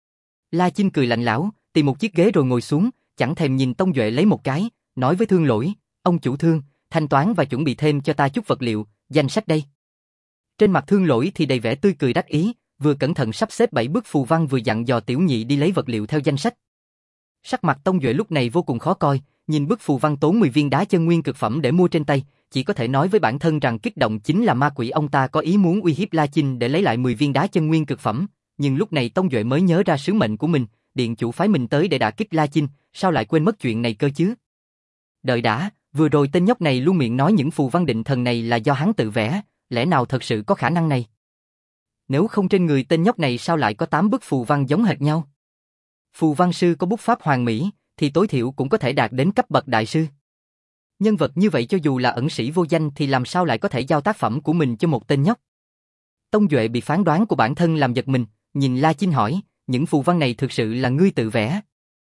La Chinh cười lạnh lẽo, tìm một chiếc ghế rồi ngồi xuống, chẳng thèm nhìn Tông Duệ lấy một cái, nói với Thương Lỗi, ông chủ Thương, thanh toán và chuẩn bị thêm cho ta chút vật liệu, danh sách đây. Trên mặt Thương Lỗi thì đầy vẻ tươi cười đắc ý, vừa cẩn thận sắp xếp bảy bức phù văn vừa dặn dò Tiểu Nhị đi lấy vật liệu theo danh sách. Sắc mặt Tông Duệ lúc này vô cùng khó coi, nhìn bức phù văn tốn mười viên đá chân nguyên cực phẩm để mua trên tay, chỉ có thể nói với bản thân rằng kích động chính là ma quỷ ông ta có ý muốn uy hiếp La Chinh để lấy lại mười viên đá chân nguyên cực phẩm, nhưng lúc này Tông Duệ mới nhớ ra sứ mệnh của mình, điện chủ phái mình tới để đả kích La Chinh, sao lại quên mất chuyện này cơ chứ? Đợi đã, vừa rồi tên nhóc này luôn miệng nói những phù văn định thần này là do hắn tự vẽ, lẽ nào thật sự có khả năng này? Nếu không trên người tên nhóc này sao lại có tám bức phù văn giống hệt nhau? Phù văn sư có bút pháp hoàn mỹ, thì tối thiểu cũng có thể đạt đến cấp bậc đại sư. Nhân vật như vậy cho dù là ẩn sĩ vô danh thì làm sao lại có thể giao tác phẩm của mình cho một tên nhóc? Tông Duệ bị phán đoán của bản thân làm giật mình, nhìn La Chinh hỏi, những phù văn này thực sự là ngươi tự vẽ?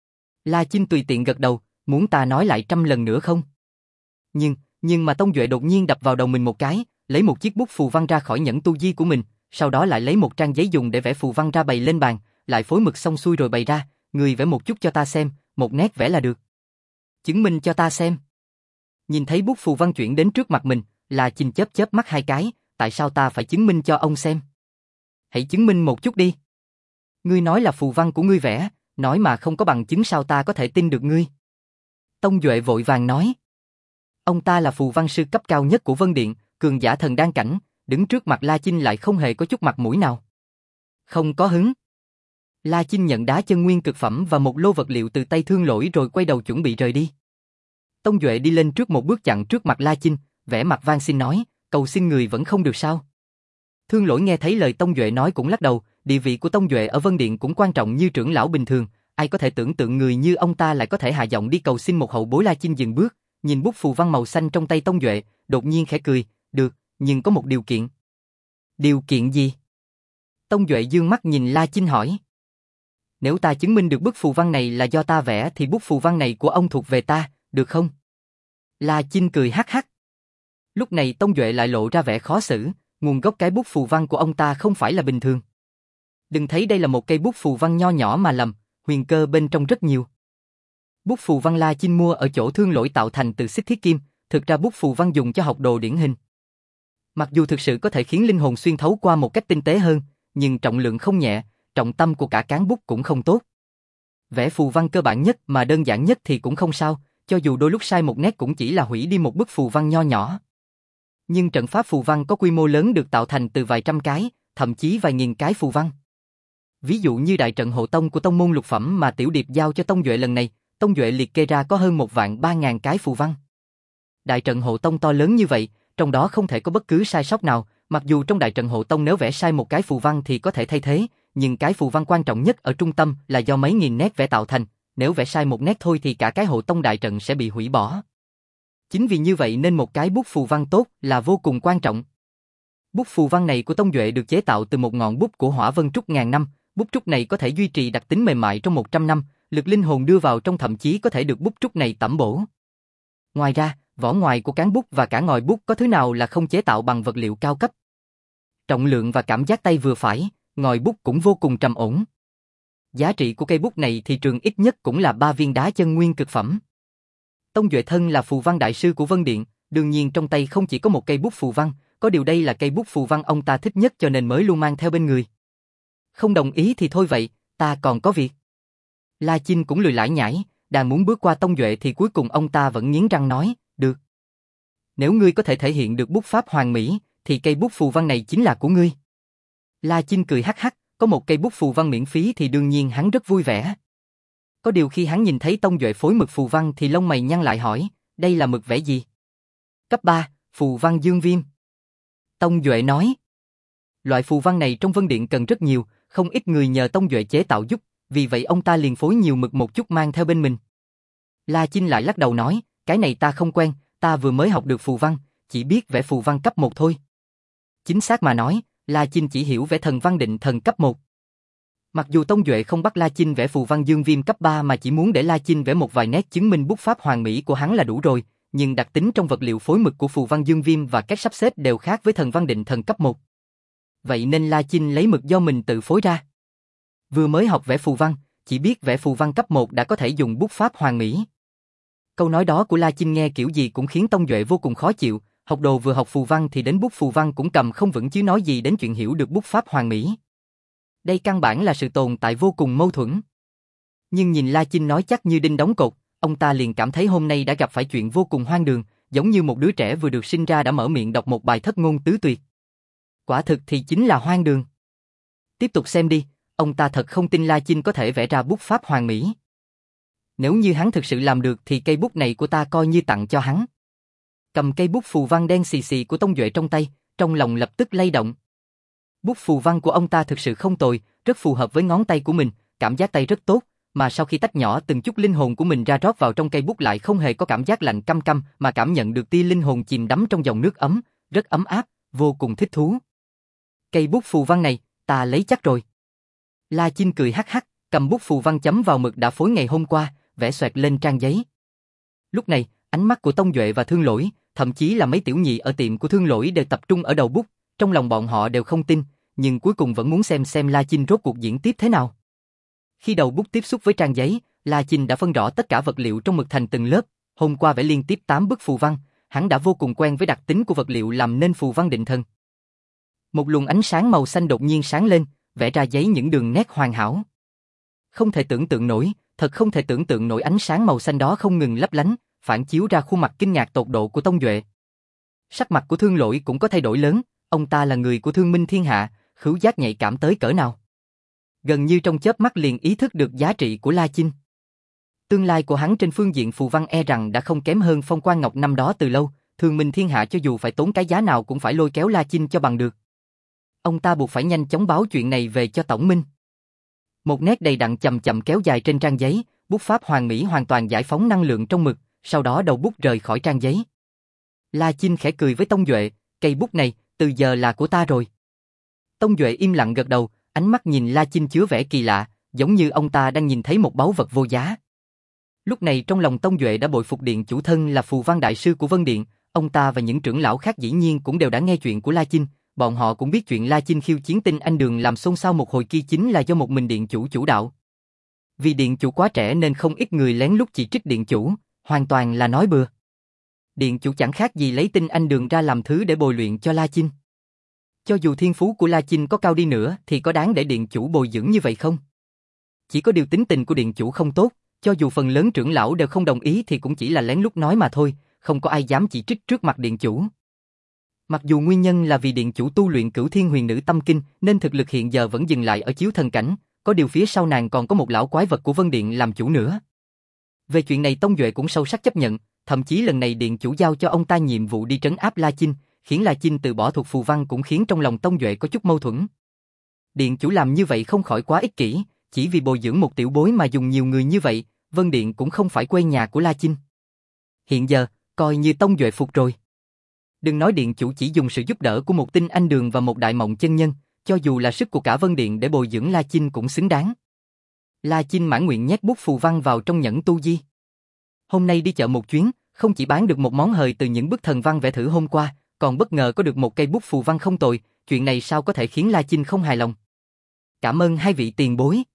La Chinh tùy tiện gật đầu, muốn ta nói lại trăm lần nữa không? Nhưng, nhưng mà Tông Duệ đột nhiên đập vào đầu mình một cái, lấy một chiếc bút phù văn ra khỏi nhẫn tu di của mình, sau đó lại lấy một trang giấy dùng để vẽ phù văn ra bày lên bàn, lại phối mực xong xuôi rồi bày ra, người vẽ một chút cho ta xem, một nét vẽ là được. Chứng minh cho ta xem. Nhìn thấy bút phù văn chuyển đến trước mặt mình, La Chinh chớp chớp mắt hai cái, tại sao ta phải chứng minh cho ông xem? Hãy chứng minh một chút đi. Ngươi nói là phù văn của ngươi vẽ, nói mà không có bằng chứng sao ta có thể tin được ngươi? Tông Duệ vội vàng nói. Ông ta là phù văn sư cấp cao nhất của Vân Điện, cường giả thần đan cảnh, đứng trước mặt La Chinh lại không hề có chút mặt mũi nào. Không có hứng. La Chinh nhận đá chân nguyên cực phẩm và một lô vật liệu từ tay Thương Lỗi rồi quay đầu chuẩn bị rời đi. Tông Duệ đi lên trước một bước chặn trước mặt La Chinh, vẻ mặt van xin nói, cầu xin người vẫn không được sao? Thương Lỗi nghe thấy lời Tông Duệ nói cũng lắc đầu, địa vị của Tông Duệ ở Vân Điện cũng quan trọng như trưởng lão bình thường, ai có thể tưởng tượng người như ông ta lại có thể hạ giọng đi cầu xin một hậu bối. La Chinh dừng bước, nhìn bút phù văn màu xanh trong tay Tông Duệ, đột nhiên khẽ cười, được, nhưng có một điều kiện. Điều kiện gì? Tông Duệ dương mắt nhìn La Chinh hỏi. Nếu ta chứng minh được bức phù văn này là do ta vẽ thì bút phù văn này của ông thuộc về ta, được không? La Chinh cười hắc hắc. Lúc này Tông Duệ lại lộ ra vẻ khó xử, nguồn gốc cái bút phù văn của ông ta không phải là bình thường. Đừng thấy đây là một cây bút phù văn nho nhỏ mà lầm, huyền cơ bên trong rất nhiều. Bút phù văn La Chinh mua ở chỗ Thương Lỗi tạo thành từ xích thiết kim, thực ra bút phù văn dùng cho học đồ điển hình. Mặc dù thực sự có thể khiến linh hồn xuyên thấu qua một cách tinh tế hơn, nhưng trọng lượng không nhẹ, trọng tâm của cả cán bút cũng không tốt. Vẽ phù văn cơ bản nhất mà đơn giản nhất thì cũng không sao, cho dù đôi lúc sai một nét cũng chỉ là hủy đi một bức phù văn nho nhỏ. Nhưng trận pháp phù văn có quy mô lớn được tạo thành từ vài trăm cái, thậm chí vài nghìn cái phù văn. Ví dụ như đại trận hộ tông của tông môn lục phẩm mà Tiểu Điệp giao cho Tông Duệ lần này, Tông Duệ liệt kê ra có hơn một vạn ba ngàn cái phù văn. Đại trận hộ tông to lớn như vậy, trong đó không thể có bất cứ sai sót nào, mặc dù trong đại trận hộ tông nếu vẽ sai một cái phù văn thì có thể thay thế, nhưng cái phù văn quan trọng nhất ở trung tâm là do mấy nghìn nét vẽ tạo thành, nếu vẽ sai một nét thôi thì cả cái hộ tông đại trận sẽ bị hủy bỏ. Chính vì như vậy nên một cái bút phù văn tốt là vô cùng quan trọng. Bút phù văn này của Tông Duệ được chế tạo từ một ngọn bút của hỏa vân trúc ngàn năm, bút trúc này có thể duy trì đặc tính mềm mại trong một trăm năm, lực linh hồn đưa vào trong thậm chí có thể được bút trúc này tẩm bổ. Ngoài ra, vỏ ngoài của cán bút và cả ngòi bút có thứ nào là không chế tạo bằng vật liệu cao cấp. Trọng lượng và cảm giác tay vừa phải, ngòi bút cũng vô cùng trầm ổn. Giá trị của cây bút này thị trường ít nhất cũng là ba viên đá chân nguyên cực phẩm. Tông Duệ thân là phù văn đại sư của Vân Điện, đương nhiên trong tay không chỉ có một cây bút phù văn, có điều đây là cây bút phù văn ông ta thích nhất cho nên mới luôn mang theo bên người. Không đồng ý thì thôi vậy, ta còn có việc. La Chinh cũng lười lải nhải, đang muốn bước qua Tông Duệ thì cuối cùng ông ta vẫn nghiến răng nói, được. Nếu ngươi có thể thể hiện được bút pháp hoàn mỹ, thì cây bút phù văn này chính là của ngươi. La Chinh cười hắc hắc, có một cây bút phù văn miễn phí thì đương nhiên hắn rất vui vẻ. Có điều khi hắn nhìn thấy Tông Duệ phối mực phù văn thì lông mày nhăn lại hỏi, đây là mực vẽ gì? Cấp ba, phù văn dương viêm. Tông Duệ nói. Loại phù văn này trong Vân Điện cần rất nhiều, không ít người nhờ Tông Duệ chế tạo giúp, vì vậy ông ta liền phối nhiều mực một chút mang theo bên mình. La Chinh lại lắc đầu nói, cái này ta không quen, ta vừa mới học được phù văn, chỉ biết vẽ phù văn cấp một thôi. Chính xác mà nói, La Chinh chỉ hiểu vẽ thần văn định thần cấp một. Mặc dù Tông Duệ không bắt La Chinh vẽ phù văn dương viêm cấp ba mà chỉ muốn để La Chinh vẽ một vài nét chứng minh bút pháp hoàn mỹ của hắn là đủ rồi, nhưng đặc tính trong vật liệu phối mực của phù văn dương viêm và cách sắp xếp đều khác với thần văn định thần cấp một. Vậy nên La Chinh lấy mực do mình tự phối ra. Vừa mới học vẽ phù văn, chỉ biết vẽ phù văn cấp một đã có thể dùng bút pháp hoàn mỹ. Câu nói đó của La Chinh nghe kiểu gì cũng khiến Tông Duệ vô cùng khó chịu, học đồ vừa học phù văn thì đến bút phù văn cũng cầm không vững chứ nói gì đến chuyện hiểu được bút pháp hoàn mỹ. Đây căn bản là sự tồn tại vô cùng mâu thuẫn. Nhưng nhìn La Chinh nói chắc như đinh đóng cột, ông ta liền cảm thấy hôm nay đã gặp phải chuyện vô cùng hoang đường, giống như một đứa trẻ vừa được sinh ra đã mở miệng đọc một bài thất ngôn tứ tuyệt. Quả thực thì chính là hoang đường. Tiếp tục xem đi, ông ta thật không tin La Chinh có thể vẽ ra bút pháp hoàn mỹ. Nếu như hắn thực sự làm được thì cây bút này của ta coi như tặng cho hắn. Cầm cây bút phù văn đen xì xì của Tông Duệ trong tay, trong lòng lập tức lay động. Bút phù văn của ông ta thực sự không tồi, rất phù hợp với ngón tay của mình, cảm giác tay rất tốt, mà sau khi tách nhỏ từng chút linh hồn của mình ra rót vào trong cây bút lại không hề có cảm giác lạnh căm căm mà cảm nhận được tia linh hồn chìm đắm trong dòng nước ấm, rất ấm áp, vô cùng thích thú. Cây bút phù văn này, ta lấy chắc rồi. La Chinh cười hắc hắc, cầm bút phù văn chấm vào mực đã phối ngày hôm qua, vẽ xoẹt lên trang giấy. Lúc này, ánh mắt của Tông Duệ và Thương Lỗi, thậm chí là mấy tiểu nhị ở tiệm của Thương Lỗi đều tập trung ở đầu bút, trong lòng bọn họ đều không tin, nhưng cuối cùng vẫn muốn xem xem La Chinh rốt cuộc diễn tiếp thế nào. Khi đầu bút tiếp xúc với trang giấy, La Chinh đã phân rõ tất cả vật liệu trong mực thành từng lớp, hôm qua vẽ liên tiếp tám bức phù văn, hắn đã vô cùng quen với đặc tính của vật liệu làm nên phù văn định thân. Một luồng ánh sáng màu xanh đột nhiên sáng lên, vẽ ra giấy những đường nét hoàn hảo. Không thể tưởng tượng nổi, thật không thể tưởng tượng nổi ánh sáng màu xanh đó không ngừng lấp lánh, phản chiếu ra khuôn mặt kinh ngạc tột độ của Tông Duệ. Sắc mặt của Thương Lỗi cũng có thay đổi lớn, ông ta là người của Thương Minh thiên hạ, khứu giác nhạy cảm tới cỡ nào. Gần như trong chớp mắt liền ý thức được giá trị của La Chinh. Tương lai của hắn trên phương diện phù văn e rằng đã không kém hơn Phong Quan Ngọc năm đó từ lâu, Thương Minh thiên hạ cho dù phải tốn cái giá nào cũng phải lôi kéo La Chinh cho bằng được. Ông ta buộc phải nhanh chóng báo chuyện này về cho Tổng Minh. Một nét đầy đặn chậm chậm kéo dài trên trang giấy, bút pháp hoàn mỹ hoàn toàn giải phóng năng lượng trong mực, sau đó đầu bút rời khỏi trang giấy. La Chinh khẽ cười với Tông Duệ, cây bút này, từ giờ là của ta rồi. Tông Duệ im lặng gật đầu, ánh mắt nhìn La Chinh chứa vẻ kỳ lạ, giống như ông ta đang nhìn thấy một báu vật vô giá. Lúc này trong lòng Tông Duệ đã bội phục điện chủ thân là phù văn đại sư của Vân Điện, ông ta và những trưởng lão khác dĩ nhiên cũng đều đã nghe chuyện của La Chinh, bọn họ cũng biết chuyện La Chinh khiêu chiến Tinh Anh Đường làm xôn xao một hồi kia chính là do một mình điện chủ chủ đạo. Vì điện chủ quá trẻ nên không ít người lén lút chỉ trích điện chủ, hoàn toàn là nói bừa. Điện chủ chẳng khác gì lấy Tinh Anh Đường ra làm thứ để bồi luyện cho La Chinh. Cho dù thiên phú của La Chinh có cao đi nữa thì có đáng để điện chủ bồi dưỡng như vậy không? Chỉ có điều tính tình của điện chủ không tốt, cho dù phần lớn trưởng lão đều không đồng ý thì cũng chỉ là lén lút nói mà thôi, không có ai dám chỉ trích trước mặt điện chủ. Mặc dù nguyên nhân là vì điện chủ tu luyện Cửu Thiên Huyền Nữ Tâm Kinh nên thực lực hiện giờ vẫn dừng lại ở chiếu thần cảnh, có điều phía sau nàng còn có một lão quái vật của Vân Điện làm chủ nữa. Về chuyện này Tông Duệ cũng sâu sắc chấp nhận, thậm chí lần này điện chủ giao cho ông ta nhiệm vụ đi trấn áp La Chinh, khiến La Chinh từ bỏ thuộc phù văn cũng khiến trong lòng Tông Duệ có chút mâu thuẫn. Điện chủ làm như vậy không khỏi quá ích kỷ, chỉ vì bồi dưỡng một tiểu bối mà dùng nhiều người như vậy, Vân Điện cũng không phải quê nhà của La Chinh. Hiện giờ, coi như Tông Duệ phục rồi. Đừng nói điện chủ chỉ dùng sự giúp đỡ của một Tinh Anh Đường và một Đại Mộng chân nhân, cho dù là sức của cả Vân Điện để bồi dưỡng La Chinh cũng xứng đáng. La Chinh mãn nguyện nhét bút phù văn vào trong nhẫn tu di. Hôm nay đi chợ một chuyến, không chỉ bán được một món hời từ những bức thần văn vẽ thử hôm qua, còn bất ngờ có được một cây bút phù văn không tồi, chuyện này sao có thể khiến La Chinh không hài lòng. Cảm ơn hai vị tiền bối.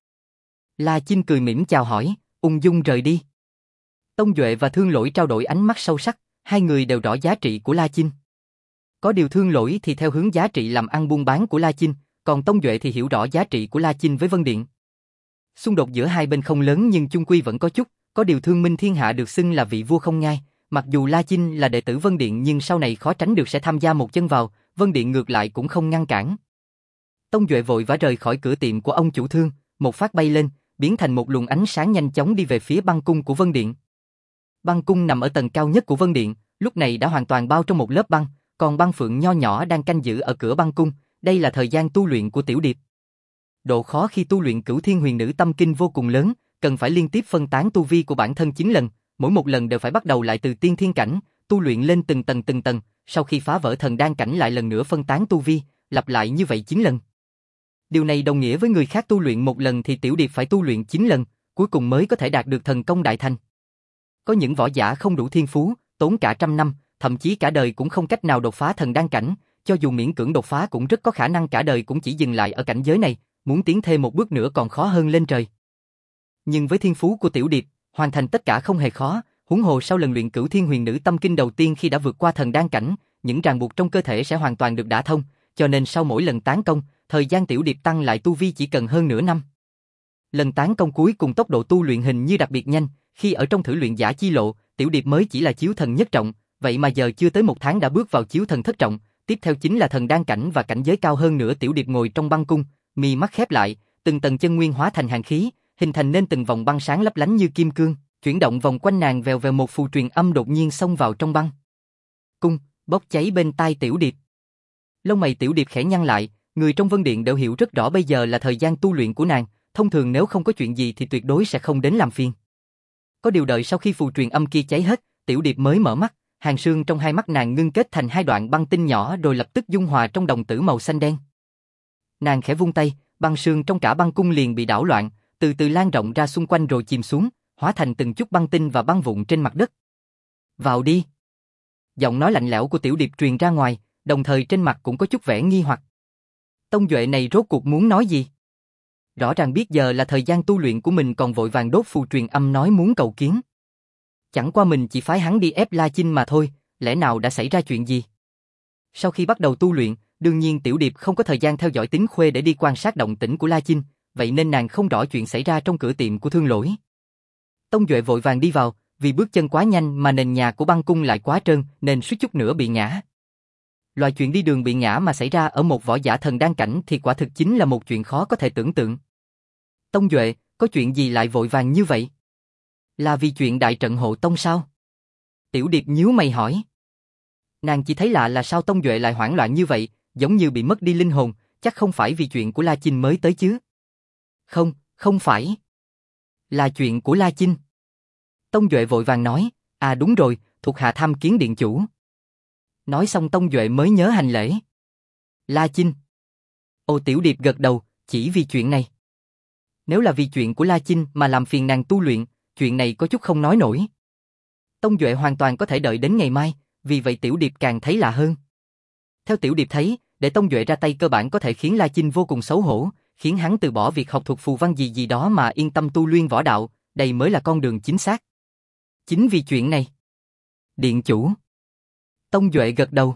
La Chinh cười mỉm chào hỏi, ung dung rời đi. Tông Duệ và Thương Lỗi trao đổi ánh mắt sâu sắc, hai người đều rõ giá trị của La Chinh. Có điều Thương Lỗi thì theo hướng giá trị làm ăn buôn bán của La Chinh, còn Tông Duệ thì hiểu rõ giá trị của La Chinh với Vân Điện. Xung đột giữa hai bên không lớn nhưng chung quy vẫn có chút, có điều Thương Minh thiên hạ được xưng là vị vua không ngai, mặc dù La Chinh là đệ tử Vân Điện nhưng sau này khó tránh được sẽ tham gia một chân vào, Vân Điện ngược lại cũng không ngăn cản. Tông Duệ vội vã rời khỏi cửa tiệm của ông chủ Thương, một phát bay lên, biến thành một luồng ánh sáng nhanh chóng đi về phía băng cung của Vân Điện. Băng cung nằm ở tầng cao nhất của Vân Điện, lúc này đã hoàn toàn bao trong một lớp băng, còn băng phượng nho nhỏ đang canh giữ ở cửa băng cung, đây là thời gian tu luyện của tiểu điệp. Độ khó khi tu luyện Cửu Thiên Huyền Nữ Tâm Kinh vô cùng lớn, cần phải liên tiếp phân tán tu vi của bản thân chín lần, mỗi một lần đều phải bắt đầu lại từ tiên thiên cảnh, tu luyện lên từng tầng từng tầng, sau khi phá vỡ thần đan cảnh lại lần nữa phân tán tu vi, lặp lại như vậy chín lần. Điều này đồng nghĩa với người khác tu luyện một lần thì tiểu điệp phải tu luyện chín lần, cuối cùng mới có thể đạt được thần công đại thành. Có những võ giả không đủ thiên phú, tốn cả trăm năm, thậm chí cả đời cũng không cách nào đột phá thần đan cảnh, cho dù miễn cưỡng đột phá cũng rất có khả năng cả đời cũng chỉ dừng lại ở cảnh giới này, muốn tiến thêm một bước nữa còn khó hơn lên trời. Nhưng với thiên phú của Tiểu Điệp, hoàn thành tất cả không hề khó, huống hồ sau lần luyện Cửu Thiên Huyền Nữ Tâm Kinh đầu tiên khi đã vượt qua thần đan cảnh, những ràng buộc trong cơ thể sẽ hoàn toàn được đả thông, cho nên sau mỗi lần tán công, thời gian Tiểu Điệp tăng lại tu vi chỉ cần hơn nửa năm. Lần tán công cuối cùng tốc độ tu luyện hình như đặc biệt nhanh, khi ở trong thử luyện giả chi lộ, Tiểu Điệp mới chỉ là chiếu thần nhất trọng, vậy mà giờ chưa tới một tháng đã bước vào chiếu thần thất trọng, tiếp theo chính là thần đan cảnh và cảnh giới cao hơn nữa. Tiểu Điệp ngồi trong băng cung, mi mắt khép lại, từng tầng chân nguyên hóa thành hàn khí, hình thành nên từng vòng băng sáng lấp lánh như kim cương, chuyển động vòng quanh nàng. Vèo vèo, một phù truyền âm đột nhiên xông vào trong băng cung, bốc cháy bên tai Tiểu Điệp. Lông mày Tiểu Điệp khẽ nhăn lại, người trong Vân Điện đều hiểu rất rõ bây giờ là thời gian tu luyện của nàng, thông thường nếu không có chuyện gì thì tuyệt đối sẽ không đến làm phiền. Có điều đợi sau khi phù truyền âm kia cháy hết, Tiểu Điệp mới mở mắt, hàn sương trong hai mắt nàng ngưng kết thành hai đoạn băng tinh nhỏ rồi lập tức dung hòa trong đồng tử màu xanh đen. Nàng khẽ vung tay, băng sương trong cả băng cung liền bị đảo loạn, từ từ lan rộng ra xung quanh rồi chìm xuống, hóa thành từng chút băng tinh và băng vụn trên mặt đất. Vào đi. Giọng nói lạnh lẽo của Tiểu Điệp truyền ra ngoài, đồng thời trên mặt cũng có chút vẻ nghi hoặc. Tông Duệ này rốt cuộc muốn nói gì? Rõ ràng biết giờ là thời gian tu luyện của mình còn vội vàng đốt phù truyền âm nói muốn cầu kiến. Chẳng qua mình chỉ phái hắn đi ép La Chinh mà thôi, lẽ nào đã xảy ra chuyện gì? Sau khi bắt đầu tu luyện, đương nhiên Tiểu Điệp không có thời gian theo dõi Tính Khuê để đi quan sát động tĩnh của La Chinh, vậy nên nàng không rõ chuyện xảy ra trong cửa tiệm của Thương Lỗi. Tông Duệ vội vàng đi vào, vì bước chân quá nhanh mà nền nhà của băng cung lại quá trơn nên suýt chút nữa bị ngã. Loại chuyện đi đường bị ngã mà xảy ra ở một võ giả thần đan cảnh thì quả thực chính là một chuyện khó có thể tưởng tượng. Tông Duệ, có chuyện gì lại vội vàng như vậy? Là vì chuyện đại trận hộ tông sao? Tiểu Điệp nhíu mày hỏi. Nàng chỉ thấy lạ là sao Tông Duệ lại hoảng loạn như vậy, giống như bị mất đi linh hồn, chắc không phải vì chuyện của La Chinh mới tới chứ? Không, không phải. Là chuyện của La Chinh. Tông Duệ vội vàng nói, à đúng rồi, thuộc hạ tham kiến điện chủ. Nói xong Tông Duệ mới nhớ hành lễ. La Chinh. Ô, Tiểu Điệp gật đầu, chỉ vì chuyện này. Nếu là vì chuyện của La Chinh mà làm phiền nàng tu luyện, chuyện này có chút không nói nổi. Tông Duệ hoàn toàn có thể đợi đến ngày mai, vì vậy Tiểu Điệp càng thấy lạ hơn. Theo Tiểu Điệp thấy, để Tông Duệ ra tay cơ bản có thể khiến La Chinh vô cùng xấu hổ, khiến hắn từ bỏ việc học thuộc phù văn gì gì đó mà yên tâm tu luyện võ đạo, đây mới là con đường chính xác. Chính vì chuyện này. Điện chủ. Tông Duệ gật đầu.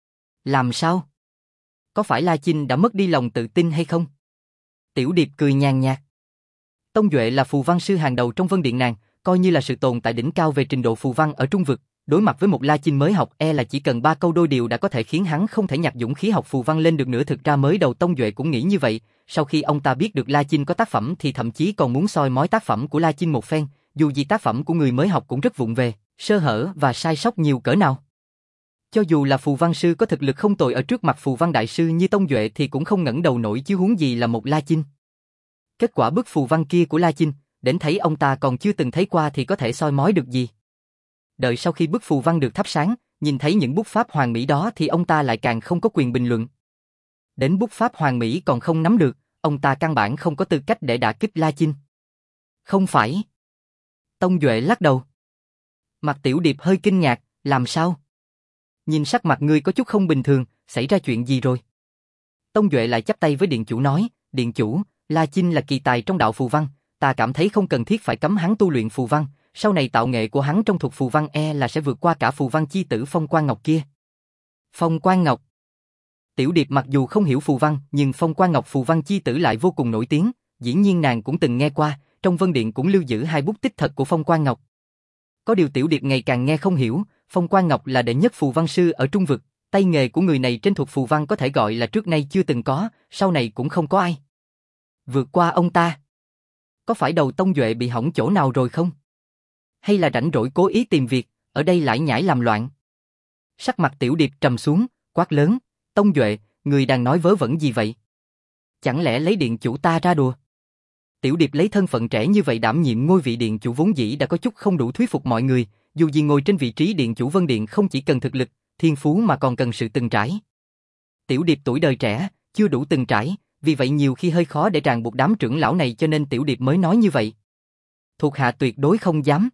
Làm sao? Có phải La Chinh đã mất đi lòng tự tin hay không? Tiểu Điệp cười nhàn nhạt. Tông Duệ là phù văn sư hàng đầu trong Vân Điện nàng, coi như là sự tồn tại đỉnh cao về trình độ phù văn ở Trung Vực. Đối mặt với một La Chinh mới học e là chỉ cần ba câu đôi điều đã có thể khiến hắn không thể nhặt dũng khí học phù văn lên được nữa. Thực ra mới đầu Tông Duệ cũng nghĩ như vậy, sau khi ông ta biết được La Chinh có tác phẩm thì thậm chí còn muốn soi mói tác phẩm của La Chinh một phen, dù gì tác phẩm của người mới học cũng rất vụng về, sơ hở và sai sót nhiều cỡ nào. Cho dù là phù văn sư có thực lực không tồi ở trước mặt phù văn đại sư như Tông Duệ thì cũng không ngẩng đầu nổi chứ huống gì là một La Chinh. Kết quả bức phù văn kia của La Chinh, đến thấy ông ta còn chưa từng thấy qua thì có thể soi mói được gì. Đợi sau khi bức phù văn được thắp sáng, nhìn thấy những bút pháp hoàn mỹ đó thì ông ta lại càng không có quyền bình luận. Đến bút pháp hoàn mỹ còn không nắm được, ông ta căn bản không có tư cách để đả kích La Chinh. Không phải. Tông Duệ lắc đầu. Mặt Tiểu Điệp hơi kinh ngạc, làm sao? Nhìn sắc mặt ngươi có chút không bình thường, xảy ra chuyện gì rồi? Tông Duệ lại chắp tay với điện chủ nói, điện chủ, La Chinh là kỳ tài trong đạo phù văn, ta cảm thấy không cần thiết phải cấm hắn tu luyện phù văn, sau này tạo nghệ của hắn trong thuộc phù văn e là sẽ vượt qua cả phù văn chi tử Phong Quan Ngọc kia. Phong Quan Ngọc. Tiểu Điệp mặc dù không hiểu phù văn, nhưng Phong Quan Ngọc phù văn chi tử lại vô cùng nổi tiếng, dĩ nhiên nàng cũng từng nghe qua, trong Vân Điện cũng lưu giữ hai bút tích thật của Phong Quan Ngọc. Có điều Tiểu Điệp ngày càng nghe không hiểu, Phong Quan Ngọc là đệ nhất phù văn sư ở Trung Vực, tay nghề của người này trên thuộc phù văn có thể gọi là trước nay chưa từng có, sau này cũng không có ai vượt qua ông ta. Có phải đầu Tông Duệ bị hỏng chỗ nào rồi không? Hay là rảnh rỗi cố ý tìm việc, ở đây lải nhải làm loạn? Sắc mặt Tiểu Điệp trầm xuống, quát lớn, Tông Duệ, người đang nói vớ vẩn gì vậy? Chẳng lẽ lấy điện chủ ta ra đùa? Tiểu Điệp lấy thân phận trẻ như vậy đảm nhiệm ngôi vị điện chủ vốn dĩ đã có chút không đủ thuyết phục mọi người, dù gì ngồi trên vị trí điện chủ Vân Điện không chỉ cần thực lực, thiên phú mà còn cần sự từng trải. Tiểu Điệp tuổi đời trẻ, chưa đủ từng trải, vì vậy nhiều khi hơi khó để ràng buộc đám trưởng lão này cho nên Tiểu Điệp mới nói như vậy. Thuộc hạ tuyệt đối không dám.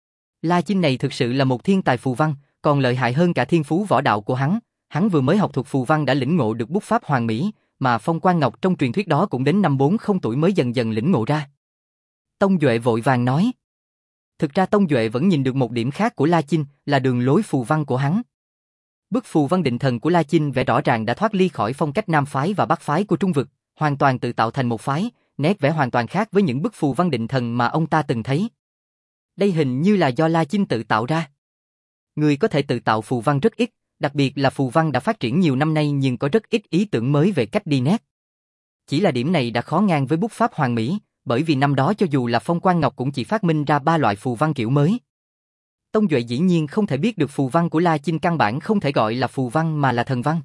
La Chinh này thực sự là một thiên tài phù văn, còn lợi hại hơn cả thiên phú võ đạo của hắn, hắn vừa mới học thuộc phù văn đã lĩnh ngộ được bút pháp hoàn mỹ, mà Phong Quan Ngọc trong truyền thuyết đó cũng đến năm bốn mươi tuổi mới dần dần lĩnh ngộ ra. Tông Duệ vội vàng nói. Thực ra Tông Duệ vẫn nhìn được một điểm khác của La Chinh, là đường lối phù văn của hắn. Bức phù văn định thần của La Chinh vẽ rõ ràng đã thoát ly khỏi phong cách Nam phái và Bắc phái của Trung vực, hoàn toàn tự tạo thành một phái, nét vẽ hoàn toàn khác với những bức phù văn định thần mà ông ta từng thấy. Đây hình như là do La Chinh tự tạo ra. Người có thể tự tạo phù văn rất ít, đặc biệt là phù văn đã phát triển nhiều năm nay nhưng có rất ít ý tưởng mới về cách đi nét. Chỉ là điểm này đã khó ngang với bút pháp hoàn mỹ, bởi vì năm đó cho dù là Phong Quang Ngọc cũng chỉ phát minh ra ba loại phù văn kiểu mới. Tông Duệ dĩ nhiên không thể biết được phù văn của La Chinh căn bản không thể gọi là phù văn mà là thần văn.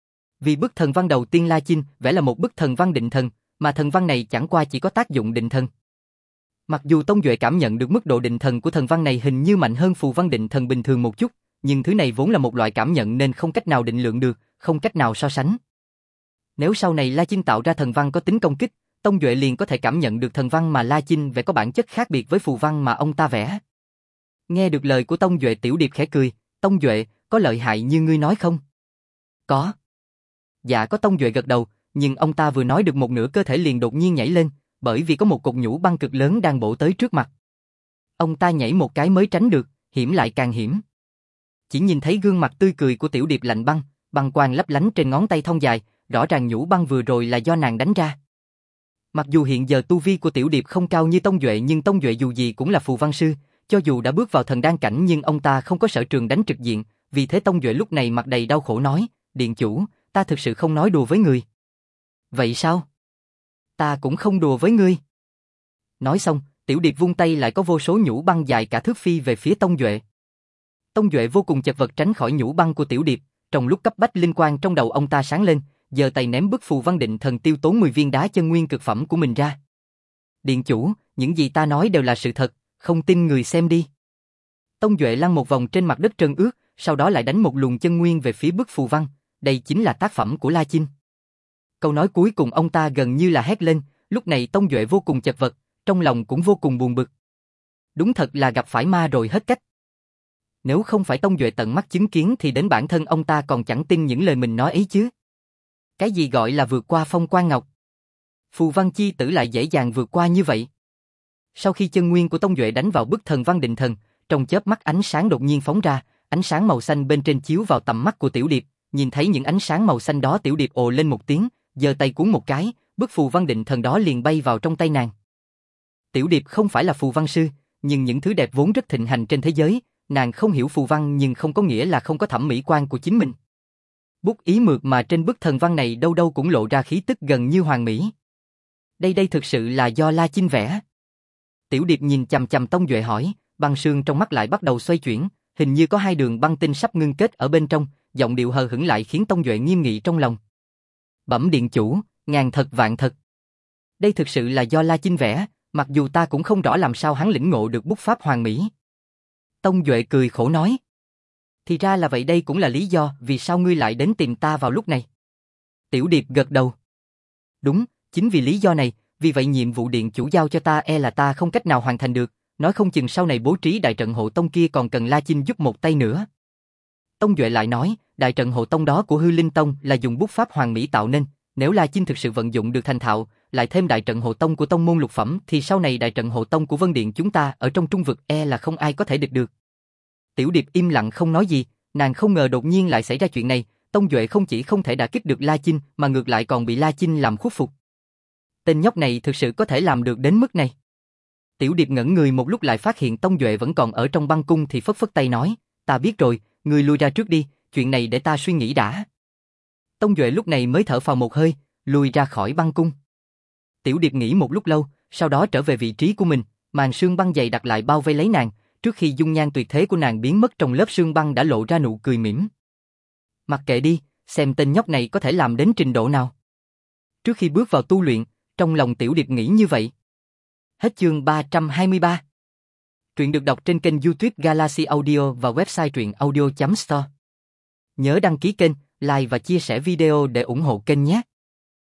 Vì bức thần văn đầu tiên La Chinh vẽ là một bức thần văn định thần, mà thần văn này chẳng qua chỉ có tác dụng định thần. Mặc dù Tông Duệ cảm nhận được mức độ định thần của thần văn này hình như mạnh hơn phù văn định thần bình thường một chút, nhưng thứ này vốn là một loại cảm nhận nên không cách nào định lượng được, không cách nào so sánh. Nếu sau này La Chinh tạo ra thần văn có tính công kích, Tông Duệ liền có thể cảm nhận được thần văn mà La Chinh vẽ có bản chất khác biệt với phù văn mà ông ta vẽ. Nghe được lời của Tông Duệ, Tiểu Điệp khẽ cười. Tông Duệ, có lợi hại như ngươi nói không? Có. Dạ có. Tông Duệ gật đầu, nhưng ông ta vừa nói được một nửa cơ thể liền đột nhiên nhảy lên, bởi vì có một cục nhũ băng cực lớn đang bổ tới trước mặt. Ông ta nhảy một cái mới tránh được, hiểm lại càng hiểm. Chỉ nhìn thấy gương mặt tươi cười của Tiểu Điệp lạnh băng, băng quang lấp lánh trên ngón tay thon dài, rõ ràng nhũ băng vừa rồi là do nàng đánh ra. Mặc dù hiện giờ tu vi của Tiểu Điệp không cao như Tông Duệ nhưng Tông Duệ dù gì cũng là phù văn sư, cho dù đã bước vào thần đan cảnh nhưng ông ta không có sở trường đánh trực diện, vì thế Tông Duệ lúc này mặt đầy đau khổ nói, Điện chủ, ta thực sự không nói đùa với người. Vậy sao? Ta cũng không đùa với ngươi. Nói xong, Tiểu Điệp vung tay lại có vô số nhũ băng dài cả thước phi về phía Tông Duệ. Tông Duệ vô cùng chật vật tránh khỏi nhũ băng của Tiểu Điệp, trong lúc cấp bách linh quang trong đầu ông ta sáng lên, giơ tay ném bức phù văn định thần tiêu tốn mười viên đá chân nguyên cực phẩm của mình ra. Điện chủ, những gì ta nói đều là sự thật, không tin người xem đi. Tông Duệ lăn một vòng trên mặt đất trơn ướt, sau đó lại đánh một luồng chân nguyên về phía bức phù văn, đây chính là tác phẩm của La Chinh. Câu nói cuối cùng ông ta gần như là hét lên, lúc này Tông Duệ vô cùng chật vật, trong lòng cũng vô cùng buồn bực. Đúng thật là gặp phải ma rồi hết cách. Nếu không phải Tông Duệ tận mắt chứng kiến thì đến bản thân ông ta còn chẳng tin những lời mình nói ấy chứ. Cái gì gọi là vượt qua Phong Quang Ngọc? Phù văn chi tử lại dễ dàng vượt qua như vậy. Sau khi chân nguyên của Tông Duệ đánh vào bức thần văn định thần, trong chớp mắt ánh sáng đột nhiên phóng ra, ánh sáng màu xanh bên trên chiếu vào tầm mắt của Tiểu Điệp, nhìn thấy những ánh sáng màu xanh đó Tiểu Điệp ồ lên một tiếng, giơ tay cuốn một cái, bức phù văn định thần đó liền bay vào trong tay nàng. Tiểu Điệp không phải là phù văn sư, nhưng những thứ đẹp vốn rất thịnh hành trên thế giới, nàng không hiểu phù văn nhưng không có nghĩa là không có thẩm mỹ quan của chính mình. Bút ý mượt mà trên bức thần văn này đâu đâu cũng lộ ra khí tức gần như hoàn mỹ. Đây đây thực sự là do La Chinh vẽ. Tiểu Điệp nhìn chằm chằm Tông Duệ hỏi, băng sương trong mắt lại bắt đầu xoay chuyển, hình như có hai đường băng tinh sắp ngưng kết ở bên trong, giọng điệu hờ hững lại khiến Tông Duệ nghiêm nghị trong lòng. Bẩm điện chủ, ngàn thật vạn thật. Đây thực sự là do La Chinh vẽ, mặc dù ta cũng không rõ làm sao hắn lĩnh ngộ được bút pháp hoàn mỹ. Tông Duệ cười khổ nói. Thì ra là vậy, đây cũng là lý do vì sao ngươi lại đến tìm ta vào lúc này. Tiểu Điệp gật đầu. Đúng, chính vì lý do này, vì vậy nhiệm vụ điện chủ giao cho ta e là ta không cách nào hoàn thành được, nói không chừng sau này bố trí đại trận hộ tông kia còn cần La Chinh giúp một tay nữa. Tông Duệ lại nói, đại trận hộ tông đó của Hư Linh Tông là dùng bút pháp hoàn mỹ tạo nên, nếu La Chinh thực sự vận dụng được thành thạo, lại thêm đại trận hộ tông của tông môn lục phẩm thì sau này đại trận hộ tông của Vân Điện chúng ta ở trong Trung vực e là không ai có thể địch được. Tiểu Điệp im lặng không nói gì, nàng không ngờ đột nhiên lại xảy ra chuyện này, Tông Duệ không chỉ không thể đả kích được La Chinh mà ngược lại còn bị La Chinh làm khuất phục. Tên nhóc này thực sự có thể làm được đến mức này. Tiểu Điệp ngẩn người một lúc lại phát hiện Tông Duệ vẫn còn ở trong băng cung thì phất phất tay nói, ta biết rồi, ngươi lui ra trước đi, chuyện này để ta suy nghĩ đã. Tông Duệ lúc này mới thở phào một hơi, lui ra khỏi băng cung. Tiểu Điệp nghĩ một lúc lâu, sau đó trở về vị trí của mình, màn sương băng dày đặt lại bao vây lấy nàng, trước khi dung nhan tuyệt thế của nàng biến mất trong lớp sương băng đã lộ ra nụ cười mỉm. Mặc kệ đi, xem tên nhóc này có thể làm đến trình độ nào. Trước khi bước vào tu luyện, trong lòng Tiểu Điệp nghĩ như vậy. Hết chương ba trăm hai mươi ba. Truyện được đọc trên kênh YouTube Galaxy Audio và website truyện audio chấm store. Nhớ đăng ký kênh, like và chia sẻ video để ủng hộ kênh nhé.